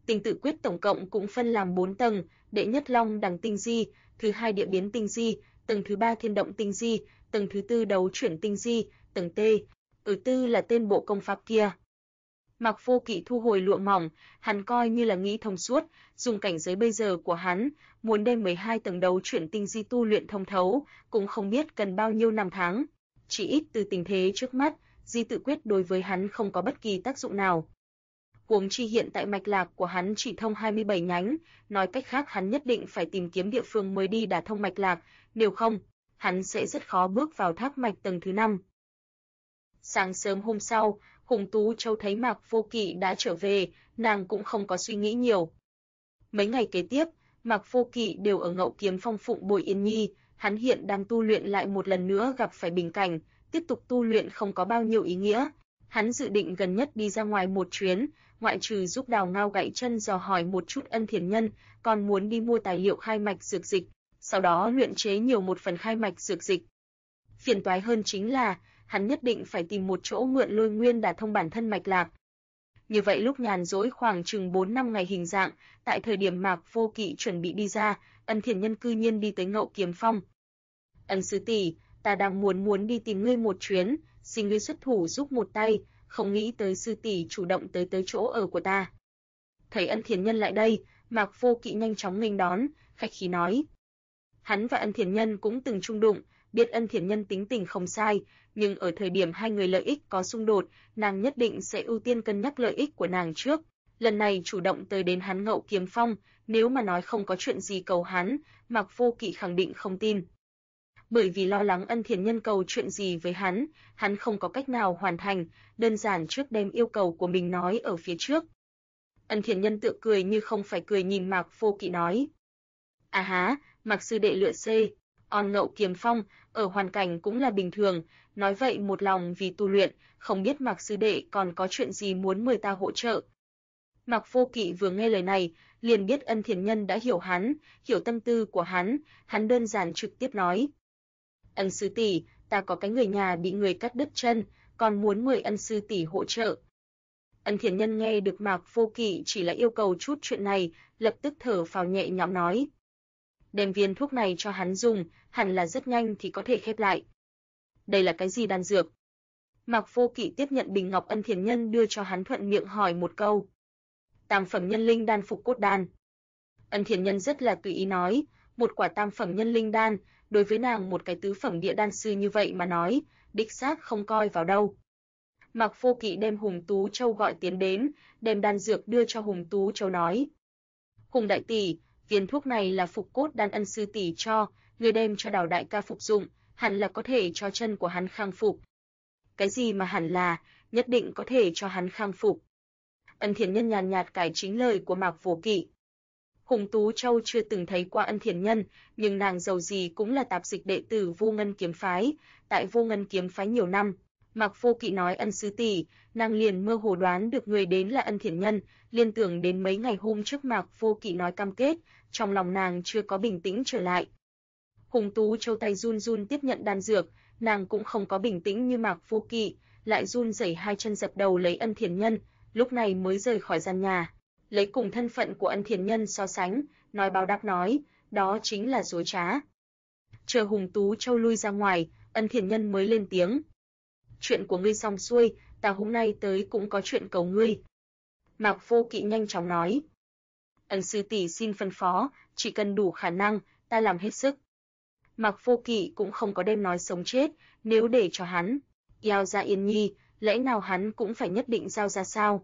Tinh tự quyết tổng cộng cũng phân làm 4 tầng, đệ nhất Long Đằng tinh di, thứ hai Địa biến tinh di, tầng thứ ba Thiên động tinh di, tầng thứ tư Đấu chuyển tinh di, tầng T. Ở tư là tên bộ công pháp kia. Mạc Vô Kỵ thu hồi lụa mỏng, hắn coi như là nghĩ thông suốt, dùng cảnh giới bây giờ của hắn, muốn đem 12 tầng Đấu chuyển tinh di tu luyện thông thấu, cũng không biết cần bao nhiêu năm tháng. Chỉ ít từ tình thế trước mắt, di tự quyết đối với hắn không có bất kỳ tác dụng nào. Huống chi hiện tại mạch lạc của hắn chỉ thông 27 nhánh, nói cách khác hắn nhất định phải tìm kiếm địa phương mới đi đả thông mạch lạc, nếu không, hắn sẽ rất khó bước vào thác mạch tầng thứ 5. Sáng sớm hôm sau, Hùng Tú Châu thấy Mạc Vô Kỵ đã trở về, nàng cũng không có suy nghĩ nhiều. Mấy ngày kế tiếp, Mạc Vô Kỵ đều ở Ngậu Kiếm Phong phụng bồi Yên Nhi, hắn hiện đang tu luyện lại một lần nữa gặp phải bình cảnh, tiếp tục tu luyện không có bao nhiêu ý nghĩa. Hắn dự định gần nhất đi ra ngoài một chuyến, ngoại trừ giúp Đào Ngao gãy chân dò hỏi một chút Ân Thiền Nhân, còn muốn đi mua tài liệu khai mạch dược dịch, sau đó luyện chế nhiều một phần khai mạch dược dịch. Phiền toái hơn chính là, hắn nhất định phải tìm một chỗ mượn lôi nguyên đả thông bản thân mạch lạc. Như vậy lúc nhàn rỗi khoảng chừng 4-5 ngày hình dạng, tại thời điểm Mạc Vô Kỵ chuẩn bị đi ra, Ân Thiền Nhân cư nhiên đi tới Ngậu Kiếm Phong. Ân sư tỷ, ta đang muốn đi tìm ngươi một chuyến, xin ngươi xuất thủ giúp một tay, không nghĩ tới sư tỷ chủ động tới chỗ ở của ta. Thấy Ân Thiền Nhân lại đây, Mạc Vô Kỵ nhanh chóng nghênh đón, khách khí nói. Hắn và Ân Thiền Nhân cũng từng chung đụng, biết Ân Thiền Nhân tính tình không sai, nhưng ở thời điểm hai người lợi ích có xung đột, nàng nhất định sẽ ưu tiên cân nhắc lợi ích của nàng trước. Lần này chủ động tới đến hắn Ngậu Kiếm Phong, nếu mà nói không có chuyện gì cầu hắn, Mạc Vô Kỵ khẳng định không tin. Bởi vì lo lắng Ân Thiền Nhân cầu chuyện gì với hắn không có cách nào hoàn thành, đơn giản trước đem yêu cầu của mình nói ở phía trước. Ân Thiền Nhân tựa cười như không phải cười nhìn Mạc Vô Kỵ nói. À há, Mạc sư đệ lựa xê, Ngậu Kiếm Phong, ở hoàn cảnh cũng là bình thường, nói vậy một lòng vì tu luyện, không biết Mạc sư đệ còn có chuyện gì muốn mời ta hỗ trợ. Mạc Vô Kỵ vừa nghe lời này, liền biết Ân Thiền Nhân đã hiểu hắn, hiểu tâm tư của hắn đơn giản trực tiếp nói. Ân sư tỷ, ta có cái người nhà bị người cắt đứt chân, còn muốn mời Ân sư tỷ hỗ trợ. Ân Thiền Nhân nghe được Mạc Vô Kỵ chỉ là yêu cầu chút chuyện này, lập tức thở phào nhẹ nhõm nói. Đem viên thuốc này cho hắn dùng, hẳn là rất nhanh thì có thể khép lại. Đây là cái gì đan dược? Mạc Vô Kỵ tiếp nhận bình ngọc Ân Thiền Nhân đưa cho hắn thuận miệng hỏi một câu. Tam phẩm nhân linh đan phục cốt đan. Ân Thiền Nhân rất là tùy ý nói, một quả tam phẩm nhân linh đan, đối với nàng một cái tứ phẩm địa đan sư như vậy mà nói, đích xác không coi vào đâu. Mạc Vô Kỵ đem Hùng Tú Châu gọi tiến đến, đem đan dược đưa cho Hùng Tú Châu nói. Hùng đại tỷ, viên thuốc này là phục cốt đan Ân sư tỷ cho, người đem cho Đào đại ca phục dụng, hẳn là có thể cho chân của hắn khang phục. Cái gì mà hẳn là, nhất định có thể cho hắn khang phục. Ân Thiền Nhân nhàn nhạt cải chính lời của Mạc Vô Kỵ. Hùng Tú Châu chưa từng thấy qua Ân Thiền Nhân, nhưng nàng dầu gì cũng là tạp dịch đệ tử Vô Ngân kiếm phái, tại Vô Ngân kiếm phái nhiều năm. Mạc Vô Kỵ nói Ân sư tỷ, nàng liền mơ hồ đoán được người đến là Ân Thiền Nhân, liên tưởng đến mấy ngày hôm trước Mạc Vô Kỵ nói cam kết, trong lòng nàng chưa có bình tĩnh trở lại. Hùng Tú Châu tay run run tiếp nhận đan dược, nàng cũng không có bình tĩnh như Mạc Vô Kỵ, lại run rẩy hai chân dập đầu lấy Ân Thiền Nhân, lúc này mới rời khỏi gian nhà. Lấy cùng thân phận của Ân Thiền Nhân so sánh, nói báo đáp nói, đó chính là dối trá. Chờ Hùng Tú Châu lui ra ngoài, Ân Thiền Nhân mới lên tiếng. Chuyện của ngươi xong xuôi, ta hôm nay tới cũng có chuyện cầu ngươi. Mạc Vô Kỵ nhanh chóng nói. Ân sư tỷ xin phân phó, chỉ cần đủ khả năng, ta làm hết sức. Mạc Vô Kỵ cũng không có đem nói sống chết, nếu để cho hắn giao ra Yên Nhi, lẽ nào hắn cũng phải nhất định giao ra sao?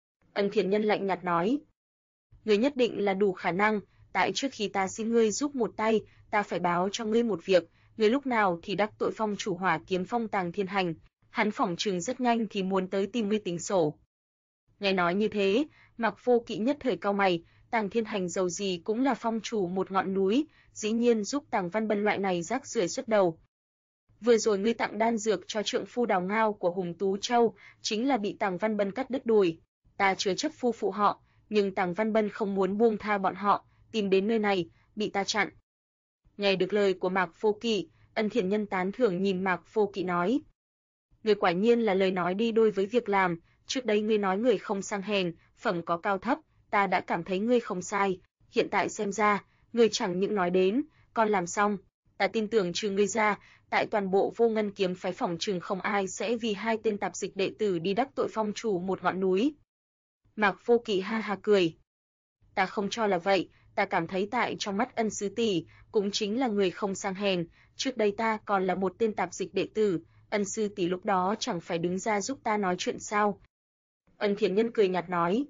Ân Thiền Nhân lạnh nhạt nói. Ngươi nhất định là đủ khả năng, tại trước khi ta xin ngươi giúp một tay, ta phải báo cho ngươi một việc, ngươi lúc nào thì đắc tội phong chủ Hỏa Kiếm Phong Tàng Thiên Hành, hắn phỏng chừng rất nhanh thì muốn tới tìm ngươi tính sổ. Nghe nói như thế, Mạc Vô Kỵ nhất thời cau mày, Tàng Thiên Hành dầu gì cũng là phong chủ một ngọn núi, dĩ nhiên giúp Tàng Văn Bân loại này rác rưởi xuất đầu. Vừa rồi ngươi tặng đan dược cho trượng phu Đào Ngao của Hùng Tú Châu, chính là bị Tàng Văn Bân cắt đứt đùi. Ta chứa chấp phu phụ họ, nhưng Tàng Văn Bân không muốn buông tha bọn họ, tìm đến nơi này, bị ta chặn. Nghe được lời của Mạc Vô Kỵ, Ân Thiền Nhân tán thưởng nhìn Mạc Vô Kỵ nói. Ngươi quả nhiên là lời nói đi đôi với việc làm, trước đây ngươi nói người không sang hèn, phẩm có cao thấp, ta đã cảm thấy ngươi không sai, hiện tại xem ra, ngươi chẳng những nói đến, còn làm xong, ta tin tưởng trừ ngươi ra, tại toàn bộ Vô Ngân kiếm phái phỏng chừng không ai sẽ vì hai tên tạp dịch đệ tử đi đắc tội phong chủ một ngọn núi. Mạc Vô Kỵ ha ha cười. Ta không cho là vậy, ta cảm thấy tại trong mắt Ân sư tỷ, cũng chính là người không sang hèn, trước đây ta còn là một tên tạp dịch đệ tử, Ân sư tỷ lúc đó chẳng phải đứng ra giúp ta nói chuyện sao? Ân Thiền Nhân cười nhạt nói.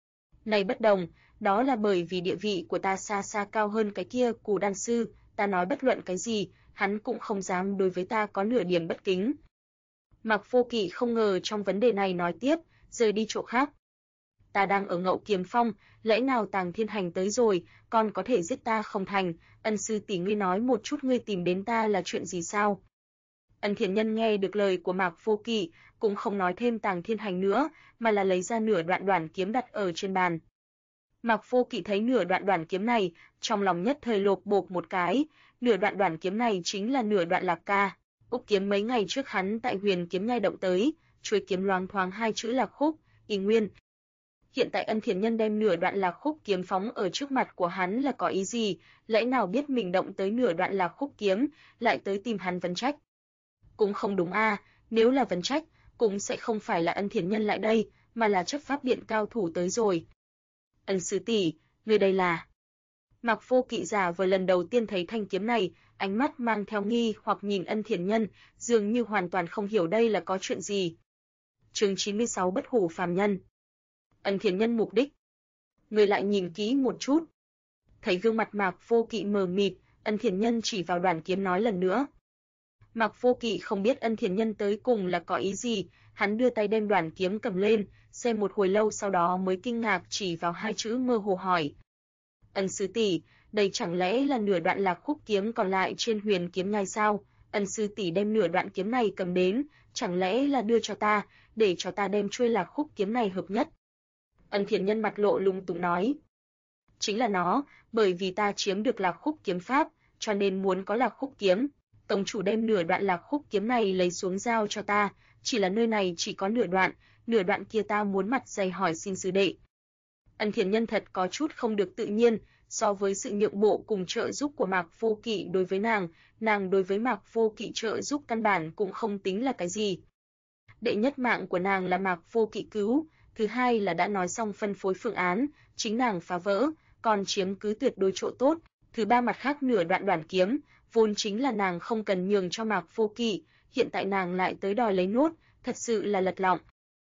Này bất đồng, đó là bởi vì địa vị của ta xa xa cao hơn cái kia Cù đan sư, ta nói bất luận cái gì, hắn cũng không dám đối với ta có nửa điểm bất kính. Mạc Vô Kỵ không ngờ trong vấn đề này nói tiếp, rời đi chỗ khác. Ta đang ở Ngậu Kiếm Phong, lẽ nào Tàng Thiên Hành tới rồi, còn có thể giết ta không thành, Ân sư tỷ ngươi nói một chút ngươi tìm đến ta là chuyện gì sao? Ân Thiền Nhân nghe được lời của Mạc Vô Kỵ, cũng không nói thêm Tàng Thiên Hành nữa, mà là lấy ra nửa đoạn đoản kiếm đặt ở trên bàn. Mạc Vô Kỵ thấy nửa đoạn đoản kiếm này, trong lòng nhất thời lộp bộp một cái, nửa đoạn đoản kiếm này chính là nửa đoạn Lạc Ca. Úc kiếm mấy ngày trước hắn tại Huyền Kiếm Nhai động tới, chuôi kiếm loáng thoáng hai chữ Lạc Khúc, y nguyên. Hiện tại Ân Thiền Nhân đem nửa đoạn Lạc Khúc kiếm phóng ở trước mặt của hắn là có ý gì, lẽ nào biết mình động tới nửa đoạn Lạc Khúc kiếm, lại tới tìm hắn vấn trách. Cũng không đúng a, nếu là vấn trách, cũng sẽ không phải là Ân Thiền Nhân lại đây, mà là chấp pháp điện cao thủ tới rồi. Ân sư tỷ, ngươi đây là? Mạc Vô Kỵ giả vừa lần đầu tiên thấy thanh kiếm này, ánh mắt mang theo nghi hoặc nhìn Ân Thiền Nhân, dường như hoàn toàn không hiểu đây là có chuyện gì. Chương 96 Bất hủ phàm nhân. Ân Thiền Nhân mục đích. Người lại nhìn kỹ một chút. Thấy gương mặt Mạc Vô Kỵ mờ mịt, Ân Thiền Nhân chỉ vào đoản kiếm nói lần nữa. Mạc Vô Kỵ không biết Ân Thiền Nhân tới cùng là có ý gì, hắn đưa tay đem đoản kiếm cầm lên, xem một hồi lâu sau đó mới kinh ngạc chỉ vào hai chữ mơ hồ hỏi. Ân sư tỷ, đây chẳng lẽ là nửa đoạn Lạc Khúc kiếm còn lại trên Huyền Kiếm Nhai sao? Ân sư tỷ đem nửa đoạn kiếm này cầm đến, chẳng lẽ là đưa cho ta, để cho ta đem chuôi Lạc Khúc kiếm này hợp nhất? Ân Thiền Nhân mặt lộ lung tung nói. Chính là nó, bởi vì ta chiếm được Lạc Khúc kiếm pháp, cho nên muốn có Lạc Khúc kiếm. Tông chủ đem nửa đoạn Lạc Khúc kiếm này lấy xuống giao cho ta, chỉ là nơi này chỉ có nửa đoạn kia ta muốn mặt dày hỏi xin sư đệ. Ân Thiền Nhân thật có chút không được tự nhiên, so với sự nhượng bộ cùng trợ giúp của Mạc Vô Kỵ đối với nàng đối với Mạc Vô Kỵ trợ giúp căn bản cũng không tính là cái gì. Đệ nhất mạng của nàng là Mạc Vô Kỵ cứu, thứ hai là đã nói xong phân phối phương án, chính nàng phá vỡ, còn chiếm cứ tuyệt đối chỗ tốt, thứ ba mặt khác nửa đoạn đoản kiếm, vốn chính là nàng không cần nhường cho Mạc Vô Kỵ, hiện tại nàng lại tới đòi lấy nốt, thật sự là lật lọng.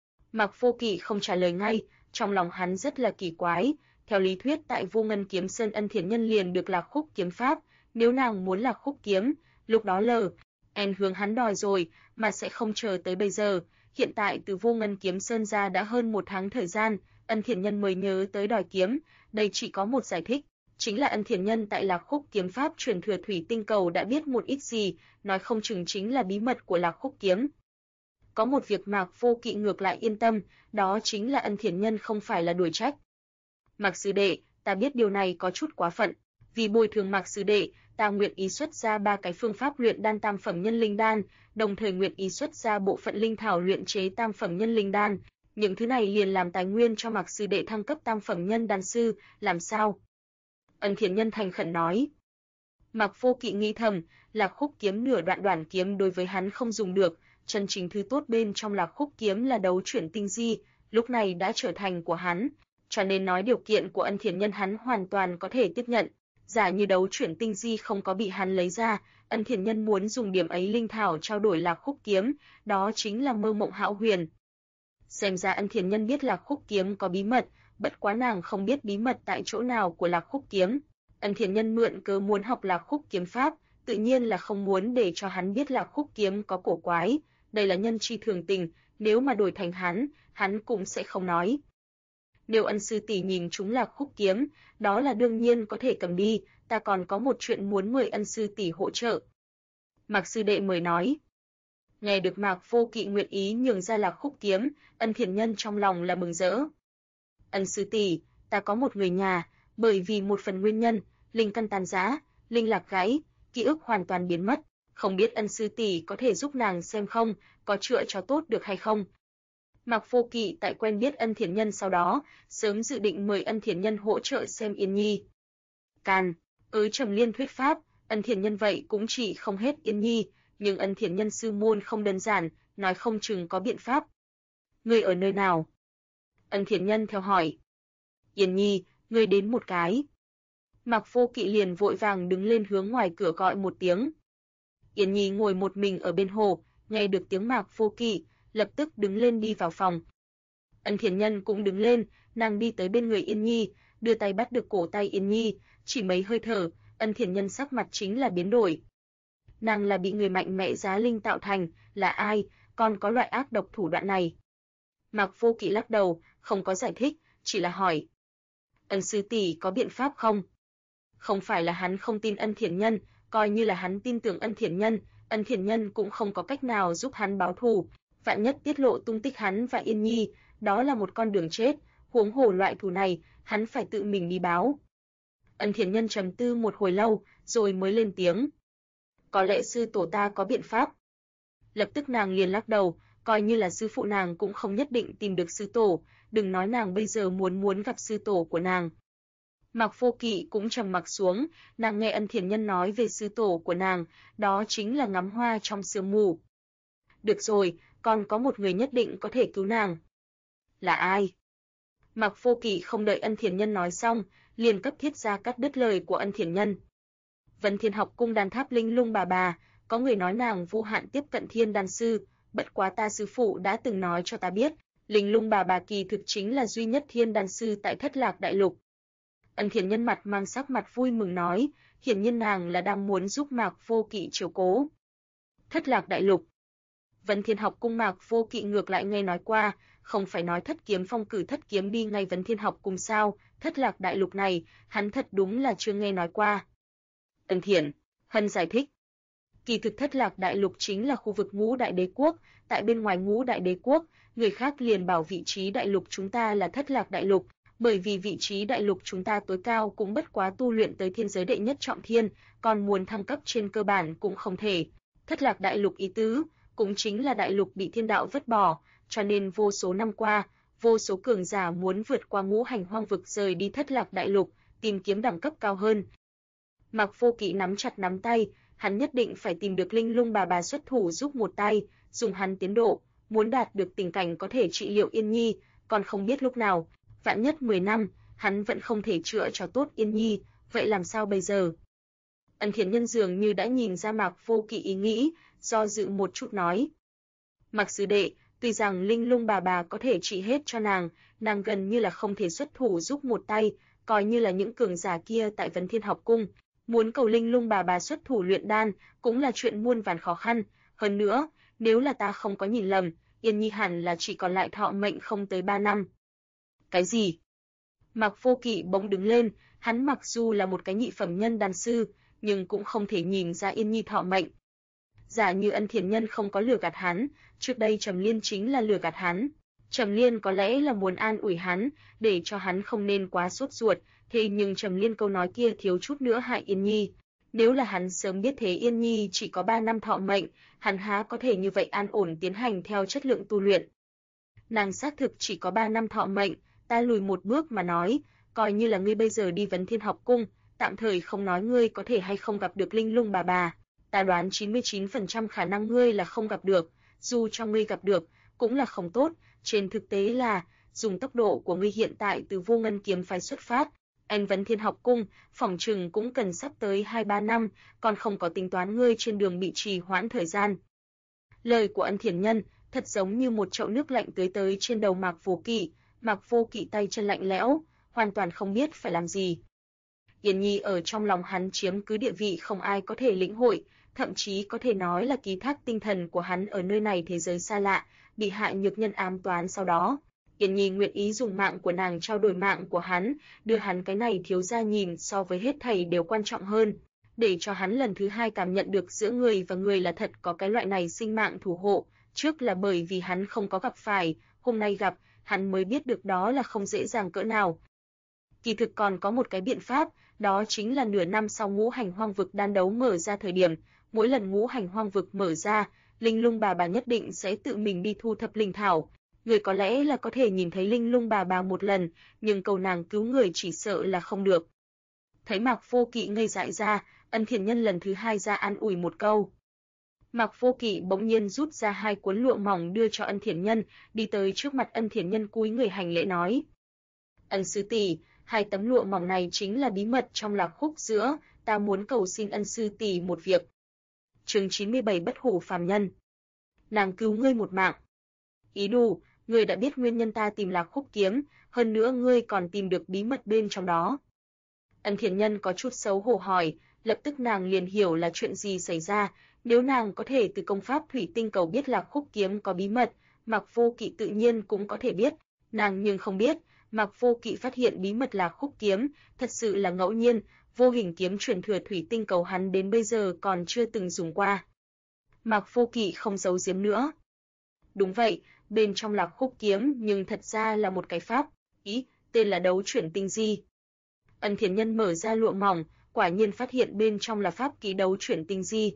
Mạc Vô Kỵ không trả lời ngay, trong lòng hắn rất là kỳ quái, theo lý thuyết tại Vô Ngân Kiếm Sơn Ân Thiền Nhân liền được Lạc Khúc kiếm pháp, nếu nàng muốn Lạc Khúc kiếm, lúc đó N hướng hắn đòi rồi, mà sẽ không chờ tới bây giờ. Hiện tại từ Vô Ngân Kiếm Sơn ra đã hơn 1 tháng thời gian, Ân Thiền Nhân mới nhớ tới đòi kiếm, đây chỉ có một giải thích, chính là Ân Thiền Nhân tại Lạc Khúc kiếm pháp truyền thừa Thủy Tinh Cầu đã biết một ít gì, nói không chừng chính là bí mật của Lạc Khúc kiếm. Có một việc Mạc Vô Kỵ ngược lại yên tâm, đó chính là Ân Thiền Nhân không phải là đuổi trách. Mạc sư đệ, ta biết điều này có chút quá phận, vì bồi thường Mạc sư đệ, ta nguyện ý xuất ra 3 cái phương pháp luyện đan tam phẩm nhân linh đan, đồng thời nguyện ý xuất ra bộ phận linh thảo luyện chế tam phẩm nhân linh đan, những thứ này liền làm tài nguyên cho Mạc sư đệ thăng cấp tam phẩm nhân đan sư, làm sao? Ân Thiền Nhân thành khẩn nói. Mạc Vô Kỵ nghĩ thầm, Lạc Khúc kiếm nửa đoạn đoản kiếm đối với hắn không dùng được, chân chính thứ tốt bên trong Lạc Khúc kiếm là đấu chuyển tinh di, lúc này đã trở thành của hắn, cho nên nói điều kiện của Ân Thiền Nhân hắn hoàn toàn có thể tiếp nhận. Giả như đấu chuyển tinh di không có bị hắn lấy ra, Ân Thiền Nhân muốn dùng điểm ấy linh thảo trao đổi Lạc Khúc kiếm, đó chính là mơ mộng hão huyền. Xem ra Ân Thiền Nhân biết Lạc Khúc kiếm có bí mật, bất quá nàng không biết bí mật tại chỗ nào của Lạc Khúc kiếm. Ân Thiền Nhân mượn cớ muốn học Lạc Khúc kiếm pháp, tự nhiên là không muốn để cho hắn biết Lạc Khúc kiếm có cổ quái, đây là nhân chi thường tình, nếu mà đổi thành hắn cũng sẽ không nói. Nếu Ân sư tỷ nhìn chúng Lạc Khúc kiếm, đó là đương nhiên có thể cầm đi, ta còn có một chuyện muốn mời Ân sư tỷ hỗ trợ. Mạc sư đệ mời nói. Nghe được Mạc Vô Kỵ nguyện ý nhường ra Lạc Khúc kiếm, Ân Thiền Nhân trong lòng là mừng rỡ. Ân sư tỷ, ta có một người nhà, bởi vì một phần nguyên nhân, linh căn tan rã, linh lạc gãy, ký ức hoàn toàn biến mất, không biết Ân sư tỷ có thể giúp nàng xem không, có chữa cho tốt được hay không. Mạc Vô Kỵ tại quen biết Ân Thiền Nhân sau đó, sớm dự định mời Ân Thiền Nhân hỗ trợ xem Yên Nhi. Trầm Liên thuyết pháp, Ân Thiền Nhân vậy cũng chỉ không hết Yên Nhi, nhưng Ân Thiền Nhân sư môn không đơn giản, nói không chừng có biện pháp. Ngươi ở nơi nào? Ân Thiền Nhân theo hỏi. Yên Nhi, ngươi đến một cái. Mạc Vô Kỵ liền vội vàng đứng lên hướng ngoài cửa gọi một tiếng. Yên Nhi ngồi một mình ở bên hồ, nghe được tiếng Mạc Vô Kỵ, lập tức đứng lên đi vào phòng. Ân Thiền Nhân cũng đứng lên, nàng đi tới bên người Yên Nhi, đưa tay bắt được cổ tay Yên Nhi, chỉ mấy hơi thở, Ân Thiền Nhân sắc mặt chính là biến đổi. Nàng là bị người mạnh mẽ giá linh tạo thành, là ai, còn có loại ác độc thủ đoạn này? Mạc Vô Kỵ lắc đầu, không có giải thích, chỉ là hỏi. Ân sư tỷ có biện pháp không? Không phải là hắn không tin Ân Thiền Nhân, coi như là hắn tin tưởng Ân Thiền Nhân cũng không có cách nào giúp hắn báo thù, vạn nhất tiết lộ tung tích hắn và Yên Nhi, đó là một con đường chết, huống hồ loại thù này, hắn phải tự mình đi báo. Ân Thiền Nhân trầm tư một hồi lâu, rồi mới lên tiếng. Có lẽ sư tổ ta có biện pháp. Lập tức nàng liền lắc đầu, coi như là sư phụ nàng cũng không nhất định tìm được sư tổ, đừng nói nàng bây giờ muốn gặp sư tổ của nàng. Mạc Vô Kỵ cũng trầm mặc xuống, nàng nghe Ân Thiền Nhân nói về sư tổ của nàng, đó chính là ngắm hoa trong sương mù. Được rồi, còn có một người nhất định có thể cứu nàng. Là ai? Mạc Vô Kỵ không đợi Ân Thiền Nhân nói xong, liền cấp thiết ra cắt đứt lời của Ân Thiền Nhân. Vân Thiên Học Cung Đan Tháp Linh Lung bà, có người nói nàng vô hạn tiếp cận Thiên Đan sư, bất quá ta sư phụ đã từng nói cho ta biết, Linh Lung bà kỳ thực chính là duy nhất Thiên Đan sư tại Thất Lạc Đại Lục. Ân Thiền Nhân mặt mang sắc mặt vui mừng nói, hiển nhiên nàng là đang muốn giúp Mạc Vô Kỵ chiếu cố. Thất Lạc Đại Lục. Vân Thiên Học Cung Mạc Vô Kỵ ngược lại nghe nói qua, không phải nói Thất Kiếm Phong cử Thất Kiếm đi ngay Vân Thiên Học Cung sao, Thất Lạc Đại Lục này, hắn thật đúng là chưa nghe nói qua. Ân Thiền Hân giải thích. Kỳ thực Thất Lạc Đại Lục chính là khu vực Ngũ Đại Đế Quốc, tại bên ngoài Ngũ Đại Đế Quốc, người khác liền bảo vị trí đại lục chúng ta là Thất Lạc Đại Lục, bởi vì vị trí đại lục chúng ta tối cao cũng bất quá tu luyện tới thiên giới đệ nhất trọng thiên, còn muốn thăng cấp trên cơ bản cũng không thể. Thất Lạc Đại Lục ý tứ, cũng chính là đại lục bị thiên đạo vứt bỏ, cho nên vô số năm qua, vô số cường giả muốn vượt qua ngũ hành hoang vực rời đi Thất Lạc Đại Lục, tìm kiếm đẳng cấp cao hơn. Mạc Vô Kỵ nắm chặt nắm tay, hắn nhất định phải tìm được Linh Lung bà xuất thủ giúp một tay, dùng hắn tiến độ, muốn đạt được tình cảnh có thể trị liệu Yên Nhi, còn không biết lúc nào, vạn nhất 10 năm, hắn vẫn không thể chữa cho tốt Yên Nhi, vậy làm sao bây giờ? Ân Thiền Nhân dường như đã nhìn ra Mạc Vô Kỵ ý nghĩ, do dự một chút nói. Mạc sư đệ, tuy rằng Linh Lung bà có thể trị hết cho nàng gần như là không thể xuất thủ giúp một tay, coi như là những cường giả kia tại Vân Thiên Học Cung, muốn cầu Linh Lung bà xuất thủ luyện đan, cũng là chuyện muôn vàn khó khăn, hơn nữa, nếu là ta không có nhìn lầm, Yên Nhi hẳn là chỉ còn lại thọ mệnh không tới 3 năm. Cái gì? Mạc Vô Kỵ bỗng đứng lên, hắn mặc dù là một cái nhị phẩm nhân đan sư, nhưng cũng không thể nhìn ra Yên Nhi thọ mệnh. Giả như Ân Thiền Nhân không có lừa gạt hắn, trước đây Trầm Liên chính là lừa gạt hắn. Trầm Liên có lẽ là muốn an ủi hắn, để cho hắn không nên quá sốt ruột, thế nhưng Trầm Liên câu nói kia thiếu chút nữa hại Yên Nhi. Nếu là hắn sớm biết thế Yên Nhi chỉ có 3 năm thọ mệnh, hắn há có thể như vậy an ổn tiến hành theo chất lượng tu luyện. Nàng xác thực chỉ có 3 năm thọ mệnh, ta lùi một bước mà nói, coi như là ngươi bây giờ đi Vấn Thiên Học Cung, tạm thời không nói ngươi có thể hay không gặp được Linh Lung bà, ta đoán 99% khả năng ngươi là không gặp được, dù cho ngươi gặp được, cũng là không tốt, trên thực tế là, dùng tốc độ của ngươi hiện tại từ Vô Ngân Kiếm phái xuất phát, anh Vấn Thiên Học Cung, phỏng chừng cũng cần sắp tới 2-3 năm, còn không có tính toán ngươi trên đường bị trì hoãn thời gian. Lời của Ân Thiền Nhân thật giống như một chậu nước lạnh tưới tới trên đầu Mạc Vô Kỵ, Mạc Vô Kỵ tay chân lạnh lẽo, hoàn toàn không biết phải làm gì. Yên Nhi ở trong lòng hắn chiếm cứ địa vị không ai có thể lĩnh hội, thậm chí có thể nói là ký thác tinh thần của hắn ở nơi này thế giới xa lạ, bị hại nhược nhân ám toán sau đó. Yên Nhi nguyện ý dùng mạng của nàng trao đổi mạng của hắn, đưa hắn cái này thiếu gia nhìn so với hết thảy đều quan trọng hơn, để cho hắn lần thứ hai cảm nhận được giữa người và người là thật có cái loại này sinh mạng thủ hộ, trước là bởi vì hắn không có gặp phải, hôm nay gặp, hắn mới biết được đó là không dễ dàng cỡ nào. Kỳ thực còn có một cái biện pháp, đó chính là nửa năm sau ngũ hành hoang vực đan đấu mở ra thời điểm, mỗi lần ngũ hành hoang vực mở ra, Linh Lung bà nhất định sẽ tự mình đi thu thập linh thảo. người có lẽ là có thể nhìn thấy Linh Lung bà một lần, nhưng cầu nàng cứu người chỉ sợ là không được. Thấy Mạc Vô Kỵ ngây dại ra, Ân Thiền Nhân lần thứ hai ra an ủi một câu. Mạc Vô Kỵ bỗng nhiên rút ra 2 cuốn lụa mỏng đưa cho Ân Thiền Nhân, đi tới trước mặt Ân Thiền Nhân cúi người hành lễ nói: "Ân sư tỷ, 2 tấm lụa mỏng này chính là bí mật trong Lạc Khúc giữa, ta muốn cầu xin ân sư tỷ một việc." Chương 97 Bất hủ phàm nhân. Nàng cứu ngươi một mạng. Ý đủ, ngươi đã biết nguyên nhân ta tìm Lạc Khúc kiếm, hơn nữa ngươi còn tìm được bí mật bên trong đó. Ân Thiền Nhân có chút xấu hổ hỏi, lập tức nàng liền hiểu là chuyện gì xảy ra, nếu nàng có thể từ công pháp thủy tinh cầu biết Lạc Khúc kiếm có bí mật, Mạc Vô Kỵ tự nhiên cũng có thể biết, nàng nhưng không biết, Mạc Vô Kỵ phát hiện bí mật Lạc Khúc kiếm, thật sự là ngẫu nhiên, vô hình kiếm truyền thừa thủy tinh cầu hắn đến bây giờ còn chưa từng dùng qua. Mạc Vô Kỵ không giấu giếm nữa. Đúng vậy, bên trong Lạc Khúc kiếm nhưng thật ra là một cái pháp, tên là đấu chuyển tinh di. Ân Thiền Nhân mở ra lụa mỏng, quả nhiên phát hiện bên trong là pháp ký đấu chuyển tinh di.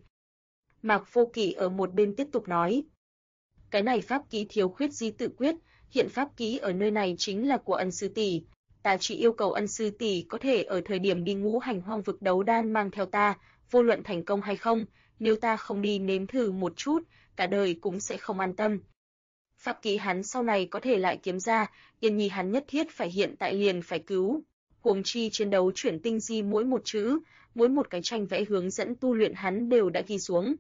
Mạc Vô Kỵ ở một bên tiếp tục nói: "Cái này pháp ký thiếu khuyết di tự quyết, hiện pháp ký ở nơi này chính là của ân sư tỷ, ta chỉ yêu cầu ân sư tỷ có thể ở thời điểm đi ngũ hành hoang vực đấu đan mang theo ta, vô luận thành công hay không, nếu ta không đi nếm thử một chút, cả đời cũng sẽ không an tâm. Pháp ký hắn sau này có thể lại kiếm ra, Yên Nhi hắn nhất thiết phải hiện tại liền phải cứu. Huống chi chiến đấu chuyển tinh di mỗi một chữ, mỗi một cái tranh vẽ hướng dẫn tu luyện hắn đều đã ghi xuống."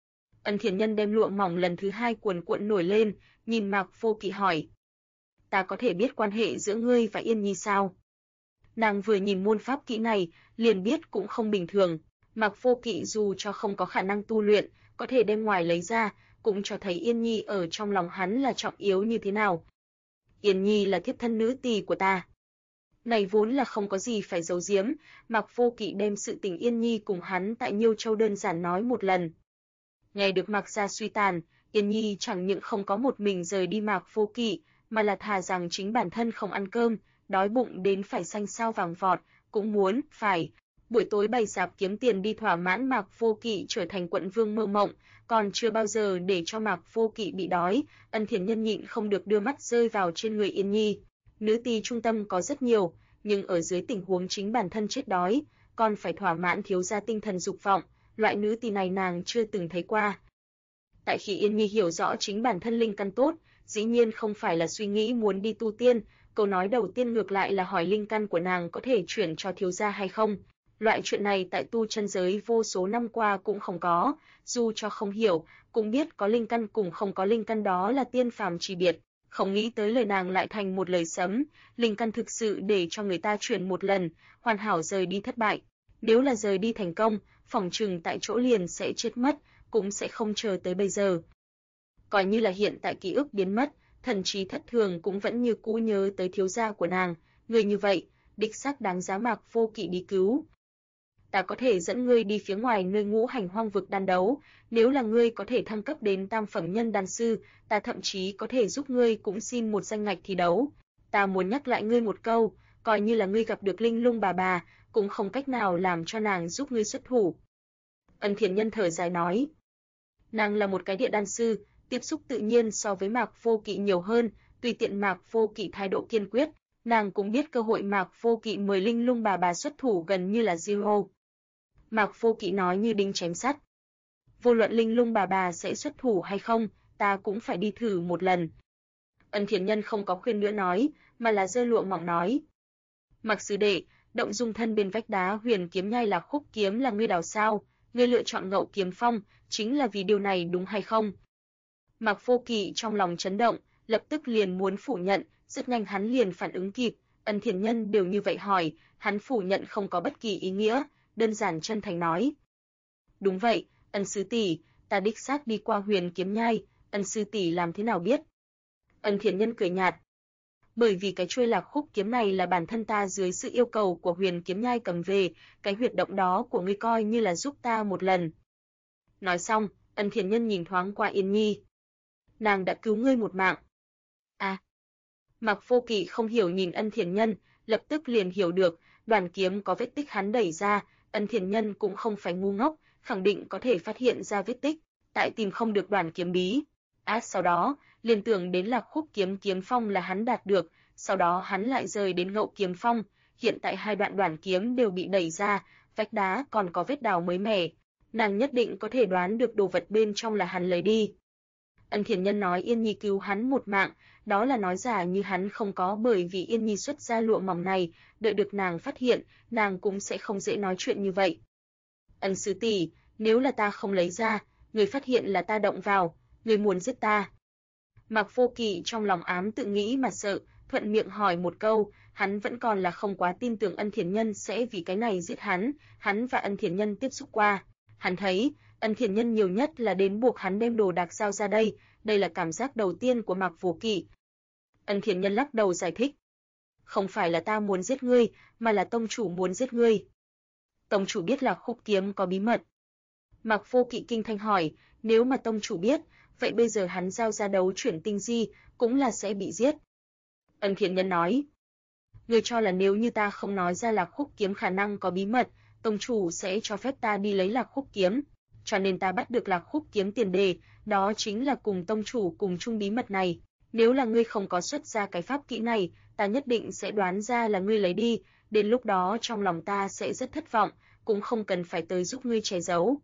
Ân Thiền Nhân đem lụa mỏng lần thứ 2 cuộn cuộn nổi lên, nhìn Mạc Vô Kỵ hỏi: "Ta có thể biết quan hệ giữa ngươi và Yên Nhi sao?" Nàng vừa nhìn môn pháp kỹ này, liền biết cũng không bình thường. Mạc Vô Kỵ dù cho không có khả năng tu luyện, có thể đem ngoài lấy ra, cũng cho thấy Yên Nhi ở trong lòng hắn là trọng yếu như thế nào. "Yên Nhi là thiếp thân nữ tỳ của ta." Này vốn là không có gì phải giấu giếm, Mạc Vô Kỵ đem sự tình Yên Nhi cùng hắn tại Nhiêu Châu đơn giản nói một lần. Nghe được Mạc gia suy tàn, Yên Nhi chẳng những không có một mình rời đi Mạc Vô Kỵ, mà là thà rằng chính bản thân không ăn cơm, đói bụng đến phải xanh xao vàng vọt, cũng muốn phải buổi tối bày sạp kiếm tiền đi thỏa mãn Mạc Vô Kỵ trở thành quận vương mơ mộng, còn chưa bao giờ để cho Mạc Vô Kỵ bị đói. Ân Thiền Nhân nhịn không được đưa mắt rơi vào trên người Yên Nhi. Nữ tỳ trung tâm có rất nhiều, nhưng ở dưới tình huống chính bản thân chết đói, còn phải thỏa mãn thiếu gia tinh thần dục vọng, loại nữ tỳ này nàng chưa từng thấy qua. Tại khi Yên Nhi hiểu rõ chính bản thân linh căn tốt, dĩ nhiên không phải là suy nghĩ muốn đi tu tiên, câu nói đầu tiên ngược lại là hỏi linh căn của nàng có thể chuyển cho thiếu gia hay không. Loại chuyện này tại tu chân giới vô số năm qua cũng không có, dù cho không hiểu, cũng biết có linh căn cùng không có linh căn đó là tiên phàm chi biệt. Không nghĩ tới lời nàng lại thành một lời sấm, linh căn thực sự để cho người ta chuyển một lần, hoàn hảo rời đi thất bại. Nếu là rời đi thành công, phỏng chừng tại chỗ liền sẽ chết mất, cũng sẽ không chờ tới bây giờ. Coi như là hiện tại ký ức biến mất, thần trí thất thường cũng vẫn như cũ nhớ tới thiếu gia của nàng, người như vậy, đích xác đáng giá Mạc Vô Kỵ đi cứu. Ta có thể dẫn ngươi đi phía ngoài nơi ngũ hành hoang vực đan đấu, nếu là ngươi có thể thăng cấp đến tam phẩm nhân đan sư, ta thậm chí có thể giúp ngươi cũng xin một danh ngạch thi đấu. Ta muốn nhắc lại ngươi một câu, coi như là ngươi gặp được Linh Lung bà, cũng không cách nào làm cho nàng giúp ngươi xuất thủ. Ân Thiền Nhân thở dài nói. Nàng là một cái địa đan sư, tiếp xúc tự nhiên so với Mạc Vô Kỵ nhiều hơn, tùy tiện Mạc Vô Kỵ thái độ kiên quyết, nàng cũng biết cơ hội Mạc Vô Kỵ mời Linh Lung bà xuất thủ gần như là zero. Mạc Vô Kỵ nói như đinh chém sắt. Vô luận Linh Lung bà sẽ xuất thủ hay không, ta cũng phải đi thử một lần. Ân Thiền Nhân không có khuyên nữa nói, mà là giơ lụa mỏng nói. Mạc sư đệ, động dung thân bên vách đá huyền kiếm nhai Lạc Khúc kiếm là ngươi đào sao? Ngươi lựa chọn Ngậu Kiếm Phong, chính là vì điều này đúng hay không? Mạc Vô Kỵ trong lòng chấn động, lập tức liền muốn phủ nhận, rất nhanh hắn liền phản ứng kịp, Ân Thiền Nhân đều như vậy hỏi, hắn phủ nhận không có bất kỳ ý nghĩa, đơn giản chân thành nói. Đúng vậy, Ân sư tỷ, ta đích xác đi qua huyền kiếm nhai, Ân sư tỷ làm thế nào biết? Ân Thiền Nhân cười nhạt. Bởi vì cái chuôi Lạc Khúc kiếm này là bản thân ta dưới sự yêu cầu của huyền kiếm nhai cầm về, cái huyệt động đó của ngươi coi như là giúp ta một lần. Nói xong, Ân Thiền Nhân nhìn thoáng qua Yên Nhi. Nàng đã cứu ngươi một mạng. À. Mạc Vô Kỵ không hiểu nhìn Ân Thiền Nhân, lập tức liền hiểu được, đoàn kiếm có vết tích hắn đẩy ra, Ân Thiền Nhân cũng không phải ngu ngốc, khẳng định có thể phát hiện ra vết tích, tại tìm không được đoàn kiếm bí. Sau đó, liên tưởng đến Lạc Khúc kiếm kiếm phong là hắn đạt được, sau đó hắn lại rời đến Ngậu kiếm phong, hiện tại hai đoạn đoàn kiếm đều bị đẩy ra, vách đá còn có vết đào mới mẻ, nàng nhất định có thể đoán được đồ vật bên trong là hắn lấy đi. Ân Thiền Nhân nói Yên Nhi cứu hắn một mạng, đó là nói giả như hắn không có, bởi vì Yên Nhi xuất ra lụa mỏng này, đợi được nàng phát hiện, nàng cũng sẽ không dễ nói chuyện như vậy. Ân sư tỷ, nếu là ta không lấy ra, người phát hiện là ta động vào, người muốn giết ta. Mạc Vô Kỵ trong lòng ám tự nghĩ mà sợ, thuận miệng hỏi một câu, hắn vẫn còn là không quá tin tưởng Ân Thiền Nhân sẽ vì cái này giết hắn và Ân Thiền Nhân tiếp xúc qua. Hắn thấy, Ân Thiền Nhân nhiều nhất là đến buộc hắn đem đồ đạc giao ra đây là cảm giác đầu tiên của Mạc Vô Kỵ. Ân Thiền Nhân lắc đầu giải thích, không phải là ta muốn giết ngươi, mà là tông chủ muốn giết ngươi. Tông chủ biết là Khúc kiếm có bí mật. Mạc Vô Kỵ kinh thanh hỏi, nếu mà tông chủ biết, vậy bây giờ hắn giao ra đấu chuyển tinh di, cũng là sẽ bị giết. Ân Thiền Nhân nói, ngươi cho là nếu như ta không nói ra Lạc Khúc kiếm khả năng có bí mật, tông chủ sẽ cho phép ta đi lấy Lạc Khúc kiếm, cho nên ta bắt được Lạc Khúc kiếm tiền đề, đó chính là cùng tông chủ cùng chung bí mật này. Nếu là ngươi không có xuất ra cái pháp kỹ này, ta nhất định sẽ đoán ra là ngươi lấy đi, đến lúc đó trong lòng ta sẽ rất thất vọng, cũng không cần phải tới giúp ngươi che giấu.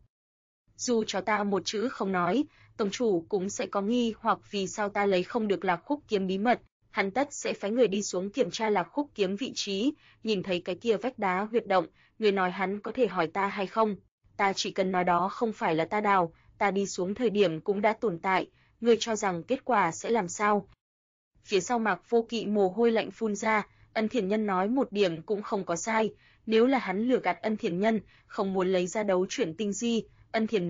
Dù cho ta một chữ không nói, tông chủ cũng sẽ có nghi hoặc vì sao ta lấy không được Lạc Khúc kiếm bí mật, hắn tất sẽ phái người đi xuống kiểm tra Lạc Khúc kiếm vị trí, nhìn thấy cái kia vách đá huyệt động, người nói hắn có thể hỏi ta hay không, ta chỉ cần nói đó không phải là ta đào, ta đi xuống thời điểm cũng đã tồn tại, ngươi cho rằng kết quả sẽ làm sao? Phía sau Mạc Vô Kỵ mồ hôi lạnh phun ra, Ân Thiền Nhân nói một điểm cũng không có sai, nếu là hắn lừa gạt Ân Thiền Nhân, không muốn lấy ra đấu chuyển tinh di, Ân Thiền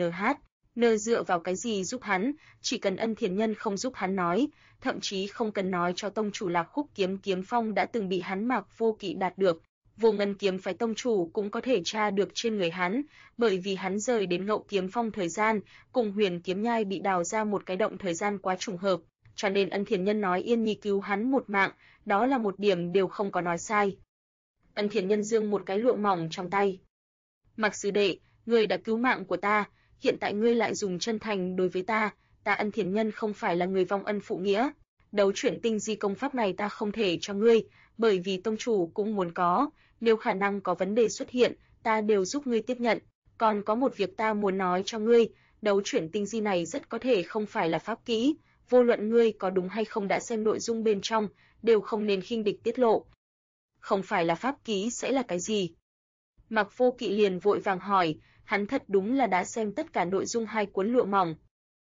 NH dựa vào cái gì giúp hắn, chỉ cần Ân Thiền Nhân không giúp hắn nói, thậm chí không cần nói cho tông chủ Lạc Khúc kiếm kiếm phong đã từng bị hắn Mạc Vô Kỵ đạt được, Vô Ngân kiếm phái tông chủ cũng có thể tra được trên người hắn, bởi vì hắn rời đến Ngậu kiếm phong thời gian, cùng Huyền kiếm nhai bị đào ra một cái động thời gian quá trùng hợp, cho nên Ân Thiền Nhân nói Yên Nhi cứu hắn một mạng, đó là một điểm đều không có nói sai. Ân Thiền Nhân giương một cái lụa mỏng trong tay. Mạc sư đệ, ngươi đã cứu mạng của ta, hiện tại ngươi lại dùng chân thành đối với ta Ân Thiền Nhân không phải là người vong ân phụ nghĩa. Đấu chuyển tinh di công pháp này ta không thể cho ngươi, bởi vì tông chủ cũng muốn có, nếu khả năng có vấn đề xuất hiện, ta đều giúp ngươi tiếp nhận. Còn có một việc ta muốn nói cho ngươi, đấu chuyển tinh di này rất có thể không phải là pháp kỹ, vô luận ngươi có đúng hay không đã xem nội dung bên trong, đều không nên khinh địch tiết lộ. Không phải là pháp kỹ sẽ là cái gì? Mạc Vô Kỵ liền vội vàng hỏi, hắn thật đúng là đã xem tất cả nội dung hai cuốn lụa mỏng.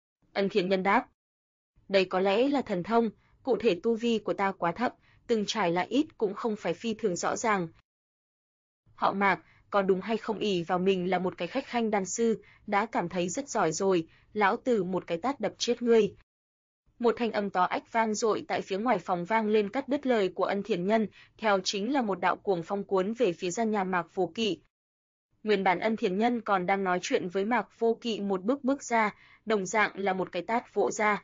Ân Thiền Nhân đáp, đây có lẽ là thần thông, cụ thể tu vi của ta quá thấp, từng trải lại ít cũng không phải phi thường rõ ràng. Họ Mạc, có đúng hay không ỷ vào mình là một cái khách khanh đan sư, đã cảm thấy rất giỏi rồi, lão tử một cái tát đập chết ngươi. Một thanh âm to ách vang dội tại phía ngoài phòng vang lên cắt đứt lời của Ân Thiền Nhân, theo chính là một đạo cuồng phong cuốn về phía gian nhà Mạc Vô Kỵ. Nguyên bản Ân Thiền Nhân còn đang nói chuyện với Mạc Vô Kỵ một bước ra, đồng dạng là một cái tát vỗ ra.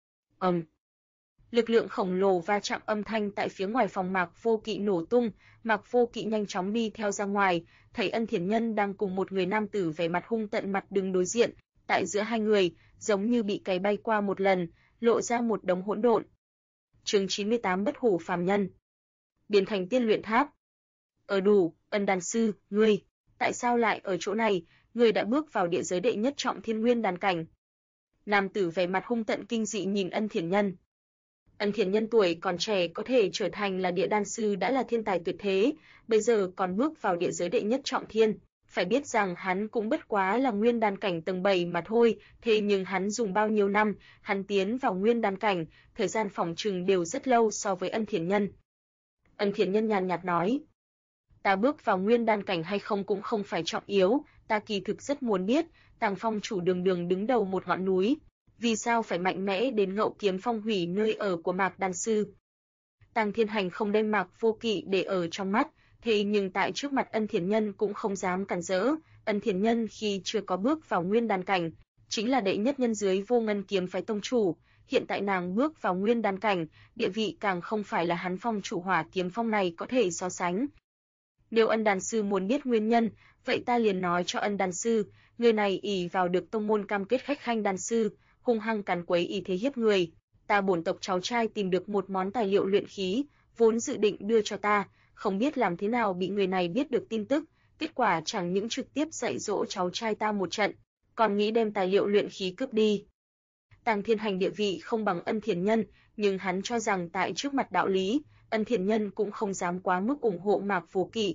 Lực lượng khổng lồ va chạm âm thanh tại phía ngoài phòng Mạc Vô Kỵ nổ tung, Mạc Vô Kỵ nhanh chóng đi theo ra ngoài, thấy Ân Thiền Nhân đang cùng một người nam tử vẻ mặt hung tận mặt đứng đối diện, tại giữa hai người, giống như bị cày bay qua một lần, lộ ra một đống hỗn độn. Chương 98 Bất hủ phàm nhân. Biến thành tiên luyện tháp. Đủ, Ân đan sư, ngươi, tại sao lại ở chỗ này, ngươi đã bước vào địa giới đệ nhất trọng thiên nguyên đan cảnh. Nam tử vẻ mặt hung tận kinh dị nhìn Ân Thiền Nhân. Ân Thiền Nhân tuổi còn trẻ có thể trở thành là địa đan sư đã là thiên tài tuyệt thế, bây giờ còn bước vào địa giới đệ nhất trọng thiên, phải biết rằng hắn cũng bất quá là nguyên đan cảnh tầng 7 mà thôi, thế nhưng hắn dùng bao nhiêu năm, hắn tiến vào nguyên đan cảnh, thời gian phỏng chừng đều rất lâu so với Ân Thiền Nhân. Ân Thiền Nhân nhàn nhạt nói, ta bước vào nguyên đan cảnh hay không cũng không phải trọng yếu, ta kỳ thực rất muốn biết, Tàng Phong chủ đường đường đứng đầu một ngọn núi, vì sao phải mạnh mẽ đến Ngậu kiếm phong hủy nơi ở của Mạc đan sư. Tàng Thiên Hành không đem Mạc Vô Kỵ để ở trong mắt, thế nhưng tại trước mặt Ân Thiền Nhân cũng không dám cản rỡ. Ân Thiền Nhân khi chưa có bước vào nguyên đan cảnh, chính là đệ nhất nhân dưới Vô Ngân kiếm phái tông chủ, hiện tại nàng bước vào nguyên đan cảnh, địa vị càng không phải là hắn phong chủ Hỏa kiếm phong này có thể so sánh. Nếu Ân đan sư muốn biết nguyên nhân, vậy ta liền nói cho Ân đan sư, người này ỷ vào được tông môn cam kết khách khanh đan sư, hung hăng càn quấy y thế hiếp người. Ta bổn tộc cháu trai tìm được một món tài liệu luyện khí, vốn dự định đưa cho ta, không biết làm thế nào bị người này biết được tin tức, kết quả chẳng những trực tiếp dạy dỗ cháu trai ta một trận, còn nghĩ đem tài liệu luyện khí cướp đi. Tàng Thiên Hành địa vị không bằng Ân Thiền Nhân, nhưng hắn cho rằng tại trước mặt đạo lý, Ân Thiền Nhân cũng không dám quá mức ủng hộ Mạc Vô Kỵ.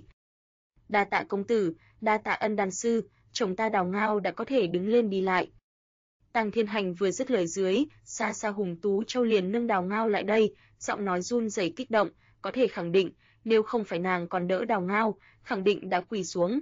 Đa tạ công tử, đa tạ Ân đan sư, chồng ta Đào Ngao đã có thể đứng lên đi lại. Tàng Thiên Hành vừa dứt lời dưới, xa xa Hùng Tú Châu liền nâng Đào Ngao lại đây, giọng nói run rẩy kích động, có thể khẳng định, nếu không phải nàng còn đỡ Đào Ngao, khẳng định đã quỳ xuống.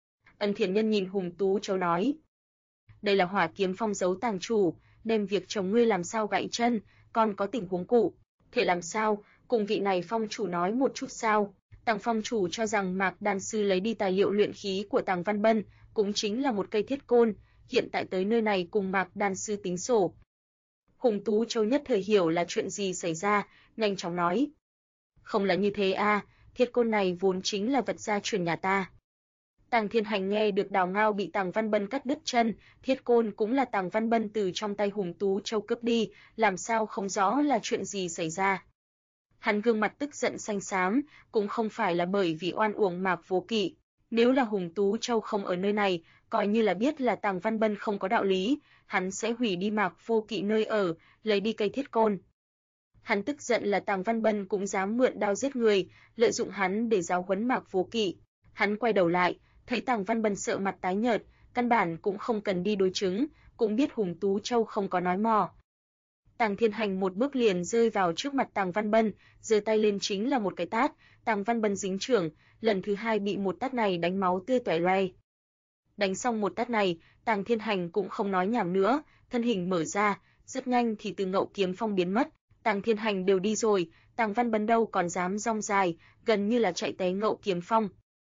Ân Thiền Nhân nhìn Hùng Tú Châu nói, đây là Hỏa Kiếm Phong giấu tàng chủ, đem việc chồng ngươi làm sao gãy chân, còn có tình huống cụ thể làm sao, cùng vị này phong chủ nói một chút sao? Tàng phong chủ cho rằng Mạc đan sư lấy đi tài liệu luyện khí của Tàng Văn Bân, cũng chính là một cây thiết côn, hiện tại tới nơi này cùng Mạc đan sư tính sổ. Hùng Tú Châu nhất thời hiểu là chuyện gì xảy ra, nhanh chóng nói, không là như thế a, thiết côn này vốn chính là vật gia truyền nhà ta. Tàng Thiên Hành nghe được Đào Ngao bị Tàng Văn Bân cắt đứt chân, thiết côn cũng là Tàng Văn Bân từ trong tay Hùng Tú Châu cướp đi, làm sao không rõ là chuyện gì xảy ra. Hắn gương mặt tức giận xanh xám, cũng không phải là bởi vì oan uổng Mạc Vô Kỵ, nếu là Hùng Tú Châu không ở nơi này, coi như là biết là Tàng Văn Bân không có đạo lý, hắn sẽ hủy đi Mạc Vô Kỵ nơi ở, lấy đi cây thiết côn. Hắn tức giận là Tàng Văn Bân cũng dám mượn đao giết người, lợi dụng hắn để giáo huấn Mạc Vô Kỵ. Hắn quay đầu lại, thấy Tàng Văn Bân sợ mặt tái nhợt, căn bản cũng không cần đi đối chứng, cũng biết Hùng Tú Châu không có nói mò. Tàng Thiên Hành một bước liền rơi vào trước mặt Tàng Văn Bân, giơ tay lên chính là một cái tát, Tàng Văn Bân dính chưởng, lần thứ hai bị một tát này đánh máu tươi toè loe. Đánh xong một tát này, Tàng Thiên Hành cũng không nói nhảm nữa, thân hình mở ra, rất nhanh thì từ Ngậu Kiếm Phong biến mất. Tàng Thiên Hành đều đi rồi, Tàng Văn Bân đâu còn dám rong dài, gần như là chạy té Ngậu Kiếm Phong.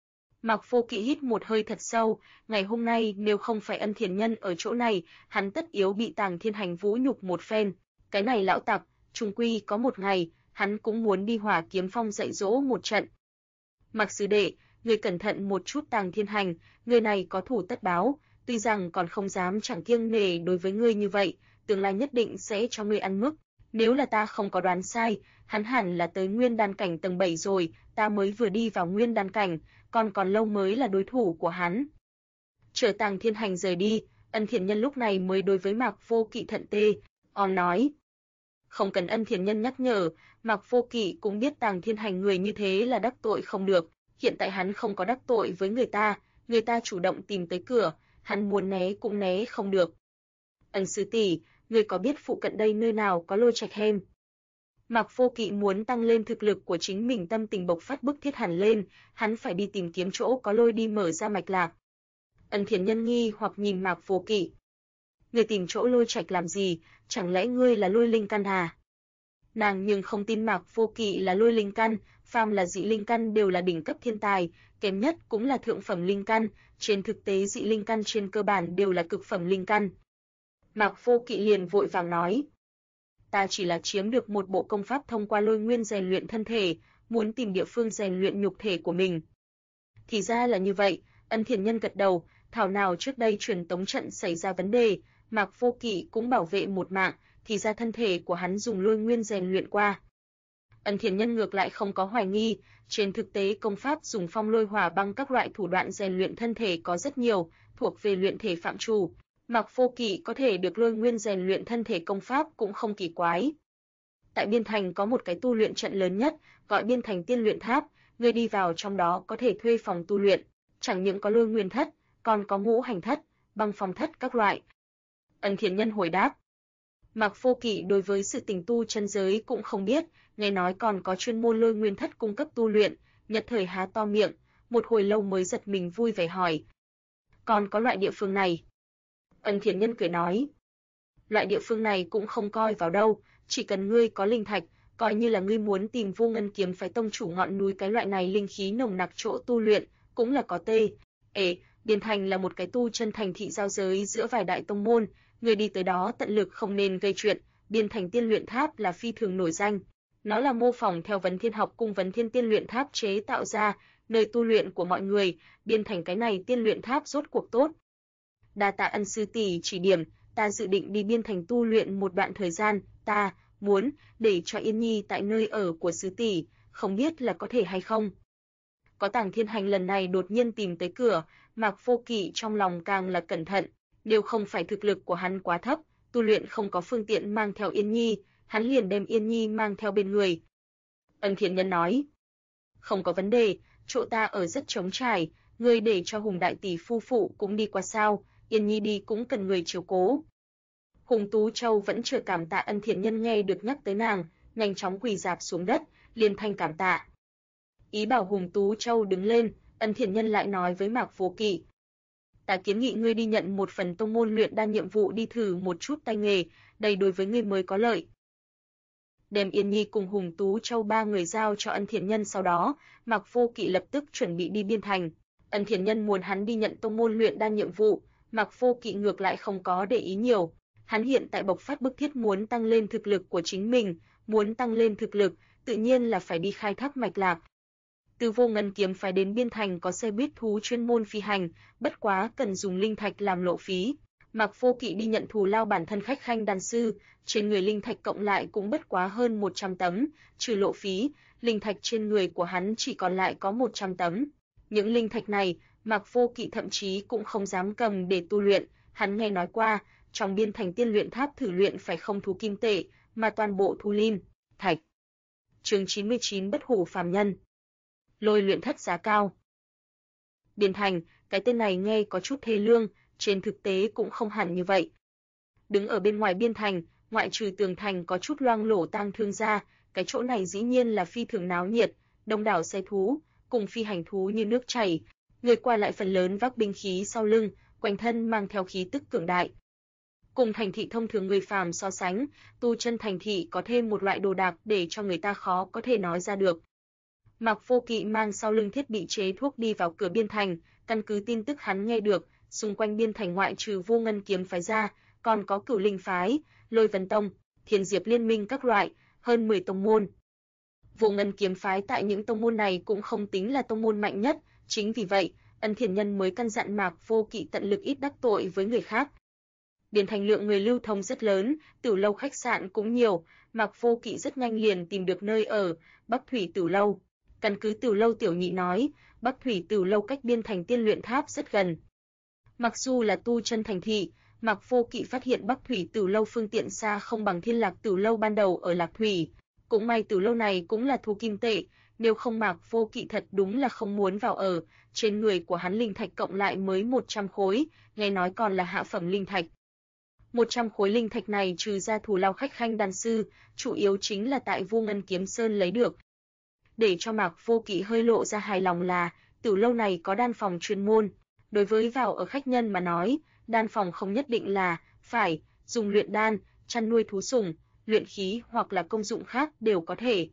Mạc Vô Kỵ hít một hơi thật sâu, ngày hôm nay nếu không phải Ân Thiền Nhân ở chỗ này, hắn tất yếu bị Tàng Thiên Hành vũ nhục một phen. Cái này lão tặc, chung quy có một ngày, hắn cũng muốn đi Hỏa Kiếm Phong dạy dỗ một trận. Mạc sư đệ, ngươi cẩn thận một chút Tàng Thiên Hành, người này có thủ tất báo, tuy rằng còn không dám chẳng kiêng nể đối với ngươi như vậy, tương lai nhất định sẽ cho ngươi ăn mức. Nếu là ta không có đoán sai, hắn hẳn là tới Nguyên Đan cảnh tầng 7 rồi, ta mới vừa đi vào Nguyên Đan cảnh, còn lâu mới là đối thủ của hắn. Chờ Tàng Thiên Hành rời đi, Ân Thiền Nhân lúc này mới đối với Mạc Vô Kỵ thận tê, nói. Không cần Ân Thiền Nhân nhắc nhở, Mạc Vô Kỵ cũng biết Tàng Thiên Hành người như thế là đắc tội không được, hiện tại hắn không có đắc tội với người ta chủ động tìm tới cửa, hắn muốn né cũng né không được. Ân sư tỷ, ngươi có biết phụ cận đây nơi nào có lôi trạch hem? Mạc Vô Kỵ muốn tăng lên thực lực của chính mình, tâm tình bộc phát bức thiết hẳn lên, hắn phải đi tìm kiếm chỗ có lôi đi mở ra mạch lạc. Ân Thiền Nhân nghi hoặc nhìn Mạc Vô Kỵ. Ngươi tìm chỗ lôi trạch làm gì, chẳng lẽ ngươi là lôi linh căn à? Nàng nhưng không tin Mạc Vô Kỵ là lôi linh căn, phàm là dị linh căn đều là đỉnh cấp thiên tài, kém nhất cũng là thượng phẩm linh căn, trên thực tế dị linh căn trên cơ bản đều là cực phẩm linh căn. Mạc Vô Kỵ liền vội vàng nói, ta chỉ là chiếm được một bộ công pháp thông qua lôi nguyên rèn luyện thân thể, muốn tìm địa phương rèn luyện nhục thể của mình. Thì ra là như vậy, Ân Thiền Nhân gật đầu, thảo nào trước đây truyền tống trận xảy ra vấn đề, Mạc Vô Kỵ cũng bảo vệ một mạng, thì ra thân thể của hắn dùng lôi nguyên rèn luyện qua. Ân Thiền Nhân ngược lại không có hoài nghi, trên thực tế công pháp dùng phong lôi hỏa băng các loại thủ đoạn rèn luyện thân thể có rất nhiều, thuộc về luyện thể phạm trù. Mạc Vô Kỵ có thể được lôi nguyên rèn luyện thân thể công pháp cũng không kỳ quái. Tại Biên Thành có một cái tu luyện trận lớn nhất, gọi Biên Thành Tiên Luyện Tháp, người đi vào trong đó có thể thuê phòng tu luyện, chẳng những có lôi nguyên thất, còn có ngũ hành thất, băng phong thất các loại. Ân Thiền Nhân hồi đáp. Mạc Vô Kỵ đối với sự tình tu chân giới cũng không biết, nghe nói còn có chuyên môn lôi nguyên thất cung cấp tu luyện, nhất thời há to miệng, một hồi lâu mới giật mình vui vẻ hỏi. Còn có loại địa phương này? Ân Thiền Nhân cười nói. Loại địa phương này cũng không coi vào đâu, chỉ cần ngươi có linh thạch, coi như là ngươi muốn tìm Vô Ngân Kiếm Phái tông chủ ngọn núi cái loại này linh khí nồng nặc chỗ tu luyện, cũng là có tê. Biên Thành là một cái tu chân thành thị giao giới giữa vài đại tông môn, người đi tới đó tận lực không nên gây chuyện. Biên Thành Tiên Luyện Tháp là phi thường nổi danh, nó là mô phỏng theo Vấn Thiên học cung Vấn Thiên Tiên Luyện Tháp chế tạo ra, nơi tu luyện của mọi người, Biên Thành cái này Tiên Luyện Tháp rốt cuộc tốt. Đa tạ Ân sư tỷ chỉ điểm, ta dự định đi Biên Thành tu luyện một đoạn thời gian, ta muốn để cho Yên Nhi tại nơi ở của Sứ tỷ, không biết là có thể hay không. Có Tàng Thiên Hành lần này đột nhiên tìm tới cửa, Mạc Vô Kỵ trong lòng càng là cẩn thận, nếu không phải thực lực của hắn quá thấp, tu luyện không có phương tiện mang theo Yên Nhi, hắn liền đem Yên Nhi mang theo bên người. Ân Thiện Nhân nói, không có vấn đề, chỗ ta ở rất trống trải, ngươi để cho Hùng đại tỷ phu phụ cũng đi qua sao, Yên Nhi đi cũng cần người chiếu cố. Hùng Tú Châu vẫn chưa cảm tạ Ân Thiện Nhân nghe được nhắc tới nàng, nhanh chóng quỳ rạp xuống đất, liên thanh cảm tạ. Ý bảo Hùng Tú Châu đứng lên, Ân Thiện Nhân lại nói với Mạc Vô Kỵ, ta kiến nghị ngươi đi nhận một phần tông môn luyện đan nhiệm vụ đi thử một chút tay nghề, đây đối với ngươi mới có lợi. Đem Yên Nhi cùng Hùng Tú Châu ba người giao cho Ân Thiện Nhân, sau đó, Mạc Vô Kỵ lập tức chuẩn bị đi Biên Thành. Ân Thiện Nhân muốn hắn đi nhận tông môn luyện đan nhiệm vụ, Mạc Vô Kỵ ngược lại không có để ý nhiều. Hắn hiện tại bộc phát bức thiết muốn tăng lên thực lực của chính mình, muốn tăng lên thực lực, tự nhiên là phải đi khai thác mạch lạc. Từ Vô Ngân kiếm phái đến Biên Thành có xe buýt thú chuyên môn phi hành, bất quá cần dùng linh thạch làm lộ phí. Mạc Vô Kỵ đi nhận thù lao bản thân khách khanh đan sư, trên người linh thạch cộng lại cũng bất quá hơn 100 tấm, trừ lộ phí, linh thạch trên người của hắn chỉ còn lại có 100 tấm. Những linh thạch này, Mạc Vô Kỵ thậm chí cũng không dám cầm để tu luyện, hắn nghe nói qua, trong Biên Thành tiên luyện tháp thử luyện phải không thu kim tệ, mà toàn bộ thu linh thạch. Chương 99 Bất hủ phàm nhân. Lôi luyện thất giá cao. Biên Thành, cái tên này nghe có chút thê lương, trên thực tế cũng không hẳn như vậy. Đứng ở bên ngoài Biên Thành, ngoại trừ tường thành có chút loang lổ tang thương ra, cái chỗ này dĩ nhiên là phi thường náo nhiệt, đông đảo xe thú, cùng phi hành thú như nước chảy, người qua lại phần lớn vác binh khí sau lưng, quanh thân mang theo khí tức cường đại. Cùng thành thị thông thường người phàm so sánh, tu chân thành thị có thêm một loại đồ đạc để cho người ta khó có thể nói ra được. Mạc Vô Kỵ mang sau lưng thiết bị chế thuốc đi vào cửa Biên Thành, căn cứ tin tức hắn nghe được, xung quanh Biên Thành ngoại trừ Vô Ngân kiếm phái ra, còn có Cửu Linh phái, Lôi Vân tông, Thiên Diệp liên minh các loại, hơn 10 tông môn. Vô Ngân kiếm phái tại những tông môn này cũng không tính là tông môn mạnh nhất, chính vì vậy, Ân Thiện Nhân mới căn dặn Mạc Vô Kỵ tận lực ít đắc tội với người khác. Biên Thành lượng người lưu thông rất lớn, tiểu lâu khách sạn cũng nhiều, Mạc Vô Kỵ rất nhanh liền tìm được nơi ở, Bắc Thủy Tiểu lâu. Căn cứ Tiểu lâu tiểu nhị nói, Bắc Thủy Tiểu lâu cách Biên Thành tiên luyện tháp rất gần. Mặc dù là tu chân thành thị, Mạc Vô Kỵ phát hiện Bắc Thủy Tiểu lâu phương tiện xa không bằng Thiên Lạc Tiểu lâu ban đầu ở Lạc Thủy. Cũng may Tiểu lâu này cũng là thu kim tệ, nếu không Mạc Vô Kỵ thật đúng là không muốn vào ở, trên người của hắn linh thạch cộng lại mới 100 khối, nghe nói còn là hạ phẩm linh thạch. 100 khối linh thạch này trừ ra thù lao khách khanh đan sư, chủ yếu chính là tại Vô Ngân Kiếm Sơn lấy được. Để cho Mạc Vô Kỵ hơi lộ ra hài lòng là, Tiểu lâu này có đan phòng chuyên môn. Đối với vào ở khách nhân mà nói, đan phòng không nhất định là phải dùng luyện đan, chăn nuôi thú sủng, luyện khí hoặc là công dụng khác đều có thể.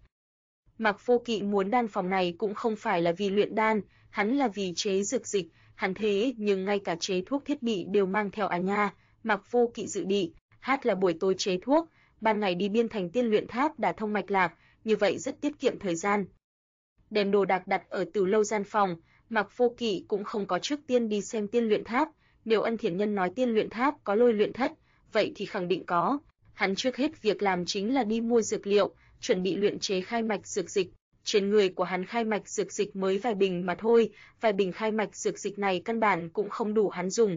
Mạc Vô Kỵ muốn đan phòng này cũng không phải là vì luyện đan, hắn là vì chế dược dịch, hắn thế nhưng ngay cả chế thuốc thiết bị đều mang theo à nha. Mạc Vô Kỵ dự định, hát là buổi tối chế thuốc, ban ngày đi Biên Thành tiên luyện tháp đả thông mạch lạc, như vậy rất tiết kiệm thời gian. Đem đồ đạc đặt ở Tiểu lâu gian phòng, Mạc Vô Kỵ cũng không có trước tiên đi xem tiên luyện tháp, nếu Ân Thiện Nhân nói tiên luyện tháp có lôi luyện thất, vậy thì khẳng định có. Hắn trước hết việc làm chính là đi mua dược liệu, chuẩn bị luyện chế khai mạch dược dịch. Trên người của hắn khai mạch dược dịch mới vài bình mà thôi, vài bình khai mạch dược dịch này căn bản cũng không đủ hắn dùng.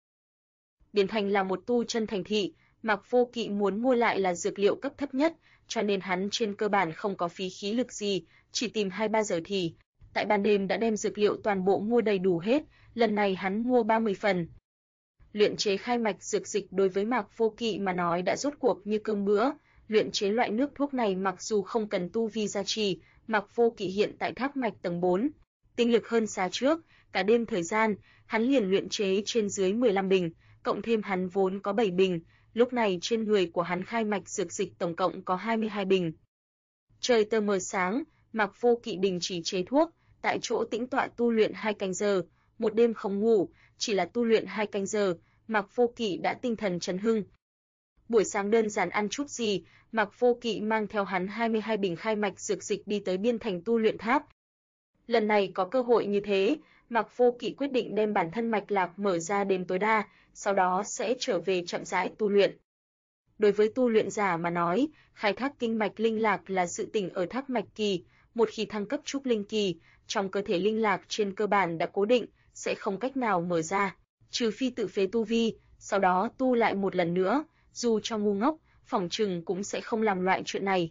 Biên Thành là một tu chân thành thị, Mạc Vô Kỵ muốn mua lại là dược liệu cấp thấp nhất, cho nên hắn trên cơ bản không có phí khí lực gì, chỉ tìm 2-3 giờ thì, tại ban đêm đã đem dược liệu toàn bộ mua đầy đủ hết, lần này hắn mua 30 phần. Luyện chế khai mạch dược dịch đối với Mạc Vô Kỵ mà nói đã rốt cuộc như cơm bữa, luyện chế loại nước thuốc này mặc dù không cần tu vi gia trì, Mạc Vô Kỵ hiện tại tháp mạch tầng 4, tinh lực hơn xa trước, cả đêm thời gian, hắn liền luyện chế trên dưới 15 bình, cộng thêm hắn vốn có 7 bình, lúc này trên người của hắn khai mạch dược dịch tổng cộng có 22 bình. Trời tờ mờ sáng, Mạc Vô Kỵ đình chỉ chế thuốc, tại chỗ tĩnh tọa tu luyện 2 canh giờ, một đêm không ngủ, chỉ là tu luyện 2 canh giờ, Mạc Vô Kỵ đã tinh thần chấn hưng. Buổi sáng đơn giản ăn chút gì, Mạc Vô Kỵ mang theo hắn 22 bình khai mạch dược dịch đi tới Biên Thành tu luyện tháp. Lần này có cơ hội như thế, Mạc Vô Kỵ quyết định đem bản thân mạch lạc mở ra đến tối đa, sau đó sẽ trở về chậm rãi tu luyện. Đối với tu luyện giả mà nói, khai thác kinh mạch linh lạc là sự tỉnh ở thác mạch kỳ, một khi thăng cấp trúc linh kỳ, trong cơ thể linh lạc trên cơ bản đã cố định, sẽ không cách nào mở ra, trừ phi tự phế tu vi, sau đó tu lại một lần nữa, dù cho ngu ngốc, phỏng chừng cũng sẽ không làm loại chuyện này.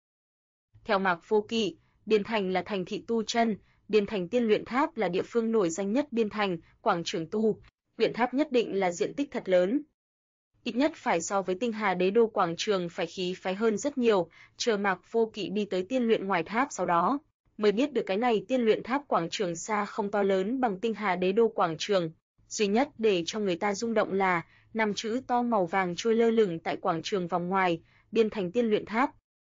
Theo Mạc Vô Kỵ, Biên Thành là thành thị tu chân, Biên Thành Tiên Luyện Tháp là địa phương nổi danh nhất Biên Thành, quảng trường tu luyện tháp nhất định là diện tích thật lớn. Ít nhất phải so với Tinh Hà Đế Đô quảng trường phải khí phái hơn rất nhiều, chờ Mạc Vô Kỵ đi tới tiên luyện ngoài tháp sau đó, mới biết được cái này tiên luyện tháp quảng trường xa không to lớn bằng Tinh Hà Đế Đô quảng trường. Duy nhất để cho người ta rung động là 5 chữ to màu vàng trôi lơ lửng tại quảng trường vòng ngoài, Biên Thành Tiên Luyện Tháp.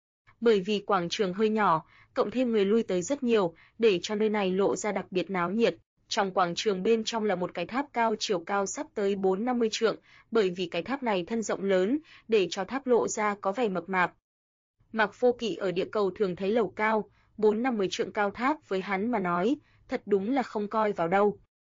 Bởi vì quảng trường hơi nhỏ, cộng thêm người lui tới rất nhiều, để cho nơi này lộ ra đặc biệt náo nhiệt. Trong quảng trường bên trong là một cái tháp cao chiều cao sắp tới 4-50 trượng, bởi vì cái tháp này thân rộng lớn, để cho tháp lộ ra có vẻ mập mạp. Mạc Vô Kỵ ở địa cầu thường thấy lầu cao, 4-50 trượng cao tháp với hắn mà nói, thật đúng là không coi vào đâu.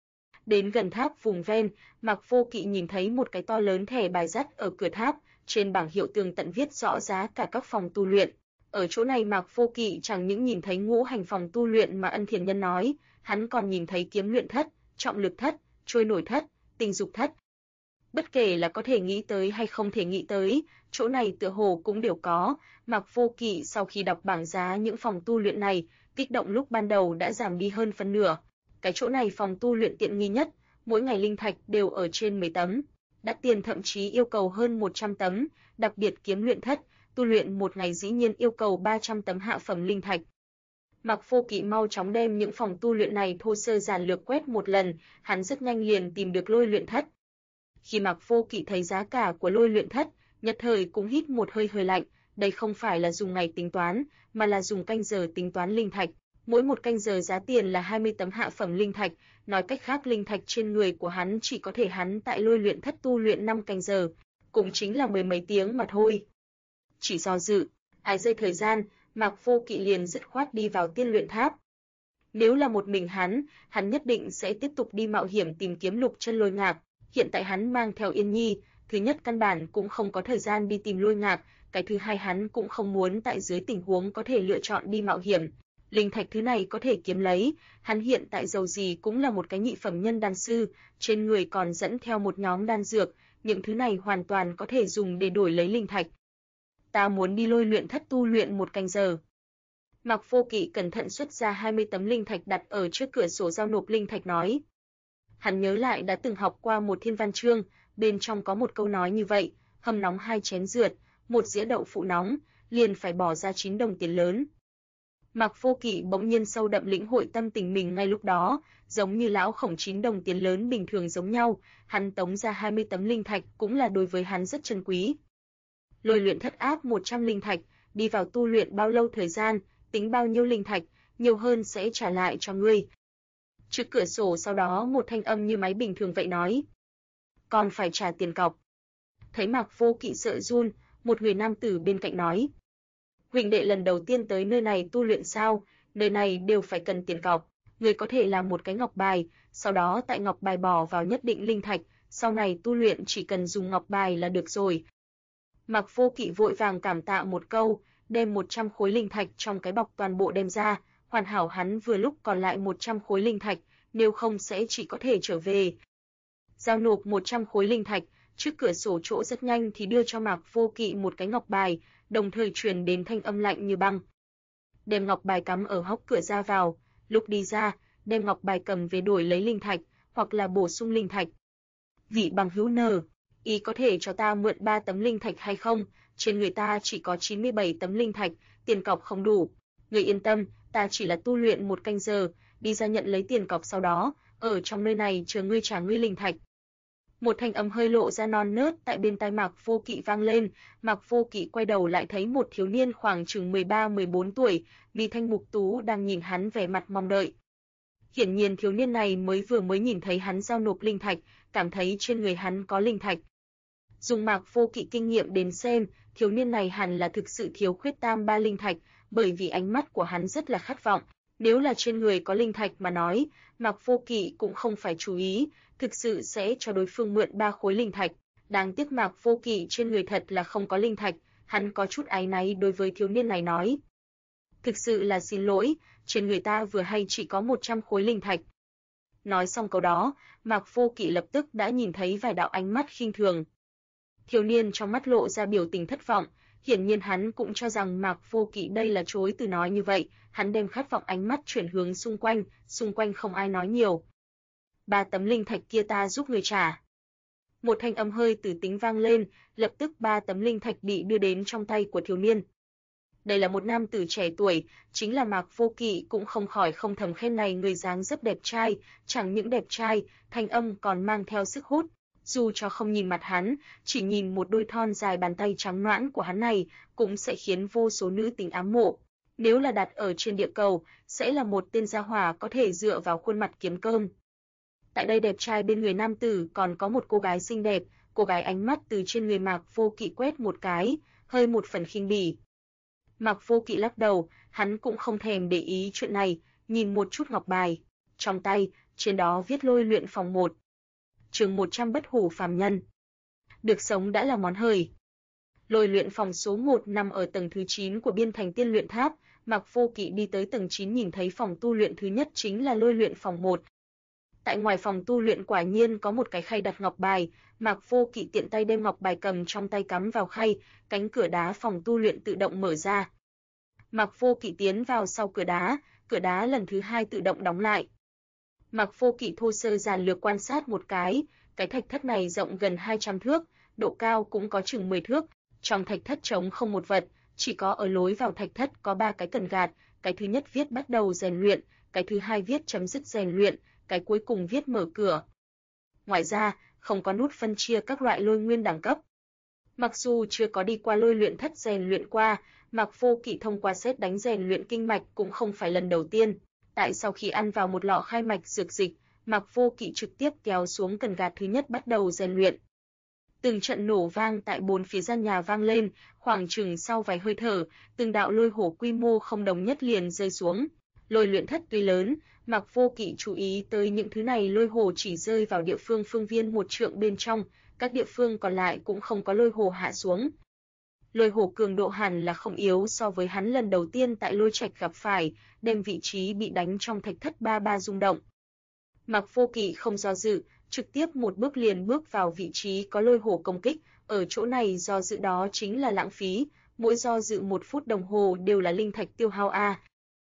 Đến gần tháp vùng ven, Mạc Vô Kỵ nhìn thấy một cái to lớn thẻ bài dắt ở cửa tháp, trên bảng hiệu tường tận viết rõ giá cả các phòng tu luyện. Ở chỗ này Mạc Vô Kỵ chẳng những nhìn thấy ngũ hành phòng tu luyện mà Ân Thiền Nhân nói, hắn còn nhìn thấy kiếm luyện thất, trọng lực thất, trôi nổi thất, tình dục thất. Bất kể là có thể nghĩ tới hay không thể nghĩ tới, chỗ này tựa hồ cũng đều có. Mạc Vô Kỵ sau khi đọc bảng giá những phòng tu luyện này, kích động lúc ban đầu đã giảm đi hơn phân nửa. Cái chỗ này phòng tu luyện tiện nghi nhất, mỗi ngày linh thạch đều ở trên 10 tấm, đắt tiền thậm chí yêu cầu hơn 100 tấm, đặc biệt kiếm luyện thất, tu luyện một ngày dĩ nhiên yêu cầu 300 tấm hạ phẩm linh thạch. Mạc Vô Kỵ mau chóng đem những phòng tu luyện này thô sơ giản lược quét một lần, hắn rất nhanh liền tìm được lôi luyện thất. Khi Mạc Vô Kỵ thấy giá cả của lôi luyện thất, nhất thời cũng hít một hơi hơi lạnh, đây không phải là dùng ngày tính toán, mà là dùng canh giờ tính toán linh thạch. Mỗi một canh giờ giá tiền là 20 tấm hạ phẩm linh thạch, nói cách khác linh thạch trên người của hắn chỉ có thể hắn tại lôi luyện thất tu luyện 5 canh giờ, cũng chính là 10 mấy tiếng mà thôi. Chỉ do dự, ai giây thời gian, Mạc Vô Kỵ liền dứt khoát đi vào tiên luyện tháp. Nếu là một mình hắn nhất định sẽ tiếp tục đi mạo hiểm tìm kiếm lục chân lôi ngạc. Hiện tại hắn mang theo Yên Nhi, thứ nhất căn bản cũng không có thời gian đi tìm lôi ngạc, cái thứ hai hắn cũng không muốn tại dưới tình huống có thể lựa chọn đi mạo hiểm. Linh thạch thứ này có thể kiếm lấy, hắn hiện tại dầu gì cũng là một cái nhị phẩm nhân đan sư, trên người còn dẫn theo một nhóm đan dược, những thứ này hoàn toàn có thể dùng để đổi lấy linh thạch. Ta muốn đi lôi luyện thất tu luyện một canh giờ. Mạc Vô Kỵ cẩn thận xuất ra 20 tấm linh thạch đặt ở trước cửa sổ giao nộp linh thạch nói. Hắn nhớ lại đã từng học qua một thiên văn chương, bên trong có một câu nói như vậy, hâm nóng 2 chén rượt, 1 dĩa đậu phụ nóng, liền phải bỏ ra 9 đồng tiền lớn. Mạc Vô Kỵ bỗng nhiên sâu đậm lĩnh hội tâm tình mình ngay lúc đó, giống như lão khổng 9 đồng tiền lớn bình thường giống nhau, hắn tống ra 20 tấm linh thạch cũng là đối với hắn rất chân quý. Lôi luyện thất áp 100 linh thạch, đi vào tu luyện bao lâu thời gian, tính bao nhiêu linh thạch, nhiều hơn sẽ trả lại cho ngươi. Trước cửa sổ sau đó một thanh âm như máy bình thường vậy nói. Còn phải trả tiền cọc. Thấy Mạc Vô Kỵ sợ run, một người nam tử bên cạnh nói. Huỳnh đệ lần đầu tiên tới nơi này tu luyện sao, nơi này đều phải cần tiền cọc. Người có thể làm một cái ngọc bài, sau đó tại ngọc bài bỏ vào nhất định linh thạch, sau này tu luyện chỉ cần dùng ngọc bài là được rồi. Mạc Vô Kỵ vội vàng cảm tạ một câu, đem 100 khối linh thạch trong cái bọc toàn bộ đem ra, hoàn hảo hắn vừa lúc còn lại 100 khối linh thạch, nếu không sẽ chỉ có thể trở về. Giao nộp 100 khối linh thạch, trước cửa sổ chỗ rất nhanh thì đưa cho Mạc Vô Kỵ một cái ngọc bài, đồng thời truyền đến thanh âm lạnh như băng. Đem ngọc bài cắm ở hốc cửa ra vào, lúc đi ra, đem ngọc bài cầm về đổi lấy linh thạch, hoặc là bổ sung linh thạch. Vị bằng hữu nờ, ý có thể cho ta mượn 3 tấm linh thạch hay không? Trên người ta chỉ có 97 tấm linh thạch, tiền cọc không đủ. Người yên tâm, ta chỉ là tu luyện một canh giờ, đi ra nhận lấy tiền cọc sau đó, ở trong nơi này chờ ngươi trả ngươi linh thạch. Một thanh âm hơi lộ ra non nớt tại bên tai Mạc Vô Kỵ vang lên, Mạc Vô Kỵ quay đầu lại thấy một thiếu niên khoảng chừng 13-14 tuổi, vì thanh mục tú đang nhìn hắn vẻ mặt mong đợi. Hiển nhiên thiếu niên này vừa mới nhìn thấy hắn giao nộp linh thạch, cảm thấy trên người hắn có linh thạch. Dùng Mạc Vô Kỵ kinh nghiệm đến xem, thiếu niên này hẳn là thực sự thiếu khuyết tam ba linh thạch, bởi vì ánh mắt của hắn rất là khát vọng, Nếu là trên người có linh thạch mà nói, Mạc Vô Kỵ cũng không phải chú ý, thực sự sẽ cho đối phương mượn 3 khối linh thạch. Đáng tiếc Mạc Vô Kỵ trên người thật là không có linh thạch, hắn có chút áy náy đối với thiếu niên này nói. Thực sự là xin lỗi, trên người ta vừa hay chỉ có 100 khối linh thạch. Nói xong câu đó, Mạc Vô Kỵ lập tức đã nhìn thấy vài đạo ánh mắt khinh thường. Thiếu niên trong mắt lộ ra biểu tình thất vọng, hiển nhiên hắn cũng cho rằng Mạc Vô Kỵ đây là chối từ nói như vậy, hắn đem khát vọng ánh mắt chuyển hướng xung quanh không ai nói nhiều. 3 tấm linh thạch kia ta giúp người trả. Một thanh âm hơi từ tính vang lên, lập tức 3 tấm linh thạch bị đưa đến trong tay của thiếu niên. Đây là một nam tử trẻ tuổi, chính là Mạc Vô Kỵ cũng không khỏi không thầm khen này người dáng dấp đẹp trai, chẳng những đẹp trai, thanh âm còn mang theo sức hút. Dù cho không nhìn mặt hắn, chỉ nhìn một đôi thon dài bàn tay trắng nõn của hắn này, cũng sẽ khiến vô số nữ tính ám mộ. Nếu là đặt ở trên địa cầu, sẽ là một tên gia hỏa có thể dựa vào khuôn mặt kiếm cơm. Tại đây đẹp trai bên người nam tử còn có một cô gái xinh đẹp, cô gái ánh mắt từ trên người Mạc Vô Kỵ quét một cái, hơi một phần khinh bỉ. Mạc Vô Kỵ lắc đầu, hắn cũng không thèm để ý chuyện này, nhìn một chút ngọc bài. Trong tay, trên đó viết Lôi Luyện Phòng 1. Chương 100 Bất Hủ Phàm Nhân. Được sống đã là món hời. Lôi Luyện Phòng số 1 nằm ở tầng thứ 9 của Biên Thành Tiên Luyện Tháp, Mạc Vô Kỵ đi tới tầng 9 nhìn thấy phòng tu luyện thứ nhất chính là Lôi Luyện Phòng 1. Tại ngoài phòng tu luyện quả nhiên có một cái khay đặt ngọc bài, Mạc Vô Kỵ tiện tay đem ngọc bài cầm trong tay cắm vào khay, cánh cửa đá phòng tu luyện tự động mở ra. Mạc Vô Kỵ tiến vào sau cửa đá lần thứ 2 tự động đóng lại. Mạc Vô Kỵ thô sơ giản lược quan sát một cái thạch thất này rộng gần 200 thước, độ cao cũng có chừng 10 thước, trong thạch thất trống không một vật, chỉ có ở lối vào thạch thất có 3 cái cần gạt, cái thứ nhất viết bắt đầu rèn luyện, cái thứ hai viết chấm dứt rèn luyện, cái cuối cùng viết mở cửa. Ngoài ra, không có nút phân chia các loại lôi nguyên đẳng cấp. Mặc dù chưa có đi qua lôi luyện thất rèn luyện qua, Mạc Vô Kỵ thông qua xét đánh rèn luyện kinh mạch cũng không phải lần đầu tiên. Tại sau khi ăn vào một lọ khai mạch dược dịch, Mạc Vô Kỵ trực tiếp kéo xuống cần gạt thứ nhất bắt đầu rèn luyện. Từng trận nổ vang tại bốn phía gian nhà vang lên, khoảng chừng sau vài hơi thở, từng đạo lôi hổ quy mô không đồng nhất liền rơi xuống. Lôi luyện thất tuy lớn, Mạc Vô Kỵ chú ý tới những thứ này lôi hổ chỉ rơi vào địa phương phương viên 1 trượng bên trong, các địa phương còn lại cũng không có lôi hổ hạ xuống. Lôi hổ cường độ hẳn là không yếu so với hắn lần đầu tiên tại lôi trạch gặp phải, đem vị trí bị đánh trong thạch thất ba rung động. Mạc Vô Kỵ không do dự, trực tiếp một bước liền bước vào vị trí có lôi hổ công kích, ở chỗ này do dự đó chính là lãng phí, mỗi do dự 1 phút đồng hồ đều là linh thạch tiêu hao a.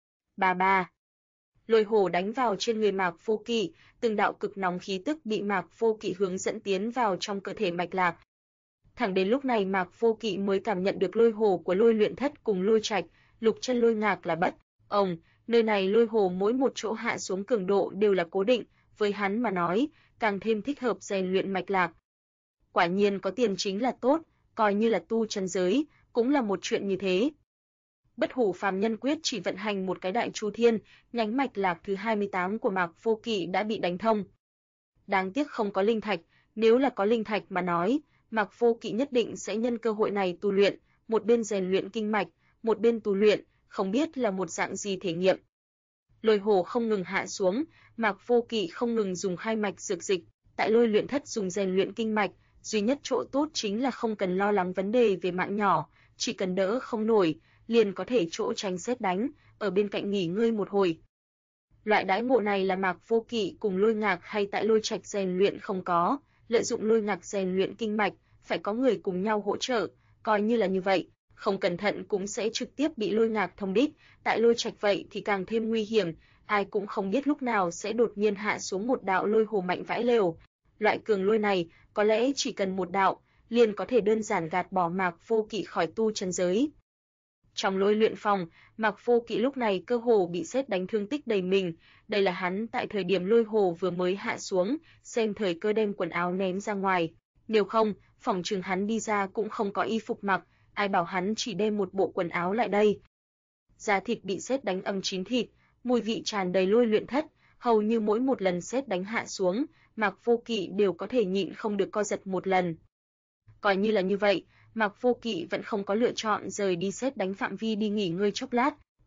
Ba. Lôi hổ đánh vào trên người Mạc Vô Kỵ, từng đạo cực nóng khí tức bị Mạc Vô Kỵ hướng dẫn tiến vào trong cơ thể mạch lạc. Thẳng đến lúc này Mạc Vô Kỵ mới cảm nhận được lôi hổ của lôi luyện thất cùng lôi trạch, lục chân lôi ngạc là bất nơi này lôi hổ mỗi một chỗ hạ xuống cường độ đều là cố định, với hắn mà nói, càng thêm thích hợp rèn luyện mạch lạc. Quả nhiên có tiền chính là tốt, coi như là tu chân giới, cũng là một chuyện như thế. Bất Hủ Phàm Nhân Quyết chỉ vận hành một cái đại chu thiên, nhánh mạch lạc thứ 28 của Mạc Vô Kỵ đã bị đánh thông. Đáng tiếc không có linh thạch, nếu là có linh thạch mà nói, Mạc Vô Kỵ nhất định sẽ nhân cơ hội này tu luyện, một bên rèn luyện kinh mạch, một bên tu luyện, không biết là một dạng gì thể nghiệm. Lôi hổ không ngừng hạ xuống, Mạc Vô Kỵ không ngừng dùng khai mạch dược dịch, tại lôi luyện thất dùng rèn luyện kinh mạch, duy nhất chỗ tốt chính là không cần lo lắng vấn đề về mạng nhỏ, chỉ cần đỡ không nổi, liền có thể chỗ tránh sét đánh, ở bên cạnh nghỉ ngơi một hồi. Loại đãi ngộ này là Mạc Vô Kỵ cùng lôi ngạc hay tại lôi trạch rèn luyện không có, lợi dụng lôi ngạc rèn luyện kinh mạch, phải có người cùng nhau hỗ trợ, coi như là như vậy, không cẩn thận cũng sẽ trực tiếp bị lôi ngạc thông đít, tại lôi trạch vậy thì càng thêm nguy hiểm, ai cũng không biết lúc nào sẽ đột nhiên hạ xuống một đạo lôi hồ mạnh vãi lều. Loại cường lôi này, có lẽ chỉ cần một đạo, liền có thể đơn giản gạt bỏ Mạc Vô Kỵ khỏi tu chân giới. Trong lôi luyện phòng, Mạc Vô Kỵ lúc này cơ hồ bị sét đánh thương tích đầy mình, đây là hắn tại thời điểm lôi hồ vừa mới hạ xuống, xem thời cơ đem quần áo ném ra ngoài, nếu không, phỏng chừng hắn đi ra cũng không có y phục mặc, ai bảo hắn chỉ đem một bộ quần áo lại đây. Da thịt bị sét đánh âm chín thịt, mùi vị tràn đầy lôi luyện thất, hầu như mỗi một lần sét đánh hạ xuống, Mạc Vô Kỵ đều có thể nhịn không được co giật một lần. Coi như là như vậy, Mạc Vô Kỵ vẫn không có lựa chọn rời đi sét đánh phạm vi đi nghỉ ngơi chốc lát,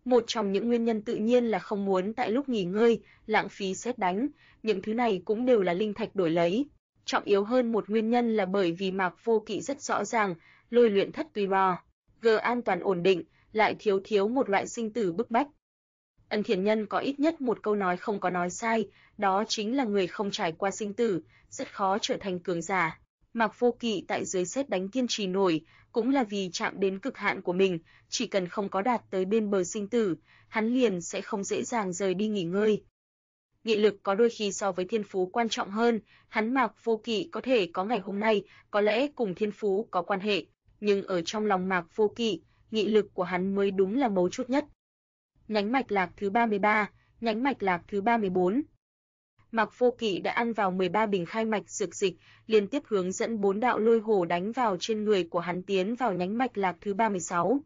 Một trong những nguyên nhân tự nhiên là không muốn tại lúc nghỉ ngơi, lãng phí sét đánh, những thứ này cũng đều là linh thạch đổi lấy. Trọng yếu hơn một nguyên nhân là bởi vì Mạc Vô Kỵ rất rõ ràng, lôi luyện thất tuy bò, an toàn ổn định, lại thiếu một loại sinh tử bức bách. Ân Thiền Nhân có ít nhất một câu nói không có nói sai, đó chính là người không trải qua sinh tử, rất khó trở thành cường giả. Mạc Vô Kỵ tại dưới sét đánh kiên trì nổi, cũng là vì chạm đến cực hạn của mình, chỉ cần không có đạt tới bên bờ sinh tử, hắn liền sẽ không dễ dàng rời đi nghỉ ngơi. Nghị lực có đôi khi so với thiên phú quan trọng hơn, hắn Mạc Vô Kỵ có thể có ngày hôm nay, có lẽ cùng thiên phú có quan hệ, nhưng ở trong lòng Mạc Vô Kỵ, nghị lực của hắn mới đúng là mấu chốt nhất. Nhánh mạch lạc thứ 33, nhánh mạch lạc thứ 34. Mạc Vô Kỵ đã ăn vào 13 bình khai mạch dược dịch, liên tiếp hướng dẫn 4 đạo lôi hồ đánh vào trên người của hắn tiến vào nhánh mạch lạc thứ 36.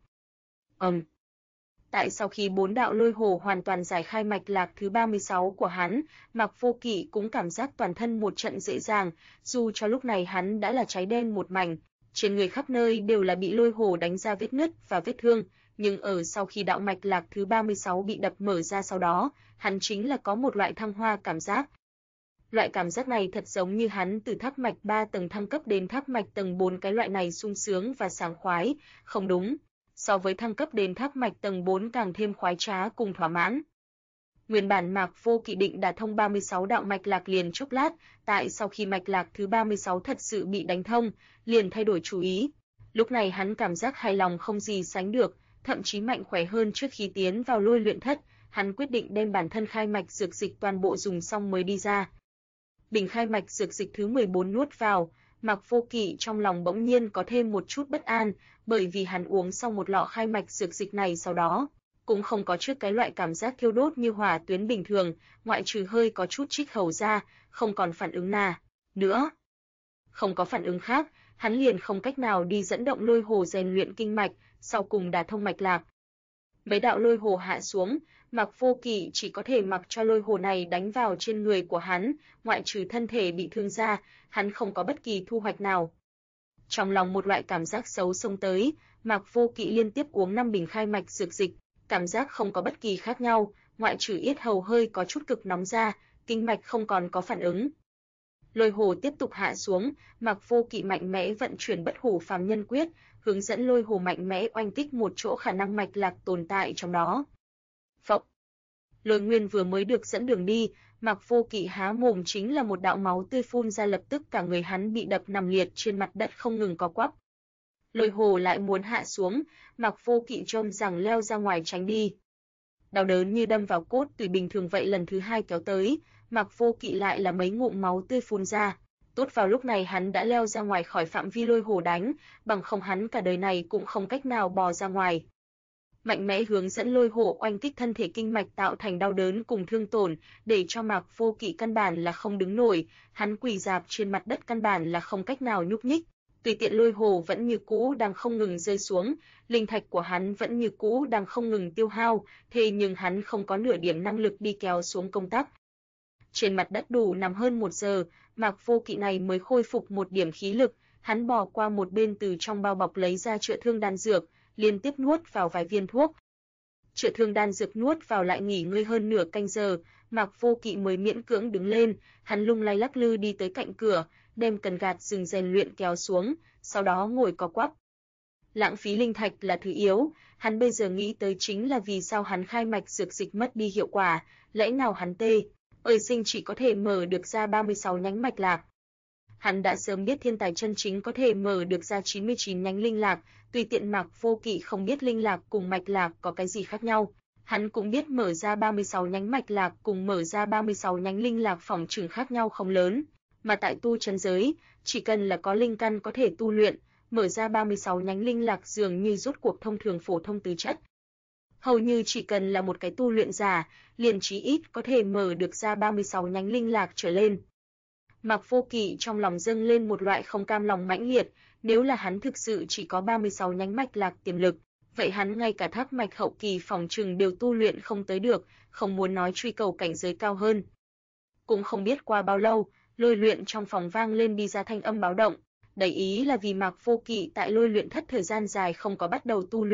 Tại sau khi 4 đạo lôi hồ hoàn toàn giải khai mạch lạc thứ 36 của hắn, Mạc Vô Kỵ cũng cảm giác toàn thân một trận dễ dàng, dù cho lúc này hắn đã là cháy đen một mảnh, trên người khắp nơi đều là bị lôi hồ đánh ra vết nứt và vết thương, nhưng ở sau khi đạo mạch lạc thứ 36 bị đập mở ra sau đó, hắn chính là có một loại thăng hoa cảm giác. Loại cảm giác này thật giống như hắn từ thác mạch 3 tầng thăng cấp đến thác mạch tầng 4, cái loại này sung sướng và sảng khoái, không đúng, so với thăng cấp đến thác mạch tầng 4 càng thêm khoái trá cùng thỏa mãn. Nguyên bản Mạc Vô Kỵ định đả thông 36 đạo mạch lạc liền chốc lát, tại sau khi mạch lạc thứ 36 thật sự bị đánh thông, liền thay đổi chủ ý. Lúc này hắn cảm giác hài lòng không gì sánh được, thậm chí mạnh khỏe hơn trước khi tiến vào lôi luyện thất, hắn quyết định đem bản thân khai mạch dược dịch toàn bộ dùng xong mới đi ra. Bình khai mạch dược dịch thứ 14 nuốt vào, Mạc Vô Kỵ trong lòng bỗng nhiên có thêm một chút bất an, bởi vì hắn uống xong một lọ khai mạch dược dịch này sau đó, cũng không có trước cái loại cảm giác thiêu đốt như hỏa tuyến bình thường, ngoại trừ hơi có chút trích hầu ra, không còn phản ứng nào nữa. Không có phản ứng khác, hắn liền không cách nào đi dẫn động lôi hồ rèn luyện kinh mạch, sau cùng đả thông mạch lạc. Mấy đạo lôi hồ hạ xuống, Mạc Vô Kỵ chỉ có thể mặc cho lôi hồ này đánh vào trên người của hắn, ngoại trừ thân thể bị thương ra, hắn không có bất kỳ thu hoạch nào. Trong lòng một loại cảm giác xấu xông tới, Mạc Vô Kỵ liên tiếp uống 5 bình khai mạch dược dịch, cảm giác không có bất kỳ khác nhau, ngoại trừ yết hầu hơi có chút cực nóng ra, kinh mạch không còn có phản ứng. Lôi hồ tiếp tục hạ xuống, Mạc Vô Kỵ mạnh mẽ vận chuyển Bất Hủ Phàm Nhân Quyết, hướng dẫn lôi hồ mạnh mẽ oanh kích một chỗ khả năng mạch lạc tồn tại trong đó. Phộc. Lôi nguyên vừa mới được dẫn đường đi, Mạc Vô Kỵ há mồm chính là một đạo máu tươi phun ra, lập tức cả người hắn bị đập nằm liệt trên mặt đất không ngừng co quắp. Lôi hồ lại muốn hạ xuống, Mạc Vô Kỵ trông rằng leo ra ngoài tránh đi. Đau đớn như đâm vào cốt tủy bình thường vậy lần thứ hai kéo tới, Mạc Vô Kỵ lại là mấy ngụm máu tươi phun ra. Tốt vào lúc này hắn đã leo ra ngoài khỏi phạm vi lôi hồ đánh, bằng không hắn cả đời này cũng không cách nào bò ra ngoài. Mạnh mẽ hướng dẫn lôi hồ oanh kích thân thể kinh mạch tạo thành đau đớn cùng thương tổn, để cho Mạc Vô Kỵ căn bản là không đứng nổi, hắn quỳ rạp trên mặt đất căn bản là không cách nào nhúc nhích. Tùy tiện lôi hồ vẫn như cũ đang không ngừng rơi xuống, linh thạch của hắn vẫn như cũ đang không ngừng tiêu hao, thế nhưng hắn không có nửa điểm năng lực đi kéo xuống công tắc. Trên mặt đất đủ nằm hơn 1 giờ, Mạc Vô Kỵ này mới khôi phục một điểm khí lực, hắn bò qua một bên từ trong bao bọc lấy ra chữa thương đan dược, liên tiếp nuốt vào vài viên thuốc. Chữa thương đan dược nuốt vào lại nghỉ ngơi hơn nửa canh giờ, Mạc Vô Kỵ mới miễn cưỡng đứng lên, hắn lung lay lắc lư đi tới cạnh cửa, đem cần gạt rừng rèn luyện kéo xuống, sau đó ngồi co quắp. Lãng phí linh thạch là thứ yếu, hắn bây giờ nghĩ tới chính là vì sao hắn khai mạch dược dịch mất đi hiệu quả, lẽ nào hắn sinh chỉ có thể mở được ra 36 nhánh mạch lạc. Hắn đã sớm biết thiên tài chân chính có thể mở được ra 99 nhánh linh lạc, tùy tiện Mạc Vô Kỵ không biết linh lạc cùng mạch lạc có cái gì khác nhau. Hắn cũng biết mở ra 36 nhánh mạch lạc cùng mở ra 36 nhánh linh lạc phỏng chừng khác nhau không lớn, mà tại tu chân giới, chỉ cần là có linh căn có thể tu luyện, mở ra 36 nhánh linh lạc dường như rốt cuộc thông thường phổ thông tứ chất. Hầu như chỉ cần là một cái tu luyện giả, liền chí ít có thể mở được ra 36 nhánh linh lạc trở lên. Mạc Vô Kỵ trong lòng dâng lên một loại không cam lòng mãnh liệt, nếu là hắn thực sự chỉ có 36 nhánh mạch lạc tiềm lực, vậy hắn ngay cả thác mạch hậu kỳ phỏng chừng đều tu luyện không tới được, không muốn nói truy cầu cảnh giới cao hơn. Cũng không biết qua bao lâu, lôi luyện trong phòng vang lên đi ra thanh âm báo động, đầy ý là vì Mạc Vô Kỵ tại lôi luyện thất thời gian dài không có bắt đầu tu luyện,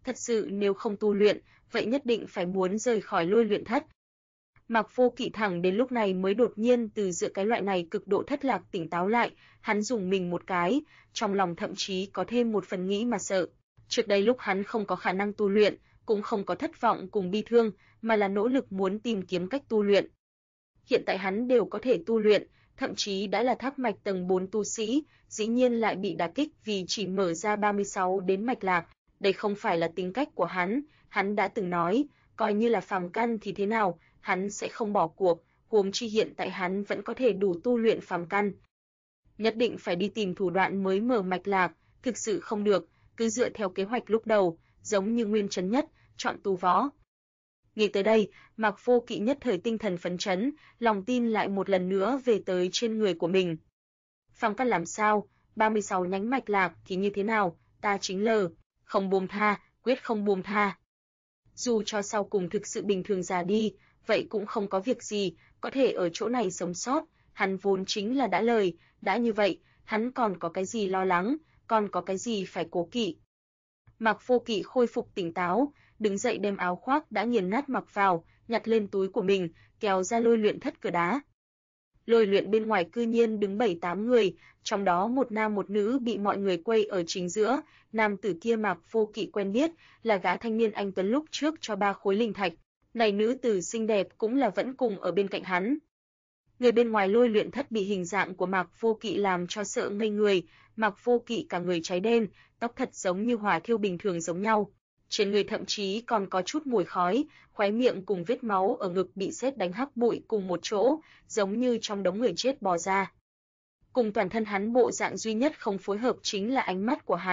Thật sự nếu không tu luyện, vậy nhất định phải muốn rời khỏi Lôi Luyện Thất. Mạc Vô Kỵ thẳng đến lúc này mới đột nhiên từ giữa cái loại này cực độ thất lạc tỉnh táo lại, hắn dùng mình một cái, trong lòng thậm chí có thêm một phần nghĩ mà sợ. Trước đây lúc hắn không có khả năng tu luyện, cũng không có thất vọng cùng bi thương, mà là nỗ lực muốn tìm kiếm cách tu luyện. Hiện tại hắn đều có thể tu luyện, thậm chí đã là thác mạch tầng 4 tu sĩ, dĩ nhiên lại bị đả kích vì chỉ mở ra 36 đến mạch lạc. Đây không phải là tính cách của hắn đã từng nói, coi như là phàm căn thì thế nào, hắn sẽ không bỏ cuộc, huống chi hiện tại hắn vẫn có thể đủ tu luyện phàm căn. Nhất định phải đi tìm thủ đoạn mới mở mạch lạc, thực sự không được, cứ dựa theo kế hoạch lúc đầu, giống như Nguyên Chấn Nhất, chọn tu võ. Nghĩ tới đây, Mạc Vô Kỵ nhất thời tinh thần phấn chấn, lòng tin lại một lần nữa về tới trên người của mình. Phàm căn làm sao, 36 nhánh mạch lạc thì như thế nào, ta chính không buông tha, quyết không buông tha. Dù cho sau cùng thực sự bình thường già đi, vậy cũng không có việc gì, có thể ở chỗ này sống sót, hắn vốn chính là đã như vậy, hắn còn có cái gì lo lắng, còn có cái gì phải cố kỵ. Mạc Vô Kỵ khôi phục tỉnh táo, đứng dậy đem áo khoác đã nghiền nát mặc vào, nhặt lên túi của mình, kéo ra Lôi Luyện Thất cửa đá. Lôi luyện bên ngoài cư nhiên đứng 7-8 người, trong đó một nam một nữ bị mọi người quây ở chính giữa, nam tử kia Mạc Vô Kỵ quen biết, là gã thanh niên anh tuấn lúc trước cho 3 khối linh thạch, này nữ tử xinh đẹp cũng là vẫn cùng ở bên cạnh hắn. Người bên ngoài Lôi Luyện Thất bị hình dạng của Mạc Vô Kỵ làm cho sợ ngây người, Mạc Vô Kỵ cả người cháy đen, tóc thật giống như hỏa thiêu bình thường giống nhau. Trên người thậm chí còn có chút mùi khói, khóe miệng cùng vết máu ở ngực bị sét đánh hắc bụi cùng một chỗ, giống như trong đống người chết bò ra. Cùng toàn thân hắn bộ dạng duy nhất không phối hợp chính là ánh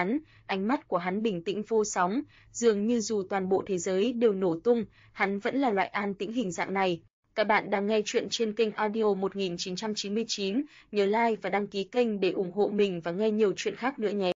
mắt của hắn bình tĩnh vô sóng, dường như dù toàn bộ thế giới đều nổ tung, hắn vẫn là loại an tĩnh hình dạng này. Các bạn đang nghe chuyện trên kênh audio 1999, nhớ like và đăng ký kênh để ủng hộ mình và nghe nhiều chuyện khác nữa nhé.